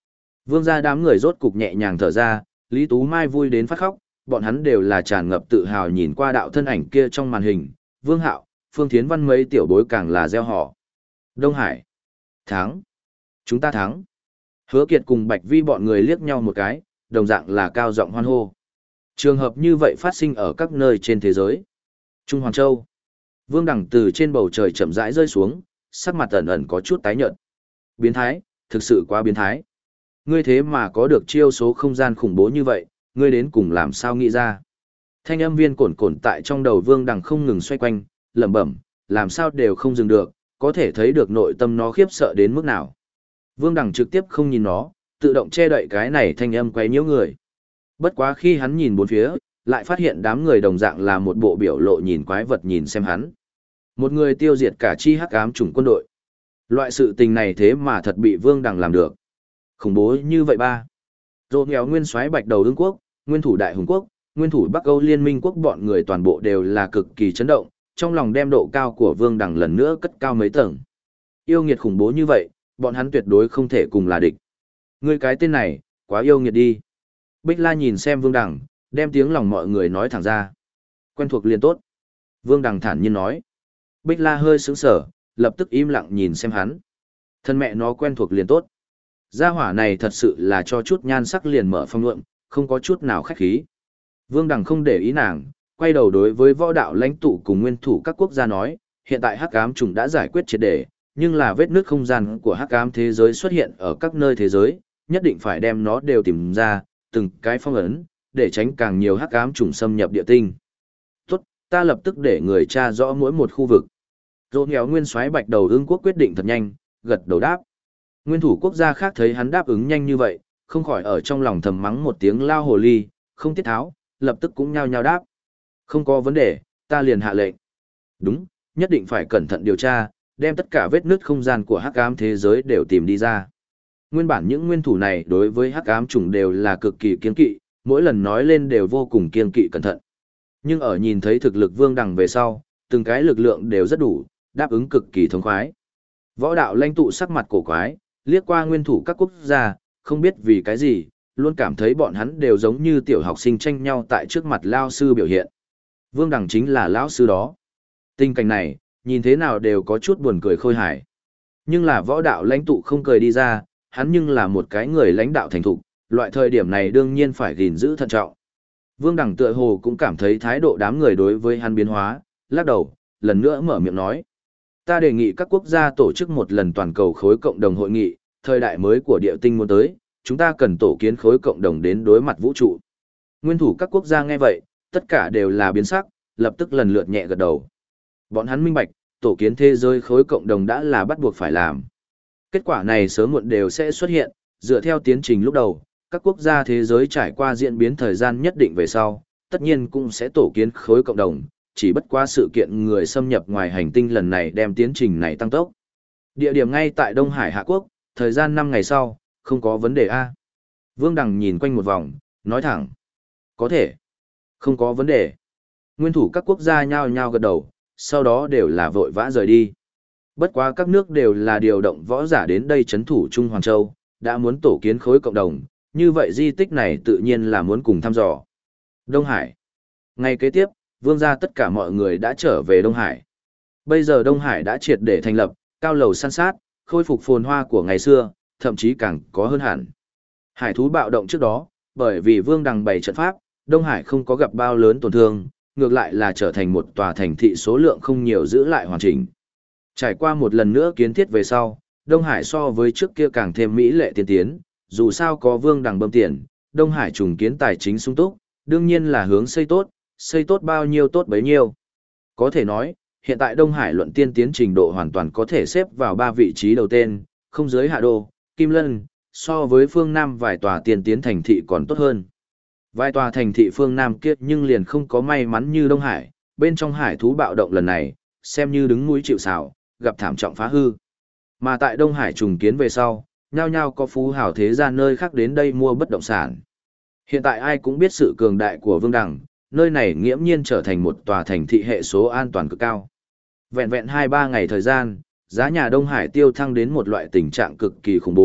Vương gia đám người rốt cục nhẹ nhàng thở ra, Lý Tú Mai vui đến phát khóc, bọn hắn đều là tràn ngập tự hào nhìn qua đạo thân ảnh kia trong màn hình, Vương Hạo, Phương Thiến Văn mấy tiểu bối càng là gieo họ. Đông Hải. Thắng. Chúng ta thắng. Hứa Kiệt cùng Bạch Vi bọn người liếc nhau một cái, đồng dạng là cao giọng hoan hô. Trường hợp như vậy phát sinh ở các nơi trên thế giới. Trung Hoàng Châu. Vương Đẳng từ trên bầu trời chậm rãi rơi xuống, sắc mặt ẩn ẩn có chút tái nhợt. Biến thái, thực sự quá biến thái. Ngươi thế mà có được chiêu số không gian khủng bố như vậy, ngươi đến cùng làm sao nghĩ ra. Thanh âm viên cồn cồn tại trong đầu Vương Đằng không ngừng xoay quanh, lẩm bẩm, làm sao đều không dừng được, có thể thấy được nội tâm nó khiếp sợ đến mức nào. Vương Đằng trực tiếp không nhìn nó, tự động che đậy cái này thanh âm quấy nhiễu người. Bất quá khi hắn nhìn bốn phía, lại phát hiện đám người đồng dạng là một bộ biểu lộ nhìn quái vật nhìn xem hắn. Một người tiêu diệt cả chi hắc ám chủng quân đội. Loại sự tình này thế mà thật bị Vương Đằng làm được. Khủng bố như vậy ba. Rồi nghèo nguyên soái Bạch Đầu Ưng Quốc, nguyên thủ Đại Hùng Quốc, nguyên thủ Bắc Âu Liên minh quốc bọn người toàn bộ đều là cực kỳ chấn động, trong lòng đem độ cao của Vương Đằng lần nữa cất cao mấy tầng. Yêu nghiệt khủng bố như vậy, bọn hắn tuyệt đối không thể cùng là địch. Ngươi cái tên này, quá yêu nghiệt đi. Bích La nhìn xem Vương Đằng, đem tiếng lòng mọi người nói thẳng ra. Quen thuộc liền tốt. Vương Đằng thản nhiên nói. Bích La hơi sững sờ, lập tức im lặng nhìn xem hắn. Thân mẹ nó quen thuộc liền tốt. Gia hỏa này thật sự là cho chút nhan sắc liền mở phong lượng, không có chút nào khách khí. Vương Đằng không để ý nàng, quay đầu đối với võ đạo lãnh tụ cùng nguyên thủ các quốc gia nói, hiện tại hắc ám trùng đã giải quyết triệt để, nhưng là vết nước không gian của hắc ám thế giới xuất hiện ở các nơi thế giới, nhất định phải đem nó đều tìm ra, từng cái phong ấn, để tránh càng nhiều hắc ám trùng xâm nhập địa tinh. Tốt, ta lập tức để người tra rõ mỗi một khu vực. Dỗ nghèo nguyên soái Bạch Đầu Ưng Quốc quyết định thật nhanh, gật đầu đáp. Nguyên thủ quốc gia khác thấy hắn đáp ứng nhanh như vậy, không khỏi ở trong lòng thầm mắng một tiếng lao hồ ly, không tiết tháo, lập tức cũng nhao nhao đáp. Không có vấn đề, ta liền hạ lệnh. Đúng, nhất định phải cẩn thận điều tra, đem tất cả vết nứt không gian của hắc ám thế giới đều tìm đi ra. Nguyên bản những nguyên thủ này đối với hắc ám chủng đều là cực kỳ kiêng kỵ, mỗi lần nói lên đều vô cùng kiêng kỵ cẩn thận. Nhưng ở nhìn thấy thực lực Vương Đằng về sau, từng cái lực lượng đều rất đủ, đáp ứng cực kỳ thống khoái. Võ đạo lãnh tụ sắc mặt cổ quái, liếc qua nguyên thủ các quốc gia, không biết vì cái gì, luôn cảm thấy bọn hắn đều giống như tiểu học sinh tranh nhau tại trước mặt lao sư biểu hiện. Vương Đằng chính là lão sư đó. Tình cảnh này, nhìn thế nào đều có chút buồn cười khôi hài. Nhưng là võ đạo lãnh tụ không cười đi ra, hắn nhưng là một cái người lãnh đạo thành thục, loại thời điểm này đương nhiên phải gìn giữ thận trọng. Vương Đằng tựa hồ cũng cảm thấy thái độ đám người đối với hắn biến hóa, lắc đầu, lần nữa mở miệng nói. Ta đề nghị các quốc gia tổ chức một lần toàn cầu khối cộng đồng hội nghị, thời đại mới của địa tinh muốn tới, chúng ta cần tổ kiến khối cộng đồng đến đối mặt vũ trụ. Nguyên thủ các quốc gia nghe vậy, tất cả đều là biến sắc, lập tức lần lượt nhẹ gật đầu. Bọn hắn minh bạch, tổ kiến thế giới khối cộng đồng đã là bắt buộc phải làm. Kết quả này sớm muộn đều sẽ xuất hiện, dựa theo tiến trình lúc đầu, các quốc gia thế giới trải qua diễn biến thời gian nhất định về sau, tất nhiên cũng sẽ tổ kiến khối cộng đồng, chỉ bất quá sự kiện người xâm nhập ngoài hành tinh lần này đem tiến trình này tăng tốc. Địa điểm ngay tại Đông Hải Hạ Quốc, thời gian 5 ngày sau, không có vấn đề A. Vương Đằng nhìn quanh một vòng, nói thẳng. Có thể. Không có vấn đề. Nguyên thủ các quốc gia nhao nhao gật đầu, sau đó đều là vội vã rời đi. Bất quá các nước đều là điều động võ giả đến đây chấn thủ Trung Hoàng Châu, đã muốn tổ kiến khối cộng đồng, như vậy di tích này tự nhiên là muốn cùng thăm dò. Đông Hải. Ngày kế tiếp, Vương gia tất cả mọi người đã trở về Đông Hải. Bây giờ Đông Hải đã triệt để thành lập, cao lầu san sát, khôi phục phồn hoa của ngày xưa, thậm chí càng có hơn hẳn. Hải thú bạo động trước đó, bởi vì Vương Đằng bày trận pháp, Đông Hải không có gặp bao lớn tổn thương, ngược lại là trở thành một tòa thành thị số lượng không nhiều giữ lại hoàn chỉnh. Trải qua một lần nữa kiến thiết về sau, Đông Hải so với trước kia càng thêm mỹ lệ tiên tiến, dù sao có Vương Đằng bơm tiền, Đông Hải trùng kiến tài chính sung túc, đương nhiên là hướng xây tốt bao nhiêu tốt bấy nhiêu. Có thể nói, hiện tại Đông Hải luận tiên tiến trình độ hoàn toàn có thể xếp vào 3 vị trí đầu tên, không dưới Hạ Đô, Kim Lân, so với phương Nam vài tòa tiên tiến thành thị còn tốt hơn. Vài tòa thành thị phương Nam kia nhưng liền không có may mắn như Đông Hải, bên trong hải thú bạo động lần này, xem như đứng núi chịu sào, gặp thảm trọng phá hư. Mà tại Đông Hải trùng kiến về sau, nhao nhao có phú hào thế gia nơi khác đến đây mua bất động sản. Hiện tại ai cũng biết sự cường đại của Vương Đằng, nơi này nghiễm nhiên trở thành một tòa thành thị hệ số an toàn cực cao. Vẹn vẹn 2-3 ngày thời gian, giá nhà Đông Hải tiêu thăng đến một loại tình trạng cực kỳ khủng bố,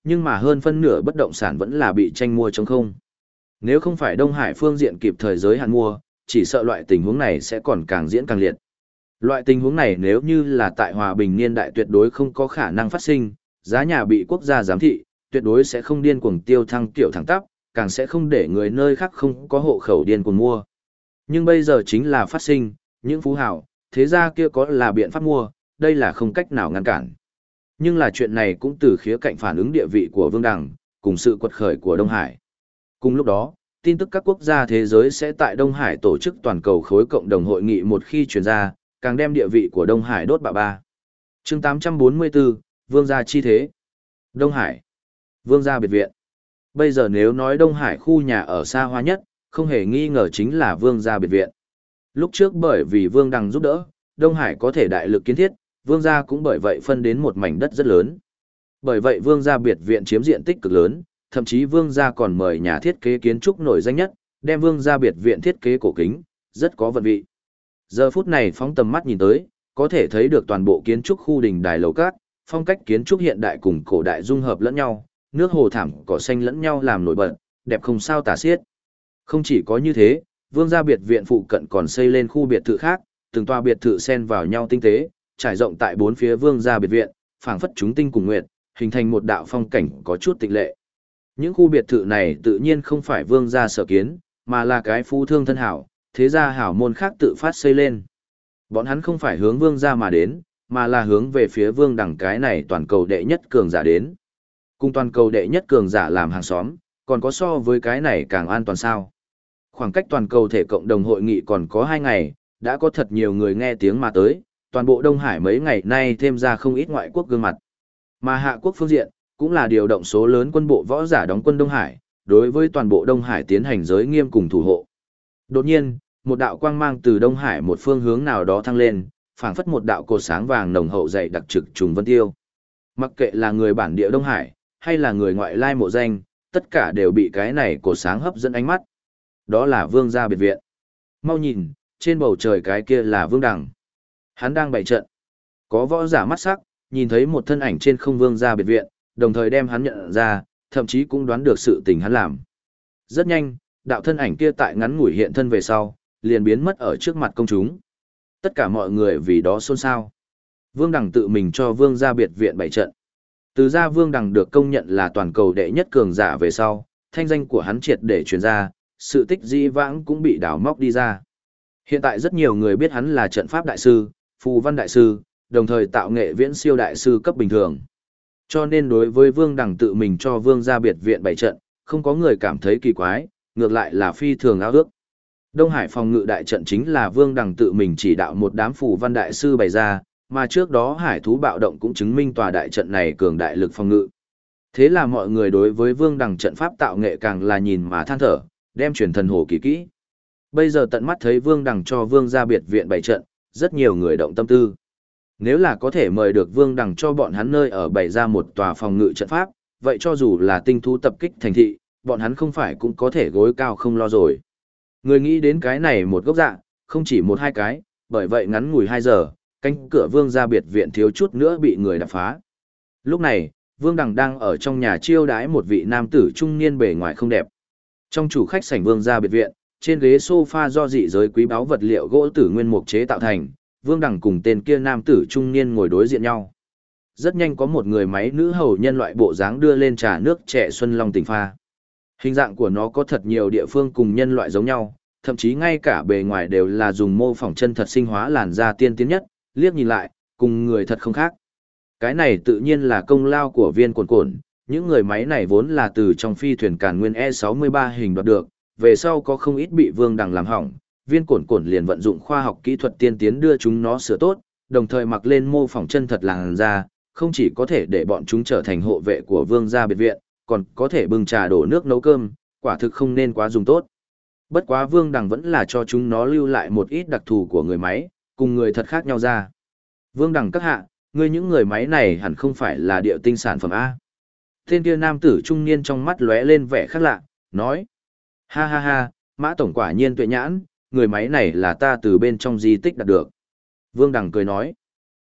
nhưng mà hơn phân nửa bất động sản vẫn là bị tranh mua trống không. Nếu không phải Đông Hải phương diện kịp thời giới hạn mua, chỉ sợ loại tình huống này sẽ còn càng diễn càng liệt. Loại tình huống này nếu như là tại hòa bình niên đại tuyệt đối không có khả năng phát sinh, giá nhà bị quốc gia giám thị, tuyệt đối sẽ không điên cuồng tiêu thăng kiểu thẳng tắp, càng sẽ không để người nơi khác không có hộ khẩu điên cuồng mua. Nhưng bây giờ chính là phát sinh, những phú hào, thế gia kia có là biện pháp mua, đây là không cách nào ngăn cản. Nhưng là chuyện này cũng từ khía cạnh phản ứng địa vị của Vương Đằng, cùng sự quật khởi của Đông Hải. Cùng lúc đó, tin tức các quốc gia thế giới sẽ tại Đông Hải tổ chức toàn cầu khối cộng đồng hội nghị một khi truyền ra, càng đem địa vị của Đông Hải đốt bạ ba. Chương 844, Vương gia chi thế. Đông Hải. Vương gia biệt viện. Bây giờ nếu nói Đông Hải khu nhà ở xa hoa nhất, không hề nghi ngờ chính là Vương gia biệt viện. Lúc trước bởi vì Vương Đằng giúp đỡ, Đông Hải có thể đại lực kiến thiết, Vương gia cũng bởi vậy phân đến một mảnh đất rất lớn. Bởi vậy Vương gia biệt viện chiếm diện tích cực lớn, thậm chí Vương gia còn mời nhà thiết kế kiến trúc nổi danh nhất, đem Vương gia biệt viện thiết kế cổ kính, rất có vận vị. Giờ phút này phóng tầm mắt nhìn tới, có thể thấy được toàn bộ kiến trúc khu đình đài lầu cát, phong cách kiến trúc hiện đại cùng cổ đại dung hợp lẫn nhau, nước hồ thảm cỏ xanh lẫn nhau làm nổi bật, đẹp không sao tả xiết. Không chỉ có như thế, Vương gia biệt viện phụ cận còn xây lên khu biệt thự khác, từng tòa biệt thự xen vào nhau tinh tế, trải rộng tại bốn phía Vương gia biệt viện, phảng phất chúng tinh cùng nguyệt, hình thành một đạo phong cảnh có chút tịch lệ. Những khu biệt thự này tự nhiên không phải Vương gia sở kiến, mà là cái phú thương thân hảo, thế gia hảo môn khác tự phát xây lên. Bọn hắn không phải hướng Vương gia mà đến, mà là hướng về phía Vương Đằng cái này toàn cầu đệ nhất cường giả đến. Cùng toàn cầu đệ nhất cường giả làm hàng xóm, còn có so với cái này càng an toàn sao? Khoảng cách toàn cầu thể cộng đồng hội nghị còn có 2 ngày, đã có thật nhiều người nghe tiếng mà tới, toàn bộ Đông Hải mấy ngày nay thêm ra không ít ngoại quốc gương mặt. Mà Hạ quốc phương diện, cũng là điều động số lớn quân bộ võ giả đóng quân Đông Hải, đối với toàn bộ Đông Hải tiến hành giới nghiêm cùng thủ hộ. Đột nhiên, một đạo quang mang từ Đông Hải một phương hướng nào đó thăng lên, phảng phất một đạo cột sáng vàng nồng hậu dày đặc trực trùng vân tiêu. Mặc kệ là người bản địa Đông Hải, hay là người ngoại lai mộ danh, tất cả đều bị cái này cột sáng hấp dẫn ánh mắt. Đó là Vương gia biệt viện. Mau nhìn, trên bầu trời cái kia là Vương Đằng. Hắn đang bày trận. Có võ giả mắt sắc, nhìn thấy một thân ảnh trên không Vương gia biệt viện, đồng thời đem hắn nhận ra, thậm chí cũng đoán được sự tình hắn làm. Rất nhanh, đạo thân ảnh kia tại ngắn ngủi hiện thân về sau, liền biến mất ở trước mặt công chúng. Tất cả mọi người vì đó xôn xao. Vương Đằng tự mình cho Vương gia biệt viện bày trận. Từ ra Vương Đằng được công nhận là toàn cầu đệ nhất cường giả về sau, thanh danh của hắn triệt để truyền ra, sự tích dĩ vãng cũng bị đào móc đi ra. Hiện tại rất nhiều người biết hắn là trận pháp đại sư, phù văn đại sư, đồng thời tạo nghệ viễn siêu đại sư cấp bình thường. Cho nên đối với Vương Đằng tự mình cho Vương gia biệt viện bày trận, không có người cảm thấy kỳ quái, ngược lại là phi thường ao ước. Đông Hải phòng ngự đại trận chính là Vương Đằng tự mình chỉ đạo một đám phù văn đại sư bày ra, mà trước đó hải thú bạo động cũng chứng minh tòa đại trận này cường đại lực phòng ngự. Thế là mọi người đối với Vương Đằng trận pháp tạo nghệ càng là nhìn mà than thở, đem truyền thần hồ kỳ kỹ. Bây giờ tận mắt thấy Vương Đằng cho Vương gia biệt viện bày trận, rất nhiều người động tâm tư. Nếu là có thể mời được Vương Đằng cho bọn hắn nơi ở bày ra một tòa phòng ngự trận pháp, vậy cho dù là tinh thú tập kích thành thị, bọn hắn không phải cũng có thể gối cao không lo rồi. Người nghĩ đến cái này một gốc dạ, không chỉ một hai cái, bởi vậy ngắn ngủi 2 giờ, cánh cửa Vương gia biệt viện thiếu chút nữa bị người đập phá. Lúc này, Vương Đằng đang ở trong nhà chiêu đãi một vị nam tử trung niên bề ngoài không đẹp. Trong chủ khách sảnh Vương gia biệt viện, trên ghế sofa do dị giới quý báu vật liệu gỗ tử nguyên mục chế tạo thành, Vương Đằng cùng tên kia nam tử trung niên ngồi đối diện nhau. Rất nhanh có một người máy nữ hầu nhân loại bộ dáng đưa lên trà nước trẻ xuân long tỉnh pha. Hình dạng của nó có thật nhiều địa phương cùng nhân loại giống nhau, thậm chí ngay cả bề ngoài đều là dùng mô phỏng chân thật sinh hóa làn da tiên tiến nhất, liếc nhìn lại, cùng người thật không khác. Cái này tự nhiên là công lao của Viên Cổn Cổn, những người máy này vốn là từ trong phi thuyền Càn Nguyên E63 hình đoạt được, về sau có không ít bị Vương Đằng làm hỏng, Viên Cổn Cổn liền vận dụng khoa học kỹ thuật tiên tiến đưa chúng nó sửa tốt, đồng thời mặc lên mô phỏng chân thật làn da, không chỉ có thể để bọn chúng trở thành hộ vệ của Vương gia biệt viện, còn có thể bưng trà đổ nước nấu cơm, quả thực không nên quá dùng tốt. Bất quá Vương Đằng vẫn là cho chúng nó lưu lại một ít đặc thù của người máy, cùng người thật khác nhau ra. Vương Đằng các hạ, ngươi những người máy này hẳn không phải là địa tinh sản phẩm A. Tên kia nam tử trung niên trong mắt lóe lên vẻ khác lạ, nói. Ha ha ha, Mã Tổng quả nhiên tuệ nhãn, người máy này là ta từ bên trong di tích đạt được. Vương Đằng cười nói.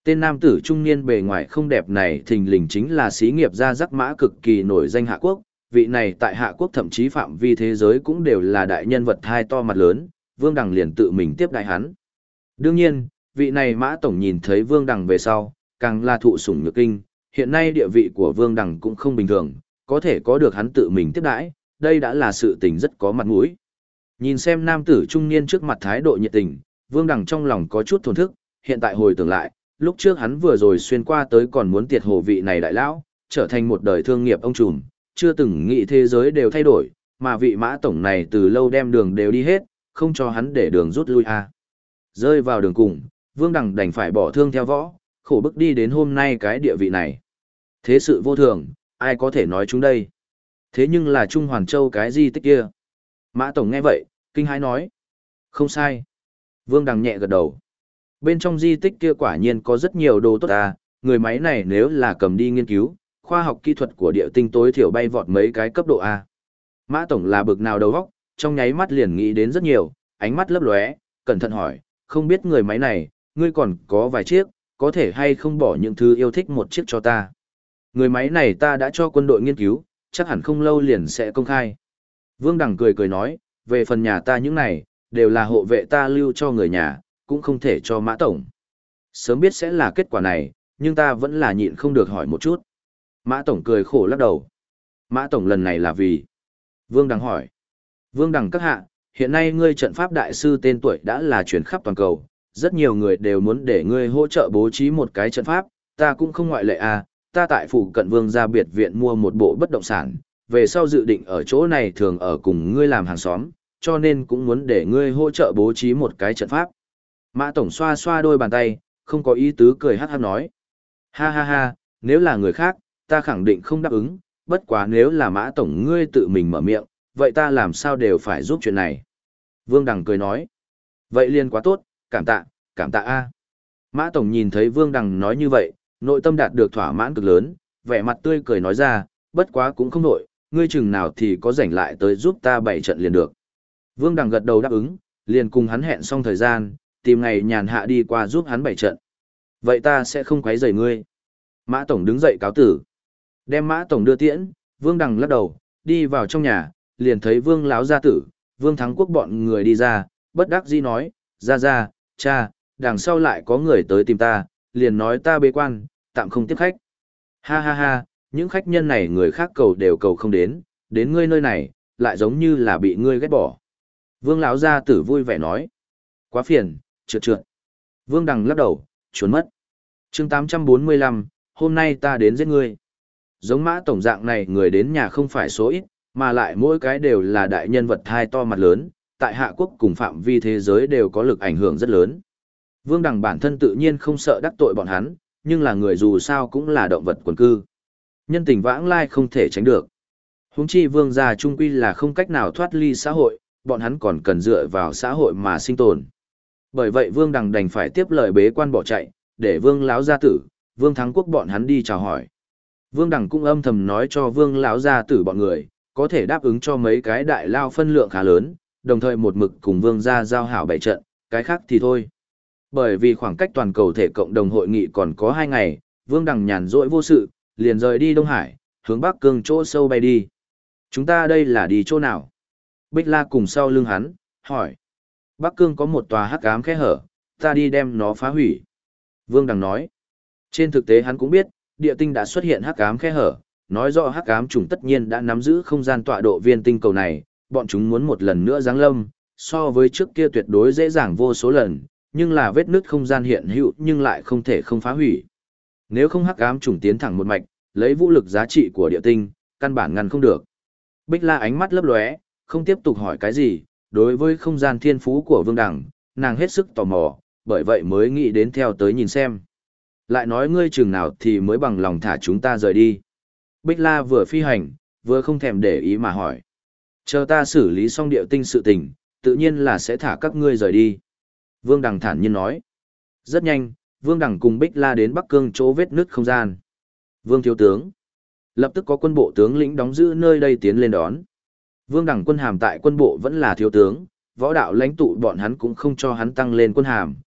Tên nam tử trung niên bề ngoài không đẹp này thình lình chính là xí nghiệp gia Giác Mã cực kỳ nổi danh Hạ Quốc, vị này tại Hạ Quốc thậm chí phạm vi thế giới cũng đều là đại nhân vật hai to mặt lớn, Vương Đằng liền tự mình tiếp đại hắn. Đương nhiên, vị này Mã Tổng nhìn thấy Vương Đằng về sau, càng là thụ sủng nhược kinh, hiện nay địa vị của Vương Đằng cũng không bình thường, có thể có được hắn tự mình tiếp đãi, đây đã là sự tình rất có mặt mũi. Nhìn xem nam tử trung niên trước mặt thái độ nhiệt tình, Vương Đằng trong lòng có chút thổn thức, hiện tại hồi tưởng lại, lúc trước hắn vừa rồi xuyên qua tới còn muốn tiệt hồ vị này đại lão, trở thành một đời thương nghiệp ông trùm, chưa từng nghĩ thế giới đều thay đổi, mà vị Mã Tổng này từ lâu đem đường đều đi hết, không cho hắn để đường rút lui à. Rơi vào đường cùng, Vương Đằng đành phải bỏ thương theo võ, khổ bức đi đến hôm nay cái địa vị này. Thế sự vô thường, ai có thể nói chúng đây. Thế nhưng là Trung Hoàn Châu cái di tích kia. Mã Tổng nghe vậy, kinh hãi nói. Không sai. Vương Đằng nhẹ gật đầu. Bên trong di tích kia quả nhiên có rất nhiều đồ tốt à, người máy này nếu là cầm đi nghiên cứu, khoa học kỹ thuật của địa tinh tối thiểu bay vọt mấy cái cấp độ A. Mã Tổng là bực nào đầu óc, trong nháy mắt liền nghĩ đến rất nhiều, ánh mắt lấp lóe, cẩn thận hỏi, không biết người máy này, ngươi còn có vài chiếc, có thể hay không bỏ những thứ yêu thích một chiếc cho ta. Người máy này ta đã cho quân đội nghiên cứu, chắc hẳn không lâu liền sẽ công khai. Vương Đằng cười cười nói, về phần nhà ta những này, đều là hộ vệ ta lưu cho người nhà, cũng không thể cho Mã Tổng. Sớm biết sẽ là kết quả này, nhưng ta vẫn là nhịn không được hỏi một chút. Mã Tổng cười khổ lắc đầu. Mã Tổng lần này là vì... Vương Đằng hỏi. Vương Đằng các hạ, hiện nay ngươi trận pháp đại sư tên tuổi đã là chuyển khắp toàn cầu, rất nhiều người đều muốn để ngươi hỗ trợ bố trí một cái trận pháp, ta cũng không ngoại lệ à, ta tại phủ cận Vương gia biệt viện mua một bộ bất động sản, về sau dự định ở chỗ này thường ở cùng ngươi làm hàng xóm, cho nên cũng muốn để ngươi hỗ trợ bố trí một cái trận pháp. Mã Tổng xoa xoa đôi bàn tay, không có ý tứ cười hát hát nói. Ha ha ha, nếu là người khác, ta khẳng định không đáp ứng, bất quá nếu là Mã Tổng ngươi tự mình mở miệng, vậy ta làm sao đều phải giúp chuyện này. Vương Đằng cười nói. Vậy liền quá tốt, cảm tạ a. Mã Tổng nhìn thấy Vương Đằng nói như vậy, nội tâm đạt được thỏa mãn cực lớn, vẻ mặt tươi cười nói ra, bất quá cũng không nội, ngươi chừng nào thì có rảnh lại tới giúp ta bày trận liền được. Vương Đằng gật đầu đáp ứng, liền cùng hắn hẹn xong thời gian, tìm ngày nhàn hạ đi qua giúp hắn bày trận. Vậy ta sẽ không quấy rầy ngươi. Mã Tổng đứng dậy cáo tử. Đem Mã Tổng đưa tiễn, Vương Đằng lắc đầu, đi vào trong nhà, liền thấy Vương Láo gia tử, Vương Thắng Quốc bọn người đi ra, bất đắc dĩ nói, ra, cha, đằng sau lại có người tới tìm ta, liền nói ta bế quan, tạm không tiếp khách. Ha ha ha, những khách nhân này người khác cầu đều cầu không đến ngươi nơi này, lại giống như là bị ngươi ghét bỏ. Vương Láo gia tử vui vẻ nói, quá phiền, trượt. Vương Đằng lắc đầu, trốn mất. Chương 845, hôm nay ta đến giết ngươi. Giống Mã Tổng dạng này người đến nhà không phải số ít, mà lại mỗi cái đều là đại nhân vật hai to mặt lớn, tại Hạ Quốc cùng phạm vi thế giới đều có lực ảnh hưởng rất lớn. Vương Đằng bản thân tự nhiên không sợ đắc tội bọn hắn, nhưng là người dù sao cũng là động vật quần cư. Nhân tình vãng lai không thể tránh được. Huống chi Vương gia trung quy là không cách nào thoát ly xã hội, bọn hắn còn cần dựa vào xã hội mà sinh tồn. Bởi vậy Vương Đằng đành phải tiếp lời bế quan bỏ chạy, để Vương Láo gia tử, Vương Thắng Quốc bọn hắn đi chào hỏi. Vương Đằng cũng âm thầm nói cho Vương Láo gia tử bọn người, có thể đáp ứng cho mấy cái đại lao phân lượng khá lớn, đồng thời một mực cùng Vương gia giao hảo bày trận, cái khác thì thôi. Bởi vì khoảng cách toàn cầu thể cộng đồng hội nghị còn có 2 ngày, Vương Đằng nhàn rỗi vô sự, liền rời đi Đông Hải, hướng Bắc Cương chỗ sâu bay đi. Chúng ta đây là đi chỗ nào? Bích La cùng sau lưng hắn, hỏi. Bắc Cương có một tòa hắc ám khe hở, ta đi đem nó phá hủy. Vương Đằng nói. Trên thực tế hắn cũng biết, địa tinh đã xuất hiện hắc ám khe hở, nói rõ hắc ám trùng tất nhiên đã nắm giữ không gian tọa độ viên tinh cầu này, bọn chúng muốn một lần nữa giáng lâm, so với trước kia tuyệt đối dễ dàng vô số lần, nhưng là vết nứt không gian hiện hữu nhưng lại không thể không phá hủy. Nếu không hắc ám trùng tiến thẳng một mạch, lấy vũ lực giá trị của địa tinh, căn bản ngăn không được. Bích La ánh mắt lấp lóe, không tiếp tục hỏi cái gì, đối với không gian thiên phú của Vương Đằng, nàng hết sức tò mò, bởi vậy mới nghĩ đến theo tới nhìn xem. Lại nói ngươi chừng nào thì mới bằng lòng thả chúng ta rời đi. Bích La vừa phi hành, vừa không thèm để ý mà hỏi. Chờ ta xử lý xong địa tinh sự tình, tự nhiên là sẽ thả các ngươi rời đi. Vương Đằng thản nhiên nói. Rất nhanh, Vương Đằng cùng Bích La đến Bắc Cương chỗ vết nứt không gian. Vương thiếu tướng. Lập tức có quân bộ tướng lĩnh đóng giữ nơi đây tiến lên đón. Vương Đằng quân hàm tại quân bộ vẫn là thiếu tướng, võ đạo lãnh tụ bọn hắn cũng không cho hắn tăng lên quân hàm,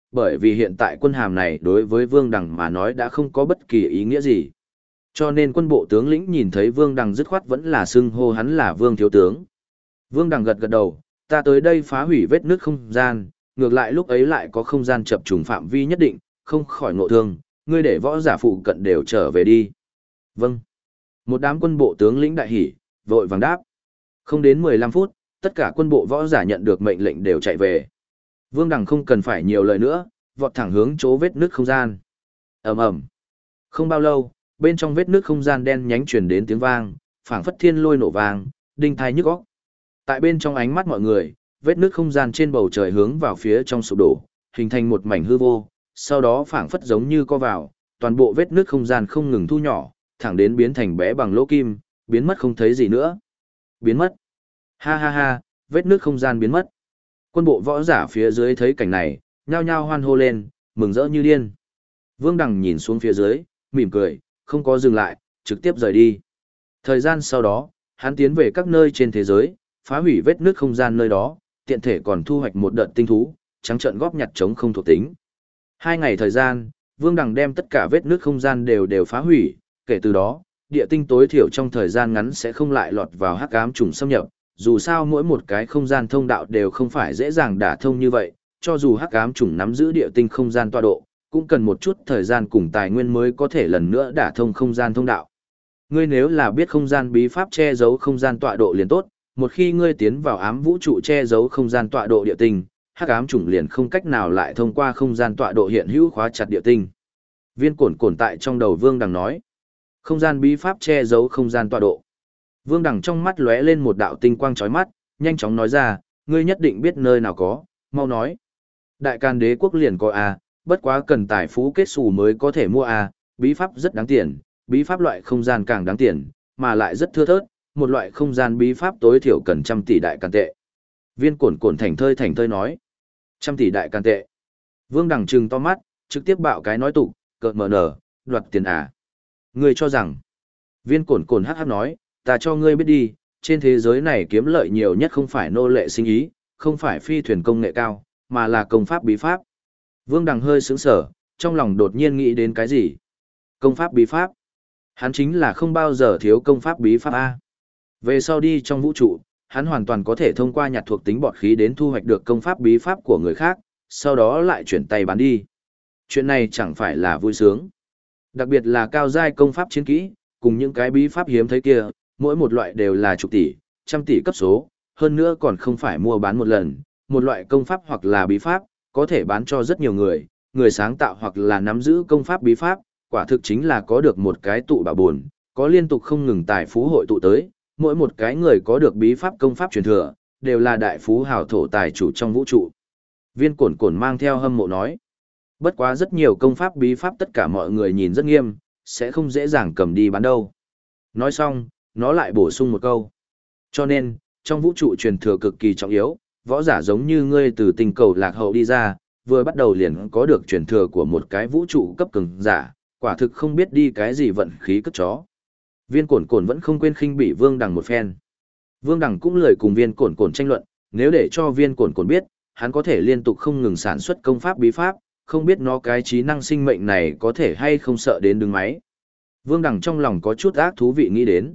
bởi vì hiện tại quân hàm này đối với Vương Đằng mà nói đã không có bất kỳ ý nghĩa gì. Cho nên quân bộ tướng lĩnh nhìn thấy Vương Đằng dứt khoát vẫn là xưng hô hắn là Vương thiếu tướng. Vương Đằng gật gật đầu, ta tới đây phá hủy vết nứt không gian, ngược lại lúc ấy lại có không gian chập trùng phạm vi nhất định, không khỏi ngộ thương, ngươi để võ giả phụ cận đều trở về đi. Vâng. Một đám quân bộ tướng lĩnh đại hỉ, vội vàng đáp. Không đến 15 phút, tất cả quân bộ võ giả nhận được mệnh lệnh đều chạy về. Vương Đằng không cần phải nhiều lời nữa, vọt thẳng hướng chỗ vết nứt không gian. Ầm ầm. Không bao lâu, bên trong vết nứt không gian đen nhánh truyền đến tiếng vang, phảng phất thiên lôi nổ vang, đinh tai nhức óc. Tại bên trong ánh mắt mọi người, vết nứt không gian trên bầu trời hướng vào phía trong sụp đổ, hình thành một mảnh hư vô, sau đó phảng phất giống như co vào, toàn bộ vết nứt không gian không ngừng thu nhỏ, thẳng đến biến thành bé bằng lỗ kim, biến mất không thấy gì nữa. Biến mất. Ha ha ha, vết nứt không gian biến mất. Quân bộ võ giả phía dưới thấy cảnh này, nhao nhao hoan hô lên, mừng rỡ như điên. Vương Đằng nhìn xuống phía dưới, mỉm cười, không có dừng lại, trực tiếp rời đi. Thời gian sau đó, hắn tiến về các nơi trên thế giới, phá hủy vết nứt không gian nơi đó, tiện thể còn thu hoạch một đợt tinh thú, trắng trợn góp nhặt chống không thuộc tính. 2 ngày thời gian, Vương Đằng đem tất cả vết nứt không gian đều phá hủy, kể từ đó, địa tinh tối thiểu trong thời gian ngắn sẽ không lại lọt vào hắc ám trùng xâm nhập, dù sao mỗi một cái không gian thông đạo đều không phải dễ dàng đả thông như vậy, cho dù hắc ám trùng nắm giữ địa tinh không gian tọa độ, cũng cần một chút thời gian cùng tài nguyên mới có thể lần nữa đả thông không gian thông đạo. Ngươi nếu là biết không gian bí pháp che giấu không gian tọa độ liền tốt, một khi ngươi tiến vào ám vũ trụ che giấu không gian tọa độ địa tinh, hắc ám trùng liền không cách nào lại thông qua không gian tọa độ hiện hữu khóa chặt địa tinh. Viên cổn tại trong đầu Vương Đằng nói, không gian bí pháp che giấu không gian tọa độ. Vương Đằng trong mắt lóe lên một đạo tinh quang chói mắt, nhanh chóng nói ra, ngươi nhất định biết nơi nào có, mau nói. Đại Càn Đế quốc liền có a, bất quá cần tài phú kết xù mới có thể mua a, bí pháp rất đáng tiền, bí pháp loại không gian càng đáng tiền, mà lại rất thưa thớt, một loại không gian bí pháp tối thiểu cần 100 tỷ đại càn tệ. Viên cổn thành thơi nói, 100 tỷ đại càn tệ. Vương Đằng trừng to mắt, trực tiếp bạo cái nói tục, cợt mờ nở, đoạt tiền à. Ngươi cho rằng, viên cổn hắc hắc nói, ta cho ngươi biết đi, trên thế giới này kiếm lợi nhiều nhất không phải nô lệ sinh ý, không phải phi thuyền công nghệ cao, mà là công pháp bí pháp. Vương Đằng hơi sững sờ, trong lòng đột nhiên nghĩ đến cái gì? Công pháp bí pháp? Hắn chính là không bao giờ thiếu công pháp bí pháp A. Về sau đi trong vũ trụ, hắn hoàn toàn có thể thông qua nhặt thuộc tính bọt khí đến thu hoạch được công pháp bí pháp của người khác, sau đó lại chuyển tay bán đi. Chuyện này chẳng phải là vui sướng. Đặc biệt là cao giai công pháp chiến kỹ, cùng những cái bí pháp hiếm thấy kia, mỗi một loại đều là chục tỷ, trăm tỷ cấp số, hơn nữa còn không phải mua bán một lần, một loại công pháp hoặc là bí pháp, có thể bán cho rất nhiều người, người sáng tạo hoặc là nắm giữ công pháp bí pháp, quả thực chính là có được một cái tụ bảo buồn, có liên tục không ngừng tài phú hội tụ tới, mỗi một cái người có được bí pháp công pháp truyền thừa, đều là đại phú hào thổ tài chủ trong vũ trụ. Viên cổn mang theo hâm mộ nói, bất quá rất nhiều công pháp bí pháp tất cả mọi người nhìn rất nghiêm, sẽ không dễ dàng cầm đi bán đâu. Nói xong, nó lại bổ sung một câu. Cho nên, trong vũ trụ truyền thừa cực kỳ trọng yếu, võ giả giống như ngươi từ tinh cầu lạc hậu đi ra, vừa bắt đầu liền có được truyền thừa của một cái vũ trụ cấp cường giả, quả thực không biết đi cái gì vận khí cất chó. Viên cổn vẫn không quên khinh bỉ Vương Đằng một phen. Vương Đằng cũng lười cùng viên cổn tranh luận, nếu để cho viên cổn biết, hắn có thể liên tục không ngừng sản xuất công pháp bí pháp, không biết nó cái trí năng sinh mệnh này có thể hay không sợ đến đứng máy. Vương Đằng trong lòng có chút ác thú vị nghĩ đến.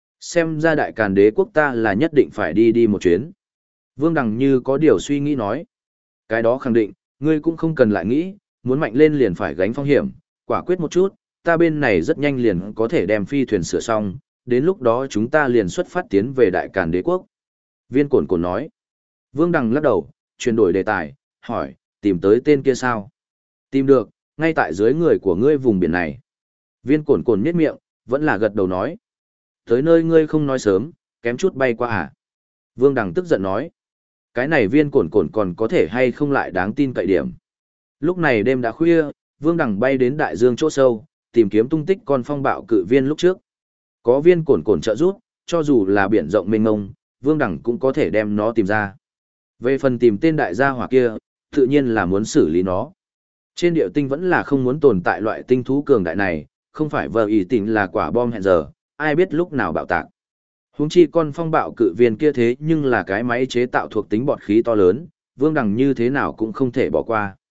Xem ra Đại Càn Đế quốc ta là nhất định phải đi một chuyến. Vương Đằng như có điều suy nghĩ nói. Cái đó khẳng định, ngươi cũng không cần lại nghĩ, muốn mạnh lên liền phải gánh phong hiểm, quả quyết một chút, ta bên này rất nhanh liền có thể đem phi thuyền sửa xong, đến lúc đó chúng ta liền xuất phát tiến về Đại Càn Đế quốc. Viên cổn nói. Vương Đằng lắc đầu, chuyển đổi đề tài, hỏi, tìm tới tên kia sao? Tìm được, ngay tại dưới người của ngươi vùng biển này. Viên cổn nhếch miệng, vẫn là gật đầu nói. Tới nơi ngươi không nói sớm, kém chút bay qua à? Vương Đằng tức giận nói. Cái này viên cổn còn có thể hay không lại đáng tin cậy điểm. Lúc này đêm đã khuya, Vương Đằng bay đến đại dương chỗ sâu, tìm kiếm tung tích con phong bạo cự viên lúc trước. Có viên cổn trợ giúp, cho dù là biển rộng mênh mông, Vương Đằng cũng có thể đem nó tìm ra. Về phần tìm tên đại gia hỏa kia, tự nhiên là muốn xử lý nó. Trên địa tinh vẫn là không muốn tồn tại loại tinh thú cường đại này, không phải vờ ý tình là quả bom hẹn giờ, ai biết lúc nào bạo tạc. Huống chi con phong bạo cự viên kia thế nhưng là cái máy chế tạo thuộc tính bọt khí to lớn, Vương Đằng như thế nào cũng không thể bỏ qua.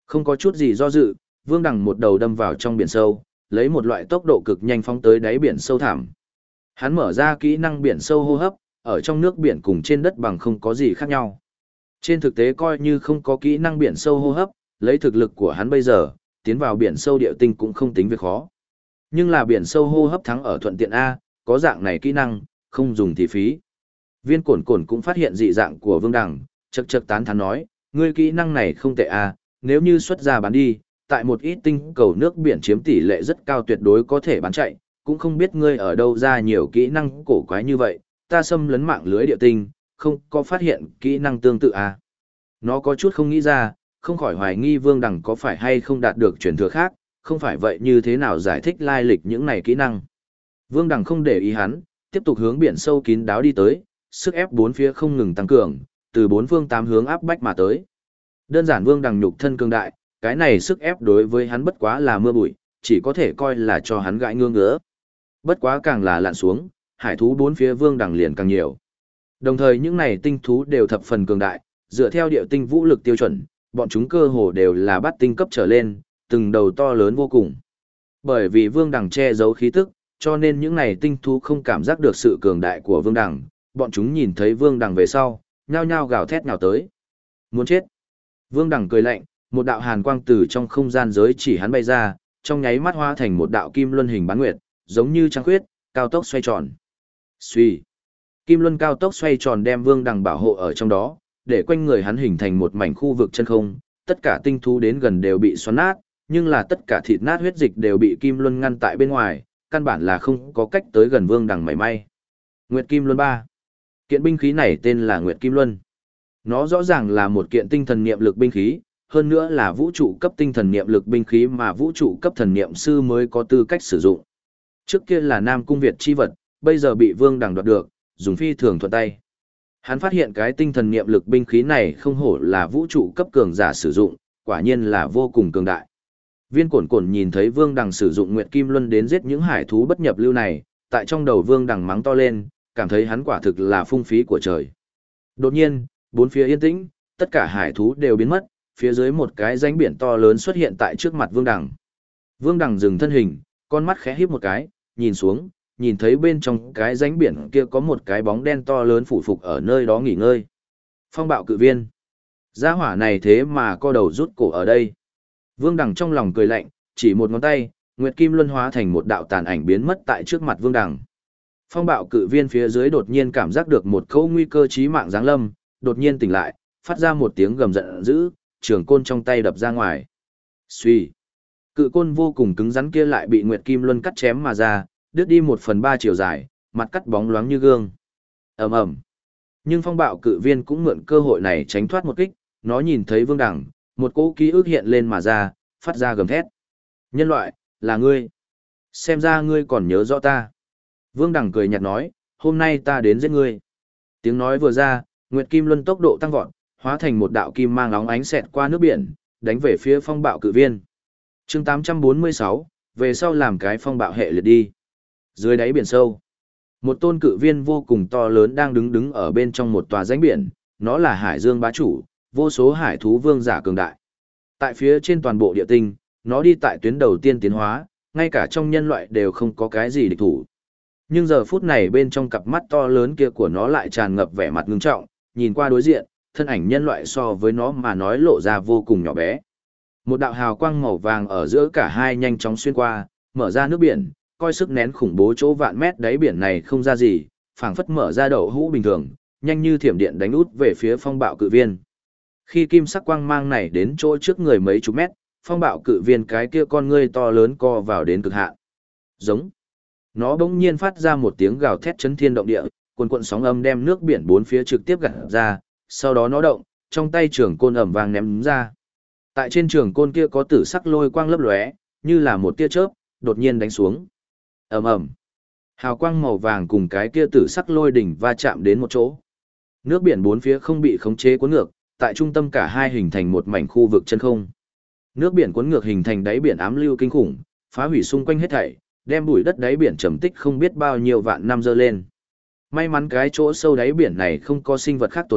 Không có chút gì do dự, Vương Đằng một đầu đâm vào trong biển sâu, lấy một loại tốc độ cực nhanh phóng tới đáy biển sâu thẳm. Hắn mở ra kỹ năng biển sâu hô hấp, ở trong nước biển cùng trên đất bằng không có gì khác nhau. Trên thực tế coi như không có kỹ năng biển sâu hô hấp, lấy thực lực của hắn bây giờ, tiến vào biển sâu địa tinh cũng không tính việc khó. Nhưng là biển sâu hô hấp thắng ở thuận tiện A, có dạng này kỹ năng, không dùng thì phí. Viên Cổn Cổn cũng phát hiện dị dạng của Vương Đằng, chậc chậc tán thán nói, ngươi kỹ năng này không tệ A, nếu như xuất ra bán đi, tại một ít tinh cầu nước biển chiếm tỷ lệ rất cao tuyệt đối có thể bán chạy, cũng không biết ngươi ở đâu ra nhiều kỹ năng cổ quái như vậy, ta xâm lấn mạng lưới địa tinh, không có phát hiện kỹ năng tương tự A. Nó có chút không nghĩ ra, không khỏi hoài nghi Vương Đằng có phải hay không đạt được truyền thừa khác, không phải vậy như thế nào giải thích lai lịch những này kỹ năng. Vương Đằng không để ý hắn, tiếp tục hướng biển sâu kín đáo đi tới, sức ép bốn phía không ngừng tăng cường, từ bốn phương tám hướng áp bách mà tới. Đơn giản Vương Đằng nhục thân cường đại, cái này sức ép đối với hắn bất quá là mưa bụi, chỉ có thể coi là cho hắn gãi ngứa ngứa. Bất quá càng là lặn xuống, hải thú bốn phía Vương Đằng liền càng nhiều. Đồng thời những này tinh thú đều thập phần cường đại, dựa theo địa tinh vũ lực tiêu chuẩn, bọn chúng cơ hồ đều là bát tinh cấp trở lên, từng đầu to lớn vô cùng. Bởi vì Vương Đằng che giấu khí tức, cho nên những này tinh thú không cảm giác được sự cường đại của Vương Đằng, bọn chúng nhìn thấy Vương Đằng về sau, nhao nhao gào thét nhào tới. Muốn chết. Vương Đằng cười lạnh, một đạo hàn quang từ trong không gian giới chỉ hắn bay ra, trong nháy mắt hóa thành một đạo kim luân hình bán nguyệt, giống như trăng khuyết, cao tốc xoay tròn. Xuy. Kim luân cao tốc xoay tròn đem Vương Đằng bảo hộ ở trong đó, để quanh người hắn hình thành một mảnh khu vực chân không, tất cả tinh thú đến gần đều bị xoắn nát, nhưng là tất cả thịt nát huyết dịch đều bị Kim Luân ngăn tại bên ngoài, căn bản là không có cách tới gần Vương Đằng mảy may. Nguyệt Kim Luân 3. Kiện binh khí này tên là Nguyệt Kim Luân. Nó rõ ràng là một kiện tinh thần niệm lực binh khí, hơn nữa là vũ trụ cấp tinh thần niệm lực binh khí mà vũ trụ cấp thần niệm sư mới có tư cách sử dụng. Trước kia là Nam Cung Việt chi vật, bây giờ bị Vương Đằng đoạt được, dùng phi thường thuận tay. Hắn phát hiện cái tinh thần niệm lực binh khí này không hổ là vũ trụ cấp cường giả sử dụng, quả nhiên là vô cùng cường đại. Viên Cổn Cổn nhìn thấy Vương Đằng sử dụng Nguyệt Kim Luân đến giết những hải thú bất nhập lưu này, tại trong đầu Vương Đằng mắng to lên, cảm thấy hắn quả thực là phung phí của trời. Đột nhiên, bốn phía yên tĩnh, tất cả hải thú đều biến mất, phía dưới một cái rãnh biển to lớn xuất hiện tại trước mặt Vương Đằng. Vương Đằng dừng thân hình, con mắt khẽ híp một cái, nhìn xuống, nhìn thấy bên trong cái rãnh biển kia có một cái bóng đen to lớn phủ phục ở nơi đó nghỉ ngơi. Phong bạo cự viên. Gia hỏa này thế mà co đầu rút cổ ở đây. Vương Đằng trong lòng cười lạnh, chỉ một ngón tay, Nguyệt Kim Luân hóa thành một đạo tàn ảnh biến mất tại trước mặt Vương Đằng. Phong bạo cự viên phía dưới đột nhiên cảm giác được một câu nguy cơ chí mạng giáng lâm, đột nhiên tỉnh lại, phát ra một tiếng gầm giận dữ, trường côn trong tay đập ra ngoài. Xuy. Cự côn vô cùng cứng rắn kia lại bị Nguyệt Kim Luân cắt chém mà ra, đứt đi 1/3 chiều dài, mặt cắt bóng loáng như gương. Ầm ầm. Nhưng phong bạo cự viên cũng mượn cơ hội này tránh thoát một kích, nó nhìn thấy Vương Đằng, một cỗ ký ức hiện lên mà ra, phát ra gầm thét. Nhân loại, là ngươi. Xem ra ngươi còn nhớ rõ ta. Vương Đằng cười nhạt nói, hôm nay ta đến giết ngươi. Tiếng nói vừa ra, Nguyệt Kim Luân tốc độ tăng vọt, hóa thành một đạo kim mang óng ánh xẹt qua nước biển, đánh về phía phong bạo cự viên. Chương 846, về sau làm cái phong bạo hệ liệt đi. Dưới đáy biển sâu, một tôn cự viên vô cùng to lớn đang đứng ở bên trong một tòa rãnh biển, nó là Hải Dương bá chủ, vô số hải thú vương giả cường đại. Tại phía trên toàn bộ địa tinh, nó đi tại tuyến đầu tiên tiến hóa, ngay cả trong nhân loại đều không có cái gì địch thủ. Nhưng giờ phút này bên trong cặp mắt to lớn kia của nó lại tràn ngập vẻ mặt ngưng trọng, nhìn qua đối diện, thân ảnh nhân loại so với nó mà nói lộ ra vô cùng nhỏ bé. Một đạo hào quang màu vàng ở giữa cả hai nhanh chóng xuyên qua, mở ra nước biển, coi sức nén khủng bố chỗ vạn mét đáy biển này không ra gì, phảng phất mở ra đậu hũ bình thường, nhanh như thiểm điện đánh út về phía phong bạo cự viên. Khi kim sắc quang mang này đến chỗ trước người mấy chục mét, phong bạo cự viên cái kia con ngươi to lớn co vào đến cực hạn. Giống. Nó bỗng nhiên phát ra một tiếng gào thét chấn thiên động địa, cuồn cuộn sóng âm đem nước biển bốn phía trực tiếp gạt ra, sau đó nó động, trong tay trường côn ầm vang ném ra. Tại trên trường côn kia có tử sắc lôi quang lấp lóe, như là một tia chớp, đột nhiên đánh xuống. Ầm ầm. Hào quang màu vàng cùng cái kia tử sắc lôi đỉnh va chạm đến một chỗ. Nước biển bốn phía không bị khống chế cuốn ngược, tại trung tâm cả hai hình thành một mảnh khu vực chân không. Nước biển cuốn ngược hình thành đáy biển ám lưu kinh khủng, phá hủy xung quanh hết thảy, đem bụi đất đáy biển trầm tích không biết bao nhiêu vạn năm dơ lên. May mắn cái chỗ sâu đáy biển này không có sinh vật khác tồn tại,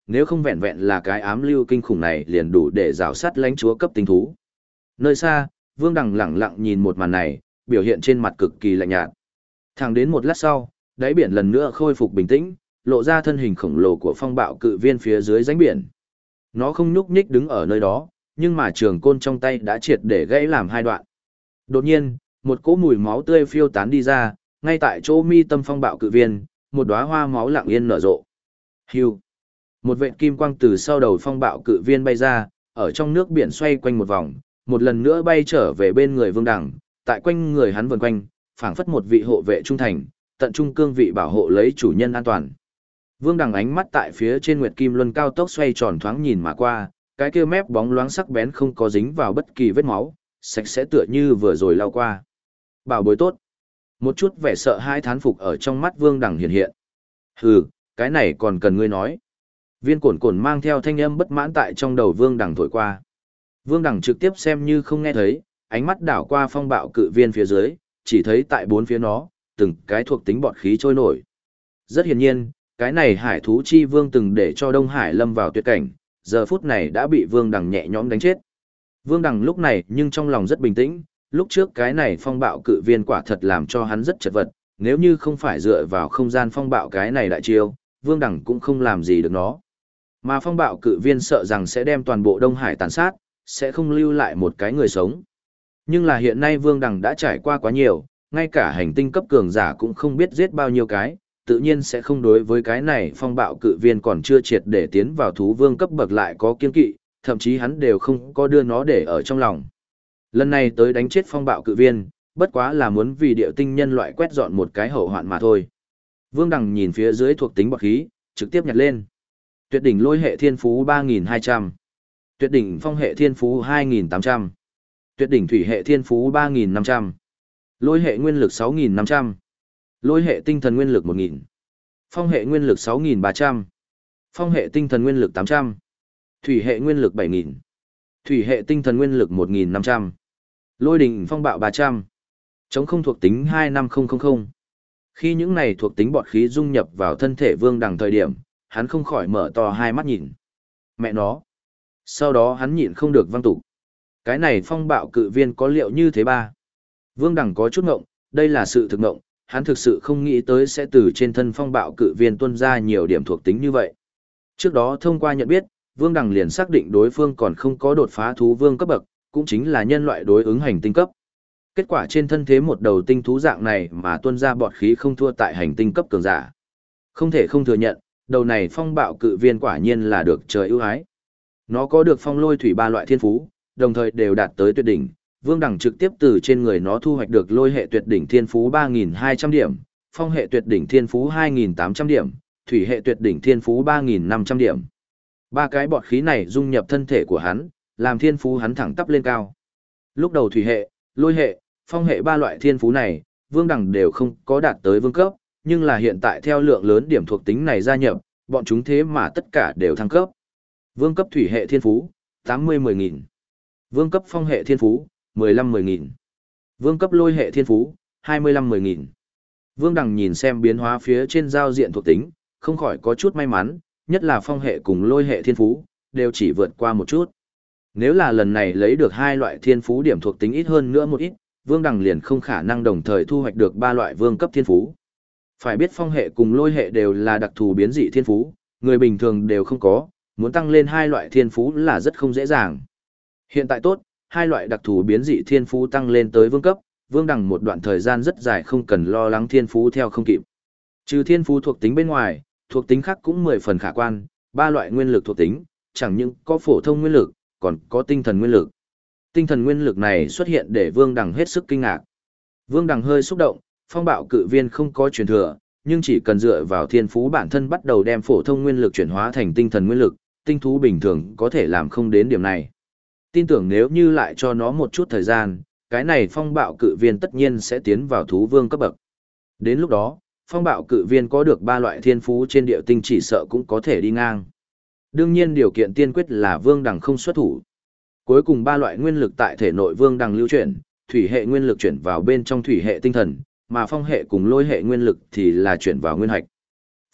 nếu không vẹn vẹn là cái ám lưu kinh khủng này liền đủ để rào sát lãnh chúa cấp tinh thú. Nơi xa, Vương Đằng lẳng lặng nhìn một màn này, biểu hiện trên mặt cực kỳ lạnh nhạt. Thẳng đến một lát sau, đáy biển lần nữa khôi phục bình tĩnh, lộ ra thân hình khổng lồ của phong bạo cự viên phía dưới rãnh biển. Nó không nhúc nhích đứng ở nơi đó, nhưng mà trường côn trong tay đã triệt để gãy làm hai đoạn. Đột nhiên, một cỗ mùi máu tươi phiêu tán đi ra, ngay tại chỗ mi tâm phong bạo cự viên, một đóa hoa máu lặng yên nở rộ. Hưu. Một vệt kim quang từ sau đầu phong bạo cự viên bay ra, ở trong nước biển xoay quanh một vòng, một lần nữa bay trở về bên người Vương Đằng, tại quanh người hắn vần quanh, phảng phất một vị hộ vệ trung thành, tận trung cương vị bảo hộ lấy chủ nhân an toàn. Vương Đằng ánh mắt tại phía trên Nguyệt Kim Luân cao tốc xoay tròn thoáng nhìn mà qua, cái kia mép bóng loáng sắc bén không có dính vào bất kỳ vết máu, sạch sẽ tựa như vừa rồi lao qua. Bảo bối tốt. Một chút vẻ sợ hãi thán phục ở trong mắt Vương Đằng hiện hiện. Hừ, cái này còn cần ngươi nói. Viên Cổn Cổn mang theo thanh âm bất mãn tại trong đầu Vương Đằng thổi qua. Vương Đằng trực tiếp xem như không nghe thấy, ánh mắt đảo qua phong bạo cự viên phía dưới, chỉ thấy tại bốn phía nó, từng cái thuộc tính bọt khí trôi nổi. Rất hiển nhiên, cái này hải thú chi vương từng để cho Đông Hải lâm vào tuyệt cảnh, giờ phút này đã bị Vương Đằng nhẹ nhõm đánh chết. Vương Đằng lúc này nhưng trong lòng rất bình tĩnh, lúc trước cái này phong bạo cự viên quả thật làm cho hắn rất chật vật, nếu như không phải dựa vào không gian phong bạo cái này đại chiêu, Vương Đằng cũng không làm gì được nó. Mà phong bạo cự viên sợ rằng sẽ đem toàn bộ Đông Hải tàn sát, sẽ không lưu lại một cái người sống. Nhưng là hiện nay Vương Đằng đã trải qua quá nhiều, ngay cả hành tinh cấp cường giả cũng không biết giết bao nhiêu cái, tự nhiên sẽ không đối với cái này phong bạo cự viên còn chưa triệt để tiến vào thú vương cấp bậc lại có kiên kỵ, thậm chí hắn đều không có đưa nó để ở trong lòng. Lần này tới đánh chết phong bạo cự viên, bất quá là muốn vì điệu tinh nhân loại quét dọn một cái hậu hoạn mà thôi. Vương Đằng nhìn phía dưới thuộc tính bọt khí, trực tiếp nhặt lên. Tuyệt đỉnh lôi hệ thiên phú 3.200. Tuyệt đỉnh phong hệ thiên phú 2.800. Tuyệt đỉnh thủy hệ thiên phú 3.500. Lôi hệ nguyên lực 6.500. Lôi hệ tinh thần nguyên lực 1.000. Phong hệ nguyên lực 6.300. Phong hệ tinh thần nguyên lực 800. Thủy hệ nguyên lực 7.000. Thủy hệ tinh thần nguyên lực 1.500. Lôi đỉnh phong bạo 300. Chống không thuộc tính 25000. Khi những này thuộc tính bọt khí dung nhập vào thân thể Vương Đằng thời điểm, hắn không khỏi mở to hai mắt nhìn. Mẹ nó. Sau đó hắn nhịn không được văng tục. Cái này phong bạo cự viên có liệu như thế ba? Vương Đằng có chút ngộng, đây là sự thực ngộng, hắn thực sự không nghĩ tới sẽ từ trên thân phong bạo cự viên tuôn ra nhiều điểm thuộc tính như vậy. Trước đó thông qua nhận biết, Vương Đằng liền xác định đối phương còn không có đột phá thú vương cấp bậc, cũng chính là nhân loại đối ứng hành tinh cấp. Kết quả trên thân thế một đầu tinh thú dạng này mà tuôn ra bọt khí không thua tại hành tinh cấp cường giả. Không thể không thừa nhận, đầu này phong bạo cự viên quả nhiên là được trời ưu ái. Nó có được phong lôi thủy ba loại thiên phú, đồng thời đều đạt tới tuyệt đỉnh. Vương Đằng trực tiếp từ trên người nó thu hoạch được lôi hệ tuyệt đỉnh thiên phú 3.200 điểm, phong hệ tuyệt đỉnh thiên phú 2.800 điểm, thủy hệ tuyệt đỉnh thiên phú 3.500 điểm. Ba cái bọt khí này dung nhập thân thể của hắn, làm thiên phú hắn thẳng tắp lên cao. Lúc đầu thủy hệ, lôi hệ, phong hệ ba loại thiên phú này, Vương Đằng đều không có đạt tới vương cấp, nhưng là hiện tại theo lượng lớn điểm thuộc tính này gia nhập, bọn chúng thế mà tất cả đều thăng cấp. Vương cấp thủy hệ thiên phú, 80-10.000. Vương cấp phong hệ thiên phú, 15-10.000. Vương cấp lôi hệ thiên phú, 25-10.000. Vương Đằng nhìn xem biến hóa phía trên giao diện thuộc tính, không khỏi có chút may mắn, nhất là phong hệ cùng lôi hệ thiên phú, đều chỉ vượt qua một chút. Nếu là lần này lấy được hai loại thiên phú điểm thuộc tính ít hơn nữa một ít, Vương Đằng liền không khả năng đồng thời thu hoạch được ba loại vương cấp thiên phú. Phải biết phong hệ cùng lôi hệ đều là đặc thù biến dị thiên phú, người bình thường đều không có, muốn tăng lên hai loại thiên phú là rất không dễ dàng. Hiện tại tốt, hai loại đặc thù biến dị thiên phú tăng lên tới vương cấp, Vương Đằng một đoạn thời gian rất dài không cần lo lắng thiên phú theo không kịp. Trừ thiên phú thuộc tính bên ngoài, thuộc tính khác cũng 10 phần khả quan, ba loại nguyên lực thuộc tính, chẳng những có phổ thông nguyên lực, còn có tinh thần nguyên lực. Tinh thần nguyên lực này xuất hiện để Vương Đằng hết sức kinh ngạc. Vương Đằng hơi xúc động, phong bạo cự viên không có truyền thừa, nhưng chỉ cần dựa vào thiên phú bản thân bắt đầu đem phổ thông nguyên lực chuyển hóa thành tinh thần nguyên lực, tinh thú bình thường có thể làm không đến điểm này. Tin tưởng nếu như lại cho nó một chút thời gian, cái này phong bạo cự viên tất nhiên sẽ tiến vào thú vương cấp bậc. Đến lúc đó, phong bạo cự viên có được ba loại thiên phú trên địa tinh chỉ sợ cũng có thể đi ngang. Đương nhiên điều kiện tiên quyết là Vương Đằng không xuất thủ. Cuối cùng ba loại nguyên lực tại thể nội Vương Đằng lưu chuyển, thủy hệ nguyên lực chuyển vào bên trong thủy hệ tinh thần, mà phong hệ cùng lôi hệ nguyên lực thì là chuyển vào nguyên hạch.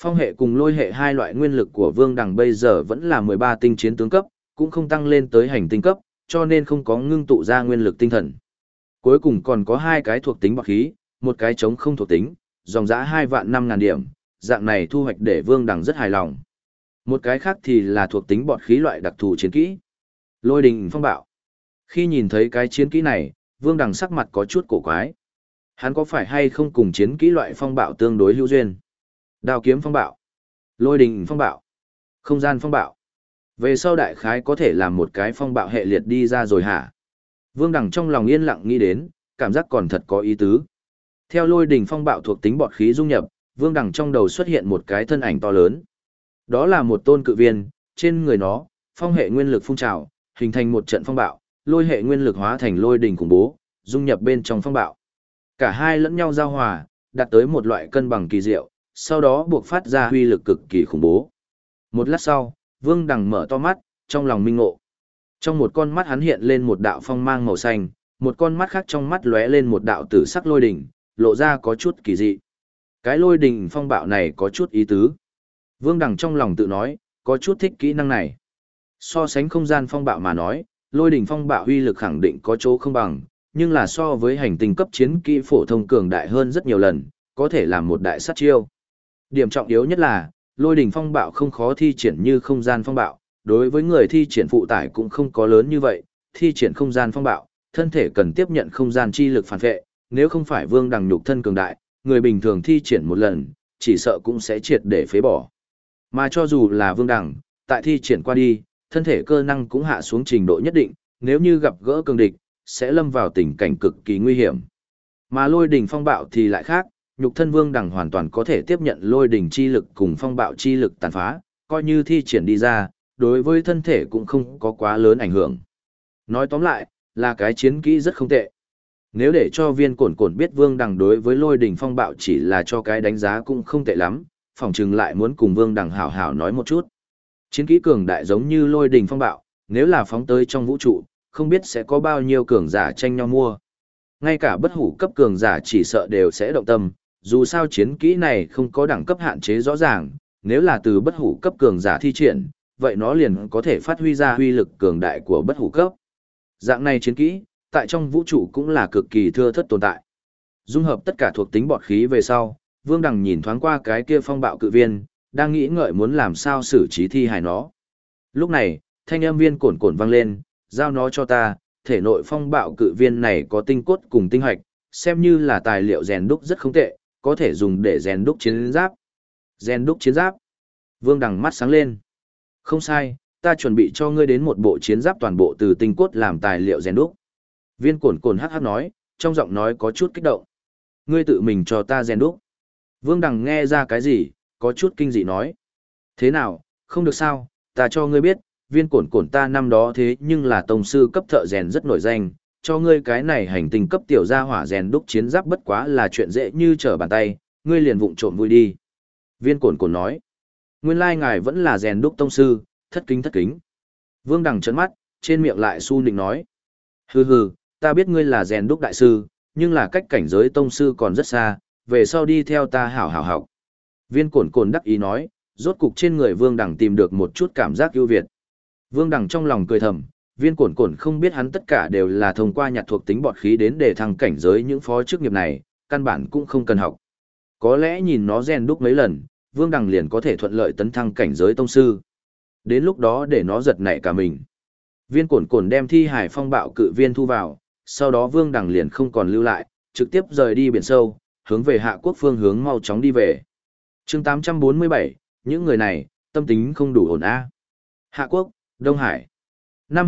Phong hệ cùng lôi hệ hai loại nguyên lực của Vương Đằng bây giờ vẫn là 13 tinh chiến tướng cấp, cũng không tăng lên tới hành tinh cấp, cho nên không có ngưng tụ ra nguyên lực tinh thần. Cuối cùng còn có hai cái thuộc tính bạc khí, một cái chống không thuộc tính, dòng dã 2.500.000 điểm, dạng này thu hoạch để Vương Đằng rất hài lòng. Một cái khác thì là thuộc tính bọt khí loại đặc thù chiến kỹ. Lôi đình phong bạo. Khi nhìn thấy cái chiến kỹ này, Vương Đằng sắc mặt có chút cổ quái. Hắn có phải hay không cùng chiến kỹ loại phong bạo tương đối hữu duyên? Đao kiếm phong bạo, lôi đình phong bạo, không gian phong bạo. Về sau đại khái có thể làm một cái phong bạo hệ liệt đi ra rồi hả? Vương Đằng trong lòng yên lặng nghĩ đến, cảm giác còn thật có ý tứ. Theo lôi đình phong bạo thuộc tính bọt khí dung nhập, Vương Đằng trong đầu xuất hiện một cái thân ảnh to lớn. Đó là một tôn cự viên, trên người nó, phong hệ nguyên lực phun trào, hình thành một trận phong bạo, lôi hệ nguyên lực hóa thành lôi đình khủng bố, dung nhập bên trong phong bạo. Cả hai lẫn nhau giao hòa, đạt tới một loại cân bằng kỳ diệu, sau đó buộc phát ra huy lực cực kỳ khủng bố. Một lát sau, Vương Đằng mở to mắt, trong lòng minh ngộ. Trong một con mắt hắn hiện lên một đạo phong mang màu xanh, một con mắt khác trong mắt lóe lên một đạo tử sắc lôi đỉnh, lộ ra có chút kỳ dị. Cái lôi đỉnh phong bạo này có chút ý tứ. Vương Đằng trong lòng tự nói, có chút thích kỹ năng này. So sánh không gian phong bạo mà nói, lôi đỉnh phong bạo huy lực khẳng định có chỗ không bằng, nhưng là so với hành tinh cấp chiến kỹ phổ thông cường đại hơn rất nhiều lần, có thể làm một đại sát chiêu. Điểm trọng yếu nhất là, lôi đỉnh phong bạo không khó thi triển như không gian phong bạo, đối với người thi triển phụ tải cũng không có lớn như vậy, thi triển không gian phong bạo, thân thể cần tiếp nhận không gian chi lực phản vệ, nếu không phải Vương Đằng nhục thân cường đại, người bình thường thi triển một lần, chỉ sợ cũng sẽ triệt để phế bỏ. Mà cho dù là Vương Đằng, tại thi triển qua đi, thân thể cơ năng cũng hạ xuống trình độ nhất định, nếu như gặp gỡ cường địch, sẽ lâm vào tình cảnh cực kỳ nguy hiểm. Mà lôi đỉnh phong bạo thì lại khác, nhục thân Vương Đằng hoàn toàn có thể tiếp nhận lôi đỉnh chi lực cùng phong bạo chi lực tàn phá, coi như thi triển đi ra, đối với thân thể cũng không có quá lớn ảnh hưởng. Nói tóm lại, là cái chiến kỹ rất không tệ. Nếu để cho Viên Cổn Cổn biết Vương Đằng đối với lôi đỉnh phong bạo chỉ là cho cái đánh giá cũng không tệ lắm, phỏng chừng lại muốn cùng Vương Đằng hảo hảo nói một chút. Chiến kỹ cường đại giống như lôi đỉnh phong bạo, nếu là phóng tới trong vũ trụ, không biết sẽ có bao nhiêu cường giả tranh nhau mua. Ngay cả bất hủ cấp cường giả chỉ sợ đều sẽ động tâm, dù sao chiến kỹ này không có đẳng cấp hạn chế rõ ràng, nếu là từ bất hủ cấp cường giả thi triển, vậy nó liền có thể phát huy ra huy lực cường đại của bất hủ cấp. Dạng này chiến kỹ, tại trong vũ trụ cũng là cực kỳ thưa thớt tồn tại. Dung hợp tất cả thuộc tính bọt khí về sau, Vương Đằng nhìn thoáng qua cái kia phong bạo cự viên, đang nghĩ ngợi muốn làm sao xử trí thi hài nó. Lúc này, thanh âm Viên Cổn Cổn vang lên, giao nó cho ta, thể nội phong bạo cự viên này có tinh cốt cùng tinh hoạch, xem như là tài liệu rèn đúc rất không tệ, có thể dùng để rèn đúc chiến giáp. Rèn đúc chiến giáp. Vương Đằng mắt sáng lên. Không sai, ta chuẩn bị cho ngươi đến một bộ chiến giáp toàn bộ từ tinh cốt làm tài liệu rèn đúc. Viên Cổn Cổn hắc hắc nói, trong giọng nói có chút kích động. Ngươi tự mình cho ta rèn đúc. Vương Đằng nghe ra cái gì, có chút kinh dị nói. Thế nào, không được sao, ta cho ngươi biết, Viên Cổn Cổn ta năm đó thế nhưng là tông sư cấp thợ rèn rất nổi danh, cho ngươi cái này hành tinh cấp tiểu gia hỏa rèn đúc chiến giáp bất quá là chuyện dễ như trở bàn tay, ngươi liền vụng trộm vui đi. Viên Cổn Cổn nói, nguyên lai ngài vẫn là rèn đúc tông sư, thất kính thất kính. Vương Đằng trợn mắt, trên miệng lại su nịnh nói, hừ hừ, ta biết ngươi là rèn đúc đại sư, nhưng là cách cảnh giới tông sư còn rất xa, về sau đi theo ta hảo hảo học. Viên Cổn Cổn đắc ý nói, rốt cục trên người Vương Đằng tìm được một chút cảm giác ưu việt. Vương Đằng trong lòng cười thầm, Viên Cổn Cổn không biết hắn tất cả đều là thông qua nhặt thuộc tính bọt khí đến để thăng cảnh giới những phó chức nghiệp này, căn bản cũng không cần học. Có lẽ nhìn nó rèn đúc mấy lần, Vương Đằng liền có thể thuận lợi tấn thăng cảnh giới tông sư. Đến lúc đó để nó giật nảy cả mình. Viên Cổn Cổn đem thi hải phong bạo cự viên thu vào, sau đó Vương Đằng liền không còn lưu lại, trực tiếp rời đi biển sâu, hướng về Hạ Quốc phương hướng mau chóng đi về. Chương 847, những người này, tâm tính không đủ ổn a. Hạ Quốc, Đông Hải. Năm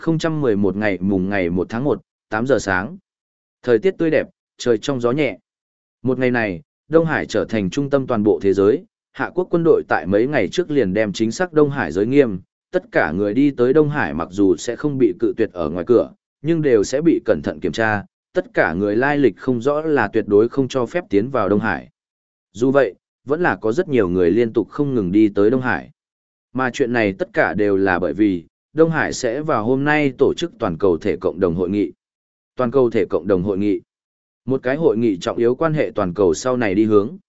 2011 ngày 1 tháng 1, 8 giờ sáng. Thời tiết tươi đẹp, trời trong gió nhẹ. Một ngày này, Đông Hải trở thành trung tâm toàn bộ thế giới. Hạ Quốc quân đội tại mấy ngày trước liền đem chính xác Đông Hải giới nghiêm. Tất cả người đi tới Đông Hải mặc dù sẽ không bị cự tuyệt ở ngoài cửa, nhưng đều sẽ bị cẩn thận kiểm tra. Tất cả người lai lịch không rõ là tuyệt đối không cho phép tiến vào Đông Hải. Dù vậy, vẫn là có rất nhiều người liên tục không ngừng đi tới Đông Hải. Mà chuyện này tất cả đều là bởi vì, Đông Hải sẽ vào hôm nay tổ chức toàn cầu thể cộng đồng hội nghị. Toàn cầu thể cộng đồng hội nghị. Một cái hội nghị trọng yếu quan hệ toàn cầu sau này đi hướng.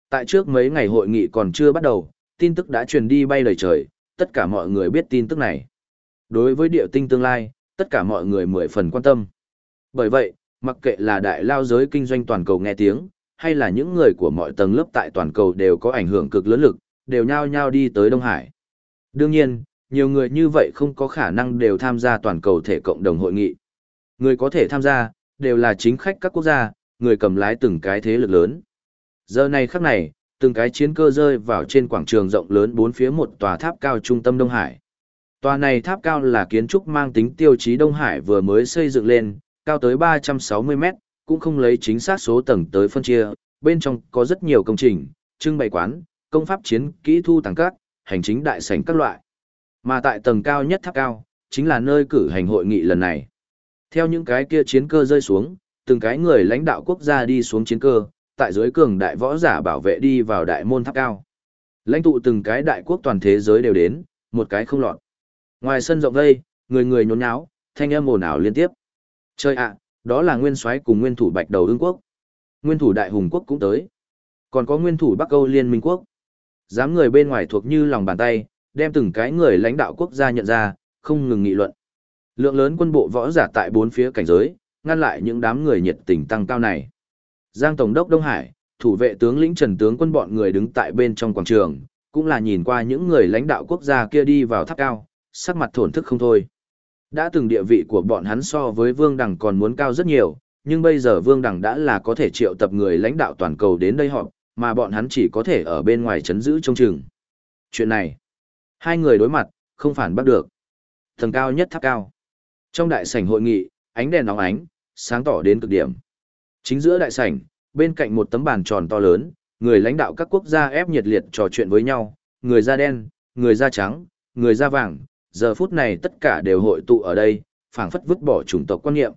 Tại trước mấy ngày hội nghị còn chưa bắt đầu, tin tức đã truyền đi bay lời trời, tất cả mọi người biết tin tức này. Đối với địa tinh tương lai, tất cả mọi người mười phần quan tâm. Bởi vậy, mặc kệ là đại lao giới kinh doanh toàn cầu nghe tiếng, hay là những người của mọi tầng lớp tại toàn cầu đều có ảnh hưởng cực lớn lực, đều nhao nhao đi tới Đông Hải. Đương nhiên, nhiều người như vậy không có khả năng đều tham gia toàn cầu thể cộng đồng hội nghị. Người có thể tham gia, đều là chính khách các quốc gia, người cầm lái từng cái thế lực lớn. Giờ này khắc này, từng cái chiến cơ rơi vào trên quảng trường rộng lớn bốn phía một tòa tháp cao trung tâm Đông Hải. Tòa này tháp cao là kiến trúc mang tính tiêu chí Đông Hải vừa mới xây dựng lên, cao tới 360 mét, cũng không lấy chính xác số tầng tới phân chia, bên trong có rất nhiều công trình, trưng bày quán, công pháp chiến, kỹ thu tàng các, hành chính đại sảnh các loại. Mà tại tầng cao nhất tháp cao, chính là nơi cử hành hội nghị lần này. Theo những cái kia chiến cơ rơi xuống, từng cái người lãnh đạo quốc gia đi xuống chiến cơ, tại dưới cường đại võ giả bảo vệ đi vào đại môn tháp cao. Lãnh tụ từng cái đại quốc toàn thế giới đều đến, một cái không lọt. Ngoài sân rộng vây, người người nhốn nháo, thanh âm ồn ào liên tiếp. Chơi ạ, đó là nguyên soái cùng nguyên thủ Bạch Đầu Ưng quốc. Nguyên thủ Đại Hùng quốc cũng tới. Còn có nguyên thủ Bắc Âu Liên minh quốc. Dám người bên ngoài thuộc như lòng bàn tay, đem từng cái người lãnh đạo quốc gia nhận ra, không ngừng nghị luận. Lượng lớn quân bộ võ giả tại bốn phía cảnh giới, ngăn lại những đám người nhiệt tình tăng cao này. Giang Tổng đốc Đông Hải, thủ vệ tướng lĩnh Trần tướng quân bọn người đứng tại bên trong quảng trường, cũng là nhìn qua những người lãnh đạo quốc gia kia đi vào tháp cao, sắc mặt thổn thức không thôi. Đã từng địa vị của bọn hắn so với Vương Đằng còn muốn cao rất nhiều, nhưng bây giờ Vương Đằng đã là có thể triệu tập người lãnh đạo toàn cầu đến đây họp, mà bọn hắn chỉ có thể ở bên ngoài chấn giữ trông chừng. Chuyện này, hai người đối mặt, không phản bắt được. Tầng cao nhất tháp cao. Trong đại sảnh hội nghị, ánh đèn óng ánh, sáng tỏ đến cực điểm. Chính giữa đại sảnh, bên cạnh một tấm bàn tròn to lớn, người lãnh đạo các quốc gia ép nhiệt liệt trò chuyện với nhau, người da đen, người da trắng, người da vàng, giờ phút này tất cả đều hội tụ ở đây, phảng phất vứt bỏ chủng tộc quan niệm.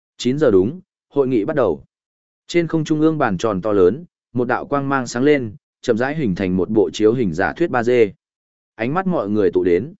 9 giờ đúng, hội nghị bắt đầu. Trên không trung ương bàn tròn to lớn, một đạo quang mang sáng lên, chậm rãi hình thành một bộ chiếu hình giả thuyết 3D. Ánh mắt mọi người tụ đến.